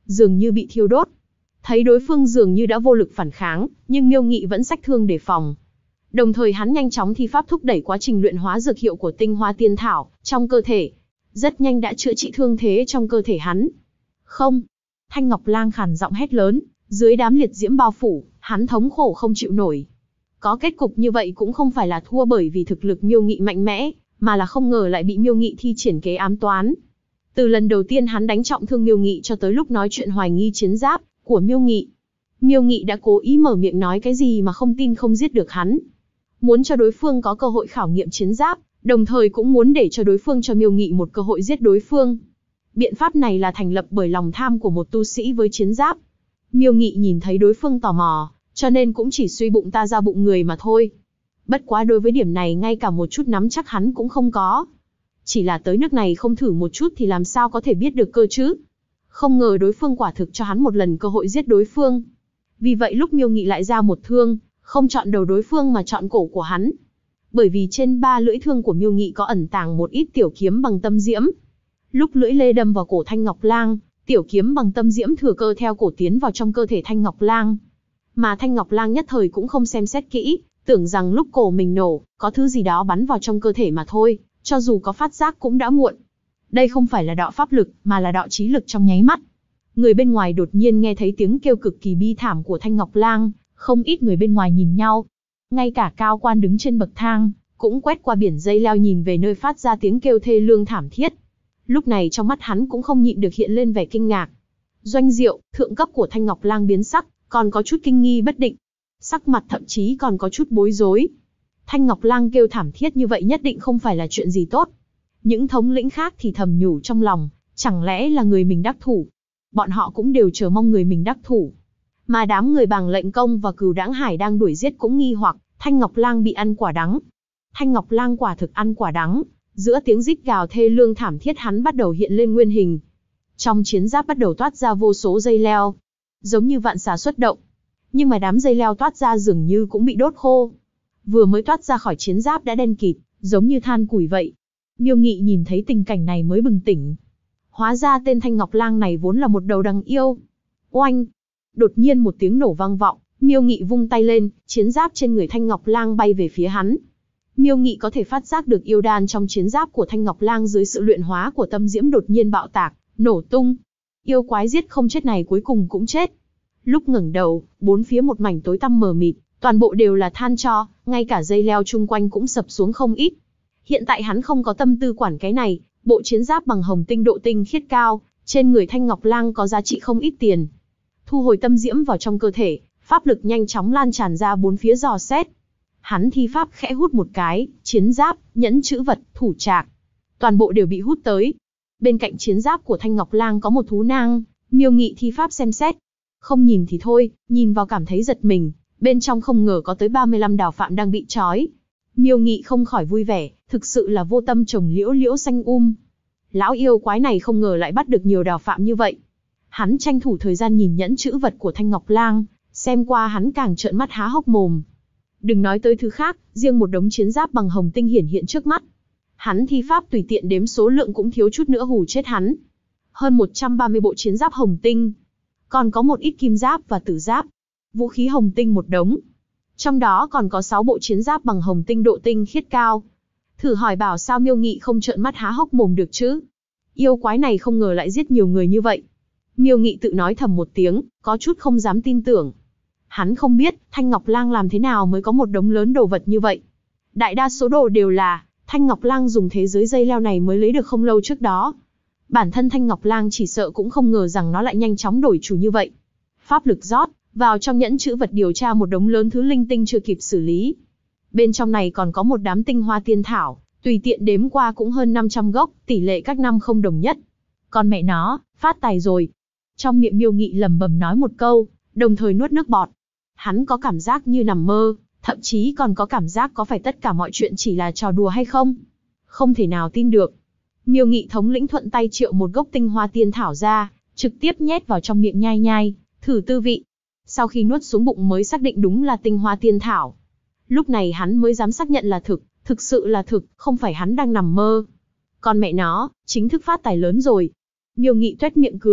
dường như bị thiêu đốt. Thấy đối phương dường như đã vô lực phản kháng, nhưng Miêu Nghị vẫn xách thương đề phòng. Đồng thời hắn nhanh chóng thi pháp thúc đẩy quá trình luyện hóa dược hiệu của tinh hoa tiên thảo trong cơ thể. Rất nhanh đã chữa trị thương thế trong cơ thể hắn. Không! Thanh Ngọc Lang khàn giọng hét lớn, dưới đám liệt diễm bao phủ, hắn thống khổ không chịu nổi. Có kết cục như vậy cũng không phải là thua bởi vì thực lực Miêu Nghị mạnh mẽ, mà là không ngờ lại bị Miêu Nghị thi triển kế ám toán. Từ lần đầu tiên hắn đánh trọng thương Miêu Nghị cho tới lúc nói chuyện hoài nghi chiến giáp của Miêu Nghị. Miêu Nghị đã cố ý mở miệng nói cái gì mà không tin không giết được hắn. Muốn cho đối phương có cơ hội khảo nghiệm chiến giáp, đồng thời cũng muốn để cho đối phương cho Miêu Nghị một cơ hội giết đối phương. Biện pháp này là thành lập bởi lòng tham của một tu sĩ với chiến giáp. Miêu Nghị nhìn thấy đối phương tò mò, cho nên cũng chỉ suy bụng ta ra bụng người mà thôi. Bất quá đối với điểm này ngay cả một chút nắm chắc hắn cũng không có. Chỉ là tới nước này không thử một chút thì làm sao có thể biết được cơ chứ. Không ngờ đối phương quả thực cho hắn một lần cơ hội giết đối phương. Vì vậy lúc Miêu Nghị lại ra một thương, không chọn đầu đối phương mà chọn cổ của hắn. Bởi vì trên 3 lưỡi thương của Miêu Nghị có ẩn tàng một ít tiểu kiếm bằng tâm diễm. Lúc lưỡi lê đâm vào cổ Thanh Ngọc Lang, tiểu kiếm bằng tâm diễm thừa cơ theo cổ tiến vào trong cơ thể Thanh Ngọc Lang. Mà Thanh Ngọc Lang nhất thời cũng không xem xét kỹ, tưởng rằng lúc cổ mình nổ, có thứ gì đó bắn vào trong cơ thể mà thôi, cho dù có phát giác cũng đã muộn. Đây không phải là đọ pháp lực, mà là đọ trí lực trong nháy mắt. Người bên ngoài đột nhiên nghe thấy tiếng kêu cực kỳ bi thảm của Thanh Ngọc Lang, không ít người bên ngoài nhìn nhau. Ngay cả cao quan đứng trên bậc thang, cũng quét qua biển dây leo nhìn về nơi phát ra tiếng kêu thê lương thảm thiết. Lúc này trong mắt hắn cũng không nhịn được hiện lên vẻ kinh ngạc. Doanh Diệu, thượng cấp của Thanh Ngọc Lang biến sắc, còn có chút kinh nghi bất định. Sắc mặt thậm chí còn có chút bối rối. Thanh Ngọc Lang kêu thảm thiết như vậy nhất định không phải là chuyện gì tốt. Những thống lĩnh khác thì thầm nhủ trong lòng, chẳng lẽ là người mình đắc thủ. Bọn họ cũng đều chờ mong người mình đắc thủ. Mà đám người Bàng Lệnh Công và Cửu Đãng Hải đang đuổi giết cũng nghi hoặc, Thanh Ngọc Lang bị ăn quả đắng. Thanh Ngọc Lang quả thực ăn quả đắng, giữa tiếng rít gào thê lương thảm thiết hắn bắt đầu hiện lên nguyên hình. Trong chiến giáp bắt đầu toát ra vô số dây leo, giống như vạn xà xuất động. Nhưng mà đám dây leo toát ra dường như cũng bị đốt khô. Vừa mới toát ra khỏi chiến giáp đã đen kịt, giống như than củi vậy. Miêu Nghị nhìn thấy tình cảnh này mới bừng tỉnh. Hóa ra tên Thanh Ngọc Lang này vốn là một đầu đằng yêu. Oanh! Đột nhiên một tiếng nổ vang vọng, Miêu Nghị vung tay lên, chiến giáp trên người Thanh Ngọc Lang bay về phía hắn. Miêu Nghị có thể phát giác được yêu đan trong chiến giáp của Thanh Ngọc Lang dưới sự luyện hóa của tâm diễm đột nhiên bạo tạc, nổ tung. Yêu quái giết không chết này cuối cùng cũng chết. Lúc ngẩng đầu, bốn phía một mảnh tối tăm mờ mịt, toàn bộ đều là than tro, ngay cả dây leo chung quanh cũng sập xuống không ít. Hiện tại hắn không có tâm tư quản cái này, bộ chiến giáp bằng hồng tinh độ tinh khiết cao, trên người Thanh Ngọc Lang có giá trị không ít tiền. Thu hồi tâm diễm vào trong cơ thể, pháp lực nhanh chóng lan tràn ra bốn phía dò xét. Hắn thi pháp khẽ hút một cái, chiến giáp, nhẫn chữ vật, thủ trạc. Toàn bộ đều bị hút tới. Bên cạnh chiến giáp của Thanh Ngọc Lang có một thú nang, Miêu Nghị thi pháp xem xét. Không nhìn thì thôi, nhìn vào cảm thấy giật mình, bên trong không ngờ có tới 35 đào phạm đang bị trói. Miêu Nghị không khỏi vui vẻ, thực sự là vô tâm trồng liễu liễu xanh Lão yêu quái này không ngờ lại bắt được nhiều đào phạm như vậy. Hắn tranh thủ thời gian nhìn nhẫn chữ vật của Thanh Ngọc Lang, xem qua hắn càng trợn mắt há hốc mồm. Đừng nói tới thứ khác, riêng một đống chiến giáp bằng hồng tinh hiển hiện trước mắt. Hắn thi pháp tùy tiện đếm số lượng cũng thiếu chút nữa hù chết hắn. Hơn 130 bộ chiến giáp hồng tinh. Còn có một ít kim giáp và tử giáp. Vũ khí hồng tinh một đống. Trong đó còn có 6 bộ chiến giáp bằng hồng tinh độ tinh khiết cao. Thử hỏi bảo sao Miêu Nghị không trợn mắt há hốc mồm được chứ? Yêu quái này không ngờ lại giết nhiều người như vậy. Miêu Nghị tự nói thầm một tiếng, có chút không dám tin tưởng. Hắn không biết, Thanh Ngọc Lang làm thế nào mới có một đống lớn đồ vật như vậy. Đại đa số đồ đều là, Thanh Ngọc Lang dùng thế giới dây leo này mới lấy được không lâu trước đó. Bản thân Thanh Ngọc Lang chỉ sợ cũng không ngờ rằng nó lại nhanh chóng đổi chủ như vậy. Pháp lực rót, vào trong nhẫn chữ vật điều tra một đống lớn thứ linh tinh chưa kịp xử lý. Bên trong này còn có một đám tinh hoa tiên thảo, tùy tiện đếm qua cũng hơn 500 gốc, tỷ lệ các năm không đồng nhất. Còn mẹ nó, phát tài rồi. Trong miệng Miêu Nghị lẩm bẩm nói một câu, đồng thời nuốt nước bọt. Hắn có cảm giác như nằm mơ, thậm chí còn có cảm giác có phải tất cả mọi chuyện chỉ là trò đùa hay không. Không thể nào tin được. Miêu Nghị thống lĩnh thuận tay triệu một gốc tinh hoa tiên thảo ra, trực tiếp nhét vào trong miệng nhai nhai, thử tư vị. Sau khi nuốt xuống bụng mới xác định đúng là tinh hoa tiên thảo. Lúc này hắn mới dám xác nhận là thực sự là thực, không phải hắn đang nằm mơ. Còn mẹ nó, chính thức phát tài lớn rồi. Miêu Nghị tuét miệng cười,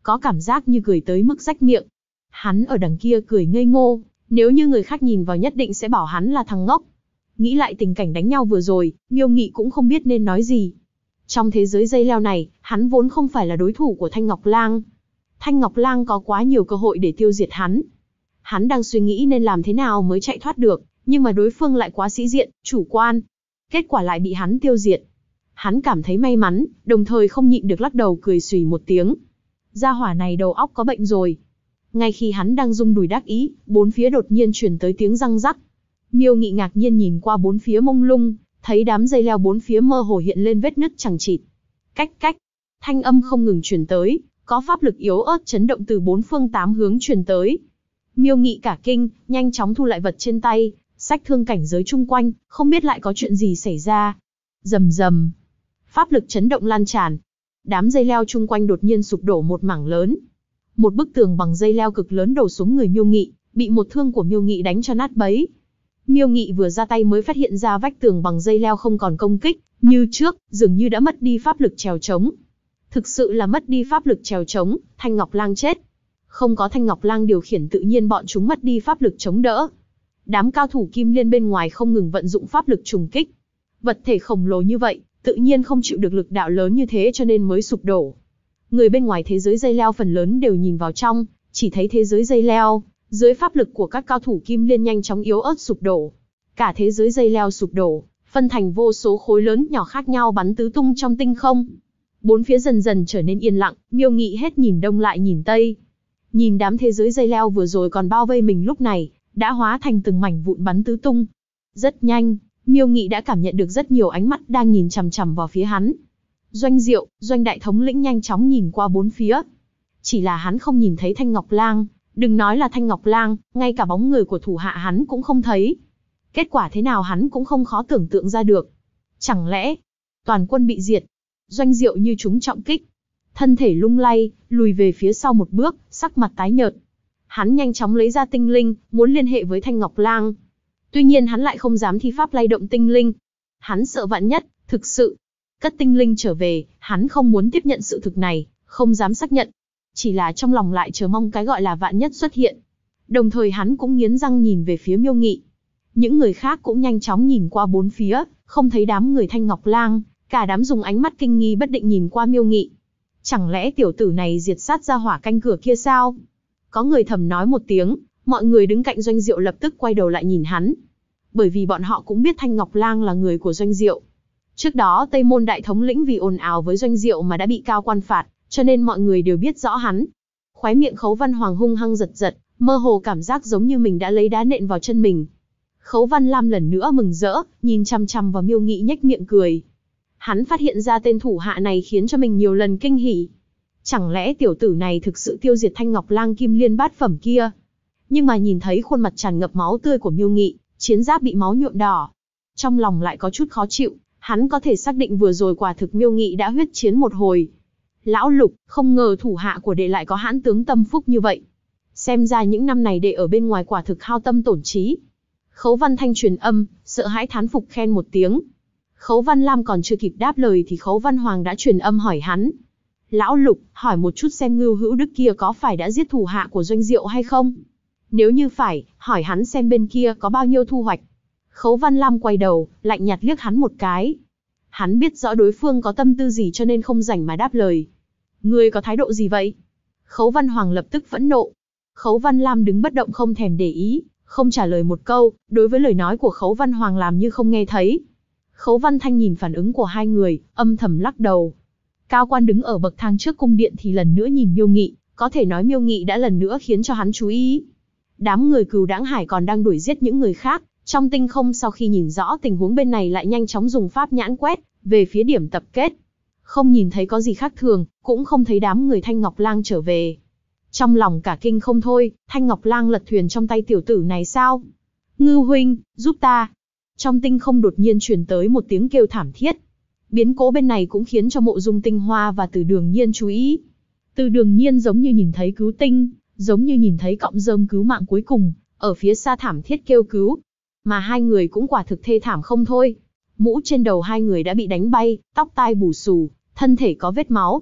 có cảm giác như cười tới mức rách miệng. Hắn ở đằng kia cười ngây ngô, nếu như người khác nhìn vào nhất định sẽ bảo hắn là thằng ngốc. Nghĩ lại tình cảnh đánh nhau vừa rồi, Miêu Nghị cũng không biết nên nói gì. Trong thế giới dây leo này, hắn vốn không phải là đối thủ của Thanh Ngọc Lang. Thanh Ngọc Lang có quá nhiều cơ hội để tiêu diệt hắn. Hắn đang suy nghĩ nên làm thế nào mới chạy thoát được, nhưng mà đối phương lại quá sĩ diện, chủ quan. Kết quả lại bị hắn tiêu diệt. Hắn cảm thấy may mắn, đồng thời không nhịn được lắc đầu cười xùy một tiếng. Gia hỏa này đầu óc có bệnh rồi. Ngay khi hắn đang rung đùi đắc ý, bốn phía đột nhiên truyền tới tiếng răng rắc. Miêu Nghị ngạc nhiên nhìn qua bốn phía mông lung, thấy đám dây leo bốn phía mơ hồ hiện lên vết nứt chằng chịt. Cách cách, thanh âm không ngừng truyền tới, có pháp lực yếu ớt chấn động từ bốn phương tám hướng truyền tới. Miêu Nghị cả kinh, nhanh chóng thu lại vật trên tay, xách thương cảnh giới chung quanh, không biết lại có chuyện gì xảy ra. Rầm rầm, pháp lực chấn động lan tràn. Đám dây leo chung quanh đột nhiên sụp đổ một mảng lớn. Một bức tường bằng dây leo cực lớn đổ xuống người Miêu Nghị, bị một thương của Miêu Nghị đánh cho nát bấy. Miêu Nghị vừa ra tay mới phát hiện ra vách tường bằng dây leo không còn công kích, như trước, dường như đã mất đi pháp lực trèo trống. Thực sự là mất đi pháp lực trèo trống, Thanh Ngọc Lang chết. Không có Thanh Ngọc Lang điều khiển tự nhiên bọn chúng mất đi pháp lực chống đỡ. Đám cao thủ Kim Liên bên ngoài không ngừng vận dụng pháp lực trùng kích. Vật thể khổng lồ như vậy, tự nhiên không chịu được lực đạo lớn như thế cho nên mới sụp đổ. Người bên ngoài thế giới dây leo phần lớn đều nhìn vào trong, chỉ thấy thế giới dây leo, dưới pháp lực của các cao thủ Kim Liên nhanh chóng yếu ớt sụp đổ. Cả thế giới dây leo sụp đổ, phân thành vô số khối lớn nhỏ khác nhau bắn tứ tung trong tinh không. Bốn phía dần dần trở nên yên lặng, Miêu Nghị hết nhìn đông lại nhìn tây. Nhìn đám thế giới dây leo vừa rồi còn bao vây mình lúc này, đã hóa thành từng mảnh vụn bắn tứ tung. Rất nhanh, Miêu Nghị đã cảm nhận được rất nhiều ánh mắt đang nhìn chằm chằm vào phía hắn. Doanh Diệu, Doanh đại thống lĩnh nhanh chóng nhìn qua bốn phía. Chỉ là hắn không nhìn thấy Thanh Ngọc Lang, đừng nói là Thanh Ngọc Lang, ngay cả bóng người của thủ hạ hắn cũng không thấy. Kết quả thế nào hắn cũng không khó tưởng tượng ra được. Chẳng lẽ, toàn quân bị diệt? Doanh Diệu như trúng trọng kích. Thân thể lung lay, lùi về phía sau một bước, sắc mặt tái nhợt. Hắn nhanh chóng lấy ra tinh linh, muốn liên hệ với Thanh Ngọc Lang. Tuy nhiên hắn lại không dám thi pháp lay động tinh linh. Hắn sợ vạn nhất, thực sự. Cất tinh linh trở về, hắn không muốn tiếp nhận sự thực này, không dám xác nhận. Chỉ là trong lòng lại chờ mong cái gọi là vạn nhất xuất hiện. Đồng thời hắn cũng nghiến răng nhìn về phía Miêu Nghị. Những người khác cũng nhanh chóng nhìn qua bốn phía, không thấy đám người Thanh Ngọc Lang, cả đám dùng ánh mắt kinh nghi bất định nhìn qua Miêu Nghị. Chẳng lẽ tiểu tử này diệt sát ra hỏa canh cửa kia sao? Có người thầm nói một tiếng, mọi người đứng cạnh Doanh Diệu lập tức quay đầu lại nhìn hắn. Bởi vì bọn họ cũng biết Thanh Ngọc Lang là người của Doanh Diệu. Trước đó Tây Môn đại thống lĩnh vì ồn ào với Doanh Diệu mà đã bị cao quan phạt, cho nên mọi người đều biết rõ hắn. Khóe miệng Khấu Văn Hoàng hung hăng giật giật, mơ hồ cảm giác giống như mình đã lấy đá nện vào chân mình. Khấu Văn Lam lần nữa mừng rỡ, nhìn chằm chằm vào Miêu Nghị nhếch miệng cười. Hắn phát hiện ra tên thủ hạ này khiến cho mình nhiều lần kinh hỉ. Chẳng lẽ tiểu tử này thực sự tiêu diệt Thanh Ngọc Lang Kim Liên bát phẩm kia? Nhưng mà nhìn thấy khuôn mặt tràn ngập máu tươi của Miêu Nghị, chiến giáp bị máu nhuộm đỏ. Trong lòng lại có chút khó chịu, hắn có thể xác định vừa rồi quả thực Miêu Nghị đã huyết chiến một hồi. Lão Lục, không ngờ thủ hạ của đệ lại có hãn tướng tâm phúc như vậy. Xem ra những năm này đệ ở bên ngoài quả thực hao tâm tổn trí. Khấu Văn Thanh truyền âm, sợ hãi thán phục khen một tiếng. Khấu Văn Lam còn chưa kịp đáp lời thì Khấu Văn Hoàng đã truyền âm hỏi hắn. Lão Lục, hỏi một chút xem Ngưu Hữu Đức kia có phải đã giết thủ hạ của Doanh Diệu hay không? Nếu như phải, hỏi hắn xem bên kia có bao nhiêu thu hoạch. Khấu Văn Lam quay đầu, lạnh nhạt liếc hắn một cái. Hắn biết rõ đối phương có tâm tư gì cho nên không rảnh mà đáp lời. Ngươi có thái độ gì vậy? Khấu Văn Hoàng lập tức phẫn nộ. Khấu Văn Lam đứng bất động không thèm để ý, không trả lời một câu, đối với lời nói của Khấu Văn Hoàng làm như không nghe thấy. Khấu Văn Thanh nhìn phản ứng của hai người, âm thầm lắc đầu. Cao quan đứng ở bậc thang trước cung điện thì lần nữa nhìn Miêu Nghị, có thể nói Miêu Nghị đã lần nữa khiến cho hắn chú ý. Đám người Cừu Đãng Hải còn đang đuổi giết những người khác, trong tinh không sau khi nhìn rõ tình huống bên này lại nhanh chóng dùng pháp nhãn quét về phía điểm tập kết. Không nhìn thấy có gì khác thường, cũng không thấy đám người Thanh Ngọc Lang trở về. Trong lòng cả kinh không thôi, Thanh Ngọc Lang lật thuyền trong tay tiểu tử này sao? Ngưu huynh, giúp ta. Trong tinh không đột nhiên truyền tới một tiếng kêu thảm thiết. Biến cố bên này cũng khiến cho Mộ Dung Tinh Hoa và Từ Đường Nhiên chú ý. Từ Đường Nhiên giống như nhìn thấy cứu tinh, giống như nhìn thấy cọng rơm cứu mạng cuối cùng, ở phía xa thảm thiết kêu cứu. Mà hai người cũng quả thực thê thảm không thôi. Mũ trên đầu hai người đã bị đánh bay, tóc tai bù xù, thân thể có vết máu.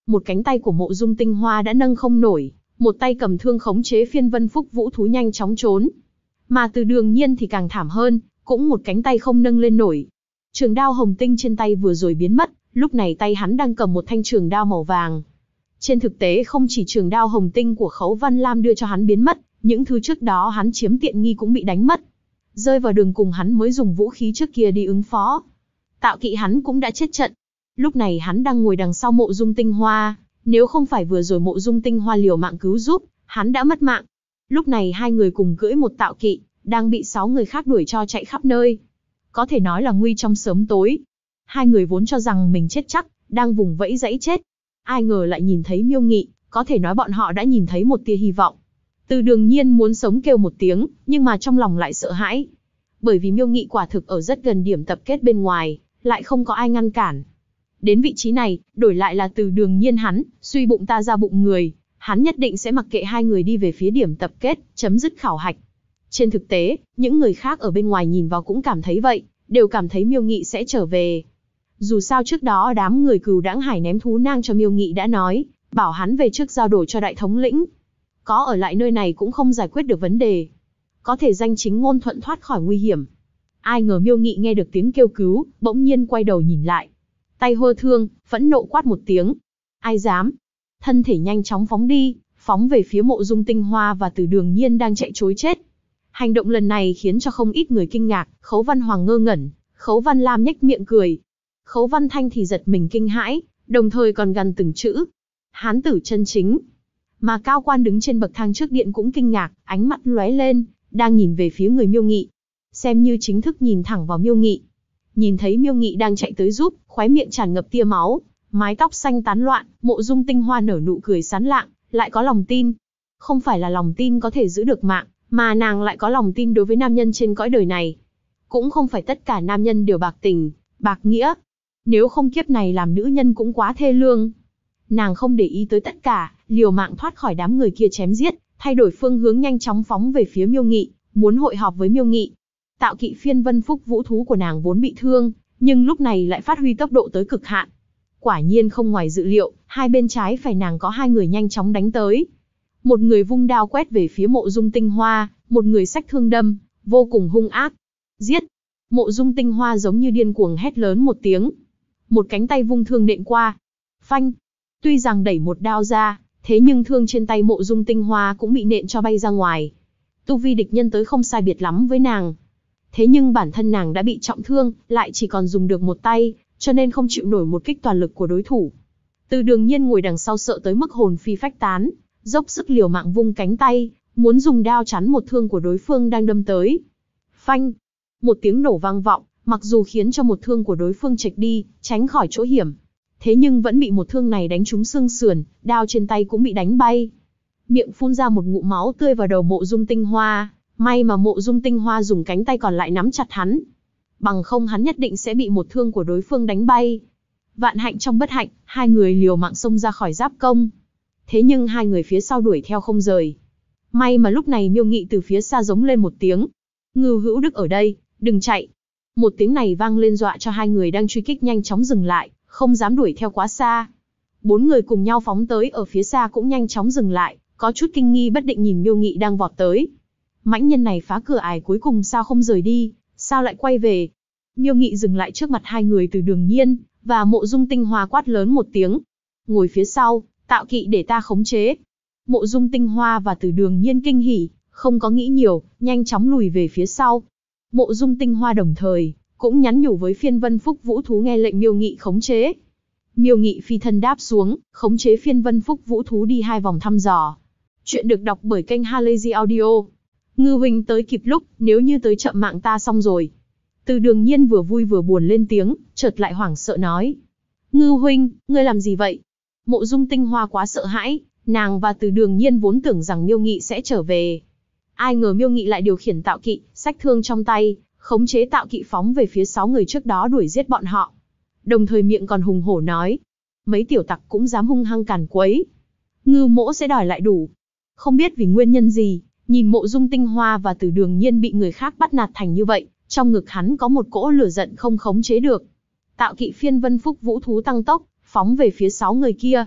một cánh tay của Mộ Dung Tinh Hoa đã nâng không nổi, một tay cầm thương khống chế phiên vân phúc vũ thú nhanh chóng trốn. Mà Từ Đường Nhiên thì càng thảm hơn, cũng một cánh tay không nâng lên nổi. Trường đao hồng tinh trên tay vừa rồi biến mất, lúc này tay hắn đang cầm một thanh trường đao màu vàng. Trên thực tế không chỉ trường đao hồng tinh của Khấu Văn Lam đưa cho hắn biến mất, những thứ trước đó hắn chiếm tiện nghi cũng bị đánh mất. Rơi vào đường cùng hắn mới dùng vũ khí trước kia đi ứng phó. Tạo Kỵ hắn cũng đã chết trận. Lúc này hắn đang ngồi đằng sau Mộ Dung Tinh Hoa, nếu không phải vừa rồi Mộ Dung Tinh Hoa liều mạng cứu giúp, hắn đã mất mạng. Lúc này hai người cùng cưỡi một Tạo Kỵ, đang bị 6 người khác đuổi cho chạy khắp nơi. Có thể nói là nguy trong sớm tối. Hai người vốn cho rằng mình chết chắc, đang vùng vẫy dãy chết. Ai ngờ lại nhìn thấy Miêu Nghị, có thể nói bọn họ đã nhìn thấy một tia hy vọng. Từ Đường Nhiên muốn sống kêu một tiếng, nhưng mà trong lòng lại sợ hãi. Bởi vì Miêu Nghị quả thực ở rất gần điểm tập kết bên ngoài, lại không có ai ngăn cản. Đến vị trí này, đổi lại là Từ Đường Nhiên hắn, suy bụng ta ra bụng người, hắn nhất định sẽ mặc kệ hai người đi về phía điểm tập kết, chấm dứt khảo hạch. Trên thực tế, những người khác ở bên ngoài nhìn vào cũng cảm thấy vậy, đều cảm thấy Miêu Nghị sẽ trở về. Dù sao trước đó đám người Cừu Đãng Hải ném thú nang cho Miêu Nghị đã nói, bảo hắn về trước giao đổi cho đại thống lĩnh. Có ở lại nơi này cũng không giải quyết được vấn đề. Có thể danh chính ngôn thuận thoát khỏi nguy hiểm. Ai ngờ Miêu Nghị nghe được tiếng kêu cứu, bỗng nhiên quay đầu nhìn lại. Tay hơ thương, phẫn nộ quát một tiếng. Ai dám? Thân thể nhanh chóng phóng đi, phóng về phía Mộ Dung Tinh Hoa và Từ Đường Nhiên đang chạy trối chết. Hành động lần này khiến cho không ít người kinh ngạc, Khấu Văn Hoàng ngơ ngẩn, Khấu Văn Lam nhếch miệng cười. Khấu Văn Thanh thì giật mình kinh hãi, đồng thời còn gằn từng chữ. Hán tử chân chính. Mà cao quan đứng trên bậc thang trước điện cũng kinh ngạc, ánh mắt lóe lên, đang nhìn về phía người Miêu Nghị. Xem như chính thức nhìn thẳng vào Miêu Nghị. Nhìn thấy Miêu Nghị đang chạy tới giúp, khóe miệng tràn ngập tia máu, mái tóc xanh tán loạn, Mộ Dung Tinh Hoa nở nụ cười sán lạng, lại có lòng tin. Không phải là lòng tin có thể giữ được mạng, mà nàng lại có lòng tin đối với nam nhân trên cõi đời này. Cũng không phải tất cả nam nhân đều bạc tình, bạc nghĩa. Nếu không kiếp này làm nữ nhân cũng quá thê lương. Nàng không để ý tới tất cả, liều mạng thoát khỏi đám người kia chém giết, thay đổi phương hướng nhanh chóng phóng về phía Miêu Nghị, muốn hội họp với Miêu Nghị. Tạo Kỵ phiên vân phúc vũ thú của nàng vốn bị thương, nhưng lúc này lại phát huy tốc độ tới cực hạn. Quả nhiên không ngoài dự liệu, hai bên trái phải nàng có hai người nhanh chóng đánh tới. Một người vung đao quét về phía Mộ Dung Tinh Hoa, một người xách thương đâm, vô cùng hung ác. Giết! Mộ Dung Tinh Hoa giống như điên cuồng hét lớn một tiếng. Một cánh tay vung thương nện qua. Phanh! Tuy rằng đẩy một đao ra, thế nhưng thương trên tay Mộ Dung Tinh Hoa cũng bị nện cho bay ra ngoài. Tu vi địch nhân tới không sai biệt lắm với nàng. Thế nhưng bản thân nàng đã bị trọng thương, lại chỉ còn dùng được một tay, cho nên không chịu nổi một kích toàn lực của đối thủ. Từ Đường Nhiên ngồi đằng sau sợ tới mức hồn phi phách tán, dốc sức liều mạng vung cánh tay, muốn dùng đao chắn một thương của đối phương đang đâm tới. Phanh! Một tiếng nổ vang vọng, mặc dù khiến cho một thương của đối phương chệch đi, tránh khỏi chỗ hiểm. Thế nhưng vẫn bị một thương này đánh trúng xương sườn, đao trên tay cũng bị đánh bay. Miệng phun ra một ngụm máu tươi vào đầu Mộ Dung Tinh Hoa, may mà Mộ Dung Tinh Hoa dùng cánh tay còn lại nắm chặt hắn. Bằng không hắn nhất định sẽ bị một thương của đối phương đánh bay. Vạn hạnh trong bất hạnh, hai người liều mạng xông ra khỏi giáp công. Thế nhưng hai người phía sau đuổi theo không rời. May mà lúc này Miêu Nghị từ phía xa giống lên một tiếng. Ngưu Hữu Đức ở đây, đừng chạy. Một tiếng này vang lên dọa cho hai người đang truy kích nhanh chóng dừng lại, không dám đuổi theo quá xa. 4 người cùng nhau phóng tới ở phía xa cũng nhanh chóng dừng lại, có chút kinh nghi bất định nhìn Miêu Nghị đang vọt tới. Mãnh nhân này phá cửa ải cuối cùng sao không rời đi, sao lại quay về? Miêu Nghị dừng lại trước mặt hai người Từ Đường Nhiên và Mộ Dung Tinh Hoa quát lớn một tiếng. Ngồi phía sau, Tạo Kỵ để ta khống chế. Mộ Dung Tinh Hoa và Từ Đường Nhiên kinh hỉ, không có nghĩ nhiều, nhanh chóng lùi về phía sau. Mộ Dung Tinh Hoa đồng thời cũng nhắn nhủ với phiên vân phúc vũ thú nghe lệnh Miêu Nghị khống chế. Miêu Nghị phi thân đáp xuống, khống chế phiên vân phúc vũ thú đi 2 vòng thăm dò. Chuyện được đọc bởi kênh Halazy Audio. Ngư huynh tới kịp lúc, nếu như tới chậm mạng ta xong rồi. Từ Đường Nhiên vừa vui vừa buồn lên tiếng, chợt lại hoảng sợ nói. Ngư huynh, ngươi làm gì vậy? Mộ Dung Tinh Hoa quá sợ hãi, nàng và Từ Đường Nhiên vốn tưởng rằng Miêu Nghị sẽ trở về. Ai ngờ Miêu Nghị lại điều khiển Tạo Kỵ, xách thương trong tay, khống chế Tạo Kỵ phóng về phía 6 người trước đó đuổi giết bọn họ. Đồng thời miệng còn hùng hổ nói. Mấy tiểu tặc cũng dám hung hăng càn quấy. Ngư mỗ sẽ đòi lại đủ. Không biết vì nguyên nhân gì, nhìn Mộ Dung Tinh Hoa và Từ Đường Nhiên bị người khác bắt nạt thành như vậy, trong ngực hắn có một cỗ lửa giận không khống chế được. Tạo Kỵ phiên vân phúc vũ thú tăng tốc, phóng về phía 6 người kia.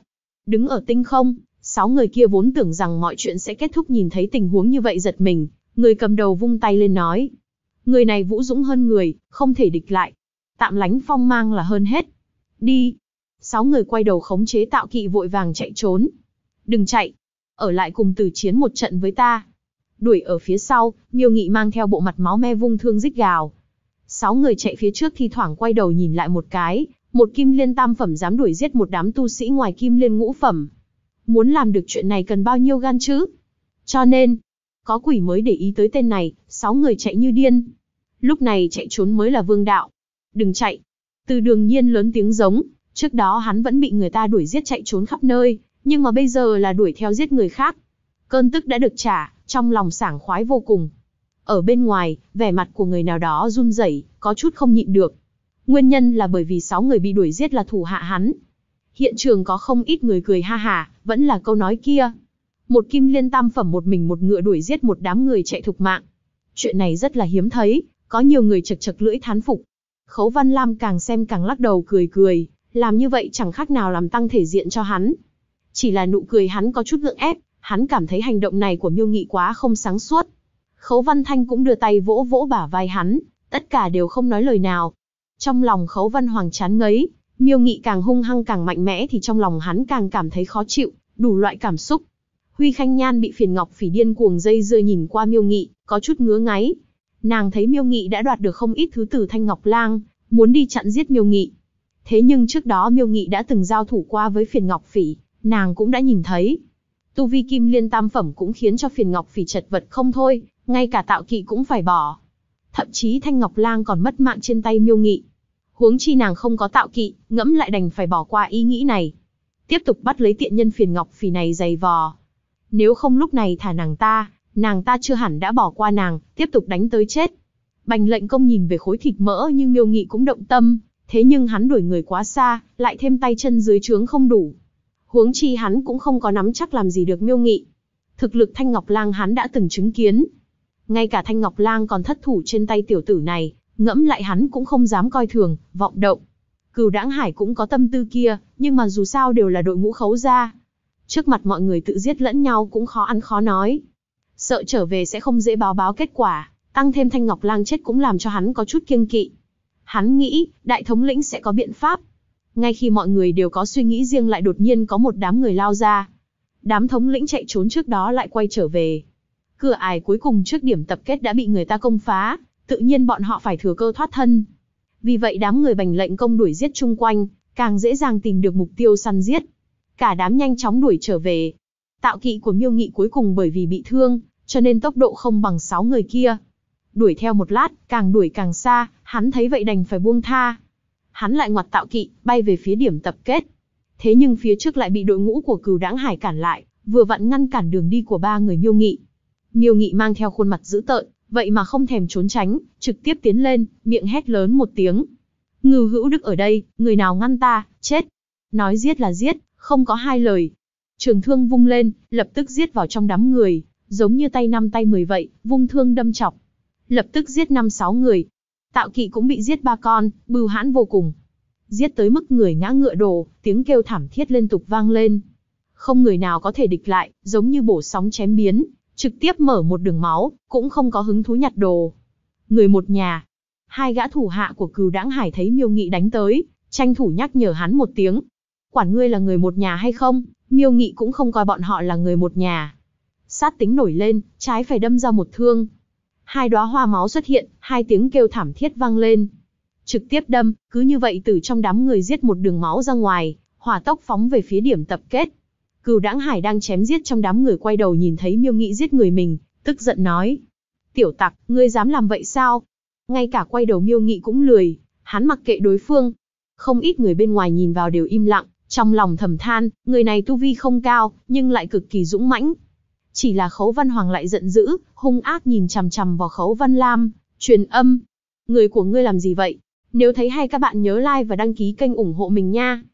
Đứng ở tinh không, 6 người kia vốn tưởng rằng mọi chuyện sẽ kết thúc, nhìn thấy tình huống như vậy giật mình, người cầm đầu vung tay lên nói. Người này vũ dũng hơn người, không thể địch lại. Tạm lánh phong mang là hơn hết. Đi. 6 người quay đầu khống chế Tạo Kỵ vội vàng chạy trốn. Đừng chạy. Ở lại cùng Tử chiến một trận với ta. Đuổi ở phía sau, Miêu Nghị mang theo bộ mặt máu me vung thương rít gào. 6 người chạy phía trước thi thoảng quay đầu nhìn lại một cái, một Kim Liên tam phẩm dám đuổi giết một đám tu sĩ ngoài Kim Liên ngũ phẩm. Muốn làm được chuyện này cần bao nhiêu gan chứ? Cho nên, có quỷ mới để ý tới tên này, 6 người chạy như điên. Lúc này chạy trốn mới là vương đạo. Đừng chạy. Từ Đường Nhiên lớn tiếng giống, trước đó hắn vẫn bị người ta đuổi giết chạy trốn khắp nơi, nhưng mà bây giờ là đuổi theo giết người khác. Cơn tức đã được trả, trong lòng sảng khoái vô cùng. Ở bên ngoài, vẻ mặt của người nào đó run rẩy, có chút không nhịn được. Nguyên nhân là bởi vì 6 người bị đuổi giết là thủ hạ hắn. Hiện trường có không ít người cười ha hả, vẫn là câu nói kia. Một Kim Liên tam phẩm một mình một ngựa đuổi giết một đám người chạy thục mạng. Chuyện này rất là hiếm thấy, có nhiều người chật chật lưỡi thán phục. Khấu Văn Lam càng xem càng lắc đầu cười cười, làm như vậy chẳng khác nào làm tăng thể diện cho hắn. Chỉ là nụ cười hắn có chút gượng ép, hắn cảm thấy hành động này của Miêu Nghị quá không sáng suốt. Khấu Văn Thanh cũng đưa tay vỗ vỗ bả vai hắn, tất cả đều không nói lời nào. Trong lòng Khấu Văn Hoàng chán ngấy, Miêu Nghị càng hung hăng càng mạnh mẽ thì trong lòng hắn càng cảm thấy khó chịu, đủ loại cảm xúc. Huy Khanh Nhan bị Phiền Ngọc Phỉ điên cuồng dây dưa nhìn qua Miêu Nghị, có chút ngứa ngáy. Nàng thấy Miêu Nghị đã đoạt được không ít thứ từ Thanh Ngọc Lang, muốn đi chặn giết Miêu Nghị. Thế nhưng trước đó Miêu Nghị đã từng giao thủ qua với Phiền Ngọc Phỉ, nàng cũng đã nhìn thấy. Tu vi Kim Liên tam phẩm cũng khiến cho Phiền Ngọc Phỉ chật vật không thôi, ngay cả Tạo Kỵ cũng phải bỏ. Thậm chí Thanh Ngọc Lang còn mất mạng trên tay Miêu Nghị. Huống chi nàng không có Tạo Kỵ, ngẫm lại đành phải bỏ qua ý nghĩ này. Tiếp tục bắt lấy tiện nhân Phiền Ngọc Phỉ này giày vò. Nếu không lúc này thả nàng ta chưa hẳn đã bỏ qua nàng, tiếp tục đánh tới chết. Bành Lệnh Công nhìn về khối thịt mỡ nhưng Miêu Nghị cũng động tâm, thế nhưng hắn đuổi người quá xa, lại thêm tay chân dưới trướng không đủ. Huống chi hắn cũng không có nắm chắc làm gì được Miêu Nghị. Thực lực Thanh Ngọc Lang hắn đã từng chứng kiến. Ngay cả Thanh Ngọc Lang còn thất thủ trên tay tiểu tử này, ngẫm lại hắn cũng không dám coi thường, vọng động. Cửu Đãng Hải cũng có tâm tư kia, nhưng mà dù sao đều là đội ngũ Khấu gia. Trước mặt mọi người tự giết lẫn nhau cũng khó ăn khó nói. Sợ trở về sẽ không dễ báo kết quả, tăng thêm Thanh Ngọc Lang chết cũng làm cho hắn có chút kiêng kỵ. Hắn nghĩ, đại thống lĩnh sẽ có biện pháp. Ngay khi mọi người đều có suy nghĩ riêng lại đột nhiên có một đám người lao ra. Đám thống lĩnh chạy trốn trước đó lại quay trở về. Cửa ải cuối cùng trước điểm tập kết đã bị người ta công phá, tự nhiên bọn họ phải thừa cơ thoát thân. Vì vậy đám người Bành Lệnh Công đuổi giết chung quanh, càng dễ dàng tìm được mục tiêu săn giết. Cả đám nhanh chóng đuổi trở về. Tạo Kỵ của Miêu Nghị cuối cùng bởi vì bị thương, cho nên tốc độ không bằng 6 người kia. Đuổi theo một lát, càng đuổi càng xa, hắn thấy vậy đành phải buông tha. Hắn lại ngoặt Tạo Kỵ, bay về phía điểm tập kết. Thế nhưng phía trước lại bị đội ngũ của Cửu Đãng Hải cản lại, vừa vặn ngăn cản đường đi của 3 người Miêu Nghị. Miêu Nghị mang theo khuôn mặt dữ tợn, vậy mà không thèm trốn tránh, trực tiếp tiến lên, miệng hét lớn một tiếng. Ngưu Hữu Đức ở đây, người nào ngăn ta, chết. Nói giết là giết, không có hai lời. Trường thương vung lên, lập tức giết vào trong đám người, giống như tay 5 tay 10 vậy, vung thương đâm chọc. Lập tức giết 5-6 người. Tạo Kỵ cũng bị giết 3 con, bưu hãn vô cùng. Giết tới mức người ngã ngựa đổ, tiếng kêu thảm thiết liên tục vang lên. Không người nào có thể địch lại, giống như bổ sóng chém biến, trực tiếp mở một đường máu, cũng không có hứng thú nhặt đồ. Người một nhà. 2 gã thủ hạ của Cửu Đãng Hải thấy Miêu Nghị đánh tới, tranh thủ nhắc nhở hắn một tiếng. Quản ngươi là người một nhà hay không, Miêu Nghị cũng không coi bọn họ là người một nhà. Sát tính nổi lên, trái phải đâm ra một thương. 2 đóa hoa máu xuất hiện, 2 tiếng kêu thảm thiết vang lên. Trực tiếp đâm, cứ như vậy từ trong đám người giết một đường máu ra ngoài, hỏa tốc phóng về phía điểm tập kết. Cửu Đãng Hải đang chém giết trong đám người quay đầu nhìn thấy Miêu Nghị giết người mình, tức giận nói. Tiểu tặc, ngươi dám làm vậy sao? Ngay cả quay đầu Miêu Nghị cũng lười, hắn mặc kệ đối phương. Không ít người bên ngoài nhìn vào đều im lặng, trong lòng thầm than, người này tu vi không cao, nhưng lại cực kỳ dũng mãnh. Chỉ là Khấu Văn Hoàng lại giận dữ, hung ác nhìn chằm chằm vào Khấu Văn Lam, truyền âm. Người của ngươi làm gì vậy? Nếu thấy hay các bạn nhớ like và đăng ký kênh ủng hộ mình nha.